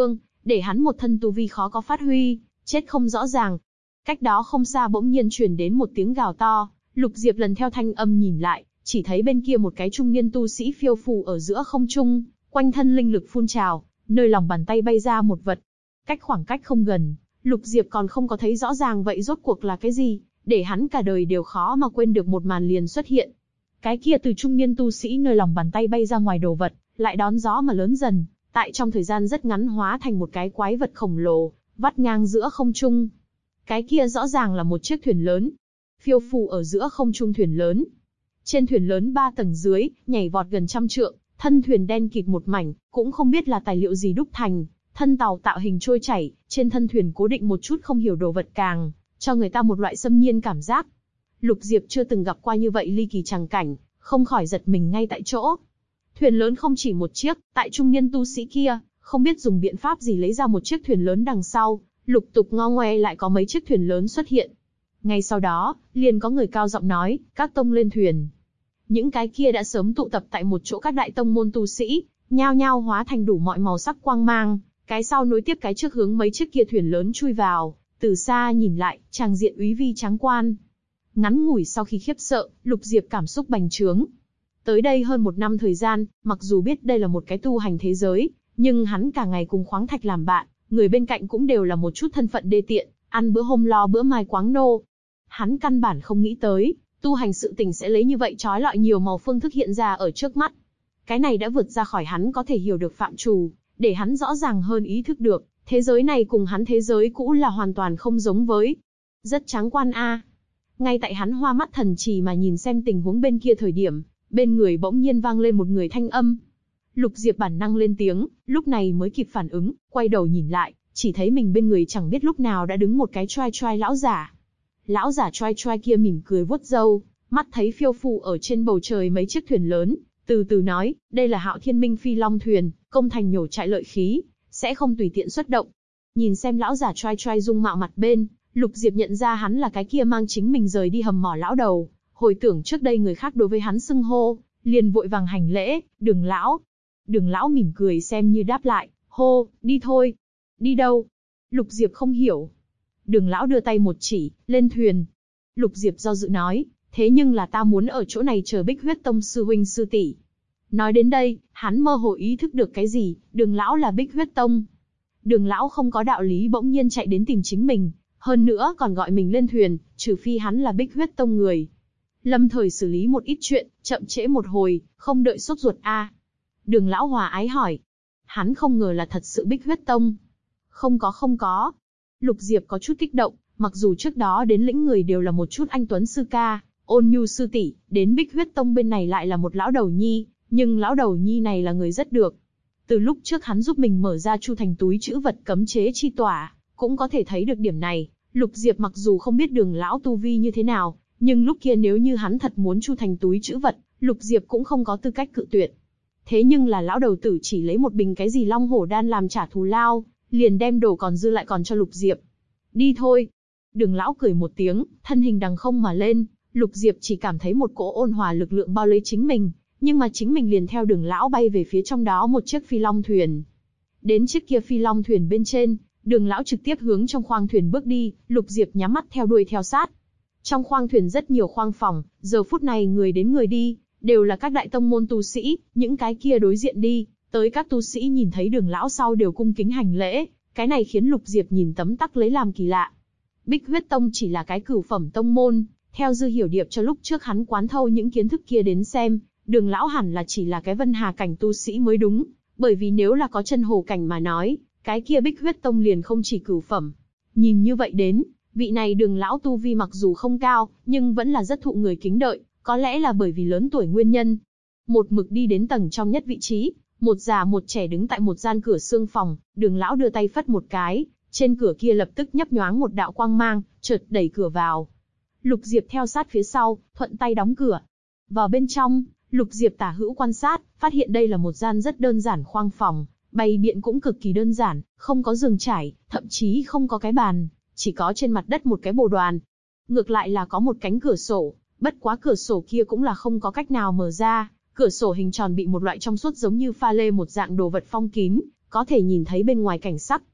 Speaker 1: để hắn một thân tu vi khó có phát huy, chết không rõ ràng. Cách đó không xa bỗng nhiên truyền đến một tiếng gào to, Lục Diệp lần theo thanh âm nhìn lại, chỉ thấy bên kia một cái trung niên tu sĩ phiêu phù ở giữa không trung, quanh thân linh lực phun trào, nơi lòng bàn tay bay ra một vật. Khoảng cách không gần, Lục Diệp còn không có thấy rõ ràng vậy rốt cuộc là cái gì, để hắn cả đời đều khó mà quên được một màn liền xuất hiện. Cái kia từ trung niên tu sĩ nơi lòng bàn tay bay ra ngoài đồ vật, lại đón gió mà lớn dần, tại trong thời gian rất ngắn hóa thành một cái quái vật khổng lồ, vắt ngang giữa không trung. Cái kia rõ ràng là một chiếc thuyền lớn, phiêu phù ở giữa không trung thuyền lớn. Trên thuyền lớn 3 tầng dưới, nhảy vọt gần 100 trượng, thân thuyền đen kịt một mảnh, cũng không biết là tài liệu gì đúc thành. Thân tàu tạo hình trôi chảy, trên thân thuyền cố định một chút không hiểu đồ vật càng, cho người ta một loại xâm nhiên cảm giác. Lục Diệp chưa từng gặp qua như vậy ly kỳ tràng cảnh, không khỏi giật mình ngay tại chỗ. Thuyền lớn không chỉ một chiếc, tại trung niên tu sĩ kia, không biết dùng biện pháp gì lấy ra một chiếc thuyền lớn đằng sau, lục tục ngo ngoe lại có mấy chiếc thuyền lớn xuất hiện. Ngay sau đó, liền có người cao giọng nói, các tông lên thuyền. Những cái kia đã sớm tụ tập tại một chỗ các đại tông môn tu sĩ, nhao nhao hóa thành đủ mọi màu sắc quang mang, cái sau nối tiếp cái trước hướng mấy chiếc kia thuyền lớn chui vào, từ xa nhìn lại, tràng diện úy vi tráng quan. Ngắn ngủi sau khi khiếp sợ, Lục Diệp cảm xúc bành trướng. Tới đây hơn 1 năm thời gian, mặc dù biết đây là một cái tu hành thế giới, nhưng hắn cả ngày cùng khoáng thạch làm bạn, người bên cạnh cũng đều là một chút thân phận đê tiện, ăn bữa hôm lo bữa mai quáng nô. Hắn căn bản không nghĩ tới, tu hành sự tình sẽ lấy như vậy trói lọi nhiều màu phương thức hiện ra ở trước mắt. Cái này đã vượt ra khỏi hắn có thể hiểu được phạm trù, để hắn rõ ràng hơn ý thức được, thế giới này cùng hắn thế giới cũ là hoàn toàn không giống với. Rất tráng quan a. Ngay tại hắn hoa mắt thần trì mà nhìn xem tình huống bên kia thời điểm, bên người bỗng nhiên vang lên một người thanh âm. Lục Diệp bản năng lên tiếng, lúc này mới kịp phản ứng, quay đầu nhìn lại, chỉ thấy mình bên người chẳng biết lúc nào đã đứng một cái choai choai lão giả. Lão giả choai choai kia mỉm cười vuốt râu, mắt thấy phiêu phù ở trên bầu trời mấy chiếc thuyền lớn, từ từ nói, đây là Hạo Thiên Minh Phi Long thuyền, công thành nhổ trại lợi khí, sẽ không tùy tiện xuất động. Nhìn xem lão giả choai choai dung mạo mặt bên, Lục Diệp nhận ra hắn là cái kia mang chính mình rời đi hầm mỏ lão đầu, hồi tưởng trước đây người khác đối với hắn xưng hô, liền vội vàng hành lễ, Đường lão. Đường lão mỉm cười xem như đáp lại, hô, đi thôi. Đi đâu? Lục Diệp không hiểu. Đường lão đưa tay một chỉ, lên thuyền. Lục Diệp do dự nói, thế nhưng là ta muốn ở chỗ này chờ Bích Huyết Tông sư huynh sư tỷ. Nói đến đây, hắn mơ hồ ý thức được cái gì, Đường lão là Bích Huyết Tông. Đường lão không có đạo lý bỗng nhiên chạy đến tìm chính mình, hơn nữa còn gọi mình lên thuyền, trừ phi hắn là Bích Huyết Tông người. Lâm thời xử lý một ít chuyện, chậm trễ một hồi, không đợi sốt ruột a. Đường lão hòa ái hỏi. Hắn không ngờ là thật sự Bích Huyết Tông. Không có. Lục Diệp có chút kích động, mặc dù trước đó đến lĩnh người đều là một chút anh tuấn sư ca, ôn nhu sư tỷ, đến Bích Huyết Tông bên này lại là một lão đầu nhi, nhưng lão đầu nhi này là người rất được. Từ lúc trước hắn giúp mình mở ra Chu Thành túi trữ vật cấm chế chi tỏa, cũng có thể thấy được điểm này. Lục Diệp mặc dù không biết Đường lão tu vi như thế nào, nhưng lúc kia nếu như hắn thật muốn Chu Thành túi trữ vật, Lục Diệp cũng không có tư cách cự tuyệt. Thế nhưng là lão đầu tử chỉ lấy một bình cái gì Long Hổ đan làm trả thù lao, liền đem đồ còn dư lại còn cho Lục Diệp. Đi thôi. Đường lão cười một tiếng, thân hình đằng không mà lên, Lục Diệp chỉ cảm thấy một cỗ ôn hòa lực lượng bao lấy chính mình, nhưng mà chính mình liền theo Đường lão bay về phía trong đó một chiếc phi long thuyền. Đến chiếc kia phi long thuyền bên trên, Đường lão trực tiếp hướng trong khoang thuyền bước đi, Lục Diệp nhắm mắt theo đuôi theo sát. Trong khoang thuyền rất nhiều khoang phòng, giờ phút này người đến người đi, đều là các đại tông môn tu sĩ, những cái kia đối diện đi, tới các tu sĩ nhìn thấy Đường lão sau đều cung kính hành lễ, cái này khiến Lục Diệp nhìn tấm tắc lấy làm kỳ lạ. Bích Huyết Tông chỉ là cái cửu phẩm tông môn, theo Dư Hiểu Điệp cho lúc trước hắn quán thâu những kiến thức kia đến xem, Đường lão hẳn là chỉ là cái Vân Hà cảnh tu sĩ mới đúng, bởi vì nếu là có chân hồ cảnh mà nói, cái kia Bích Huyết Tông liền không chỉ cửu phẩm. Nhìn như vậy đến, vị này Đường lão tu vi mặc dù không cao, nhưng vẫn là rất thụ người kính đợi, có lẽ là bởi vì lớn tuổi nguyên nhân. Một mực đi đến tầng trong nhất vị trí, một già một trẻ đứng tại một gian cửa xương phòng, Đường lão đưa tay phất một cái, trên cửa kia lập tức nhấp nhoáng một đạo quang mang, chợt đẩy cửa vào. Lục Diệp theo sát phía sau, thuận tay đóng cửa. Vào bên trong, Lục Diệp tả hữu quan sát, phát hiện đây là một gian rất đơn giản khoang phòng, bày biện cũng cực kỳ đơn giản, không có giường trải, thậm chí không có cái bàn, chỉ có trên mặt đất một cái bồ đoàn. Ngược lại là có một cánh cửa sổ, bất quá cửa sổ kia cũng là không có cách nào mở ra, cửa sổ hình tròn bị một loại trong suốt giống như pha lê một dạng đồ vật phong kín, có thể nhìn thấy bên ngoài cảnh sắc.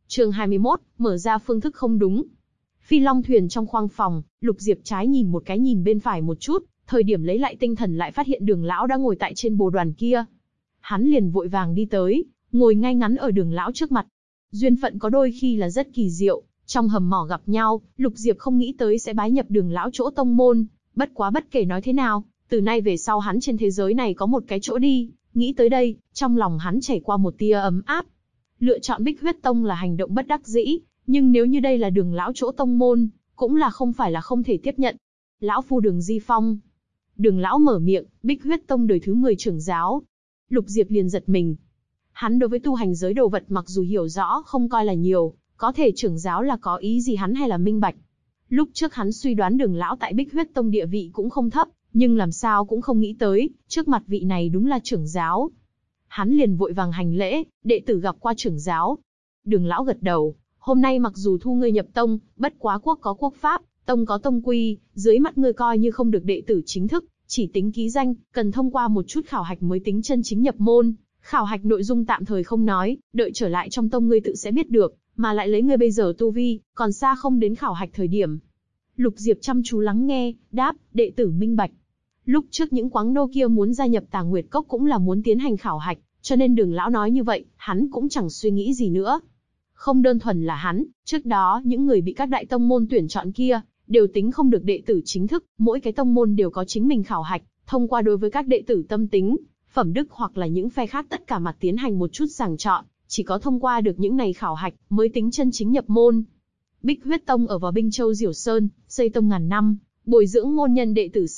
Speaker 1: Chương 21, mở ra phương thức không đúng. Phi long thuyền trong khoang phòng, Lục Diệp trái nhìn một cái nhìn bên phải một chút, thời điểm lấy lại tinh thần lại phát hiện Đường lão đã ngồi tại trên bồ đoàn kia. Hắn liền vội vàng đi tới, ngồi ngay ngắn ở Đường lão trước mặt. Duyên phận có đôi khi là rất kỳ diệu, trong hầm mỏ gặp nhau, Lục Diệp không nghĩ tới sẽ bái nhập Đường lão chỗ tông môn, bất quá bất kể nói thế nào, từ nay về sau hắn trên thế giới này có một cái chỗ đi, nghĩ tới đây, trong lòng hắn chảy qua một tia ấm áp. Lựa chọn Bích Huyết Tông là hành động bất đắc dĩ, nhưng nếu như đây là Đường lão chỗ tông môn, cũng là không phải là không thể tiếp nhận. Lão phu Đường Di Phong. Đường lão mở miệng, Bích Huyết Tông đời thứ 10 trưởng giáo. Lục Diệp liền giật mình. Hắn đối với tu hành giới đồ vật mặc dù hiểu rõ không coi là nhiều, có thể trưởng giáo là có ý gì hắn hay là minh bạch. Lúc trước hắn suy đoán Đường lão tại Bích Huyết Tông địa vị cũng không thấp, nhưng làm sao cũng không nghĩ tới, trước mặt vị này đúng là trưởng giáo. Hắn liền vội vàng hành lễ, đệ tử gặp qua trưởng giáo. Đường lão gật đầu, hôm nay mặc dù thu ngươi nhập tông, bất quá quốc có quốc pháp, tông có tông quy, dưới mắt ngươi coi như không được đệ tử chính thức, chỉ tính ký danh, cần thông qua một chút khảo hạch mới tính chân chính nhập môn. Khảo hạch nội dung tạm thời không nói, đợi trở lại trong tông ngươi tự sẽ biết được, mà lại lấy ngươi bây giờ tu vi, còn xa không đến khảo hạch thời điểm. Lục Diệp chăm chú lắng nghe, đáp, đệ tử minh bạch. Lúc trước những quáng nô kia muốn gia nhập Tà Nguyệt Cốc cũng là muốn tiến hành khảo hạch, cho nên Đường lão nói như vậy, hắn cũng chẳng suy nghĩ gì nữa. Không đơn thuần là hắn, trước đó những người bị các đại tông môn tuyển chọn kia, đều tính không được đệ tử chính thức, mỗi cái tông môn đều có chính mình khảo hạch, thông qua đối với các đệ tử tâm tính, phẩm đức hoặc là những phe khác tất cả mặt tiến hành một chút sàng chọn, chỉ có thông qua được những này khảo hạch mới tính chân chính nhập môn. Bích Huyết Tông ở vào Binh Châu Diểu Sơn, xây tông ngàn năm, bồi dưỡng môn nhân đệ tử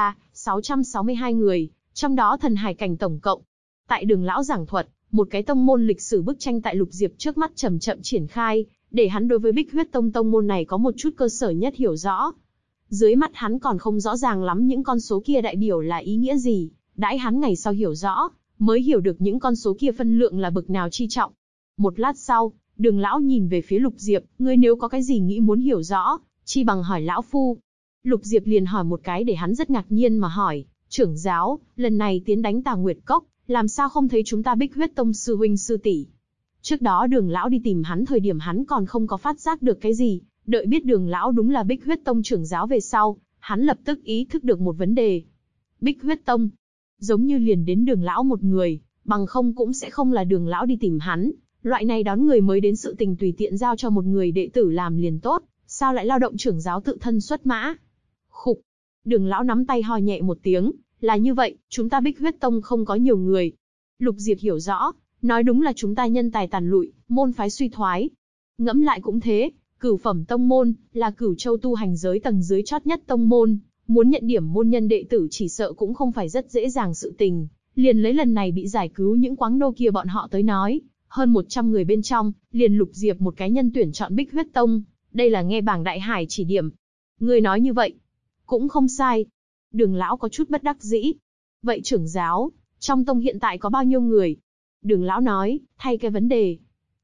Speaker 1: 662 người, trong đó thần hải cảnh tổng cộng. Tại Đường lão giảng thuật, một cái tông môn lịch sử bức tranh tại Lục Diệp trước mắt chậm chậm triển khai, để hắn đối với Bích Huyết Tông tông môn này có một chút cơ sở nhất hiểu rõ. Dưới mắt hắn còn không rõ ràng lắm những con số kia đại biểu là ý nghĩa gì, đãi hắn ngày sau hiểu rõ, mới hiểu được những con số kia phân lượng là bực nào chi trọng. Một lát sau, Đường lão nhìn về phía Lục Diệp, ngươi nếu có cái gì nghĩ muốn hiểu rõ, chi bằng hỏi lão phu. Lục Diệp liền hỏi một cái để hắn rất ngạc nhiên mà hỏi, trưởng giáo, lần này tiến đánh Tà Nguyệt Cốc, làm sao không thấy chúng ta Bích Huyết Tông sư huynh sư tỷ? Trước đó Đường lão đi tìm hắn thời điểm hắn còn không có phát giác được cái gì, đợi biết Đường lão đúng là Bích Huyết Tông trưởng giáo về sau, hắn lập tức ý thức được một vấn đề. Bích Huyết Tông, giống như liền đến Đường lão một người, bằng không cũng sẽ không là Đường lão đi tìm hắn, loại này đón người mới đến sự tình tùy tiện giao cho một người đệ tử làm liền tốt, sao lại lao động trưởng giáo tự thân xuất mã? Khục. Đường lão nắm tay ho nhẹ một tiếng, là như vậy, chúng ta Bích Huyết Tông không có nhiều người. Lục Diệp hiểu rõ, nói đúng là chúng ta nhân tài tàn lụi, môn phái suy thoái. Ngẫm lại cũng thế, cửu phẩm tông môn, là Cửu Châu tu hành giới tầng dưới chót nhất tông môn, muốn nhận điểm môn nhân đệ tử chỉ sợ cũng không phải rất dễ dàng sự tình. Liền lấy lần này bị giải cứu những quáng nô kia bọn họ tới nói, hơn 100 người bên trong, liền Lục Diệp một cái nhân tuyển chọn Bích Huyết Tông, đây là nghe bảng đại hải chỉ điểm. Ngươi nói như vậy, cũng không sai. Đường lão có chút bất đắc dĩ. Vậy trưởng giáo, trong tông hiện tại có bao nhiêu người? Đường lão nói, thay cái vấn đề.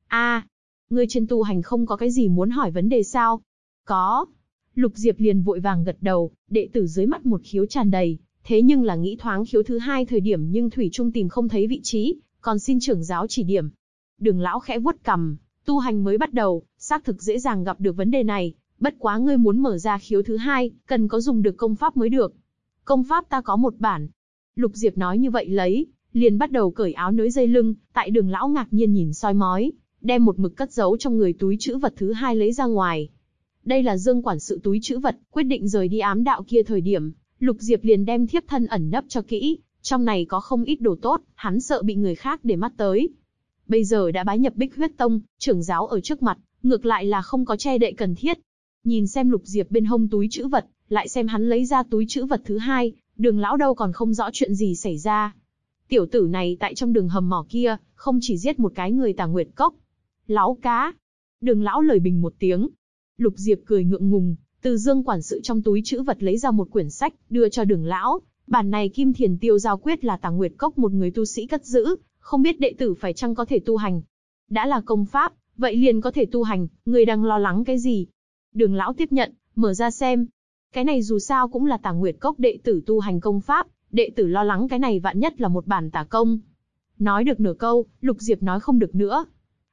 Speaker 1: Ngươi trên tu hành không có cái gì muốn hỏi vấn đề sao? Có. Lục Diệp liền vội vàng gật đầu, đệ tử dưới mắt một khiếu tràn đầy, thế nhưng là nghĩ thoáng khiếu thứ hai thời điểm nhưng thủy chung tìm không thấy vị trí, còn xin trưởng giáo chỉ điểm. Đường lão khẽ vuốt cằm, tu hành mới bắt đầu, xác thực dễ dàng gặp được vấn đề này, bất quá ngươi muốn mở ra khiếu thứ hai, cần có dùng được công pháp mới được. Công pháp ta có một bản. Lục Diệp nói như vậy liền bắt đầu cởi áo nới dây lưng, tại Đường lão ngạc nhiên nhìn soi mói, đem một mực cất giấu trong người túi trữ vật thứ hai lấy ra ngoài. Đây là Dương quản sự túi trữ vật, quyết định rời đi ám đạo kia thời điểm, Lục Diệp liền đem thiếp thân ẩn nấp cho kỹ, trong này có không ít đồ tốt, hắn sợ bị người khác để mắt tới. Bây giờ đã bái nhập Bích Huyết Tông, trưởng giáo ở trước mặt, ngược lại là không có che đậy cần thiết. Nhìn xem Lục Diệp bên hông túi trữ vật, lại xem hắn lấy ra túi trữ vật thứ hai, Đường lão đâu còn không rõ chuyện gì xảy ra. Tiểu tử này tại trong đường hầm mỏ kia, không chỉ giết một cái người Tà Nguyệt Cốc. Láo cá. Đường lão lời bình một tiếng. Lục Diệp cười ngượng ngùng, từ Dương quản sự trong túi trữ vật lấy ra một quyển sách, đưa cho Đường lão. Bản này Kim Thiền Tiêu Giao Quyết là Tà Nguyệt Cốc một người tu sĩ cất giữ, không biết đệ tử phải chăng có thể tu hành. Đã là công pháp, vậy liền có thể tu hành, người đang lo lắng cái gì? Đường lão tiếp nhận, mở ra xem. Cái này dù sao cũng là Tà Nguyệt Cốc đệ tử tu hành công pháp, đệ tử lo lắng cái này vạn nhất là một bản tà công. Nói được nửa câu, Lục Diệp nói không được nữa.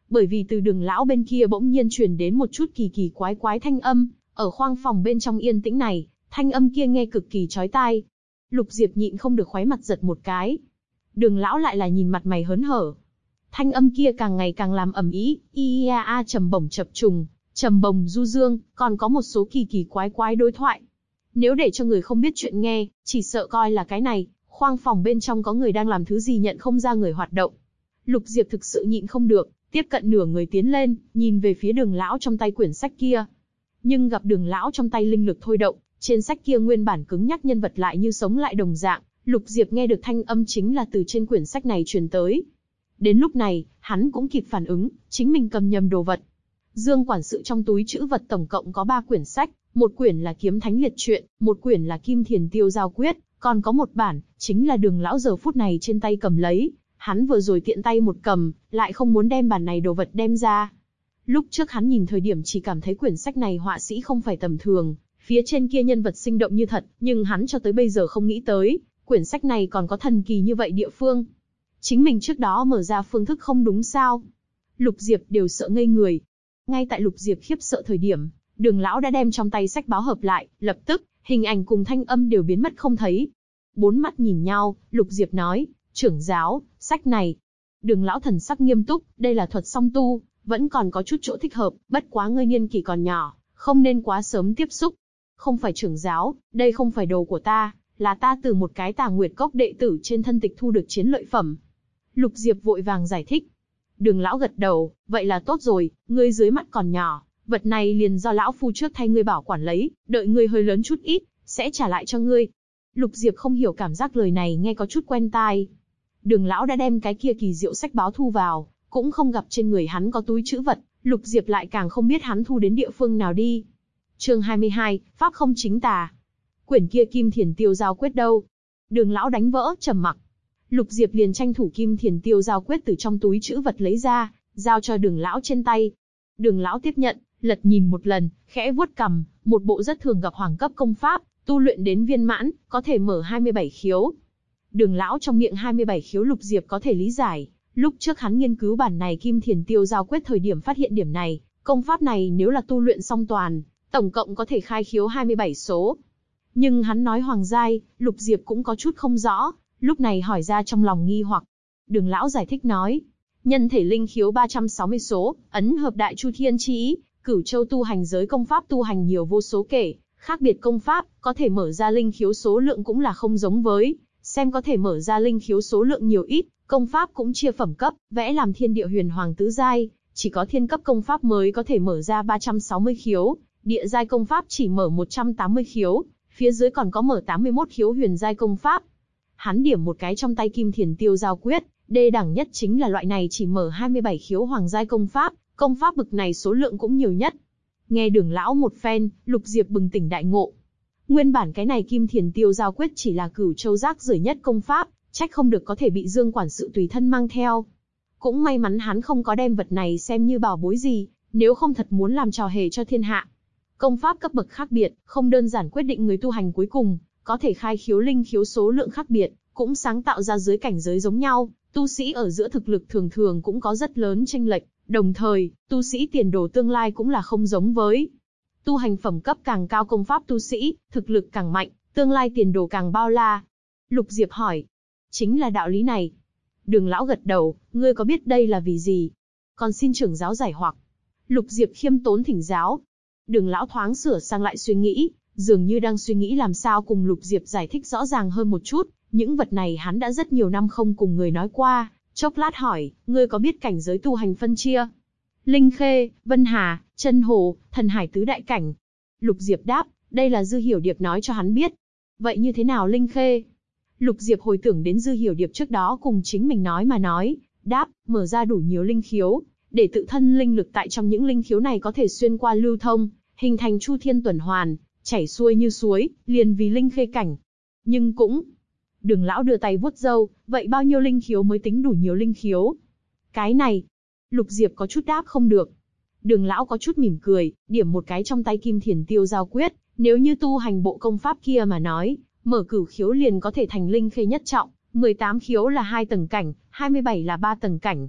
Speaker 1: bởi vì từ Đường lão bên kia bỗng nhiên truyền đến một chút kỳ kỳ quái quái thanh âm, ở khoang phòng bên trong yên tĩnh này, thanh âm kia nghe cực kỳ chói tai. Lục Diệp nhịn không được khóe mặt giật một cái. Đường lão lại là nhìn mặt mày hớn hở. Thanh âm kia càng ngày càng làm ầm ĩ, ia a trầm bổng chập trùng, trầm bồng du dương, còn có một số kỳ kỳ quái quái đối thoại. Nếu để cho người không biết chuyện nghe, chỉ sợ coi là cái này, khoang phòng bên trong có người đang làm thứ gì nhận không ra người hoạt động. Lục Diệp thực sự nhịn không được, tiếp cận nửa người tiến lên, nhìn về phía Đường lão trong tay quyển sách kia. Nhưng gặp Đường lão trong tay linh lực thôi động, trên sách kia nguyên bản cứng nhắc nhân vật lại như sống lại đồng dạng, Lục Diệp nghe được thanh âm chính là từ trên quyển sách này truyền tới. Đến lúc này, hắn cũng kịp phản ứng, chính mình cầm nhầm đồ vật. Dương quản sự trong túi trữ vật tổng cộng có 3 quyển sách, một quyển là Kiếm Thánh Liệt Truyện, một quyển là Kim Thiền Tiêu Giao Quyết, còn có một bản, chính là Đường lão giờ phút này trên tay cầm lấy. Hắn vừa rồi tiện tay một cầm, lại không muốn đem bản này đồ vật đem ra. Lúc trước hắn nhìn thời điểm chỉ cảm thấy quyển sách này họa sĩ không phải tầm thường, phía trên kia nhân vật sinh động như thật, nhưng hắn cho tới bây giờ không nghĩ tới, quyển sách này còn có thần kỳ như vậy địa phương. Chính mình trước đó mở ra phương thức không đúng sao? Lục Diệp đều sợ ngây người. Ngay tại Lục Diệp khiếp sợ thời điểm, Đường lão đã đem trong tay sách báo hợp lại, lập tức, hình ảnh cùng thanh âm đều biến mất không thấy. Bốn mắt nhìn nhau, Lục Diệp nói, trưởng giáo, sách này. Đường lão thần sắc nghiêm túc, đây là thuật song tu, vẫn còn có chút chỗ thích hợp, bất quá ngươi niên kỷ còn nhỏ, không nên quá sớm tiếp xúc. Không phải trưởng giáo, đây không phải đồ của ta, là ta từ một cái Tà Nguyệt Cốc đệ tử trên thân tịch thu được chiến lợi phẩm. Lục Diệp vội vàng giải thích. Đường lão gật đầu, vậy là tốt rồi, ngươi dưới mắt còn nhỏ, vật này liền do lão phu trước thay ngươi bảo quản lấy, đợi ngươi hơi lớn chút ít, sẽ trả lại cho ngươi. Lục Diệp không hiểu cảm giác lời này nghe có chút quen tai. Đường lão đã đem cái kia kỳ diệu sách báo thu vào, cũng không gặp trên người hắn có túi trữ vật, Lục Diệp lại càng không biết hắn thu đến địa phương nào đi. Chương 22, Pháp không chính tà. Quyển kia Kim Thiền Tiêu Giao Quyết đâu? Đường lão đánh vỡ, trầm mặc. Lục Diệp liền tranh thủ Kim Thiền Tiêu Giao Quyết từ trong túi trữ vật lấy ra, giao cho Đường lão trên tay. Đường lão tiếp nhận, lật nhìn một lần, khẽ vuốt cằm, một bộ rất thường gặp hoàng cấp công pháp, tu luyện đến viên mãn, có thể mở 27 khiếu. Đường lão trong miệng 27 khiếu Lục Diệp có thể lý giải, lúc trước hắn nghiên cứu bản này Kim Thiền Tiêu Giao Quyết thời điểm phát hiện điểm này, công pháp này nếu là tu luyện song toàn, tổng cộng có thể khai khiếu 27 số. Nhưng hắn nói hoàng giai, Lục Diệp cũng có chút không rõ, lúc này hỏi ra trong lòng nghi hoặc. Đường lão giải thích nói, nhân thể linh khiếu 360 số, ấn hợp đại chu thiên chi ý, cửu châu tu hành giới công pháp tu hành nhiều vô số kể, khác biệt công pháp, có thể mở ra linh khiếu số lượng cũng là không giống với, xem có thể mở ra linh khiếu số lượng nhiều ít, công pháp cũng chia phẩm cấp, vẽ làm thiên địa huyền hoàng tứ giai, chỉ có thiên cấp công pháp mới có thể mở ra 360 khiếu, địa giai công pháp chỉ mở 180 khiếu, phía dưới còn có mở 81 khiếu huyền giai công pháp. Hắn điểm một cái trong tay Kim Thiền Tiêu Giao Quyết, đê đẳng nhất chính là loại này chỉ mở 27 khiếu hoàng giai công pháp bực này số lượng cũng nhiều nhất. Nghe Đường lão một phen, Lục Diệp bừng tỉnh đại ngộ. Nguyên bản cái này Kim Thiền Tiêu Giao Quyết chỉ là cửu châu rác rưởi nhất công pháp, trách không được có thể bị Dương quản sự tùy thân mang theo. Cũng may mắn hắn không có đem vật này xem như bảo bối gì, nếu không thật muốn làm trò hề cho thiên hạ. Công pháp cấp bậc khác biệt, không đơn giản quyết định người tu hành cuối cùng, có thể khai khiếu linh khiếu số lượng khác biệt, cũng sáng tạo ra dưới cảnh giới giống nhau, tu sĩ ở giữa thực lực thường thường cũng có rất lớn chênh lệch, đồng thời, tu sĩ tiền đồ tương lai cũng là không giống với. Tu hành phẩm cấp càng cao công pháp tu sĩ, thực lực càng mạnh, tương lai tiền đồ càng bao la. Lục Diệp hỏi, chính là đạo lý này. Đường lão gật đầu, ngươi có biết đây là vì gì? Còn xin trưởng giáo giải hoặc. Lục Diệp khiêm tốn thỉnh giáo. Đường lão thoáng sửa sang lại suy nghĩ, dường như đang suy nghĩ làm sao cùng Lục Diệp giải thích rõ ràng hơn một chút, những vật này hắn đã rất nhiều năm không cùng người nói qua, chốc lát hỏi, ngươi có biết cảnh giới tu hành phân chia? Linh Khê, Vân Hà, Chân Hồ, Thần Hải tứ đại cảnh. Lục Diệp đáp, đây là Dư Hiểu Điệp nói cho hắn biết. Vậy như thế nào Linh Khê? Lục Diệp hồi tưởng đến Dư Hiểu Điệp trước đó cùng chính mình nói mà nói, đáp, mở ra đủ nhiều linh khiếu, để tự thân linh lực tại trong những linh khiếu này có thể xuyên qua lưu thông, hình thành chu thiên tuần hoàn, chảy xuôi như suối, liền vì Linh Khê cảnh. Nhưng cũng... Đường lão đưa tay vuốt râu, vậy bao nhiêu linh khiếu mới tính đủ nhiều linh khiếu? Cái này, Lục Diệp có chút đáp không được. Đường lão có chút mỉm cười, điểm một cái trong tay Kim Thiền Tiêu Giao Quyết, nếu như tu hành bộ công pháp kia mà nói, mở cửu khiếu liền có thể thành Linh Khê nhất trọng, 18 khiếu là 2 tầng cảnh, 27 là 3 tầng cảnh.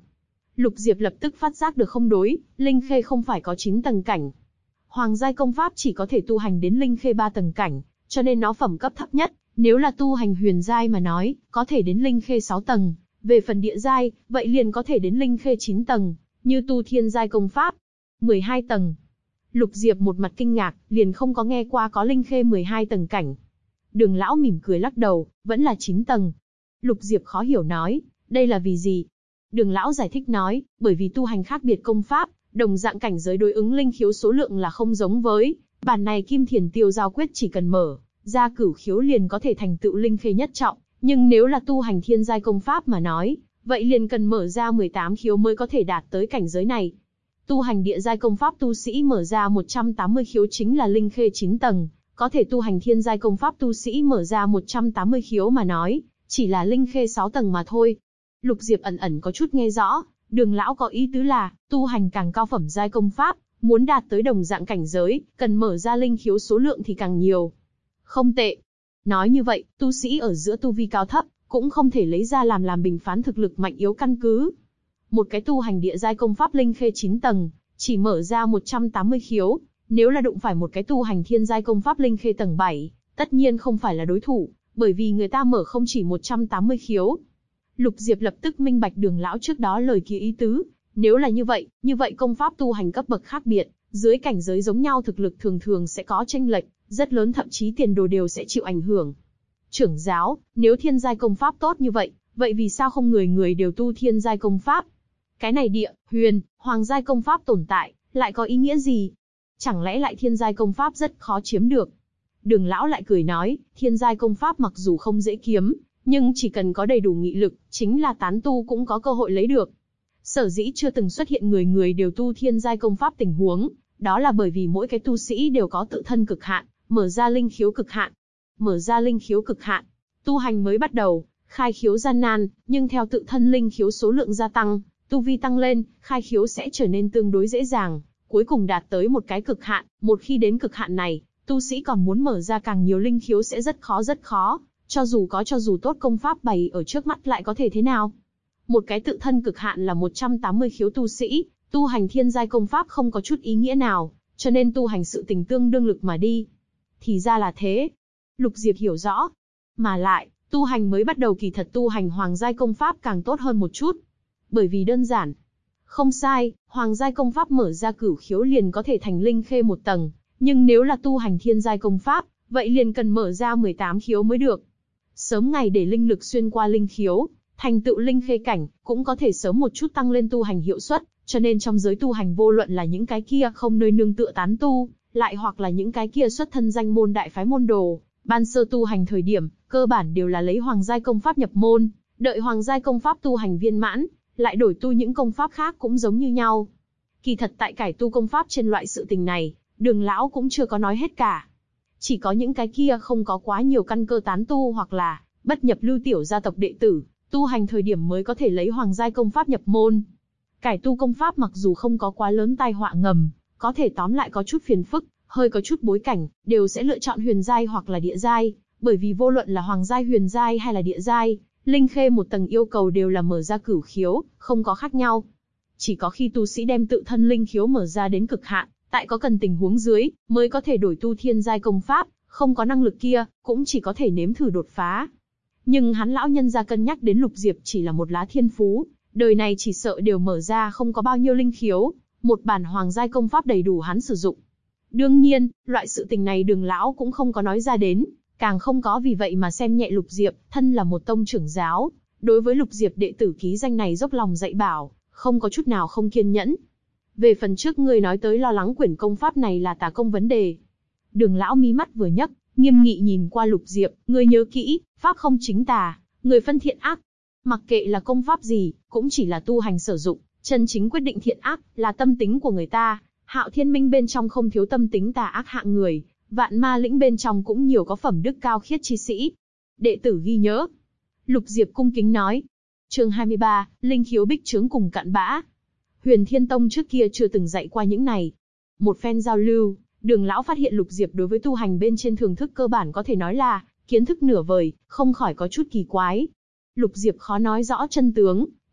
Speaker 1: Lục Diệp lập tức phát giác được không đối, linh khê không phải có 9 tầng cảnh. Hoàng giai công pháp chỉ có thể tu hành đến linh khê 3 tầng cảnh, cho nên nó phẩm cấp thấp nhất. Nếu là tu hành huyền giai mà nói, có thể đến linh khê 6 tầng. Về phần địa giai, vậy liền có thể đến linh khê 9 tầng, như tu thiên giai công pháp. 12 tầng. Lục Diệp một mặt kinh ngạc, liền không có nghe qua có linh khê 12 tầng cảnh. Đường lão mỉm cười lắc đầu, vẫn là 9 tầng. Lục Diệp khó hiểu nói, đây là vì gì? Đường lão giải thích nói, bởi vì tu hành khác biệt công pháp, đồng dạng cảnh giới đối ứng linh khiếu số lượng là không giống với. Bản này Kim Thiền Tiêu Giao Quyết chỉ cần mở ra cửu khiếu liền có thể thành tựu linh khê nhất trọng, nhưng nếu là tu hành thiên giai công pháp mà nói, vậy liền cần mở ra 18 khiếu mới có thể đạt tới cảnh giới này. Tu hành địa giai công pháp tu sĩ mở ra 180 khiếu chính là linh khê 9 tầng, có thể tu hành thiên giai công pháp tu sĩ mở ra 180 khiếu mà nói, chỉ là linh khê 6 tầng mà thôi. Lục Diệp ẩn ẩn có chút nghe rõ, Đường lão có ý tứ là, tu hành càng cao phẩm giai công pháp, muốn đạt tới đồng dạng cảnh giới, cần mở ra linh khiếu số lượng thì càng nhiều. Không tệ. Nói như vậy, tu sĩ ở giữa tu vi cao thấp, cũng không thể lấy ra làm bình phán thực lực mạnh yếu căn cứ. Một cái tu hành địa giai công pháp linh khê 9 tầng, chỉ mở ra 180 khiếu, nếu là đụng phải một cái tu hành thiên giai công pháp linh khê tầng 7, tất nhiên không phải là đối thủ, bởi vì người ta mở không chỉ 180 khiếu. Lục Diệp lập tức minh bạch Đường lão trước đó lời kia ý tứ, nếu là như vậy công pháp tu hành cấp bậc khác biệt, dưới cảnh giới giống nhau thực lực thường thường sẽ có chênh lệch rất lớn, thậm chí tiền đồ đều sẽ chịu ảnh hưởng. Trưởng giáo, nếu thiên giai công pháp tốt như vậy, vậy vì sao không người người đều tu thiên giai công pháp? Cái này địa, huyền, hoàng giai công pháp tồn tại, lại có ý nghĩa gì? Chẳng lẽ lại thiên giai công pháp rất khó chiếm được? Đường lão lại cười nói, thiên giai công pháp mặc dù không dễ kiếm, nhưng chỉ cần có đầy đủ nghị lực, chính là tán tu cũng có cơ hội lấy được. Sở dĩ chưa từng xuất hiện người người đều tu thiên giai công pháp tình huống, đó là bởi vì mỗi cái tu sĩ đều có tự thân cực hạn, mở ra linh khiếu cực hạn. Mở ra linh khiếu cực hạn, tu hành mới bắt đầu, khai khiếu gian nan, nhưng theo tự thân linh khiếu số lượng gia tăng, tu vi tăng lên, khai khiếu sẽ trở nên tương đối dễ dàng, cuối cùng đạt tới một cái cực hạn. Một khi đến cực hạn này, tu sĩ còn muốn mở ra càng nhiều linh khiếu sẽ rất khó. Cho dù tốt công pháp bày ở trước mắt lại có thể thế nào? Một cái tự thân cực hạn là 180 khiếu tu sĩ, tu hành thiên giai công pháp không có chút ý nghĩa nào, cho nên tu hành sự tình tương đương lực mà đi. Thì ra là thế. Lục Diệp hiểu rõ. Mà lại, tu hành mới bắt đầu kỳ thật tu hành hoàng giai công pháp càng tốt hơn một chút. Bởi vì đơn giản. Không sai, hoàng giai công pháp mở ra cửu khiếu liền có thể thành linh khê 1 tầng, nhưng nếu là tu hành thiên giai công pháp, vậy liền cần mở ra 18 khiếu mới được. Sớm ngày để linh lực xuyên qua linh khiếu, thành tựu linh khê cảnh, cũng có thể sớm một chút tăng lên tu hành hiệu suất, cho nên trong giới tu hành vô luận là những cái kia không nơi nương tựa tán tu, lại hoặc là những cái kia xuất thân danh môn đại phái môn đồ, ban sơ tu hành thời điểm, cơ bản đều là lấy hoàng giai công pháp nhập môn, đợi hoàng giai công pháp tu hành viên mãn, lại đổi tu những công pháp khác cũng giống như nhau. Kỳ thật tại cải tu công pháp trên loại sự tình này, Đường lão cũng chưa có nói hết cả. Chỉ có những cái kia không có quá nhiều căn cơ tán tu hoặc là bất nhập lưu tiểu gia tộc đệ tử, tu hành thời điểm mới có thể lấy hoàng giai công pháp nhập môn. Cải tu công pháp mặc dù không có quá lớn tai họa ngầm, có thể tóm lại có chút phiền phức, hơi có chút bối cảnh, đều sẽ lựa chọn huyền giai hoặc là địa giai, bởi vì vô luận là hoàng giai, huyền giai hay là địa giai, linh khê 1 tầng yêu cầu đều là mở ra cửu khiếu, không có khác nhau. Chỉ có khi tu sĩ đem tự thân linh khiếu mở ra đến cực hạn, tại có cần tình huống dưới, mới có thể đổi tu thiên giai công pháp, không có năng lực kia, cũng chỉ có thể nếm thử đột phá. Nhưng hắn lão nhân gia cân nhắc đến Lục Diệp chỉ là một lá thiên phú, đời này chỉ sợ đều mở ra không có bao nhiêu linh khiếu, một bản hoàng giai công pháp đầy đủ hắn sử dụng. Đương nhiên, loại sự tình này Đường lão cũng không có nói ra đến, càng không có vì vậy mà xem nhẹ Lục Diệp, thân là một tông trưởng giáo, đối với Lục Diệp đệ tử ký danh này dốc lòng dạy bảo, không có chút nào không kiên nhẫn. Về phần trước ngươi nói tới lo lắng quyển công pháp này là tà công vấn đề. Đường lão mí mắt vừa nhấc, nghiêm nghị nhìn qua Lục Diệp, ngươi nhớ kỹ, pháp không chính tà, người phân thiện ác. Mặc kệ là công pháp gì, cũng chỉ là tu hành sử dụng, chân chính quyết định thiện ác là tâm tính của người ta. Hạo Thiên Minh bên trong không thiếu tâm tính tà ác hạng người, Vạn Ma Lĩnh bên trong cũng nhiều có phẩm đức cao khiết chi sĩ. Đệ tử ghi nhớ. Lục Diệp cung kính nói. Chương 23, linh khiếu bích trướng cùng cặn bã. Huyền Thiên Tông trước kia chưa từng dạy qua những này. Một phen giao lưu, Đường lão phát hiện Lục Diệp đối với tu hành bên trên thường thức cơ bản có thể nói là kiến thức nửa vời, không khỏi có chút kỳ quái. Lục Diệp khó nói rõ chân tướng,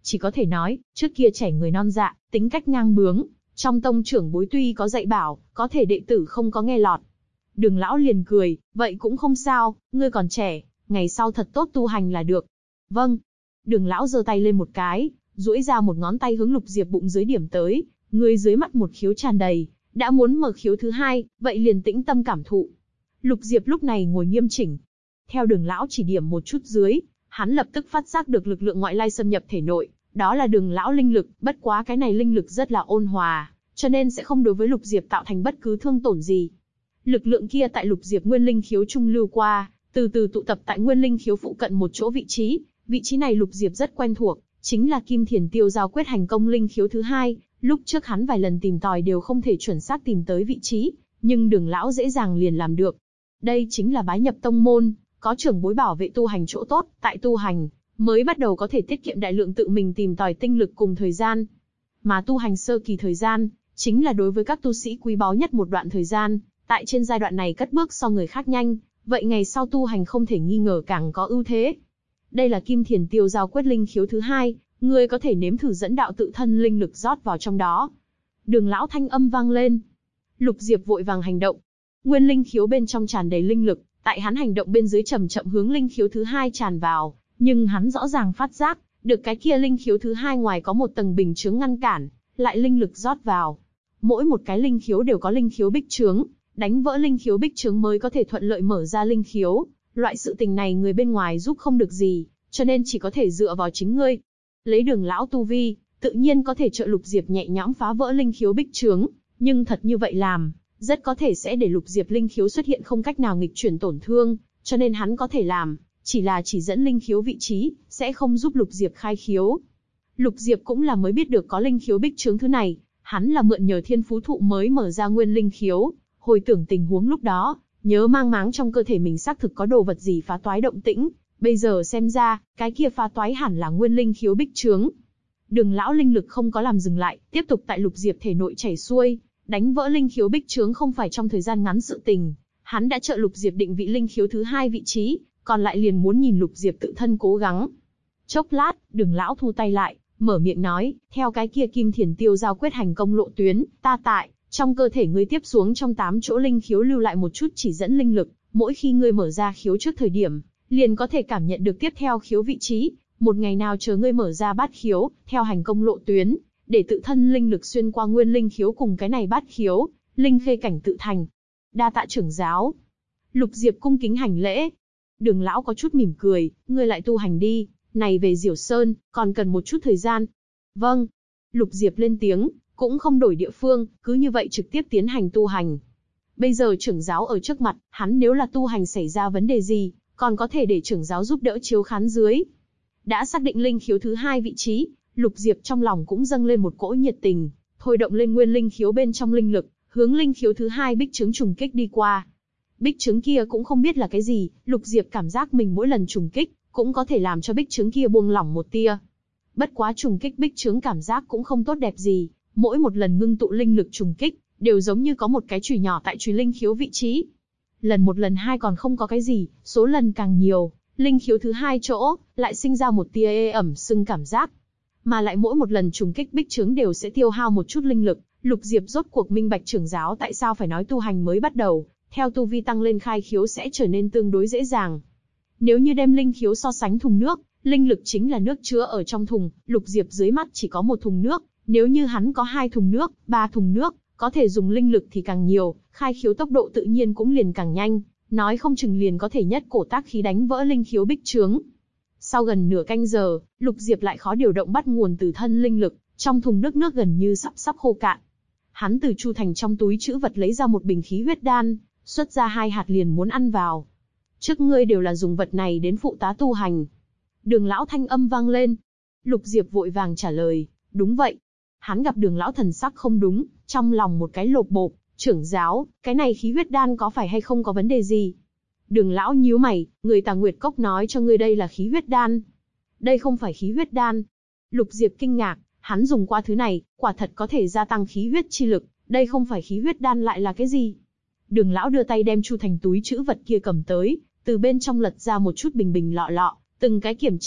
Speaker 1: chỉ có thể nói, trước kia trẻ người non dạ, tính cách ngang bướng, trong tông trưởng bối tuy có dạy bảo, có thể đệ tử không có nghe lọt. Đường lão liền cười, vậy cũng không sao, ngươi còn trẻ, ngày sau thật tốt tu hành là được. Vâng. Đường lão giơ tay lên một cái, duỗi ra một ngón tay hướng Lục Diệp bụng dưới điểm tới, người dưới mắt một khiếu tràn đầy, đã muốn mở khiếu thứ hai, vậy liền tĩnh tâm cảm thụ. Lục Diệp lúc này ngồi nghiêm chỉnh. Theo đường lão chỉ điểm một chút dưới, hắn lập tức phát giác được lực lượng ngoại lai xâm nhập thể nội, đó là đường lão linh lực, bất quá cái này linh lực rất là ôn hòa, cho nên sẽ không đối với Lục Diệp tạo thành bất cứ thương tổn gì. Lực lượng kia tại Lục Diệp nguyên linh khiếu trung lưu qua, từ từ tụ tập tại nguyên linh khiếu phụ cận một chỗ vị trí này Lục Diệp rất quen thuộc, chính là Kim Thiền Tiêu Giao quyết hành công linh khiếu thứ hai. Lúc trước hắn vài lần tìm tòi đều không thể chuẩn xác tìm tới vị trí, nhưng đường lão dễ dàng liền làm được. Đây chính là bái nhập tông môn, có trưởng bối bảo vệ tu hành chỗ tốt, tại tu hành, mới bắt đầu có thể tiết kiệm đại lượng tự mình tìm tòi tinh lực cùng thời gian. Mà tu hành sơ kỳ thời gian, chính là đối với các tu sĩ quý báu nhất một đoạn thời gian, tại trên giai đoạn này cất bước so người khác nhanh, vậy ngày sau tu hành không thể nghi ngờ càng có ưu thế. Đây là Kim Thiền Tiêu Giao quyết linh khiếu thứ hai, ngươi có thể nếm thử dẫn đạo tự thân linh lực rót vào trong đó. Đường lão thanh âm vang lên. Lục Diệp vội vàng hành động. Nguyên linh khiếu bên trong tràn đầy linh lực, tại hắn hành động bên dưới chậm chậm hướng linh khiếu thứ hai tràn vào, nhưng hắn rõ ràng phát giác được cái kia linh khiếu thứ hai ngoài có một tầng bình chướng ngăn cản, lại linh lực rót vào. Mỗi một cái linh khiếu đều có linh khiếu bích chướng, đánh vỡ linh khiếu bích chướng mới có thể thuận lợi mở ra linh khiếu. Loại sự tình này người bên ngoài giúp không được gì, cho nên chỉ có thể dựa vào chính ngươi. Lấy đường lão tu vi, tự nhiên có thể trợ Lục Diệp nhẹ nhõm phá vỡ linh khiếu bích chướng, nhưng thật như vậy làm, rất có thể sẽ để Lục Diệp linh khiếu xuất hiện không cách nào nghịch chuyển tổn thương, cho nên hắn có thể làm, chỉ là chỉ dẫn linh khiếu vị trí, sẽ không giúp Lục Diệp khai khiếu. Lục Diệp cũng là mới biết được có linh khiếu bích chướng thứ này, hắn là mượn nhờ thiên phú thụ mới mở ra nguyên linh khiếu, hồi tưởng tình huống lúc đó, nhớ mang máng trong cơ thể mình xác thực có đồ vật gì phá toái động tĩnh, bây giờ xem ra, cái kia phá toái hẳn là nguyên linh khiếu bích chướng. Đường lão linh lực không có làm dừng lại, tiếp tục tại Lục Diệp thể nội chảy xuôi, đánh vỡ linh khiếu bích chướng không phải trong thời gian ngắn sự tình, hắn đã trợ Lục Diệp định vị linh khiếu thứ hai vị trí, còn lại liền muốn nhìn Lục Diệp tự thân cố gắng. Chốc lát, đường lão thu tay lại, mở miệng nói, theo cái kia Kim Thiền Tiêu Giao quyết hành công lộ tuyến, ta tại trong cơ thể ngươi tiếp xuống trong 8 chỗ linh khiếu lưu lại một chút chỉ dẫn linh lực, mỗi khi ngươi mở ra khiếu trước thời điểm, liền có thể cảm nhận được tiếp theo khiếu vị trí. Một ngày nào chờ ngươi mở ra bát khiếu, theo hành công lộ tuyến, để tự thân linh lực xuyên qua nguyên linh khiếu cùng cái này bát khiếu, linh khê cảnh tự thành. Đa tạ trưởng giáo. Lục Diệp cung kính hành lễ. Đường lão có chút mỉm cười, ngươi lại tu hành đi, này về Diểu Sơn, còn cần một chút thời gian. Vâng. Lục Diệp lên tiếng, cũng không đổi địa phương, cứ như vậy trực tiếp tiến hành tu hành. Bây giờ trưởng giáo ở trước mặt, hắn nếu là tu hành xảy ra vấn đề gì, còn có thể để trưởng giáo giúp đỡ chiếu khán dưới. Đã xác định linh khiếu thứ hai vị trí, Lục Diệp trong lòng cũng dâng lên một cỗ nhiệt tình, thôi động lên nguyên linh khiếu bên trong linh lực, hướng linh khiếu thứ hai bích chướng trùng kích đi qua. Bích chướng kia cũng không biết là cái gì, Lục Diệp cảm giác mình mỗi lần trùng kích, cũng có thể làm cho bích chướng kia buông lỏng một tia. Bất quá trùng kích bích chướng cảm giác cũng không tốt đẹp gì, mỗi một lần ngưng tụ linh lực trùng kích, đều giống như có một cái chùy nhỏ tại chùy linh khiếu vị trí. Lần một lần hai còn không có cái gì, số lần càng nhiều, linh khiếu thứ hai chỗ, lại sinh ra một tia ê ẩm sưng cảm giác. Mà lại mỗi một lần trùng kích bích chướng đều sẽ tiêu hao một chút linh lực, Lục Diệp rốt cuộc minh bạch trưởng giáo tại sao phải nói tu hành mới bắt đầu, theo tu vi tăng lên khai khiếu sẽ trở nên tương đối dễ dàng. Nếu như đem linh khiếu so sánh thùng nước, linh lực chính là nước chứa ở trong thùng, Lục Diệp dưới mắt chỉ có một thùng nước, nếu như hắn có 2 thùng nước, 3 thùng nước, có thể dùng linh lực thì càng nhiều, khai khiếu tốc độ tự nhiên cũng liền càng nhanh, nói không chừng liền có thể nhất cổ tác khí đánh vỡ linh khiếu bích chướng. Sau gần nửa canh giờ, Lục Diệp lại khó điều động bắt nguồn từ thân linh lực, trong thùng nước gần như sắp khô cạn. Hắn từ chu thành trong túi trữ vật lấy ra một bình khí huyết đan, xuất ra 2 hạt liền muốn ăn vào. Trước ngươi đều là dùng vật này đến phụ tá tu hành. Đường lão thanh âm vang lên. Lục Diệp vội vàng trả lời, đúng vậy. Hắn gặp đường lão thần sắc không đúng, trong lòng một cái lộp bộp, trưởng giáo, cái này khí huyết đan có phải hay không có vấn đề gì? Đường lão nhíu mày, người Tà Nguyệt Cốc nói cho ngươi đây là khí huyết đan. Đây không phải khí huyết đan. Lục Diệp kinh ngạc, hắn dùng qua thứ này, quả thật có thể gia tăng khí huyết chi lực, đây không phải khí huyết đan lại là cái gì? Đường lão đưa tay đem chu thành túi trữ vật kia cầm tới, từ bên trong lật ra một chút bình lọ, từng cái kiểm tra,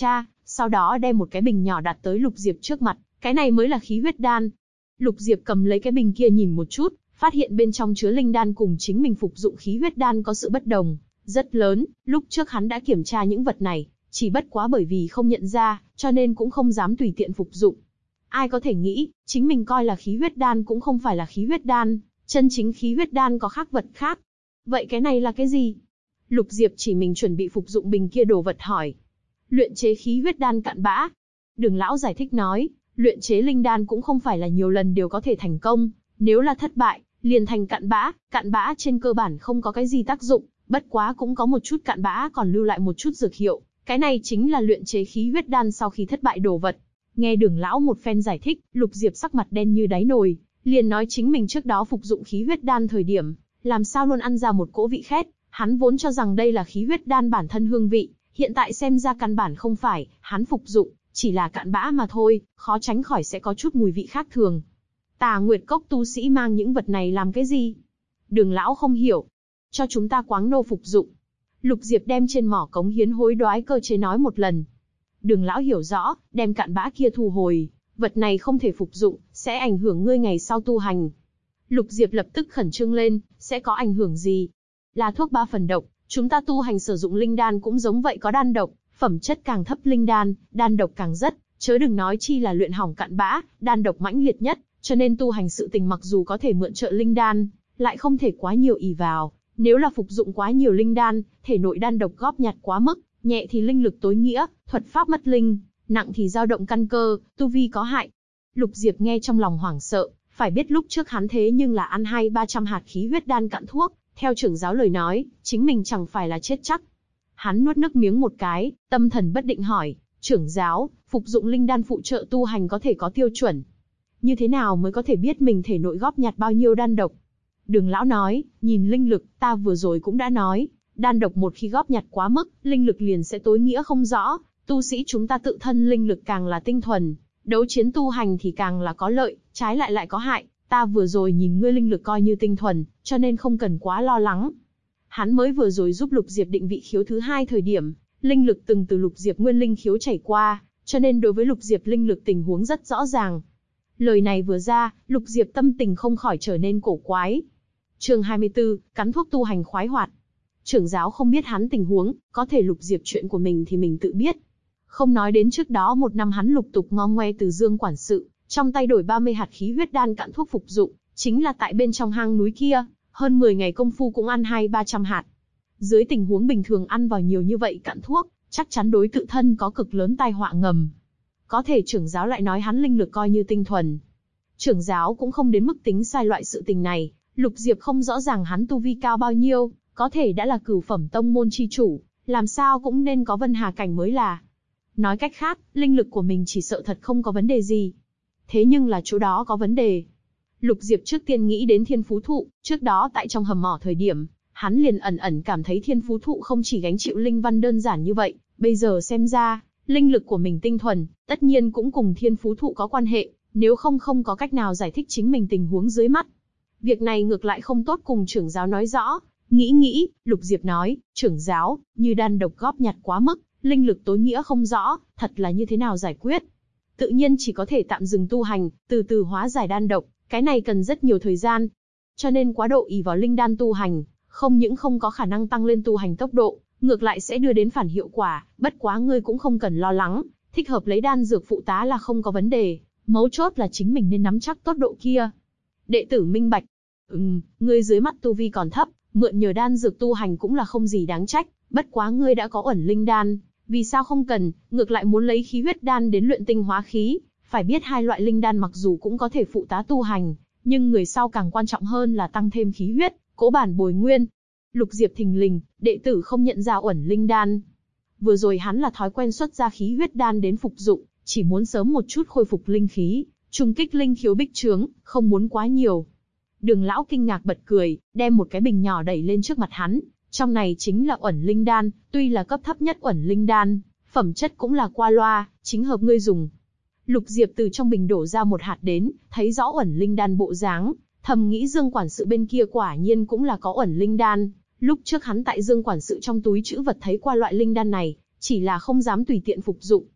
Speaker 1: sau đó đem một cái bình nhỏ đặt tới Lục Diệp trước mặt, cái này mới là khí huyết đan. Lục Diệp cầm lấy cái bình kia nhìn một chút, phát hiện bên trong chứa linh đan cùng chính mình phục dụng khí huyết đan có sự bất đồng, rất lớn. Lúc trước hắn đã kiểm tra những vật này, chỉ bất quá bởi vì không nhận ra, cho nên cũng không dám tùy tiện phục dụng. Ai có thể nghĩ, chính mình coi là khí huyết đan cũng không phải là khí huyết đan, chân chính khí huyết đan có khác vật khác. Vậy cái này là cái gì? Lục Diệp chỉ mình chuẩn bị phục dụng bình kia đồ vật hỏi. Luyện chế khí huyết đan cặn bã. Đường lão giải thích nói, luyện chế linh đan cũng không phải là nhiều lần đều có thể thành công, nếu là thất bại, liền thành cặn bã trên cơ bản không có cái gì tác dụng, bất quá cũng có một chút cặn bã còn lưu lại một chút dược hiệu, cái này chính là luyện chế khí huyết đan sau khi thất bại đồ vật. Nghe Đường lão một phen giải thích, Lục Diệp sắc mặt đen như đáy nồi, liền nói chính mình trước đó phục dụng khí huyết đan thời điểm, làm sao luôn ăn ra một cỗ vị khét, hắn vốn cho rằng đây là khí huyết đan bản thân hương vị, hiện tại xem ra căn bản không phải, hắn phục dụng chỉ là cặn bã mà thôi, khó tránh khỏi sẽ có chút mùi vị khác thường. Tà Nguyệt Cốc tu sĩ mang những vật này làm cái gì? Đường lão không hiểu. Cho chúng ta quáng nô phục dụng. Lục Diệp đem trên mỏ cống hiến hối đoái cơ chế nói một lần. Đường lão hiểu rõ, đem cặn bã kia thu hồi, vật này không thể phục dụng, sẽ ảnh hưởng ngươi ngày sau tu hành. Lục Diệp lập tức khẩn trương lên, sẽ có ảnh hưởng gì? Là thuốc 3 phần độc, chúng ta tu hành sử dụng linh đan cũng giống vậy có đan độc, phẩm chất càng thấp linh đan, đan độc càng rất, chớ đừng nói chi là luyện hỏng cặn bã, đan độc mãnh liệt nhất, cho nên tu hành sự tình mặc dù có thể mượn trợ linh đan, lại không thể quá nhiều ỷ vào, nếu là phục dụng quá nhiều linh đan, thể nội đan độc góp nhặt quá mức, nhẹ thì linh lực tối nghĩa, thuật pháp mất linh, nặng thì dao động căn cơ, tu vi có hại. Lục Diệp nghe trong lòng hoảng sợ, phải biết lúc trước hắn thế nhưng là ăn 200-300 hạt khí huyết đan cặn thuốc, theo trưởng giáo lời nói, chính mình chẳng phải là chết chắc. Hắn nuốt nước miếng một cái, tâm thần bất định hỏi, trưởng giáo, phục dụng linh đan phụ trợ tu hành có thể có tiêu chuẩn. Như thế nào mới có thể biết mình thể nội góp nhặt bao nhiêu đan độc? Đường lão nói, nhìn linh lực, ta vừa rồi cũng đã nói, đan độc một khi góp nhặt quá mức, linh lực liền sẽ tối nghĩa không rõ, tu sĩ chúng ta tự thân linh lực càng là tinh thuần, đấu chiến tu hành thì càng là có lợi, trái lại lại có hại, ta vừa rồi nhìn ngươi linh lực coi như tinh thuần, cho nên không cần quá lo lắng. Hắn mới vừa rồi giúp Lục Diệp định vị khiếu thứ 2 thời điểm, linh lực từng từ Lục Diệp nguyên linh khiếu chảy qua, cho nên đối với Lục Diệp linh lực tình huống rất rõ ràng. Lời này vừa ra, Lục Diệp tâm tình không khỏi trở nên cổ quái. Chương 24, cắn thuốc tu hành khoái hoạt. Trưởng giáo không biết hắn tình huống, có thể Lục Diệp chuyện của mình thì mình tự biết. Không nói đến trước đó một năm hắn lục tục ngo ngoe từ Dương quản sự, trong tay đổi 30 hạt khí huyết đan cặn thuốc phục dụng, chính là tại bên trong hang núi kia, hơn 10 ngày công phu cũng ăn 200-300 hạt. Dưới tình huống bình thường ăn vào nhiều như vậy cặn thuốc, chắc chắn đối tự thân có cực lớn tai họa ngầm. Có thể trưởng giáo lại nói hắn linh lực coi như tinh thuần. Trưởng giáo cũng không đến mức tính sai loại sự tình này, Lục Diệp không rõ ràng hắn tu vi cao bao nhiêu, có thể đã là cửu phẩm tông môn chi chủ, làm sao cũng nên có Vân Hà cảnh mới là. Nói cách khác, linh lực của mình chỉ sợ thật không có vấn đề gì. Thế nhưng là chỗ đó có vấn đề. Lục Diệp trước tiên nghĩ đến Thiên Phú Thụ, trước đó tại trong hầm mỏ thời điểm, hắn liền ẩn ẩn cảm thấy Thiên Phú Thụ không chỉ gánh chịu linh văn đơn giản như vậy, bây giờ xem ra, linh lực của mình tinh thuần, tất nhiên cũng cùng Thiên Phú Thụ có quan hệ, nếu không không có cách nào giải thích chính mình tình huống dưới mắt. Việc này ngược lại không tốt cùng trưởng giáo nói rõ, nghĩ, Lục Diệp nói, trưởng giáo, như đan độc góp nhặt quá mức, linh lực tối nghĩa không rõ, thật là như thế nào giải quyết? Tự nhiên chỉ có thể tạm dừng tu hành, từ từ hóa giải đan độc, cái này cần rất nhiều thời gian. Cho nên quá độ ỷ vào linh đan tu hành, không những không có khả năng tăng lên tu hành tốc độ, ngược lại sẽ đưa đến phản hiệu quả, bất quá ngươi cũng không cần lo lắng, thích hợp lấy đan dược phụ tá là không có vấn đề, mấu chốt là chính mình nên nắm chắc tốc độ kia. Đệ tử minh bạch. Ngươi dưới mắt tu vi còn thấp, mượn nhờ đan dược tu hành cũng là không gì đáng trách, bất quá ngươi đã có ẩn linh đan, vì sao không cần, ngược lại muốn lấy khí huyết đan đến luyện tinh hóa khí, phải biết hai loại linh đan mặc dù cũng có thể phụ tá tu hành, nhưng người sau càng quan trọng hơn là tăng thêm khí huyết, cố bản bồi nguyên. Lục Diệp thình lình, đệ tử không nhận ra ẩn linh đan. Vừa rồi hắn là thói quen xuất ra khí huyết đan đến phục dụng, chỉ muốn sớm một chút khôi phục linh khí, trùng kích linh khiếu bích trướng, không muốn quá nhiều. Đường lão kinh ngạc bật cười, đem một cái bình nhỏ đẩy lên trước mặt hắn, trong này chính là ẩn linh đan, tuy là cấp thấp nhất ẩn linh đan, phẩm chất cũng là qua loa, chính hợp ngươi dùng. Lục Diệp từ trong bình đổ ra một hạt đến, thấy rõ ẩn linh đan bộ dáng, thầm nghĩ Dương quản sự bên kia quả nhiên cũng là có ẩn linh đan. Lúc trước hắn tại Dương quản sự trong túi trữ vật thấy qua loại linh đan này, chỉ là không dám tùy tiện phục dụng.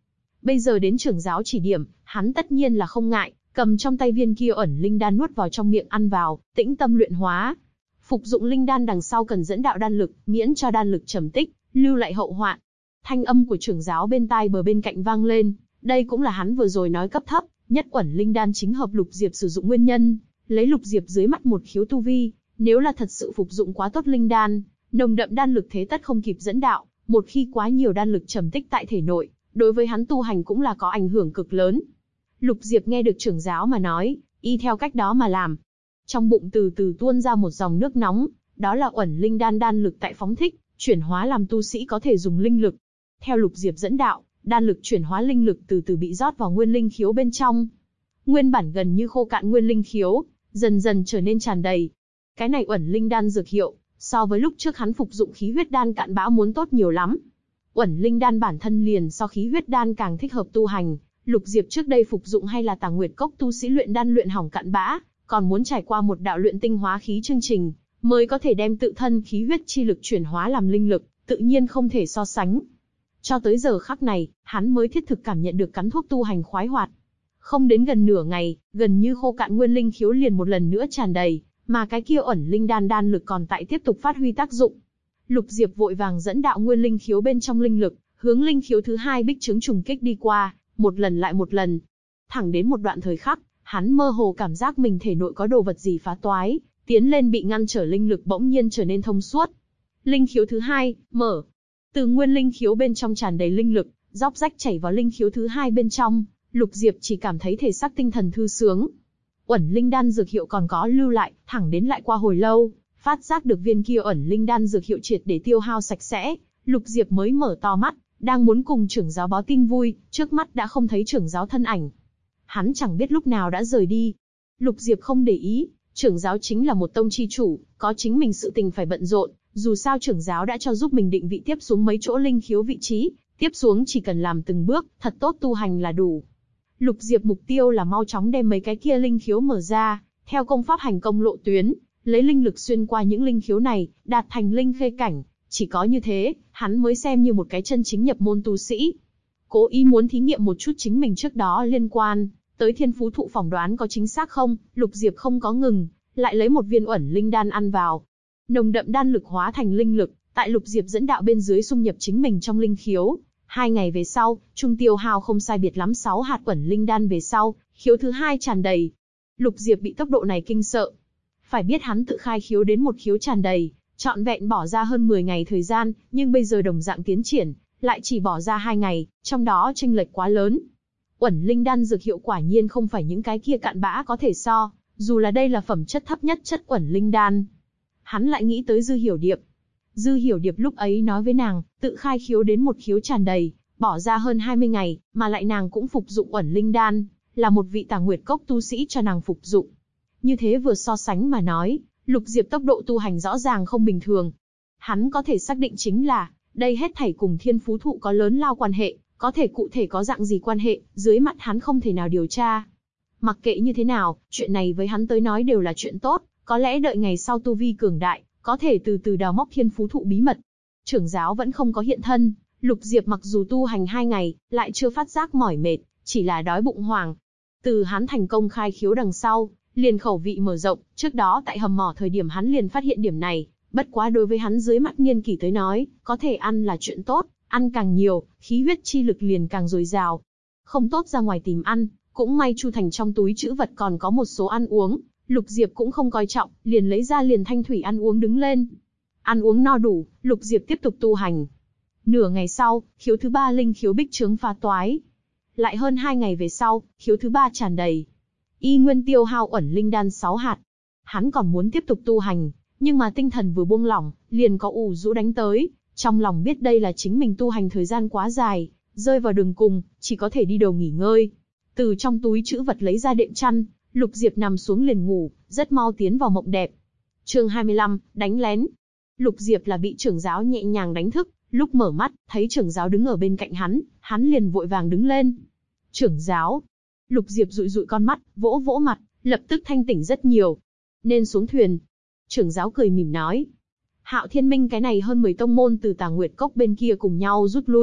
Speaker 1: Bây giờ đến trưởng giáo chỉ điểm, hắn tất nhiên là không ngại, cầm trong tay viên kia ẩn linh đan nuốt vào trong miệng ăn vào, tĩnh tâm luyện hóa. Phục dụng linh đan đằng sau cần dẫn đạo đan lực, miễn cho đan lực trầm tích, lưu lại hậu hoạn. Thanh âm của trưởng giáo bên tai bờ bên cạnh vang lên, đây cũng là hắn vừa rồi nói cấp thấp, nhất uẩn linh đan chính hợp Lục Diệp sử dụng nguyên nhân, lấy Lục Diệp dưới mắt một khiếu tu vi, nếu là thật sự phục dụng quá tốt linh đan, nồng đậm đan lực thế tất không kịp dẫn đạo, một khi quá nhiều đan lực trầm tích tại thể nội, đối với hắn tu hành cũng là có ảnh hưởng cực lớn. Lục Diệp nghe được trưởng giáo mà nói, y theo cách đó mà làm. Trong bụng từ từ tuôn ra một dòng nước nóng, đó là uẩn linh đan đan lực tại phóng thích, chuyển hóa làm tu sĩ có thể dùng linh lực. Theo Lục Diệp dẫn đạo, đan lực chuyển hóa linh lực từ từ bị rót vào nguyên linh khiếu bên trong. Nguyên bản gần như khô cạn nguyên linh khiếu, dần dần trở nên tràn đầy. Cái này uẩn linh đan dược hiệu, so với lúc trước hắn phục dụng khí huyết đan cạn bã muốn tốt nhiều lắm. Uẩn linh đan bản thân liền so khí huyết đan càng thích hợp tu hành, Lục Diệp trước đây phục dụng hay là Tàng Nguyệt Cốc tu sĩ luyện đan luyện hỏng cạn bã, còn muốn trải qua một đạo luyện tinh hóa khí chương trình, mới có thể đem tự thân khí huyết chi lực chuyển hóa làm linh lực, tự nhiên không thể so sánh. Cho tới giờ khắc này, hắn mới thiết thực cảm nhận được cắn thuốc tu hành khoái hoạt. Không đến gần nửa ngày, gần như khô cạn nguyên linh khiếu liền một lần nữa tràn đầy, mà cái kia ẩn linh đan đan lực còn tại tiếp tục phát huy tác dụng. Lục Diệp vội vàng dẫn đạo nguyên linh khiếu bên trong linh lực, hướng linh khiếu thứ hai bích trướng trùng kích đi qua, một lần lại một lần. Thẳng đến một đoạn thời khắc, hắn mơ hồ cảm giác mình thể nội có đồ vật gì phá toái, tiến lên bị ngăn trở linh lực bỗng nhiên trở nên thông suốt. Linh khiếu thứ hai, mở. Từ nguyên linh khiếu bên trong tràn đầy linh lực, róc rách chảy vào linh khiếu thứ hai bên trong, Lục Diệp chỉ cảm thấy thể xác tinh thần thư sướng. Uẩn linh đan dược hiệu còn có lưu lại, thẳng đến lại qua hồi lâu, phát giác được viên kia ẩn linh đan dược hiệu triệt để tiêu hao sạch sẽ, Lục Diệp mới mở to mắt, đang muốn cùng trưởng giáo báo tin vui, trước mắt đã không thấy trưởng giáo thân ảnh. Hắn chẳng biết lúc nào đã rời đi. Lục Diệp không để ý, trưởng giáo chính là một tông chi chủ, có chính mình sự tình phải bận rộn, dù sao trưởng giáo đã cho giúp mình định vị tiếp xuống mấy chỗ linh khiếu vị trí, tiếp xuống chỉ cần làm từng bước, thật tốt tu hành là đủ. Lục Diệp mục tiêu là mau chóng đem mấy cái kia linh khiếu mở ra, theo công pháp hành công lộ tuyến, lấy linh lực xuyên qua những linh khiếu này, đạt thành linh khê cảnh, chỉ có như thế, hắn mới xem như một cái chân chính nhập môn tu sĩ. Cố ý muốn thí nghiệm một chút chính mình trước đó liên quan tới thiên phú thụ phỏng đoán có chính xác không, Lục Diệp không có ngừng, lại lấy một viên uẩn linh đan ăn vào. Nồng đậm đan lực hóa thành linh lực, tại Lục Diệp dẫn đạo bên dưới xung nhập chính mình trong linh khiếu. 2 ngày về sau, trung tiêu hao không sai biệt lắm 6 hạt uẩn linh đan về sau, khiếu thứ hai tràn đầy. Lục Diệp bị tốc độ này kinh sợ. Phải biết hắn tự khai khiếu đến một khiếu tràn đầy, trọn vẹn bỏ ra hơn 10 ngày thời gian, nhưng bây giờ đồng dạng tiến triển, lại chỉ bỏ ra 2 ngày, trong đó chênh lệch quá lớn. Uẩn linh đan dược hiệu quả nhiên không phải những cái kia cạn bã có thể so, dù là đây là phẩm chất thấp nhất chất uẩn linh đan. Hắn lại nghĩ tới Dư Hiểu Điệp. Dư Hiểu Điệp lúc ấy nói với nàng, tự khai khiếu đến một khiếu tràn đầy, bỏ ra hơn 20 ngày, mà lại nàng cũng phục dụng uẩn linh đan, là một vị Tàng Nguyệt Cốc tu sĩ cho nàng phục dụng. Như thế vừa so sánh mà nói, Lục Diệp tốc độ tu hành rõ ràng không bình thường. Hắn có thể xác định chính là, đây hết thảy cùng thiên phú thụ có lớn lao quan hệ, có thể cụ thể có dạng gì quan hệ, dưới mắt hắn không thể nào điều tra. Mặc kệ như thế nào, chuyện này với hắn tới nói đều là chuyện tốt, có lẽ đợi ngày sau tu vi cường đại, có thể từ từ đào móc thiên phú thụ bí mật. Trưởng giáo vẫn không có hiện thân, Lục Diệp mặc dù tu hành 2 ngày, lại chưa phát giác mỏi mệt, chỉ là đói bụng hoảng. Từ hắn thành công khai khiếu đằng sau, liền khẩu vị mở rộng, trước đó tại hầm mỏ thời điểm hắn liền phát hiện điểm này, bất quá đối với hắn dưới mắt niên kỷ tới nói, có thể ăn là chuyện tốt, ăn càng nhiều, khí huyết chi lực liền càng dồi dào. Không tốt ra ngoài tìm ăn, cũng may Chu Thành trong túi trữ vật còn có một số ăn uống, Lục Diệp cũng không coi trọng, liền lấy ra liền thanh thủy ăn uống đứng lên. Ăn uống no đủ, Lục Diệp tiếp tục tu hành. Nửa ngày sau, khiếu thứ 3 linh khiếu bích trướng phá toái. Lại hơn 2 ngày về sau, khiếu thứ 3 tràn đầy. Y nguyên tiêu hao uẩn linh đan 6 hạt. Hắn còn muốn tiếp tục tu hành, nhưng mà tinh thần vừa buông lỏng, liền có ù rũ đánh tới, trong lòng biết đây là chính mình tu hành thời gian quá dài, rơi vào đường cùng, chỉ có thể đi đầu nghỉ ngơi. Từ trong túi trữ vật lấy ra đệm chăn, Lục Diệp nằm xuống liền ngủ, rất mau tiến vào mộng đẹp. Chương 25, đánh lén. Lục Diệp là bị trưởng giáo nhẹ nhàng đánh thức, lúc mở mắt, thấy trưởng giáo đứng ở bên cạnh hắn liền vội vàng đứng lên. Trưởng giáo. Lục Diệp dụi dụi con mắt, vỗ vỗ mặt, lập tức thanh tỉnh rất nhiều. Nên xuống thuyền. Trưởng giáo cười mỉm nói. Hạo Thiên Minh cái này hơn 10 tông môn từ Tàng Nguyệt Cốc bên kia cùng nhau rút lui,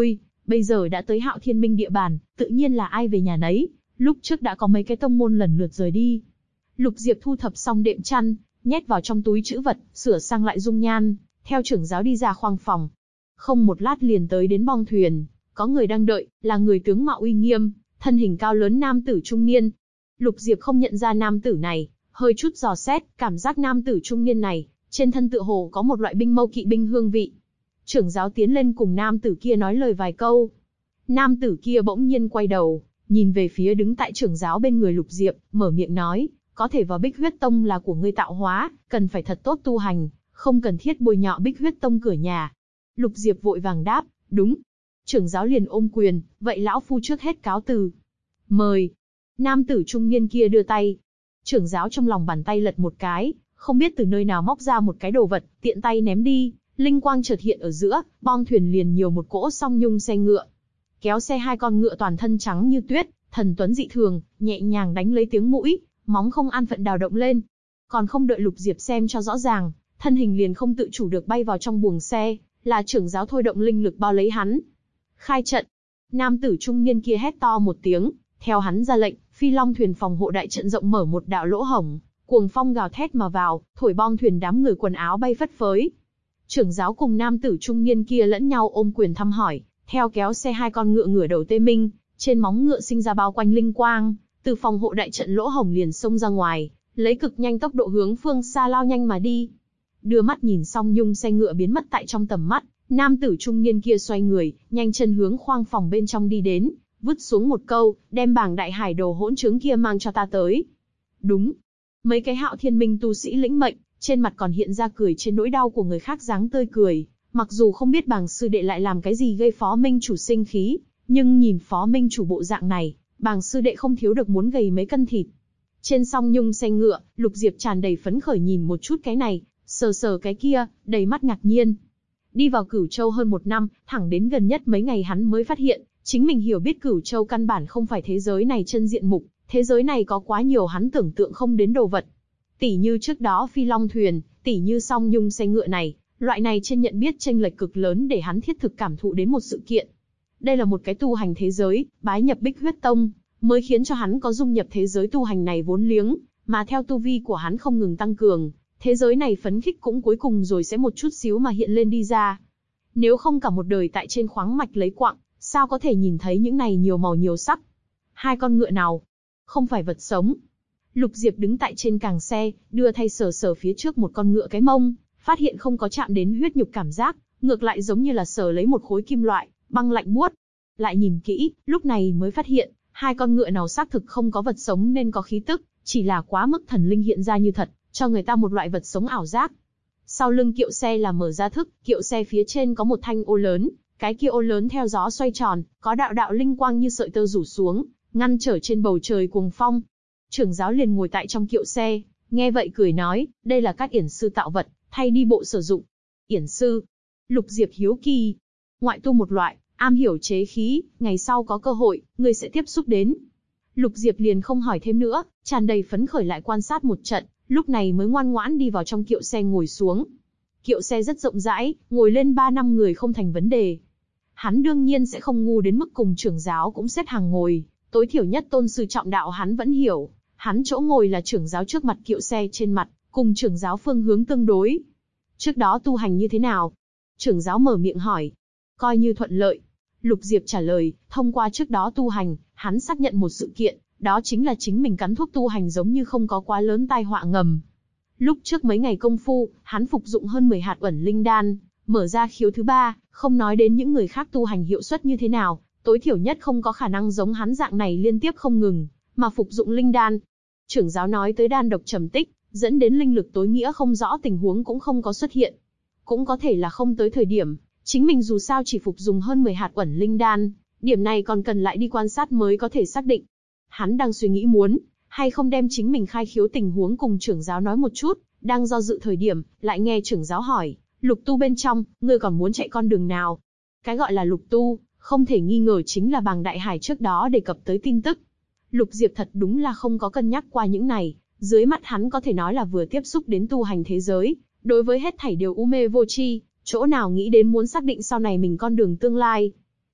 Speaker 1: bây giờ đã tới Hạo Thiên Minh địa bàn, tự nhiên là ai về nhà nấy, lúc trước đã có mấy cái tông môn lần lượt rời đi. Lục Diệp thu thập xong đệm chăn, nhét vào trong túi trữ vật, sửa sang lại dung nhan, theo trưởng giáo đi ra khoang phòng. Không một lát liền tới đến bong thuyền, có người đang đợi, là người tướng mạo uy nghiêm, thân hình cao lớn nam tử trung niên. Lục Diệp không nhận ra nam tử này, hơi chút dò xét, cảm giác nam tử trung niên này, trên thân tựa hồ có một loại binh mâu kỵ binh hương vị. Trưởng giáo tiến lên cùng nam tử kia nói lời vài câu. Nam tử kia bỗng nhiên quay đầu, nhìn về phía đứng tại trưởng giáo bên người Lục Diệp, mở miệng nói, có thể vào Bích Huyết Tông là của ngươi tạo hóa, cần phải thật tốt tu hành, không cần thiết bôi nhọ Bích Huyết Tông cửa nhà. Lục Diệp vội vàng đáp, đúng. Trưởng giáo liền ôm quyền, vậy lão phu trước hết cáo từ. Mời. Nam tử trung niên kia đưa tay. Trưởng giáo trong lòng bàn tay lật một cái, không biết từ nơi nào móc ra một cái đồ vật, tiện tay ném đi, linh quang chợt hiện ở giữa, bong thuyền liền nhiều một cỗ song nhung xe ngựa. Kéo xe hai con ngựa toàn thân trắng như tuyết, thần tuấn dị thường, nhẹ nhàng đánh lấy tiếng mũi, móng không an phận đào động lên. Còn không đợi Lục Diệp xem cho rõ ràng, thân hình liền không tự chủ được bay vào trong buồng xe, là trưởng giáo thôi động linh lực bao lấy hắn. Khai trận. Nam tử trung niên kia hét to một tiếng, theo hắn ra lệnh, Phi Long thuyền phòng hộ đại trận rộng mở một đạo lỗ hổng, cuồng phong gào thét mà vào, thổi bong thuyền đám người quần áo bay phất phới. Trưởng giáo cùng nam tử trung niên kia lẫn nhau ôm quyền thăm hỏi, theo kéo xe hai con ngựa ngửa đầu tê minh, trên móng ngựa sinh ra bao quanh linh quang, từ phòng hộ đại trận lỗ hổng liền xông ra ngoài, lấy cực nhanh tốc độ hướng phương xa lao nhanh mà đi. Đưa mắt nhìn xong nhung xe ngựa biến mất tại trong tầm mắt, nam tử trung niên kia xoay người, nhanh chân hướng khoang phòng bên trong đi đến, vứt xuống một câu, đem bảng đại hải đồ hỗn trướng kia mang cho ta tới. Đúng. Mấy cái Hạo Thiên Minh tu sĩ lĩnh mệnh, trên mặt còn hiện ra cười trên nỗi đau của người khác dáng tươi cười, mặc dù không biết bàng sư đệ lại làm cái gì gây Phó Minh chủ sinh khí, nhưng nhìn Phó Minh chủ bộ dạng này, bàng sư đệ không thiếu được muốn gầy mấy cân thịt. Trên song nhung xe ngựa, Lục Diệp tràn đầy phấn khởi nhìn một chút cái này, sờ sờ cái kia, đầy mắt ngạc nhiên. Đi vào Cửu Châu hơn một năm, thẳng đến gần nhất mấy ngày hắn mới phát hiện, chính mình hiểu biết Cửu Châu căn bản không phải thế giới này chân diện mục, thế giới này có quá nhiều hắn tưởng tượng không đến đồ vật. Tỷ như trước đó Phi Long thuyền, tỷ như song nhung xe ngựa này, loại này trên nhận biết chênh lệch cực lớn để hắn thiết thực cảm thụ đến một sự kiện. Đây là một cái tu hành thế giới, bái nhập Bích Huyết Tông, mới khiến cho hắn có dung nhập thế giới tu hành này vốn liếng, mà theo tu vi của hắn không ngừng tăng cường, thế giới này phấn khích cũng cuối cùng rồi sẽ một chút xíu mà hiện lên đi ra. Nếu không cả một đời tại trên khoáng mạch lấy quặng, sao có thể nhìn thấy những này nhiều màu nhiều sắc? Hai con ngựa nào? Không phải vật sống. Lục Diệp đứng tại trên càng xe, đưa thay sờ sờ phía trước một con ngựa cái mông, phát hiện không có chạm đến huyết nhục cảm giác, ngược lại giống như là sờ lấy một khối kim loại, băng lạnh buốt. Lại nhìn kỹ, lúc này mới phát hiện, hai con ngựa nào xác thực không có vật sống nên có khí tức, chỉ là quá mức thần linh hiện ra như thật, cho người ta một loại vật sống ảo giác. Sau lưng kiệu xe là mở ra thức, kiệu xe phía trên có một thanh ô lớn, cái kia ô lớn theo gió xoay tròn, có đạo đạo linh quang như sợi tơ rủ xuống, ngăn trở trên bầu trời cuồng phong. Trưởng giáo liền ngồi tại trong kiệu xe, nghe vậy cười nói, đây là các yển sư tạo vật, thay đi bộ sử dụng. Yển sư? Lục Diệp hiếu kỳ. Ngoại tu một loại, am hiểu chế khí, ngày sau có cơ hội, ngươi sẽ tiếp xúc đến. Lục Diệp liền không hỏi thêm nữa, tràn đầy phấn khởi lại quan sát một trận, lúc này mới ngoan ngoãn đi vào trong kiệu xe ngồi xuống. Kiệu xe rất rộng rãi, ngồi lên 3-5 người không thành vấn đề. Hắn đương nhiên sẽ không ngu đến mức cùng trưởng giáo cũng xếp hàng ngồi, tối thiểu nhất tôn sư trọng đạo hắn vẫn hiểu. Hắn chỗ ngồi là trưởng giáo trước mặt kiệu xe trên mặt, cùng trưởng giáo phương hướng tương đối. Trước đó tu hành như thế nào? Trưởng giáo mở miệng hỏi. Coi như thuận lợi. Lục Diệp trả lời, thông qua trước đó tu hành, hắn xác nhận một sự kiện, đó chính là chính mình cắn thuốc tu hành giống như không có quá lớn tai họa ngầm. Lúc trước mấy ngày công phu, hắn phục dụng hơn 10 hạt uẩn linh đan, mở ra khiếu thứ 3, không nói đến những người khác tu hành hiệu suất như thế nào, tối thiểu nhất không có khả năng giống hắn dạng này liên tiếp không ngừng, mà phục dụng linh đan. Trưởng giáo nói tới đan độc trầm tích, dẫn đến linh lực tối nghĩa không rõ tình huống cũng không có xuất hiện. Cũng có thể là không tới thời điểm, chính mình dù sao chỉ phục dùng hơn 10 hạt uẩn linh đan, điểm này còn cần lại đi quan sát mới có thể xác định. Hắn đang suy nghĩ muốn, hay không đem chính mình khai khiếu tình huống cùng trưởng giáo nói một chút, đang do dự thời điểm, lại nghe trưởng giáo hỏi, lục tu bên trong, ngươi còn muốn chạy con đường nào? Cái gọi là lục tu, không thể nghi ngờ chính là Bàng Đại Hải trước đó đề cập tới tin tức. Lục Diệp thật đúng là không có cân nhắc qua những này, dưới mắt hắn có thể nói là vừa tiếp xúc đến tu hành thế giới, đối với hết thảy đều u mê vô tri, chỗ nào nghĩ đến muốn xác định sau này mình con đường tương lai.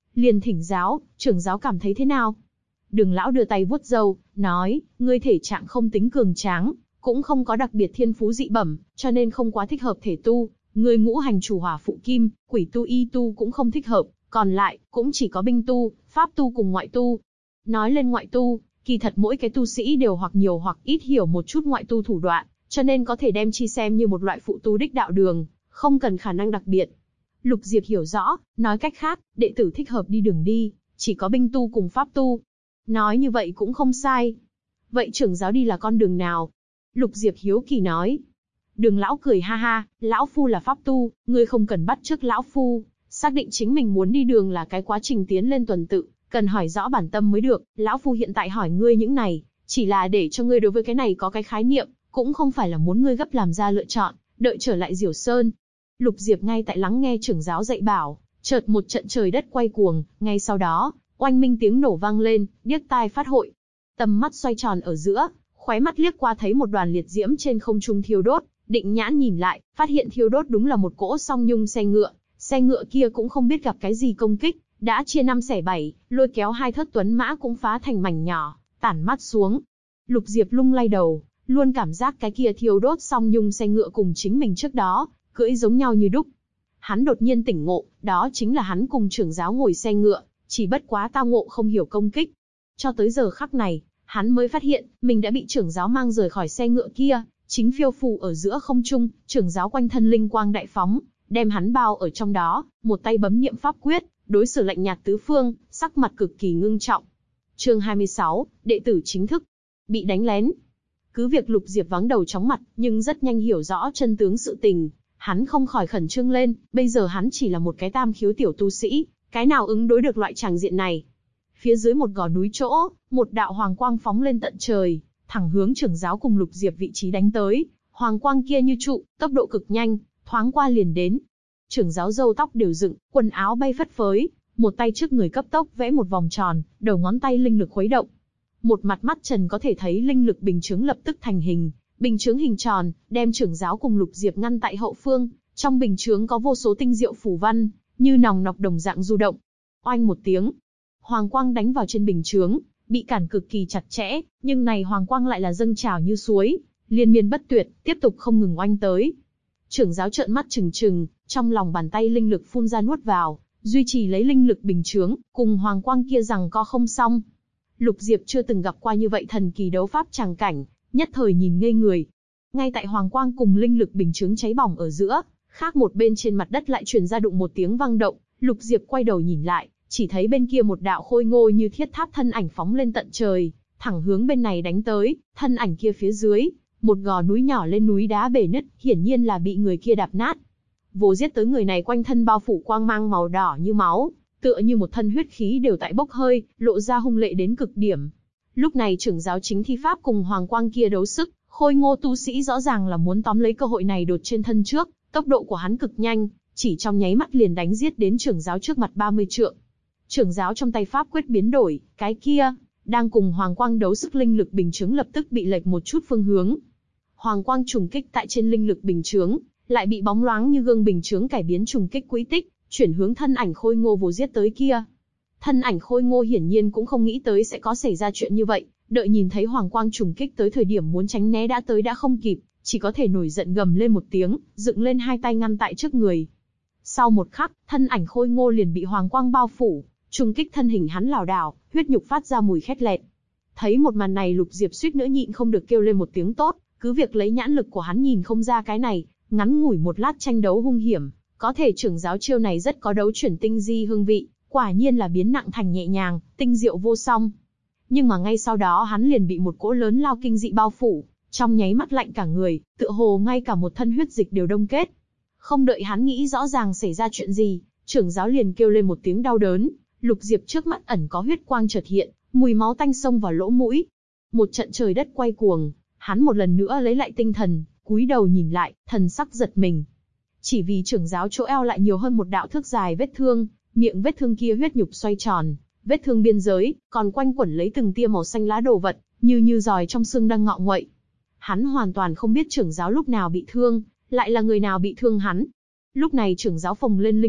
Speaker 1: liền thỉnh giáo, trưởng giáo cảm thấy thế nào? Đường lão đưa tay vuốt râu, nói, ngươi thể trạng không tính cường tráng, cũng không có đặc biệt thiên phú dị bẩm, cho nên không quá thích hợp thể tu. Ngươi ngũ hành chủ hỏa phụ kim, quỷ tu y tu cũng không thích hợp, còn lại, cũng chỉ có binh tu, pháp tu cùng ngoại tu. Nói lên ngoại tu, kỳ thật mỗi cái tu sĩ đều hoặc nhiều hoặc ít hiểu một chút ngoại tu thủ đoạn, cho nên có thể đem chi xem như một loại phụ tu đích đạo đường, không cần khả năng đặc biệt. Lục Diệp hiểu rõ, nói cách khác, đệ tử thích hợp đi đường đi, chỉ có binh tu cùng pháp tu. Nói như vậy cũng không sai. Vậy trưởng giáo đi là con đường nào? Lục Diệp hiếu kỳ nói. Đường lão cười ha ha, lão phu là pháp tu, ngươi không cần bắt chước lão phu, xác định chính mình muốn đi đường là cái quá trình tiến lên tuần tự, cần hỏi rõ bản tâm mới được. Lão phu hiện tại hỏi ngươi những này, chỉ là để cho ngươi đối với cái này có cái khái niệm, cũng không phải là muốn ngươi gấp làm ra lựa chọn, đợi trở lại Diểu Sơn. Lục Diệp ngay tại lắng nghe trưởng giáo dạy bảo, chợt một trận trời đất quay cuồng, ngay sau đó, oanh minh tiếng nổ vang lên, điếc tai phát hội. Tầm mắt xoay tròn ở giữa, khóe mắt liếc qua thấy một đoàn liệt diễm trên không trung thiêu đốt, định nhãn nhìn lại, phát hiện thiêu đốt đúng là một cỗ song nhung xe ngựa kia cũng không biết gặp cái gì công kích, đã chia năm xẻ bảy, lôi kéo hai thớt tuấn mã cũng phá thành mảnh nhỏ, tản mắt xuống. Lục Diệp lung lay đầu, luôn cảm giác cái kia thiêu đốt song nhung xe ngựa cùng chính mình trước đó, cưỡi giống nhau như đúc. Hắn đột nhiên tỉnh ngộ, đó chính là hắn cùng trưởng giáo ngồi xe ngựa, chỉ bất quá tao ngộ không hiểu công kích. Cho tới giờ khắc này, hắn mới phát hiện, mình đã bị trưởng giáo mang rời khỏi xe ngựa kia, chính phiêu phù ở giữa không trung, trưởng giáo quanh thân linh quang đại phóng, đem hắn bao ở trong đó, một tay bấm niệm pháp quyết, đối xử lạnh nhạt tứ phương, sắc mặt cực kỳ ngưng trọng. Chương 26, đệ tử chính thức, bị đánh lén. Cứ việc Lục Diệp vắng đầu chóng mặt, nhưng rất nhanh hiểu rõ chân tướng sự tình, hắn không khỏi khẩn trương lên, bây giờ hắn chỉ là một cái tam khiếu tiểu tu sĩ, cái nào ứng đối được loại tràng diện này. Phía dưới một gò núi chỗ, một đạo hoàng quang phóng lên tận trời, thẳng hướng trưởng giáo cùng Lục Diệp vị trí đánh tới, hoàng quang kia như trụ, tốc độ cực nhanh, thoáng qua liền đến. Trưởng giáo râu tóc đều dựng, quần áo bay phất phới, một tay trước người cấp tốc vẽ một vòng tròn, đầu ngón tay linh lực khuấy động. Một mặt mắt trần có thể thấy linh lực bình chướng lập tức thành hình, bình chướng hình tròn, đem trưởng giáo cùng Lục Diệp ngăn tại hậu phương, trong bình chướng có vô số tinh diệu phù văn, như nòng nọc đồng dạng du động. Oanh một tiếng, hoàng quang đánh vào trên bình chướng, bị cản cực kỳ chặt chẽ, nhưng này hoàng quang lại là dâng trào như suối, liên miên bất tuyệt, tiếp tục không ngừng oanh tới. Trưởng giáo trợn mắt trừng trừng, trong lòng bàn tay linh lực phun ra nuốt vào, duy trì lấy linh lực bình chướng, cùng hoàng quang kia rằng co không xong. Lục Diệp chưa từng gặp qua như vậy thần kỳ đấu pháp tràng cảnh, nhất thời nhìn ngây người. Ngay tại hoàng quang cùng linh lực bình chướng cháy bỏng ở giữa, khác một bên trên mặt đất lại truyền ra đụng một tiếng vang động, Lục Diệp quay đầu nhìn lại, chỉ thấy bên kia một đạo khôi ngô như thiết tháp thân ảnh phóng lên tận trời, thẳng hướng bên này đánh tới, thân ảnh kia phía dưới, một gò núi nhỏ lên núi đá bể nứt, hiển nhiên là bị người kia đạp nát. Vồ giết tới người này quanh thân bao phủ quang mang màu đỏ như máu, tựa như một thân huyết khí đều tại bốc hơi, lộ ra hung lệ đến cực điểm. Lúc này trưởng giáo chính thi pháp cùng hoàng quang kia đấu sức, khôi ngô tu sĩ rõ ràng là muốn tóm lấy cơ hội này đột trên thân trước, tốc độ của hắn cực nhanh, chỉ trong nháy mắt liền đánh giết đến trưởng giáo trước mặt 30 trượng. Trưởng giáo trong tay pháp quyết biến đổi, cái kia, đang cùng hoàng quang đấu sức linh lực bình chướng lập tức bị lệch một chút phương hướng. Hoàng quang trùng kích tại trên linh lực bình chướng, lại bị bóng loáng như gương bình chướng cải biến trùng kích quỹ tích, chuyển hướng thân ảnh khôi ngô vồ giết tới kia. Thân ảnh khôi ngô hiển nhiên cũng không nghĩ tới sẽ có xảy ra chuyện như vậy, đợi nhìn thấy hoàng quang trùng kích tới thời điểm muốn tránh né đã tới đã không kịp, chỉ có thể nổi giận gầm lên một tiếng, dựng lên hai tay ngăn tại trước người. Sau một khắc, thân ảnh khôi ngô liền bị hoàng quang bao phủ, trùng kích thân hình hắn lảo đảo, huyết nhục phát ra mùi khét lẹt. Thấy một màn này Lục Diệp suýt nữa nhịn không được kêu lên một tiếng tốt, cứ việc lấy nhãn lực của hắn nhìn không ra cái này, ngắn ngủi một lát tranh đấu hung hiểm, có thể trưởng giáo chiêu này rất có đấu chuyển tinh di hương vị, quả nhiên là biến nặng thành nhẹ nhàng, tinh diệu vô song. Nhưng mà ngay sau đó hắn liền bị một cỗ lớn lao kinh dị bao phủ, trong nháy mắt lạnh cả người, tựa hồ ngay cả một thân huyết dịch đều đông kết. Không đợi hắn nghĩ rõ ràng xảy ra chuyện gì, trưởng giáo liền kêu lên một tiếng đau đớn. Lục Diệp trước mắt ẩn có huyết quang chợt hiện, mùi máu tanh xông vào lỗ mũi. Một trận trời đất quay cuồng, hắn một lần nữa lấy lại tinh thần, cúi đầu nhìn lại, thần sắc giật mình. Chỉ vì trưởng giáo chỗ eo lại nhiều hơn một đạo thước dài vết thương, miệng vết thương kia huyết nhục xoay tròn, vết thương biên giới còn quanh quẩn lấy từng tia màu xanh lá đồ vật, như giòi trong xương đang ngọ nguậy. Hắn hoàn toàn không biết trưởng giáo lúc nào bị thương, lại là người nào bị thương hắn. Lúc này trưởng giáo phồng lên linh lực,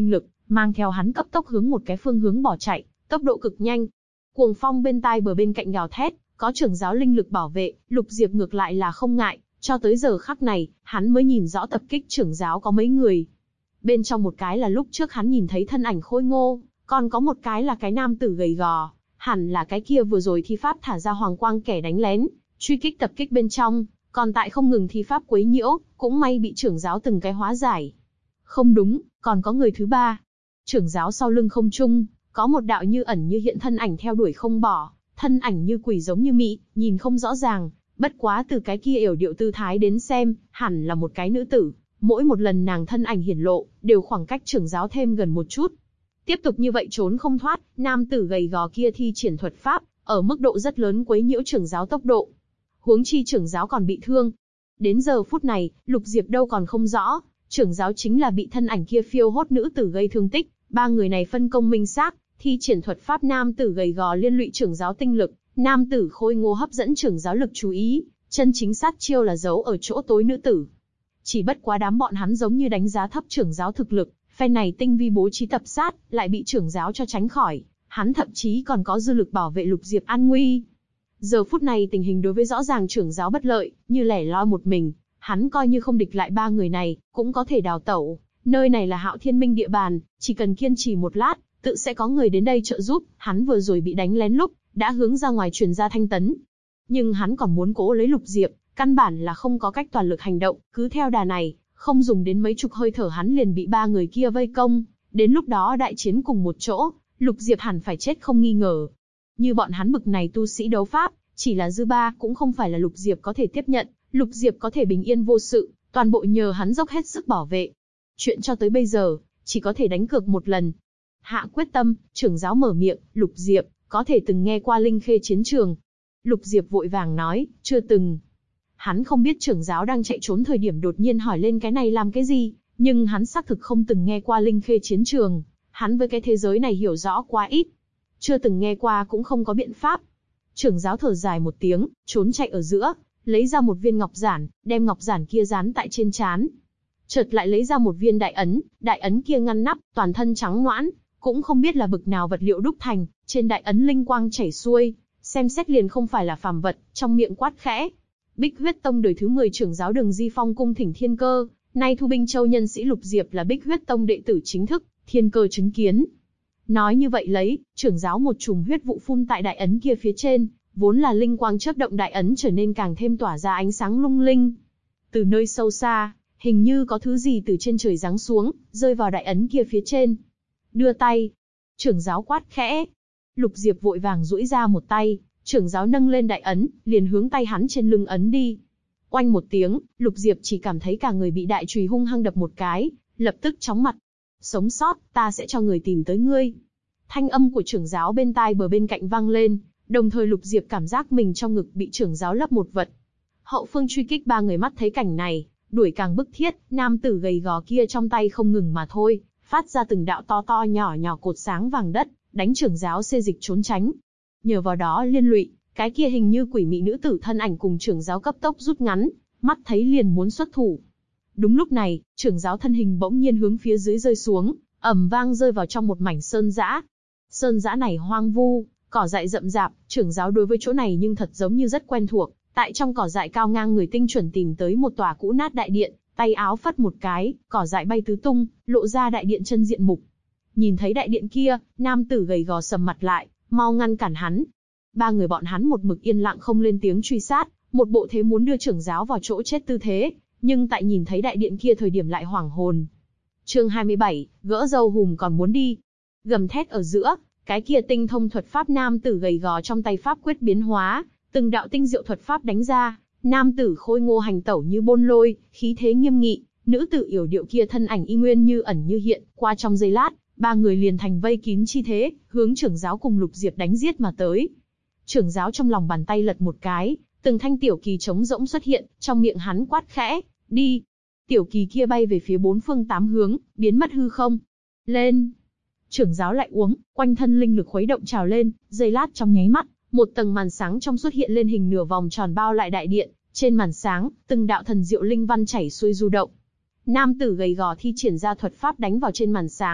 Speaker 1: mang theo hắn cấp tốc hướng một cái phương hướng bỏ chạy, tốc độ cực nhanh. Cuồng phong bên tai bờ bên cạnh gào thét, có trưởng giáo linh lực bảo vệ, Lục Diệp ngược lại là không ngại, cho tới giờ khắc này, hắn mới nhìn rõ tập kích trưởng giáo có mấy người. Bên trong một cái là lúc trước hắn nhìn thấy thân ảnh khôi ngô, còn có một cái là cái nam tử gầy gò, hẳn là cái kia vừa rồi thi pháp thả ra hoàng quang kẻ đánh lén, truy kích tập kích bên trong, còn tại không ngừng thi pháp quấy nhiễu, cũng may bị trưởng giáo từng cái hóa giải. Không đúng, còn có người thứ ba. Trưởng giáo sau lưng không trung, có một đạo như ẩn như hiện thân ảnh theo đuổi không bỏ, thân ảnh như quỷ giống như mị, nhìn không rõ ràng, bất quá từ cái kia yểu điệu tư thái đến xem, hẳn là một cái nữ tử, mỗi một lần nàng thân ảnh hiển lộ, đều khoảng cách trưởng giáo thêm gần một chút. Tiếp tục như vậy trốn không thoát, nam tử gầy gò kia thi triển thuật pháp, ở mức độ rất lớn quấy nhiễu trưởng giáo tốc độ. Huống chi trưởng giáo còn bị thương. Đến giờ phút này, Lục Diệp đâu còn không rõ, trưởng giáo chính là bị thân ảnh kia phiêu hốt nữ tử gây thương tích, ba người này phân công minh xác, thi triển thuật pháp nam tử gầy gò liên lụy trưởng giáo tinh lực, nam tử khôi ngô hấp dẫn trưởng giáo lực chú ý, chân chính sát chiêu là giấu ở chỗ tối nữ tử. Chỉ bất quá đám bọn hắn giống như đánh giá thấp trưởng giáo thực lực, phen này tinh vi bố trí tập sát, lại bị trưởng giáo cho tránh khỏi, hắn thậm chí còn có dư lực bảo vệ Lục Diệp an nguy. Giờ phút này tình hình đối với rõ ràng trưởng giáo bất lợi, như lẻ loi một mình, hắn coi như không địch lại ba người này, cũng có thể đào tẩu. Nơi này là Hạo Thiên Minh địa bàn, chỉ cần kiên trì một lát, tự sẽ có người đến đây trợ giúp. Hắn vừa rồi bị đánh lén lúc, đã hướng ra ngoài truyền ra thanh tấn. Nhưng hắn còn muốn cố lấy Lục Diệp, căn bản là không có cách toàn lực hành động, cứ theo đà này, không dùng đến mấy chục hơi thở hắn liền bị ba người kia vây công. Đến lúc đó đại chiến cùng một chỗ, Lục Diệp hẳn phải chết không nghi ngờ. Như bọn hắn bực này tu sĩ đấu pháp, chỉ là dư ba cũng không phải là Lục Diệp có thể tiếp nhận, Lục Diệp có thể bình yên vô sự, toàn bộ nhờ hắn dốc hết sức bảo vệ. Chuyện cho tới bây giờ, chỉ có thể đánh cược một lần. Hạ quyết tâm, trưởng giáo mở miệng, Lục Diệp, có thể từng nghe qua Linh Khê chiến trường. Lục Diệp vội vàng nói, chưa từng. Hắn không biết trưởng giáo đang chạy trốn thời điểm đột nhiên hỏi lên cái này làm cái gì, nhưng hắn xác thực không từng nghe qua Linh Khê chiến trường. Hắn với cái thế giới này hiểu rõ quá ít. Chưa từng nghe qua cũng không có biện pháp. Trưởng giáo thở dài một tiếng, trốn chạy ở giữa, lấy ra một viên ngọc giản, đem ngọc giản kia dán tại trên trán. Chợt lại lấy ra một viên đại ấn kia ngăn nắp, toàn thân trắng nõn, cũng không biết là bực nào vật liệu đúc thành, trên đại ấn linh quang chảy xuôi, xem xét liền không phải là phàm vật, trong miệng quát khẽ. Bích Huyết Tông đời thứ 10 trưởng giáo Đường Di Phong cung thỉnh Thiên Cơ, nay Thu Binh Châu nhân sĩ Lục Diệp là Bích Huyết Tông đệ tử chính thức, Thiên Cơ chứng kiến. Nói như vậy lấy, trưởng giáo một chùm huyết vụ phun tại đại ấn kia phía trên, vốn là linh quang chớp động đại ấn trở nên càng thêm tỏa ra ánh sáng lung linh. Từ nơi sâu xa, hình như có thứ gì từ trên trời giáng xuống, rơi vào đại ấn kia phía trên. Đưa tay. Trưởng giáo quát khẽ. Lục Diệp vội vàng duỗi ra một tay, trưởng giáo nâng lên đại ấn, liền hướng tay hắn trên lưng ấn đi. Oanh một tiếng, Lục Diệp chỉ cảm thấy cả người bị đại chùy hung hăng đập một cái, lập tức chóng mặt. Sống sót, ta sẽ cho người tìm tới ngươi. Thanh âm của trưởng giáo bên tai bờ bên cạnh vang lên, đồng thời Lục Diệp cảm giác mình trong ngực bị trưởng giáo lấp một vật. Hậu phương truy kích ba người mắt thấy cảnh này, đuổi càng bức thiết, nam tử gầy gò kia trong tay không ngừng mà thôi, phát ra từng đạo to to nhỏ nhỏ cột sáng vàng đất, đánh trưởng giáo xê dịch trốn tránh. Nhờ vào đó liên lụy, cái kia hình như quỷ mị nữ tử thân ảnh cùng trưởng giáo cấp tốc rút ngắn, mắt thấy liền muốn xuất thủ. Đúng lúc này, trưởng giáo thân hình bỗng nhiên hướng phía dưới rơi xuống, ầm vang rơi vào trong một mảnh sơn dã. Sơn dã này hoang vu, cỏ dại rậm rạp, trưởng giáo đối với chỗ này nhưng thật giống như rất quen thuộc. Tại trong cỏ dại cao ngang người tinh chuẩn tìm tới một tòa cũ nát đại điện, tay áo phất một cái, cỏ dại bay tứ tung, lộ ra đại điện chân diện mục. Nhìn thấy đại điện kia, nam tử gầy gò sầm mặt lại, mau ngăn cản hắn. Ba người bọn hắn một mực yên lặng không lên tiếng truy sát, một bộ thế muốn đưa trưởng giáo vào chỗ chết tư thế, nhưng tại nhìn thấy đại điện kia thời điểm lại hoảng hồn. Chương 27, gỡ râu hùm còn muốn đi. Gầm thét ở giữa, cái kia tinh thông thuật pháp nam tử gầy gò trong tay pháp quyết biến hóa, từng đạo tinh diệu thuật pháp đánh ra, nam tử khôi ngô hành tẩu như bôn lôi, khí thế nghiêm nghị, nữ tử yểu điệu kia thân ảnh y nguyên như ẩn như hiện, qua trong giây lát, ba người liền thành vây kín chi thế, hướng trưởng giáo cùng Lục Diệp đánh giết mà tới. Trưởng giáo trong lòng bàn tay lật một cái, từng thanh tiểu kỳ trống rỗng xuất hiện, trong miệng hắn quát khẽ, đi. Tiểu kỳ kia bay về phía bốn phương tám hướng, biến mất hư không. Lên. Trưởng giáo lại uống, quanh thân linh lực khuấy động trào lên, giây lát trong nháy mắt, một tầng màn sáng trong xuất hiện lên hình nửa vòng tròn bao lại đại điện, trên màn sáng, từng đạo thần diệu linh văn chảy xuôi du động. Nam tử gầy gò thi triển ra thuật pháp đánh vào trên màn sáng,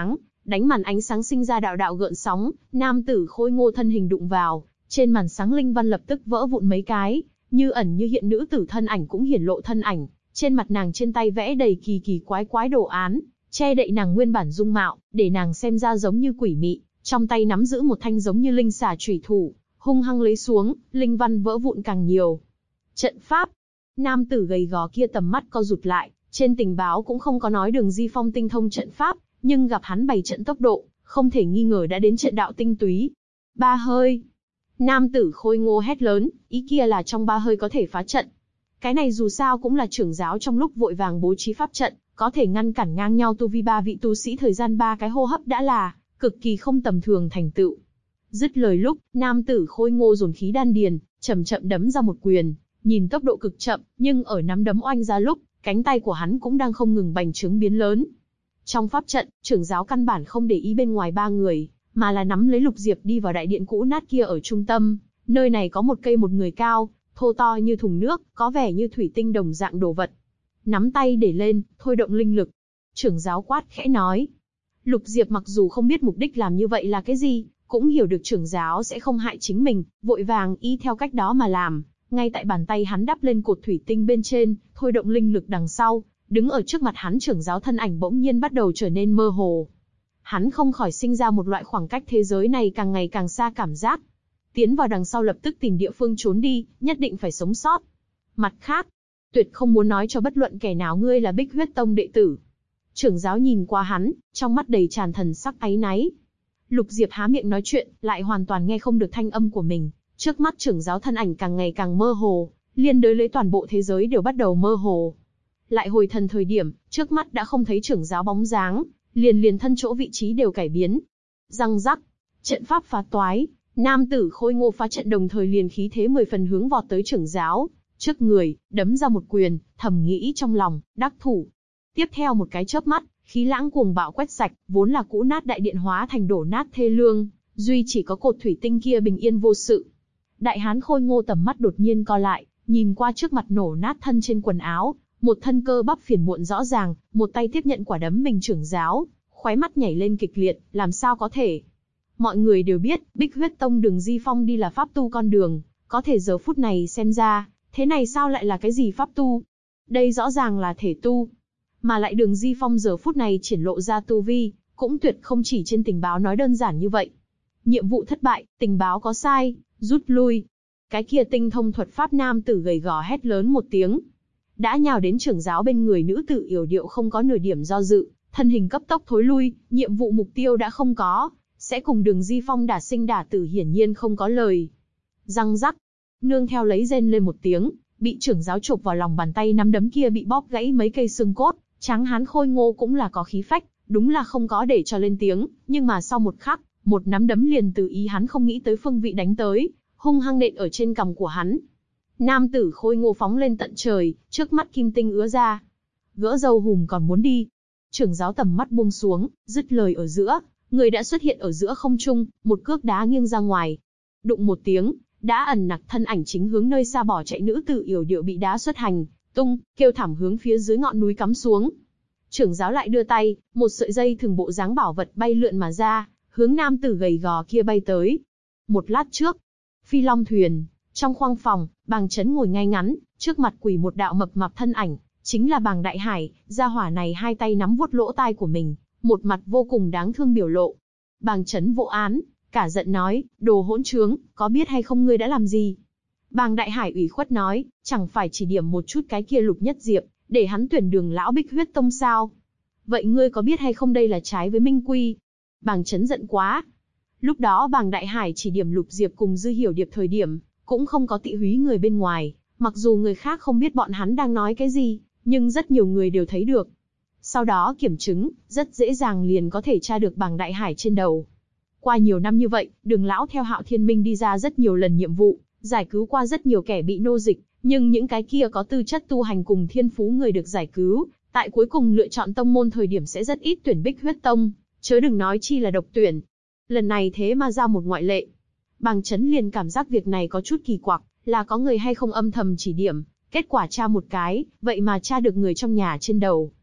Speaker 1: đánh màn ánh sáng sinh ra đạo đạo gợn sóng, nam tử khôi ngô thân hình đụng vào, trên màn sáng linh văn lập tức vỡ vụn mấy cái, như ẩn như hiện nữ tử thân ảnh cũng hiển lộ thân ảnh, trên mặt nàng trên tay vẽ đầy kỳ kỳ quái quái đồ án, che đậy nàng nguyên bản dung mạo, để nàng xem ra giống như quỷ mị, trong tay nắm giữ một thanh giống như linh xà chủy thủ, hung hăng lấy xuống, linh văn vỡ vụn càng nhiều. Trận pháp. Nam tử gầy gò kia tầm mắt co rụt lại, trên tình báo cũng không có nói Đường Di Phong tinh thông trận pháp, nhưng gặp hắn bày trận tốc độ, không thể nghi ngờ đã đến trận đạo tinh túy. 3 hơi. Nam tử khôi ngô hét lớn, ý kia là trong 3 hơi có thể phá trận. Cái này dù sao cũng là trưởng giáo trong lúc vội vàng bố trí pháp trận, có thể ngăn cản ngang nhau tu vi 3 vị tu sĩ thời gian 3 cái hô hấp đã là cực kỳ không tầm thường thành tựu. Dứt lời lúc, nam tử khôi ngô dồn khí đan điền, chậm chậm đấm ra một quyền, nhìn tốc độ cực chậm, nhưng ở nắm đấm oanh ra lúc, cánh tay của hắn cũng đang không ngừng bành trướng biến lớn. Trong pháp trận, trưởng giáo căn bản không để ý bên ngoài 3 người, mà là nắm lấy Lục Diệp đi vào đại điện cũ nát kia ở trung tâm, nơi này có một cây một người cao, thô to như thùng nước, có vẻ như thủy tinh đồng dạng đồ vật. Nắm tay để lên, thôi động linh lực. Trưởng giáo quát khẽ nói. Lục Diệp mặc dù không biết mục đích làm như vậy là cái gì, cũng hiểu được trưởng giáo sẽ không hại chính mình, vội vàng y theo cách đó mà làm. Ngay tại bàn tay hắn đắp lên cột thủy tinh bên trên, thôi động linh lực đằng sau, đứng ở trước mặt hắn trưởng giáo thân ảnh bỗng nhiên bắt đầu trở nên mơ hồ. Hắn không khỏi sinh ra một loại khoảng cách thế giới này càng ngày càng xa cảm giác. Tiến vào đằng sau lập tức tìm địa phương trốn đi, nhất định phải sống sót. Mặt khác, tuyệt không muốn nói cho bất luận kẻ nào ngươi là Bích Huyết Tông đệ tử. Trưởng giáo nhìn qua hắn, trong mắt đầy tràn thần sắc áy náy. Lục Diệp há miệng nói chuyện, lại hoàn toàn nghe không được thanh âm của mình. Trước mắt trưởng giáo thân ảnh càng ngày càng mơ hồ, liên đới lấy toàn bộ thế giới đều bắt đầu mơ hồ. Lại hồi thần thời điểm, trước mắt đã không thấy trưởng giáo bóng dáng, liền thân chỗ vị trí đều cải biến. Răng rắc, trận pháp phá toái, nam tử khôi ngô phá trận đồng thời liền khí thế 10 phần hướng vọt tới trưởng giáo, trước người, đấm ra một quyền, thầm nghĩ trong lòng, đắc thủ. Tiếp theo một cái chớp mắt, khí lãng cuồng bạo quét sạch, vốn là cũ nát đại điện hóa thành đổ nát thê lương, duy chỉ có cột thủy tinh kia bình yên vô sự. Đại hán khôi ngô tầm mắt đột nhiên co lại, nhìn qua trước mặt nổ nát thân trên quần áo, một thân cơ bắp phiền muộn rõ ràng, một tay tiếp nhận quả đấm mình trưởng giáo, khóe mắt nhảy lên kịch liệt, làm sao có thể? Mọi người đều biết, Bích Huyết Tông Đường Di Phong đi là pháp tu con đường, có thể giờ phút này xem ra, thế này sao lại là cái gì pháp tu? Đây rõ ràng là thể tu. Mà lại Đường Di Phong giờ phút này triển lộ ra tu vi, cũng tuyệt không chỉ trên tình báo nói đơn giản như vậy. Nhiệm vụ thất bại, tình báo có sai, rút lui. Cái kia tinh thông thuật pháp nam tử gầy gò hét lớn một tiếng. Đã nhào đến trưởng giáo bên người nữ tử yểu điệu không có nửa điểm do dự, thân hình cấp tốc thối lui, nhiệm vụ mục tiêu đã không có, sẽ cùng Đường Di Phong đả sinh đả tử hiển nhiên không có lời. Răng rắc, nương theo lấy rên lên một tiếng, bị trưởng giáo chộp vào lòng bàn tay nắm đấm kia bị bóp gãy mấy cây xương cốt, tráng hán khôi ngô cũng là có khí phách, đúng là không có để cho lên tiếng, nhưng mà sau một khắc, một nắm đấm liền từ ý hắn không nghĩ tới phương vị đánh tới, hung hăng nện ở trên cằm của hắn. Nam tử khôi ngô phóng lên tận trời, trước mắt kim tinh ứa ra. Gỡ dâu hùm còn muốn đi. Trưởng giáo tầm mắt buông xuống, dứt lời ở giữa, người đã xuất hiện ở giữa không trung, một cước đá nghiêng ra ngoài. Đụng một tiếng, đã ẩn nặc thân ảnh chính hướng nơi xa bỏ chạy nữ tử yểu điệu bị đá xuất hành, tung, kêu thảm hướng phía dưới ngọn núi cắm xuống. Trưởng giáo lại đưa tay, một sợi dây thường bộ dáng bảo vật bay lượn mà ra, hướng nam tử gầy gò kia bay tới. Một lát trước, Phi Long thuyền, trong khoang phòng, Bàng Chấn ngồi ngay ngắn, trước mặt quỳ một đạo mập mạp thân ảnh, chính là Bàng Đại Hải, gia hỏa này hai tay nắm vuốt lỗ tai của mình, một mặt vô cùng đáng thương biểu lộ. Bàng Chấn vô án, cả giận nói, đồ hỗn trướng, có biết hay không ngươi đã làm gì? Bàng Đại Hải ủy khuất nói, chẳng phải chỉ điểm một chút cái kia Lục Nhất Diệp, để hắn tuyển đường lão Bích Huyết Tông sao? Vậy ngươi có biết hay không đây là trái với minh quy? Bàng Chấn giận quá. Lúc đó Bàng Đại Hải chỉ điểm Lục Diệp cùng Dư Hiểu Điệp thời điểm, cũng không có tị húy người bên ngoài, mặc dù người khác không biết bọn hắn đang nói cái gì, nhưng rất nhiều người đều thấy được. Sau đó kiểm chứng, rất dễ dàng liền có thể tra được Bàng Đại Hải trên đầu. Qua nhiều năm như vậy, Đường lão theo Hạo Thiên Minh đi ra rất nhiều lần nhiệm vụ, giải cứu qua rất nhiều kẻ bị nô dịch, nhưng những cái kia có tư chất tu hành cùng thiên phú người được giải cứu, tại cuối cùng lựa chọn tông môn thời điểm sẽ rất ít tuyển Bích Huyết Tông, chớ đừng nói chi là độc tuyển. Lần này thế mà ra một ngoại lệ. Bàng Chấn liền cảm giác việc này có chút kỳ quặc, là có người hay không âm thầm chỉ điểm, kết quả tra một cái, vậy mà tra được người trong nhà trên đầu.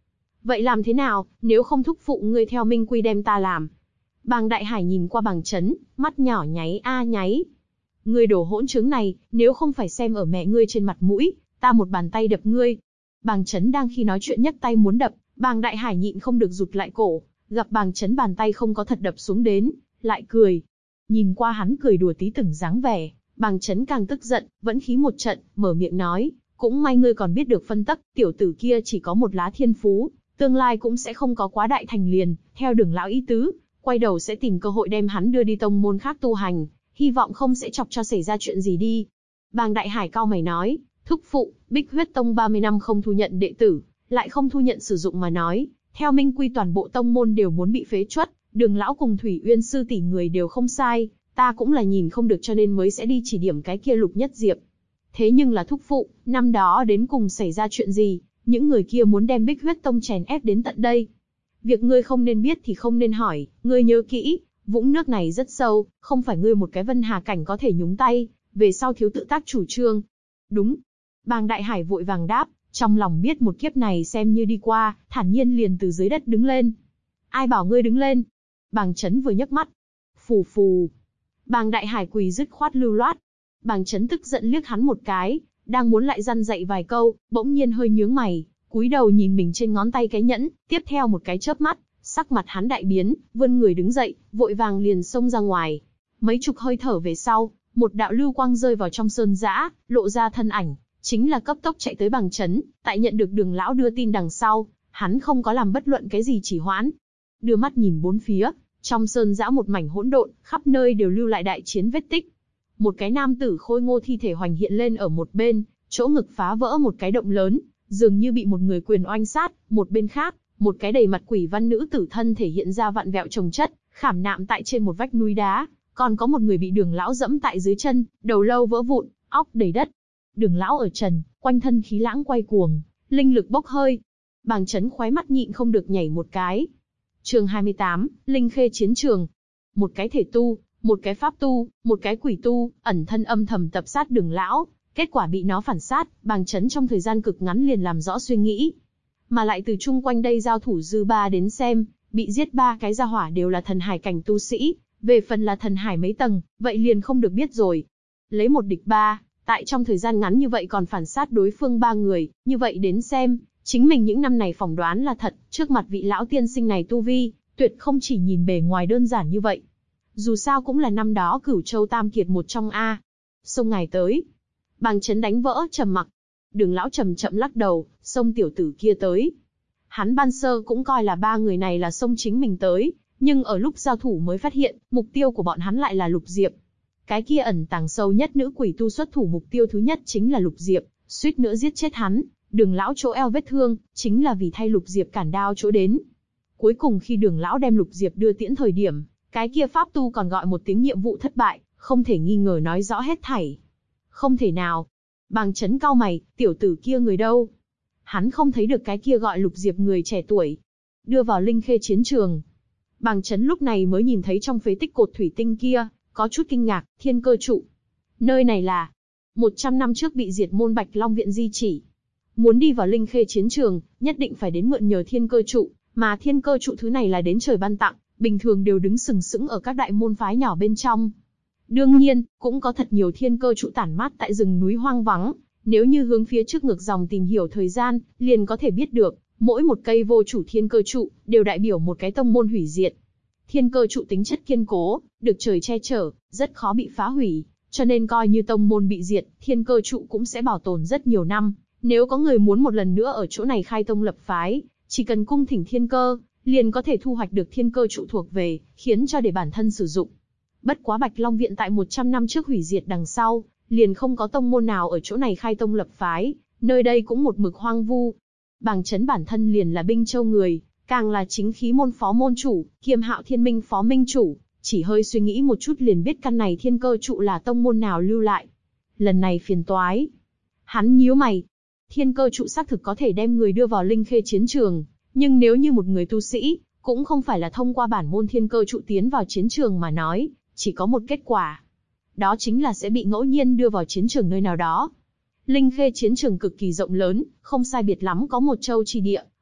Speaker 1: Vậy làm thế nào, nếu không thúc phụ ngươi theo Minh Quy đem ta làm? Bàng Đại Hải nhìn qua Bàng Chấn, mắt nhỏ nháy a nháy. Ngươi đồ hỗn trứng này, nếu không phải xem ở mẹ ngươi trên mặt mũi, ta một bàn tay đập ngươi. Bàng Chấn đang khi nói chuyện nhấc tay muốn đập, Bàng Đại Hải nhịn không được rụt lại cổ, gặp Bàng Chấn bàn tay không có thật đập xuống đến, lại cười. Nhìn qua hắn cười đùa tí từng dáng vẻ, Bàng Chấn càng tức giận, vẫn khí một trận, mở miệng nói, cũng may ngươi còn biết được phân tắc, tiểu tử kia chỉ có một lá thiên phú, tương lai cũng sẽ không có quá đại thành liền, theo Đường lão ý tứ, quay đầu sẽ tìm cơ hội đem hắn đưa đi tông môn khác tu hành, hy vọng không sẽ chọc cho xảy ra chuyện gì đi. Bàng Đại Hải cau mày nói, thúc phụ, Bích Huyết Tông 30 năm không thu nhận đệ tử, lại không thu nhận sử dụng mà nói, theo Minh Quy toàn bộ tông môn đều muốn bị phế truất, Đường lão cùng Thủy Uyên sư tỷ người đều không sai, ta cũng là nhìn không được cho nên mới sẽ đi chỉ điểm cái kia Lục Nhất Diệp. Thế nhưng là thúc phụ, năm đó đến cùng xảy ra chuyện gì, những người kia muốn đem Bích Huyết Tông chèn ép đến tận đây. Việc ngươi không nên biết thì không nên hỏi, ngươi nhớ kỹ, vũng nước này rất sâu, không phải ngươi một cái Vân Hà cảnh có thể nhúng tay, về sau thiếu tự tác chủ trương. Đúng. Bàng Đại Hải vội vàng đáp, trong lòng biết một kiếp này xem như đi qua, thản nhiên liền từ dưới đất đứng lên. Ai bảo ngươi đứng lên? Bàng Chấn vừa nhấc mắt. Phù phù. Bàng Đại Hải quỳ dứt khoát lưu loát. Bàng Chấn tức giận liếc hắn một cái, đang muốn lại răn dạy vài câu, bỗng nhiên hơi nhướng mày, cúi đầu nhìn mình trên ngón tay cái nhẫn, tiếp theo một cái chớp mắt, sắc mặt hắn đại biến, vươn người đứng dậy, vội vàng liền xông ra ngoài. Mấy chục hơi thở về sau, một đạo lưu quang rơi vào trong sơn dã, lộ ra thân ảnh, chính là cấp tốc chạy tới Bàng Chấn. Tại nhận được Đường lão đưa tin đằng sau, hắn không có làm bất luận cái gì chỉ hoãn, đưa mắt nhìn bốn phía, trong sơn dã một mảnh hỗn độn, khắp nơi đều lưu lại đại chiến vết tích. Một cái nam tử khôi ngô thi thể hoành hiện lên ở một bên, chỗ ngực phá vỡ một cái động lớn, dường như bị một người quyền oanh sát. Một bên khác, một cái đầy mặt quỷ văn nữ tử thân thể hiện ra vặn vẹo chồng chất, khảm nạm tại trên một vách núi đá, còn có một người bị Đường lão dẫm tại dưới chân, đầu lâu vỡ vụn, óc đầy đất. Đường lão ở trần, quanh thân khí lãng quay cuồng, linh lực bốc hơi. Bàng Chấn khóe mắt nhịn không được nhảy một cái. Chương 28, Linh Khê chiến trường. Một cái thể tu, một cái pháp tu, một cái quỷ tu, ẩn thân âm thầm tập sát Đường lão, kết quả bị nó phản sát. Bàng Chấn trong thời gian cực ngắn liền làm rõ suy nghĩ, mà lại từ chung quanh đây giao thủ dư ba đến xem, bị giết ba cái gia hỏa đều là thần hải cảnh tu sĩ, về phần là thần hải mấy tầng, vậy liền không được biết rồi. Lấy một địch ba, tại trong thời gian ngắn như vậy còn phản sát đối phương ba người, như vậy đến xem, chính mình những năm này phỏng đoán là thật, trước mặt vị lão tiên sinh này tu vi, tuyệt không chỉ nhìn bề ngoài đơn giản như vậy. Dù sao cũng là năm đó Cửu Châu Tam Kiệt một trong a. Xông ngài tới. Bàng Chấn đánh vỡ trầm mặc. Đường lão chậm chậm lắc đầu, xông tiểu tử kia tới. Hắn ban sơ cũng coi là ba người này là xông chính mình tới, nhưng ở lúc giao thủ mới phát hiện, mục tiêu của bọn hắn lại là Lục Diệp. Cái kia ẩn tàng sâu nhất nữ quỷ tu xuất thủ mục tiêu thứ nhất chính là Lục Diệp, suýt nữa giết chết hắn. Đường lão chỗ eo vết thương, chính là vì thay Lục Diệp cản đao chỗ đến. Cuối cùng khi Đường lão đem Lục Diệp đưa tiễn thời điểm, cái kia pháp tu còn gọi một tiếng nhiệm vụ thất bại, không thể nghi ngờ nói rõ hết thảy. Không thể nào. Bàng Chấn cau mày, tiểu tử kia người đâu? Hắn không thấy được cái kia gọi Lục Diệp người trẻ tuổi. Đưa vào Linh Khê chiến trường. Bàng Chấn lúc này mới nhìn thấy trong phế tích cột thủy tinh kia, có chút kinh ngạc, Thiên Cơ trụ. Nơi này là 100 năm trước bị diệt môn Bạch Long viện di chỉ. Muốn đi vào Linh Khê chiến trường, nhất định phải đến mượn nhờ Thiên Cơ trụ, mà Thiên Cơ trụ thứ này là đến trời ban tặng, bình thường đều đứng sừng sững ở các đại môn phái nhỏ bên trong. Đương nhiên, cũng có thật nhiều Thiên Cơ trụ tản mát tại rừng núi hoang vắng, nếu như hướng phía trước ngược dòng tìm hiểu thời gian, liền có thể biết được, mỗi một cây vô chủ Thiên Cơ trụ đều đại biểu một cái tông môn hủy diệt. Thiên Cơ trụ tính chất kiên cố, được trời che chở, rất khó bị phá hủy, cho nên coi như tông môn bị diệt, Thiên Cơ trụ cũng sẽ bảo tồn rất nhiều năm. Nếu có người muốn một lần nữa ở chỗ này khai tông lập phái, chỉ cần cung thỉnh Thiên Cơ, liền có thể thu hoạch được Thiên Cơ trụ thuộc về, khiến cho để bản thân sử dụng. Bất quá Bạch Long viện tại 100 năm trước hủy diệt đằng sau, liền không có tông môn nào ở chỗ này khai tông lập phái, nơi đây cũng một mực hoang vu. Bàng Chấn bản thân liền là Binh Châu người, càng là chính khí môn phó môn chủ, kiêm Hạo Thiên Minh phó minh chủ, chỉ hơi suy nghĩ một chút liền biết căn này Thiên Cơ trụ là tông môn nào lưu lại. Lần này phiền toái. Hắn nhíu mày. Thiên Cơ trụ xác thực có thể đem người đưa vào Linh Khê chiến trường, nhưng nếu như một người tu sĩ, cũng không phải là thông qua bản môn Thiên Cơ trụ tiến vào chiến trường mà nói, chỉ có một kết quả. Đó chính là sẽ bị ngẫu nhiên đưa vào chiến trường nơi nào đó. Linh Khê chiến trường cực kỳ rộng lớn, không sai biệt lắm có một châu chi địa,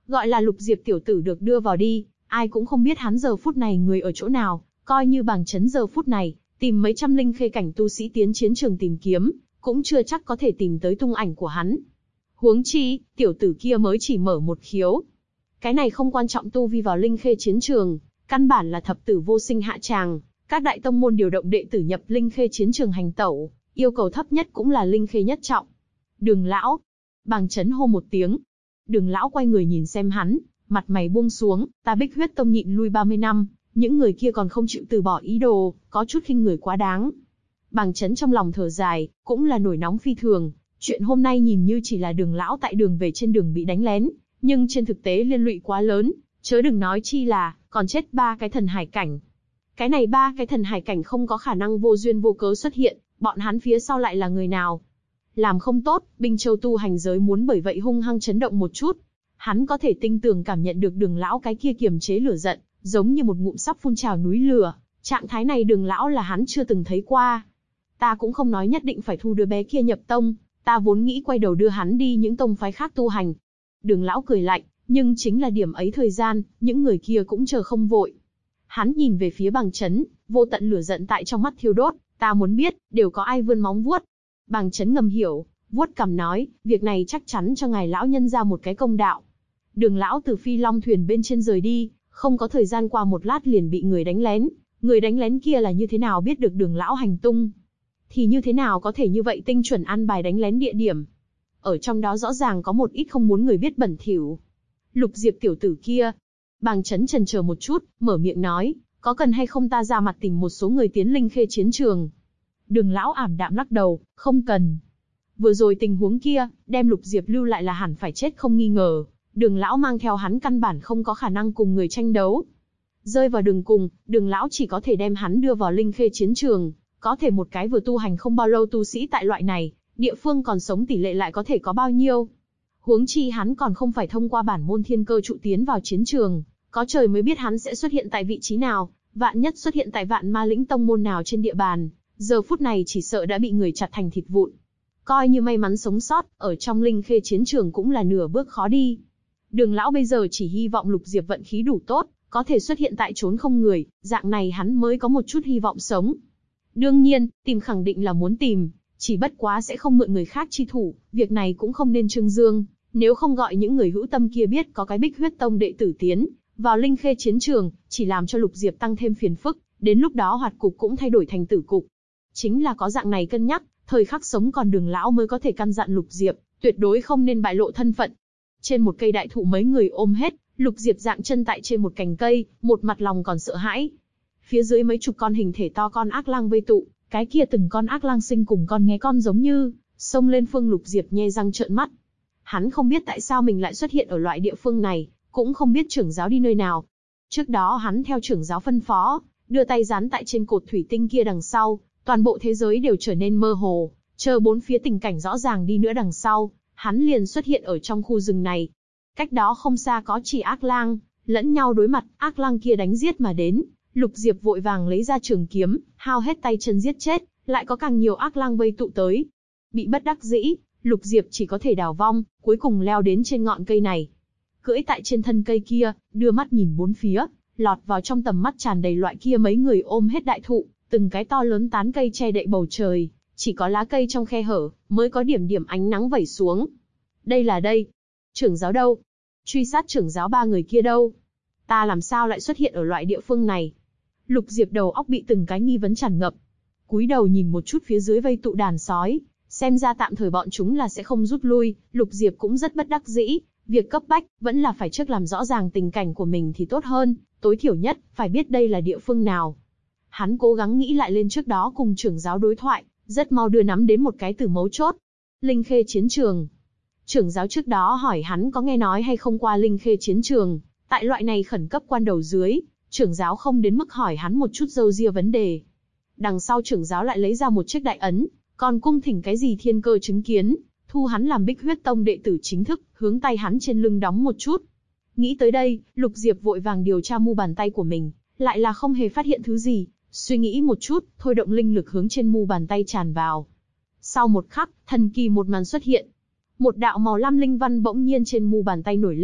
Speaker 1: Gọi là Lục Diệp tiểu tử được đưa vào đi, ai cũng không biết hắn giờ phút này người ở chỗ nào, coi như Bàng Chấn giờ phút này, tìm mấy trăm linh khê cảnh tu sĩ tiến chiến trường tìm kiếm, cũng chưa chắc có thể tìm tới tung ảnh của hắn. Huống chi, tiểu tử kia mới chỉ mở một khiếu. Cái này không quan trọng tu vi vào linh khê chiến trường, căn bản là thập tử vô sinh hạ tràng, các đại tông môn điều động đệ tử nhập linh khê chiến trường hành tẩu, yêu cầu thấp nhất cũng là linh khê nhất trọng. Đường lão, Bàng Chấn hô một tiếng. Đường lão quay người nhìn xem hắn, mặt mày buông xuống, ta Bích Huyết Tông nhịn lui 30 năm, những người kia còn không chịu từ bỏ ý đồ, có chút khinh người quá đáng. Bàng Chấn trong lòng thở dài, cũng là nổi nóng phi thường, chuyện hôm nay nhìn như chỉ là đường lão tại đường về trên đường bị đánh lén, nhưng trên thực tế liên lụy quá lớn, chớ đừng nói chi là, còn chết 3 cái thần hải cảnh. Cái này 3 cái thần hải cảnh không có khả năng vô duyên vô cớ xuất hiện, bọn hắn phía sau lại là người nào? Làm không tốt, Binh Châu tu hành giới muốn bởi vậy hung hăng chấn động một chút. Hắn có thể tinh tường cảm nhận được đường lão cái kia kiềm chế lửa giận, giống như một ngụm sắp phun trào núi lửa. Trạng thái này đường lão là hắn chưa từng thấy qua. Ta cũng không nói nhất định phải thu đứa bé kia nhập tông, ta vốn nghĩ quay đầu đưa hắn đi những tông phái khác tu hành. Đường lão cười lạnh, nhưng chính là điểm ấy thời gian, những người kia cũng chờ không vội. Hắn nhìn về phía Bàng Chấn, vô tận lửa giận tại trong mắt thiêu đốt, ta muốn biết, đều có ai vươn móng vuốt. Bàng Chấn ngầm hiểu, vuốt cằm nói, việc này chắc chắn cho ngài lão nhân ra một cái công đạo. Đường lão từ phi long thuyền bên trên rời đi, không có thời gian qua một lát liền bị người đánh lén. Người đánh lén kia là như thế nào biết được đường lão hành tung? Thì như thế nào có thể như vậy tinh chuẩn an bài đánh lén địa điểm? Ở trong đó rõ ràng có một ít không muốn người biết bẩn thỉu. Lục Diệp tiểu tử kia. Bàng Chấn chần chờ một chút, mở miệng nói, có cần hay không ta ra mặt tìm một số người tiến linh khê chiến trường? Đường lão ảm đạm lắc đầu, không cần. Vừa rồi tình huống kia, đem Lục Diệp lưu lại là hẳn phải chết không nghi ngờ. Đường lão mang theo hắn căn bản không có khả năng cùng người tranh đấu. Rơi vào đường cùng, đường lão chỉ có thể đem hắn đưa vào linh khê chiến trường. Có thể một cái vừa tu hành không bao lâu tu sĩ tại loại này, địa phương còn sống tỷ lệ lại có thể có bao nhiêu? Huống chi hắn còn không phải thông qua bản môn thiên cơ trụ tiến vào chiến trường, có trời mới biết hắn sẽ xuất hiện tại vị trí nào, vạn nhất xuất hiện tại Vạn Ma Lĩnh tông môn nào trên địa bàn, giờ phút này chỉ sợ đã bị người chặt thành thịt vụn. Coi như may mắn sống sót, ở trong linh khê chiến trường cũng là nửa bước khó đi. Đường lão bây giờ chỉ hy vọng Lục Diệp vận khí đủ tốt, có thể xuất hiện tại chốn không người, dạng này hắn mới có một chút hy vọng sống. Đương nhiên, tìm khẳng định là muốn tìm, chỉ bất quá sẽ không mượn người khác chi thủ, việc này cũng không nên trương dương, nếu không gọi những người hữu tâm kia biết có cái Bích Huyết Tông đệ tử tiến vào linh khê chiến trường, chỉ làm cho Lục Diệp tăng thêm phiền phức, đến lúc đó hoạt cục cũng thay đổi thành tử cục. Chính là có dạng này cân nhắc, thời khắc sống còn đường lão mới có thể căn dặn Lục Diệp, tuyệt đối không nên bại lộ thân phận. Trên một cây đại thụ mấy người ôm hết, Lục Diệp dạng chân tại trên một cành cây, một mặt lòng còn sợ hãi. Phía dưới mấy chục con hình thể to con ác lang vây tụ, cái kia từng con ác lang sinh cùng con nghe con giống như, xông lên phương Lục Diệp nhe răng trợn mắt. Hắn không biết tại sao mình lại xuất hiện ở loại địa phương này, cũng không biết trưởng giáo đi nơi nào. Trước đó hắn theo trưởng giáo phân phó, đưa tay dán tại trên cột thủy tinh kia đằng sau, toàn bộ thế giới đều trở nên mơ hồ, chờ bốn phía tình cảnh rõ ràng đi nữa đằng sau, hắn liền xuất hiện ở trong khu rừng này. Cách đó không xa có chỉ ác lang, lẫn nhau đối mặt, ác lang kia đánh giết mà đến, Lục Diệp vội vàng lấy ra trường kiếm, hao hết tay chân giết chết, lại có càng nhiều ác lang vây tụ tới. Bị bất đắc dĩ, Lục Diệp chỉ có thể đào vong, cuối cùng leo đến trên ngọn cây này. Cưỡi tại trên thân cây kia, đưa mắt nhìn bốn phía, lọt vào trong tầm mắt tràn đầy loại kia mấy người ôm hết đại thụ, từng cái to lớn tán cây che đậy bầu trời, chỉ có lá cây trong khe hở, mới có điểm điểm ánh nắng vẩy xuống. Đây là đây. Trưởng giáo đâu? Truy sát trưởng giáo 3 người kia đâu? Ta làm sao lại xuất hiện ở loại địa phương này? Lục Diệp đầu óc bị từng cái nghi vấn tràn ngập. Cúi đầu nhìn một chút phía dưới vây tụ đàn sói, xem ra tạm thời bọn chúng là sẽ không rút lui, Lục Diệp cũng rất bất đắc dĩ, việc cấp bách vẫn là phải trước làm rõ ràng tình cảnh của mình thì tốt hơn, tối thiểu nhất phải biết đây là địa phương nào. Hắn cố gắng nghĩ lại lên trước đó cùng trưởng giáo đối thoại, rất mau đưa nắm đến một cái từ mấu chốt. Linh khê chiến trường. Trưởng giáo trước đó hỏi hắn có nghe nói hay không qua linh khê chiến trường, tại loại này khẩn cấp quan đầu dưới, trưởng giáo không đến mức hỏi hắn một chút râu ria vấn đề. Đằng sau trưởng giáo lại lấy ra một chiếc đại ấn, còn cung thỉnh cái gì thiên cơ chứng kiến, thu hắn làm Bích Huyết Tông đệ tử chính thức, hướng tay hắn trên lưng đóng một chút. Nghĩ tới đây, Lục Diệp vội vàng điều tra mu bàn tay của mình, lại là không hề phát hiện thứ gì, suy nghĩ một chút, thôi động linh lực hướng trên mu bàn tay tràn vào. Sau một khắc, thần kỳ một màn xuất hiện. Một đạo màu lam linh văn bỗng nhiên trên mu bàn tay nổi lên,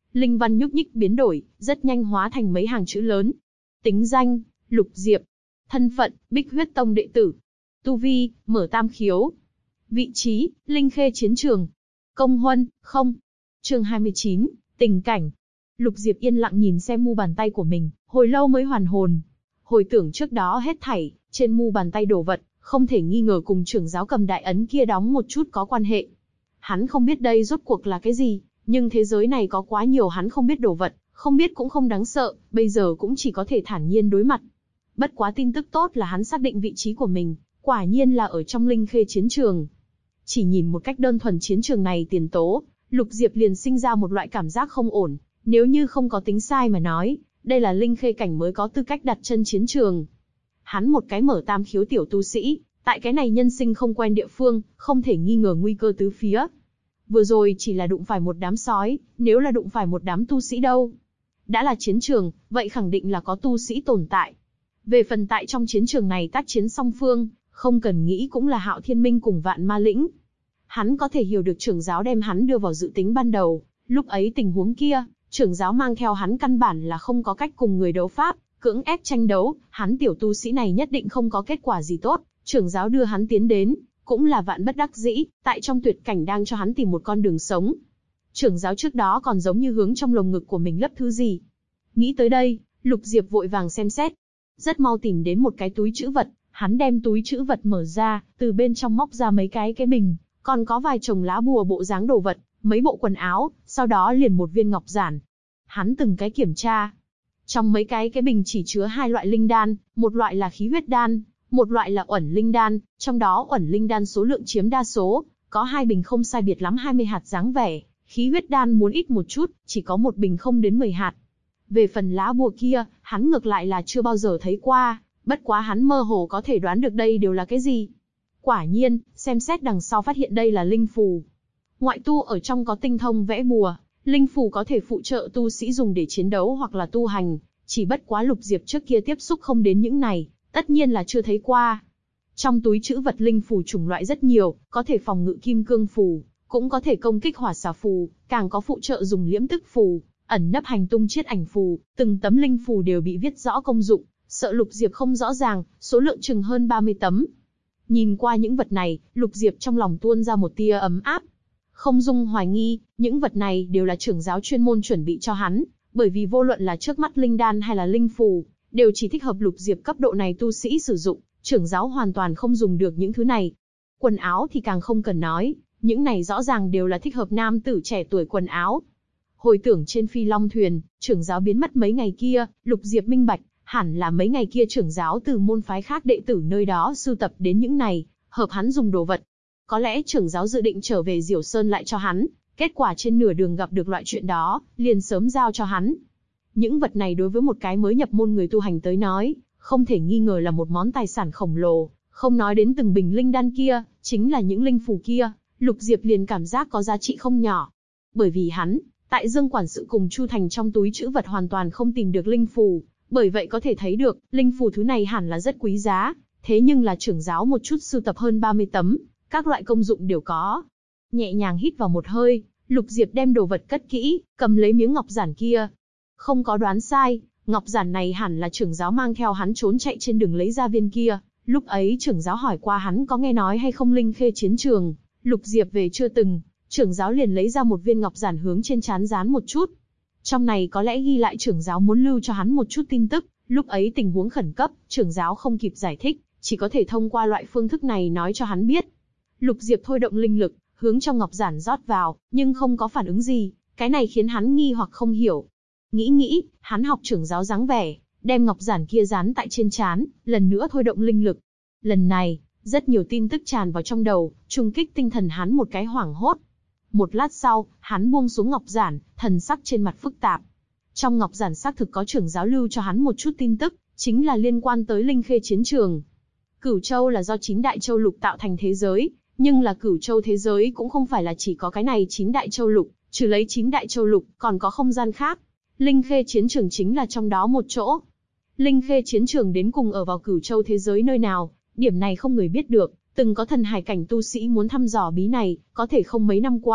Speaker 1: linh văn nhúc nhích biến đổi, rất nhanh hóa thành mấy hàng chữ lớn. Tính danh, Lục Diệp. Thân phận, Bích Huyết Tông đệ tử. Tu vi, mở tam khiếu. Vị trí, Linh Khê chiến trường. Công huân, không. Chương 29, tình cảnh. Lục Diệp yên lặng nhìn xem mu bàn tay của mình, hồi lâu mới hoàn hồn. Hồi tưởng trước đó hết thảy, trên mu bàn tay đồ vật, không thể nghi ngờ cùng trưởng giáo cầm đại ấn kia đóng một chút có quan hệ. Hắn không biết đây rốt cuộc là cái gì, nhưng thế giới này có quá nhiều hắn không biết đồ vật, không biết cũng không đáng sợ, bây giờ cũng chỉ có thể thản nhiên đối mặt. Bất quá tin tức tốt là hắn xác định vị trí của mình, quả nhiên là ở trong Linh Khê chiến trường. Chỉ nhìn một cách đơn thuần chiến trường này tiền tố, Lục Diệp liền sinh ra một loại cảm giác không ổn, nếu như không có tính sai mà nói, đây là Linh Khê cảnh mới có tư cách đặt chân chiến trường. Hắn một cái mở tam khiếu tiểu tu sĩ, tại cái này nhân sinh không quen địa phương, không thể nghi ngờ nguy cơ tứ phía. Vừa rồi chỉ là đụng phải một đám sói, nếu là đụng phải một đám tu sĩ đâu? Đã là chiến trường, vậy khẳng định là có tu sĩ tồn tại. Về phần tại trong chiến trường này tác chiến song phương, không cần nghĩ cũng là Hạo Thiên Minh cùng Vạn Ma Lĩnh. Hắn có thể hiểu được trưởng giáo đem hắn đưa vào dự tính ban đầu, lúc ấy tình huống kia, trưởng giáo mang theo hắn căn bản là không có cách cùng người đấu pháp, cưỡng ép tranh đấu, hắn tiểu tu sĩ này nhất định không có kết quả gì tốt, trưởng giáo đưa hắn tiến đến, cũng là vạn bất đắc dĩ, tại trong tuyệt cảnh đang cho hắn tìm một con đường sống. Trưởng giáo trước đó còn giống như hướng trong lồng ngực của mình lấp thứ gì. Nghĩ tới đây, Lục Diệp vội vàng xem xét. Rất mau tìm đến một cái túi trữ vật, hắn đem túi trữ vật mở ra, từ bên trong móc ra mấy cái bình, còn có vài chồng lá bùa bộ dáng đồ vật, mấy bộ quần áo, sau đó liền một viên ngọc giản. Hắn từng cái kiểm tra. Trong mấy cái bình chỉ chứa hai loại linh đan, một loại là khí huyết đan, một loại là uẩn linh đan, trong đó uẩn linh đan số lượng chiếm đa số, có 2 bình không sai biệt lắm 20 hạt dáng vẻ, khí huyết đan muốn ít một chút, chỉ có 1 bình không đến 10 hạt. Về phần lá bùa kia, hắn ngược lại là chưa bao giờ thấy qua, bất quá hắn mơ hồ có thể đoán được đây đều là cái gì. Quả nhiên, xem xét đằng sau phát hiện đây là linh phù. Ngoại tu ở trong có tinh thông vẽ bùa, linh phù có thể phụ trợ tu sĩ dùng để chiến đấu hoặc là tu hành, chỉ bất quá Lục Diệp trước kia tiếp xúc không đến những này, tất nhiên là chưa thấy qua. Trong túi trữ vật linh phù chủng loại rất nhiều, có thể phòng ngự kim cương phù, cũng có thể công kích hỏa xà phù, càng có phụ trợ dùng liễm tức phù, ẩn nấp hành tung chiết ảnh phù, từng tấm linh phù đều bị viết rõ công dụng, sợ Lục Diệp không rõ ràng, số lượng chừng hơn 30 tấm. Nhìn qua những vật này, Lục Diệp trong lòng tuôn ra một tia ấm áp. Không dung hoài nghi, những vật này đều là trưởng giáo chuyên môn chuẩn bị cho hắn, bởi vì vô luận là trước mắt linh đan hay là linh phù, đều chỉ thích hợp Lục Diệp cấp độ này tu sĩ sử dụng, trưởng giáo hoàn toàn không dùng được những thứ này. Quần áo thì càng không cần nói, những này rõ ràng đều là thích hợp nam tử trẻ tuổi quần áo. Hồi tưởng trên Phi Long thuyền, trưởng giáo biến mất mấy ngày kia, Lục Diệp minh bạch, hẳn là mấy ngày kia trưởng giáo từ môn phái khác đệ tử nơi đó sưu tập đến những này, hợp hắn dùng đồ vật. Có lẽ trưởng giáo dự định trở về Diểu Sơn lại cho hắn, kết quả trên nửa đường gặp được loại chuyện đó, liền sớm giao cho hắn. Những vật này đối với một cái mới nhập môn người tu hành tới nói, không thể nghi ngờ là một món tài sản khổng lồ, không nói đến từng bình linh đan kia, chính là những linh phù kia, Lục Diệp liền cảm giác có giá trị không nhỏ. Bởi vì hắn, tại Dương quản sự cùng Chu Thành trong túi trữ vật hoàn toàn không tìm được linh phù, bởi vậy có thể thấy được, linh phù thứ này hẳn là rất quý giá, thế nhưng là trưởng giáo một chút sưu tập hơn 30 tấm, các loại công dụng đều có. Nhẹ nhàng hít vào một hơi, Lục Diệp đem đồ vật cất kỹ, cầm lấy miếng ngọc giản kia. Không có đoán sai, ngọc giản này hẳn là trưởng giáo mang theo hắn trốn chạy trên đường lấy ra viên kia. Lúc ấy trưởng giáo hỏi qua hắn có nghe nói hay không Linh Khê chiến trường, Lục Diệp về chưa từng, trưởng giáo liền lấy ra một viên ngọc giản hướng trên trán dán một chút. Trong này có lẽ ghi lại trưởng giáo muốn lưu cho hắn một chút tin tức, lúc ấy tình huống khẩn cấp, trưởng giáo không kịp giải thích, chỉ có thể thông qua loại phương thức này nói cho hắn biết. Lục Diệp thôi động linh lực, hướng trong ngọc giản rót vào, nhưng không có phản ứng gì, cái này khiến hắn nghi hoặc không hiểu. Nghĩ, hắn học trưởng giáo dáng vẻ, đem ngọc giản kia dán tại trên trán, lần nữa thôi động linh lực. Lần này, rất nhiều tin tức tràn vào trong đầu, trùng kích tinh thần hắn một cái hoảng hốt. Một lát sau, hắn buông xuống ngọc giản, thần sắc trên mặt phức tạp. Trong ngọc giản xác thực có trưởng giáo lưu cho hắn một chút tin tức, chính là liên quan tới Linh Khê chiến trường. Cửu Châu là do 9 đại châu lục tạo thành thế giới, nhưng là Cửu Châu thế giới cũng không phải là chỉ có cái này 9 đại châu lục, trừ lấy 9 đại châu lục, còn có không gian khác. Linh Khê chiến trường chính là trong đó một chỗ. Linh Khê chiến trường đến cùng ở vào Cửu Châu thế giới nơi nào, điểm này không người biết được, từng có thần hải cảnh tu sĩ muốn thăm dò bí này, có thể không mấy năm qua,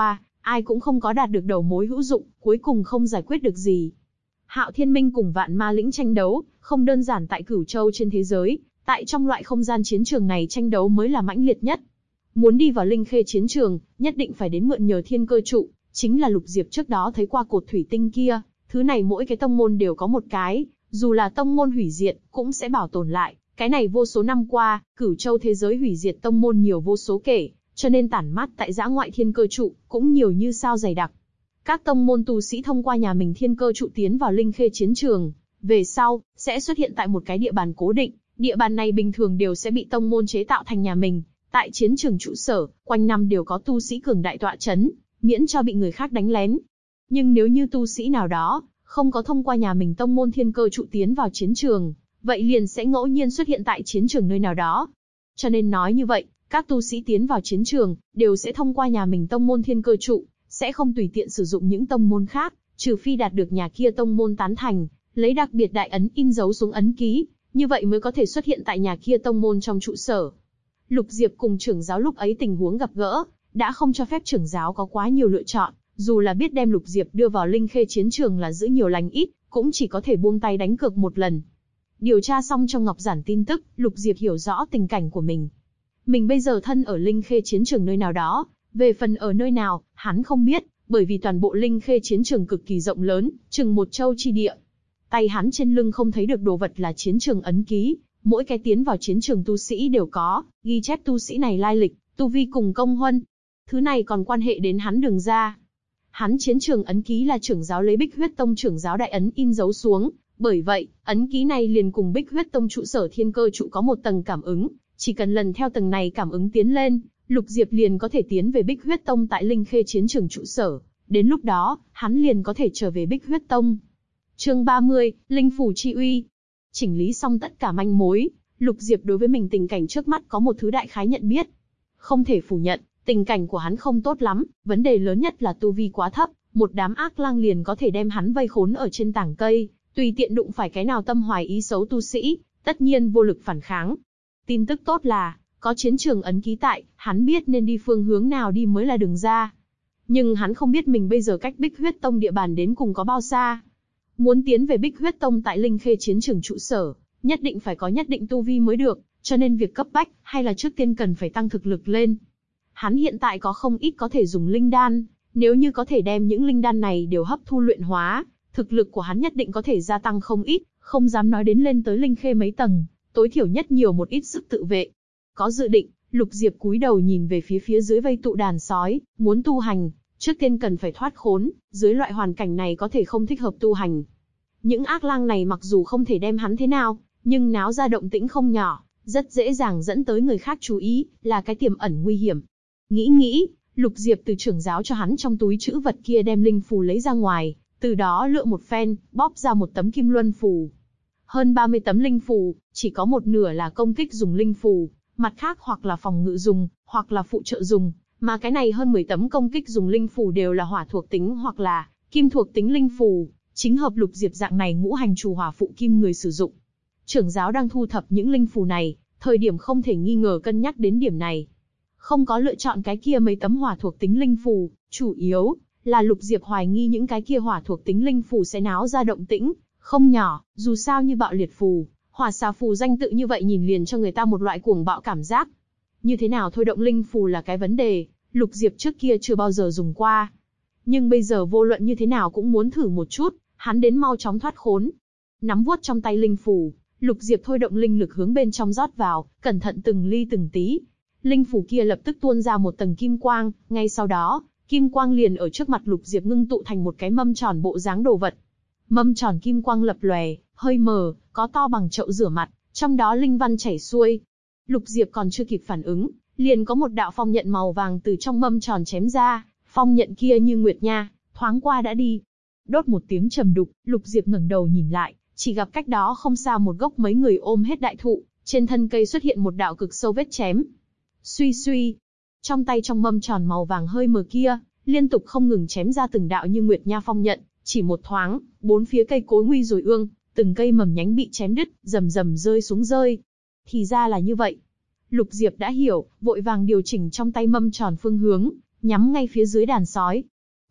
Speaker 1: ai cũng không có đạt được đầu mối hữu dụng, cuối cùng không giải quyết được gì. Hạo Thiên Minh cùng Vạn Ma Lĩnh tranh đấu, không đơn giản tại Cửu Châu trên thế giới, tại trong loại không gian chiến trường này tranh đấu mới là mãnh liệt nhất. Muốn đi vào Linh Khê chiến trường, nhất định phải đến mượn nhờ thiên cơ trụ, chính là Lục Diệp trước đó thấy qua cột thủy tinh kia, thứ này mỗi cái tông môn đều có một cái, dù là tông môn hủy diệt, cũng sẽ bảo tồn lại. Cái này vô số năm qua, Cửu Châu thế giới hủy diệt tông môn nhiều vô số kể, cho nên tản mát tại dã ngoại thiên cơ trụ, cũng nhiều như sao dày đặc. Các tông môn tu sĩ thông qua nhà mình thiên cơ trụ tiến vào Linh Khê chiến trường, về sau, sẽ xuất hiện tại một cái địa bàn cố định, địa bàn này bình thường đều sẽ bị tông môn chế tạo thành nhà mình. Tại chiến trường trụ sở, quanh năm đều có tu sĩ cường đại tọa chấn, miễn cho bị người khác đánh lén. Nhưng nếu như tu sĩ nào đó, không có thông qua nhà mình tông môn thiên cơ trụ tiến vào chiến trường, vậy liền sẽ ngẫu nhiên xuất hiện tại chiến trường nơi nào đó. Cho nên nói như vậy, các tu sĩ tiến vào chiến trường, đều sẽ thông qua nhà mình tông môn thiên cơ trụ, sẽ không tùy tiện sử dụng những tông môn khác, trừ phi đạt được nhà kia tông môn tán thành, lấy đặc biệt đại ấn in dấu xuống ấn ký, như vậy mới có thể xuất hiện tại nhà kia tông môn trong trụ sở. Lục Diệp cùng trưởng giáo lúc ấy tình huống gặp gỡ, đã không cho phép trưởng giáo có quá nhiều lựa chọn, dù là biết đem Lục Diệp đưa vào Linh Khê chiến trường là giữ nhiều lành ít, cũng chỉ có thể buông tay đánh cược một lần. Điều tra xong trong ngọc giản tin tức, Lục Diệp hiểu rõ tình cảnh của mình. Mình bây giờ thân ở Linh Khê chiến trường nơi nào đó, về phần ở nơi nào, hắn không biết, bởi vì toàn bộ Linh Khê chiến trường cực kỳ rộng lớn, chừng một châu chi địa. Tay hắn trên lưng không thấy được đồ vật là chiến trường ấn ký, mỗi cái tiến vào chiến trường tu sĩ đều có, ghi chép tu sĩ này lai lịch, tu vi cùng công huân. Thứ này còn quan hệ đến hắn đường ra. Hắn chiến trường ấn ký là trưởng giáo lấy Bích Huyết Tông trưởng giáo đại ấn in dấu xuống, bởi vậy, ấn ký này liền cùng Bích Huyết Tông trụ sở thiên cơ trụ có một tầng cảm ứng, chỉ cần lần theo tầng này cảm ứng tiến lên, Lục Diệp liền có thể tiến về Bích Huyết Tông tại Linh Khê chiến trường trụ sở, đến lúc đó, hắn liền có thể trở về Bích Huyết Tông. Chương 30, Linh phủ chi uy. Chỉnh lý xong tất cả manh mối, Lục Diệp đối với mình tình cảnh trước mắt có một thứ đại khái nhận biết. Không thể phủ nhận, tình cảnh của hắn không tốt lắm, vấn đề lớn nhất là tu vi quá thấp, một đám ác lang liền có thể đem hắn vây khốn ở trên tảng cây, tùy tiện đụng phải cái nào tâm hoài ý xấu tu sĩ, tất nhiên vô lực phản kháng. Tin tức tốt là, có chiến trường ấn ký tại, hắn biết nên đi phương hướng nào đi mới là đường ra. Nhưng hắn không biết mình bây giờ cách Bích Huyết Tông địa bàn đến cùng có bao xa. Muốn tiến về Bích Huyết Tông tại Linh Khê chiến trường trụ sở, nhất định phải có nhất định tu vi mới được, cho nên việc cấp bách, hay là trước tiên cần phải tăng thực lực lên. Hắn hiện tại có không ít có thể dùng linh đan, nếu như có thể đem những linh đan này đều hấp thu luyện hóa, thực lực của hắn nhất định có thể gia tăng không ít, không dám nói đến lên tới Linh Khê mấy tầng, tối thiểu nhất nhiều một ít sức tự vệ. Có dự định, Lục Diệp cúi đầu nhìn về phía dưới vây tụ đàn sói, muốn tu hành, trước tiên cần phải thoát khốn, dưới loại hoàn cảnh này có thể không thích hợp tu hành. Những ác lang này mặc dù không thể đem hắn thế nào, nhưng náo ra động tĩnh không nhỏ, rất dễ dàng dẫn tới người khác chú ý, là cái tiềm ẩn nguy hiểm. Nghĩ, Lục Diệp từ trưởng giáo cho hắn trong túi trữ vật kia đem linh phù lấy ra ngoài, từ đó lựa một phen, bóp ra một tấm kim luân phù. Hơn 30 tấm linh phù, chỉ có một nửa là công kích dùng linh phù, mặt khác hoặc là phòng ngự dùng, hoặc là phụ trợ dùng, mà cái này hơn 10 tấm công kích dùng linh phù đều là hỏa thuộc tính hoặc là kim thuộc tính linh phù, chính hợp Lục Diệp dạng này ngũ hành chủ hỏa phụ kim người sử dụng. Trưởng giáo đang thu thập những linh phù này, thời điểm không thể nghi ngờ cân nhắc đến điểm này. Không có lựa chọn cái kia mấy tấm hỏa thuộc tính linh phù, chủ yếu là Lục Diệp hoài nghi những cái kia hỏa thuộc tính linh phù sẽ náo ra động tĩnh không nhỏ, dù sao như bạo liệt phù, hỏa xà phù danh tự như vậy nhìn liền cho người ta một loại cuồng bạo cảm giác. Như thế nào thôi động linh phù là cái vấn đề, Lục Diệp trước kia chưa bao giờ dùng qua. Nhưng bây giờ vô luận như thế nào cũng muốn thử một chút, hắn đến mau chóng thoát khốn. Nắm vuốt trong tay linh phù, Lục Diệp thôi động linh lực hướng bên trong rót vào, cẩn thận từng ly từng tí. Linh phù kia lập tức tuôn ra một tầng kim quang, ngay sau đó, kim quang liền ở trước mặt Lục Diệp ngưng tụ thành một cái mâm tròn bộ dáng đồ vật. Mâm tròn kim quang lập lòe, hơi mờ, có to bằng chậu rửa mặt, trong đó linh văn chảy xuôi. Lục Diệp còn chưa kịp phản ứng, liền có một đạo phong nhận màu vàng từ trong mâm tròn chém ra, phong nhận kia như nguyệt nha, thoáng qua đã đi. Đốt một tiếng trầm đục, Lục Diệp ngẩng đầu nhìn lại, chỉ gặp cách đó không xa một gốc mấy người ôm hết đại thụ, trên thân cây xuất hiện một đạo cực sâu vết chém. Suy suy, trong tay trong mâm tròn màu vàng hơi mờ kia, liên tục không ngừng chém ra từng đạo như nguyệt nha phong nhận, chỉ một thoáng, bốn phía cây cối nguy rồi ương, từng cây mầm nhánh bị chém đứt, rầm rầm rơi xuống rơi. Thì ra là như vậy. Lục Diệp đã hiểu, vội vàng điều chỉnh trong tay mâm tròn phương hướng, nhắm ngay phía dưới đàn sói.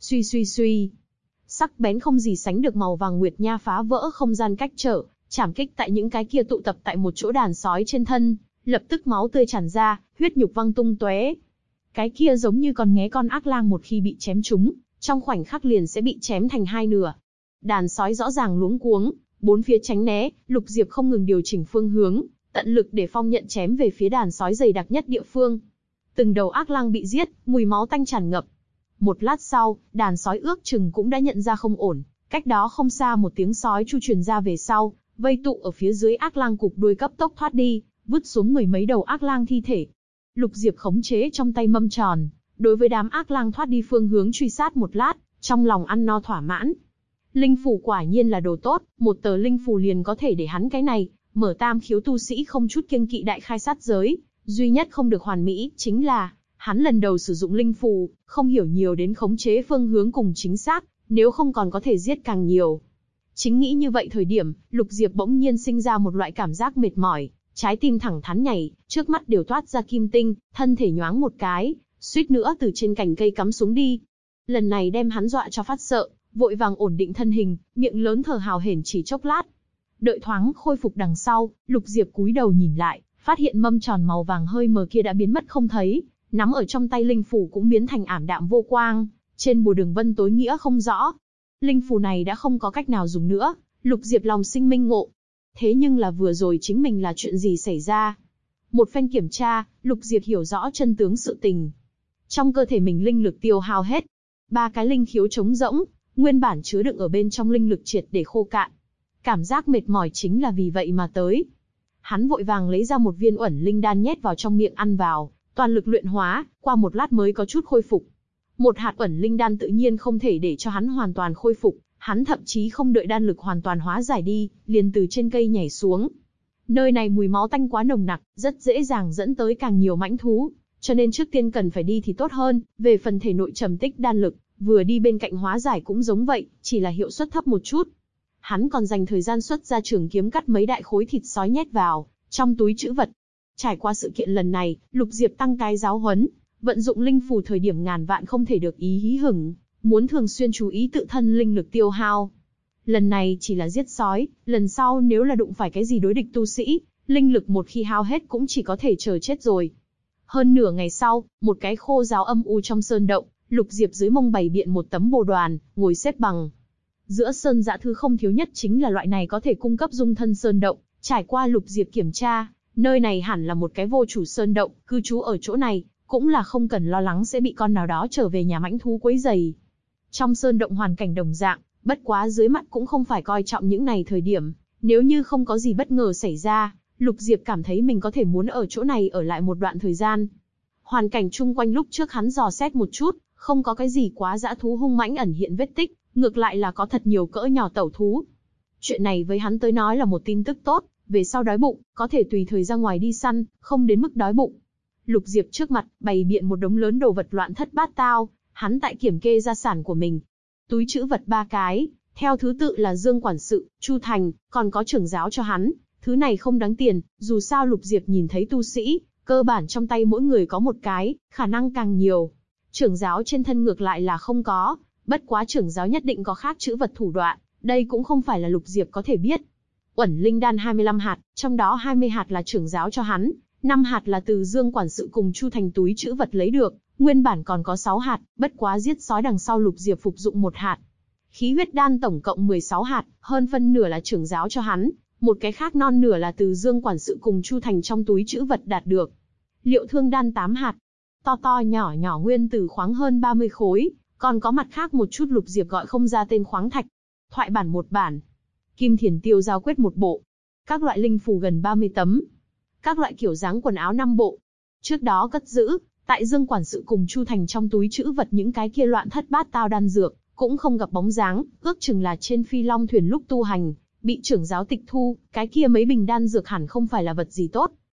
Speaker 1: Suy suy suy. Sắc bén không gì sánh được màu vàng nguyệt nha phá vỡ không gian cách trở, chảm kích tại những cái kia tụ tập tại một chỗ đàn sói trên thân, lập tức máu tươi tràn ra, huyết nhục văng tung tóe. Cái kia giống như con nghé con ác lang một khi bị chém trúng, trong khoảnh khắc liền sẽ bị chém thành hai nửa. Đàn sói rõ ràng luống cuống, bốn phía tránh né, Lục Diệp không ngừng điều chỉnh phương hướng, tận lực để phong nhận chém về phía đàn sói dày đặc nhất địa phương. Từng đầu ác lang bị giết, mùi máu tanh tràn ngập. Một lát sau, đàn sói ước chừng cũng đã nhận ra không ổn, cách đó không xa một tiếng sói chu truyền ra về sau, vây tụ ở phía dưới ác lang cụp đuôi cấp tốc thoát đi, vứt xuống mười mấy đầu ác lang thi thể. Lục Diệp khống chế trong tay mâm tròn, đối với đám ác lang thoát đi phương hướng truy sát một lát, trong lòng ăn no thỏa mãn. Linh phù quả nhiên là đồ tốt, một tờ linh phù liền có thể để hắn cái này, mở tam khiếu tu sĩ không chút kiêng kỵ đại khai sát giới, duy nhất không được hoàn mỹ, chính là, hắn lần đầu sử dụng linh phù, không hiểu nhiều đến khống chế phương hướng cùng chính xác, nếu không còn có thể giết càng nhiều. Chính nghĩ như vậy thời điểm, Lục Diệp bỗng nhiên sinh ra một loại cảm giác mệt mỏi, trái tim thẳng thắn nhảy, trước mắt đều toát ra kim tinh, thân thể nhoáng một cái, suýt nữa từ trên cành cây cắm xuống đi. Lần này đem hắn dọa cho phát sợ, vội vàng ổn định thân hình, miệng lớn thở hào hển chỉ chốc lát. Đợi thoáng khôi phục đằng sau, Lục Diệp cúi đầu nhìn lại, phát hiện mâm tròn màu vàng hơi mờ kia đã biến mất không thấy, nắm ở trong tay linh phù cũng biến thành ảm đạm vô quang, trên bùa đường vân tối nghĩa không rõ. Linh phù này đã không có cách nào dùng nữa, Lục Diệp lòng sinh minh ngộ. Thế nhưng là vừa rồi chính mình là chuyện gì xảy ra? Một phen kiểm tra, Lục Diệp hiểu rõ chân tướng sự tình. Trong cơ thể mình linh lực tiêu hao hết, 3 cái linh khiếu trống rỗng, nguyên bản chứa đựng ở bên trong linh lực triệt để khô cạn. Cảm giác mệt mỏi chính là vì vậy mà tới. Hắn vội vàng lấy ra một viên uẩn linh đan nhét vào trong miệng ăn vào, toàn lực luyện hóa, qua một lát mới có chút khôi phục. Một hạt uẩn linh đan tự nhiên không thể để cho hắn hoàn toàn khôi phục, hắn thậm chí không đợi đan lực hoàn toàn hóa giải đi, liền từ trên cây nhảy xuống. Nơi này mùi máu tanh quá nồng nặc, rất dễ dàng dẫn tới càng nhiều mãnh thú, cho nên trước tiên cần phải đi thì tốt hơn. Về phần thể nội trầm tích đan lực, vừa đi bên cạnh hóa giải cũng giống vậy, chỉ là hiệu suất thấp một chút. Hắn còn dành thời gian xuất ra trường kiếm cắt mấy đại khối thịt sói nhét vào trong túi trữ vật. Trải qua sự kiện lần này, Lục Diệp tăng cái giáo huấn, vận dụng linh phù thời điểm ngàn vạn không thể được ý hí hửng, muốn thường xuyên chú ý tự thân linh lực tiêu hao. Lần này chỉ là giết sói, lần sau nếu là đụng phải cái gì đối địch tu sĩ, linh lực một khi hao hết cũng chỉ có thể chờ chết rồi. Hơn nửa ngày sau, một cái khô giáo âm u trong sơn động, Lục Diệp dưới mông bày biện một tấm bồ đoàn, ngồi xếp bằng. Giữa sơn dã thứ không thiếu nhất chính là loại này có thể cung cấp dung thân sơn động. Trải qua Lục Diệp kiểm tra, nơi này hẳn là một cái vô chủ sơn động, cư trú ở chỗ này, cũng là không cần lo lắng sẽ bị con nào đó trở về nhà mãnh thú quấy rầy. Trong sơn động hoàn cảnh đồng dạng, bất quá dưới mắt cũng không phải coi trọng những này thời điểm, nếu như không có gì bất ngờ xảy ra, Lục Diệp cảm thấy mình có thể muốn ở chỗ này ở lại một đoạn thời gian. Hoàn cảnh chung quanh lúc trước hắn dò xét một chút, không có cái gì quá dã thú hung mãnh ẩn hiện vết tích, ngược lại là có thật nhiều cỡ nhỏ tẩu thú. Chuyện này với hắn tới nói là một tin tức tốt, về sau đói bụng, có thể tùy thời ra ngoài đi săn, không đến mức đói bụng. Lục Diệp trước mặt, bày biện một đống lớn đồ vật loạn thất bát tao, hắn tại kiểm kê gia sản của mình. Túi trữ vật 3 cái, theo thứ tự là Dương quản sự, Chu Thành, còn có trưởng giáo cho hắn. Thứ này không đáng tiền, dù sao Lục Diệp nhìn thấy tu sĩ, cơ bản trong tay mỗi người có một cái, khả năng càng nhiều. Trưởng giáo trên thân ngược lại là không có, bất quá trưởng giáo nhất định có khác trữ vật thủ đoạn, đây cũng không phải là Lục Diệp có thể biết. Uẩn linh đan 25 hạt, trong đó 20 hạt là trưởng giáo cho hắn, 5 hạt là từ Dương quản sự cùng Chu Thành túi trữ vật lấy được, nguyên bản còn có 6 hạt, bất quá giết sói đằng sau Lục Diệp phục dụng 1 hạt. Khí huyết đan tổng cộng 16 hạt, hơn phân nửa là trưởng giáo cho hắn, một cái khác non nửa là từ Dương quản sự cùng Chu Thành trong túi trữ vật đạt được. Liệu thương đan 8 hạt, to to nhỏ nhỏ nguyên tử khoáng hơn 30 khối, còn có mặt khác một chút Lục Diệp gọi không ra tên khoáng thạch. Thoại bản 1 bản, Kim Thiền Tiêu giao quyết 1 bộ, các loại linh phù gần 30 tấm, các loại kiểu dáng quần áo 5 bộ. Trước đó cất giữ tại Dương quản sự cùng Chu Thành trong túi trữ vật những cái kia loạn thất bát tao đan dược, cũng không gặp bóng dáng, ước chừng là trên Phi Long thuyền lúc tu hành, bị trưởng giáo tịch thu, cái kia mấy bình đan dược hẳn không phải là vật gì tốt.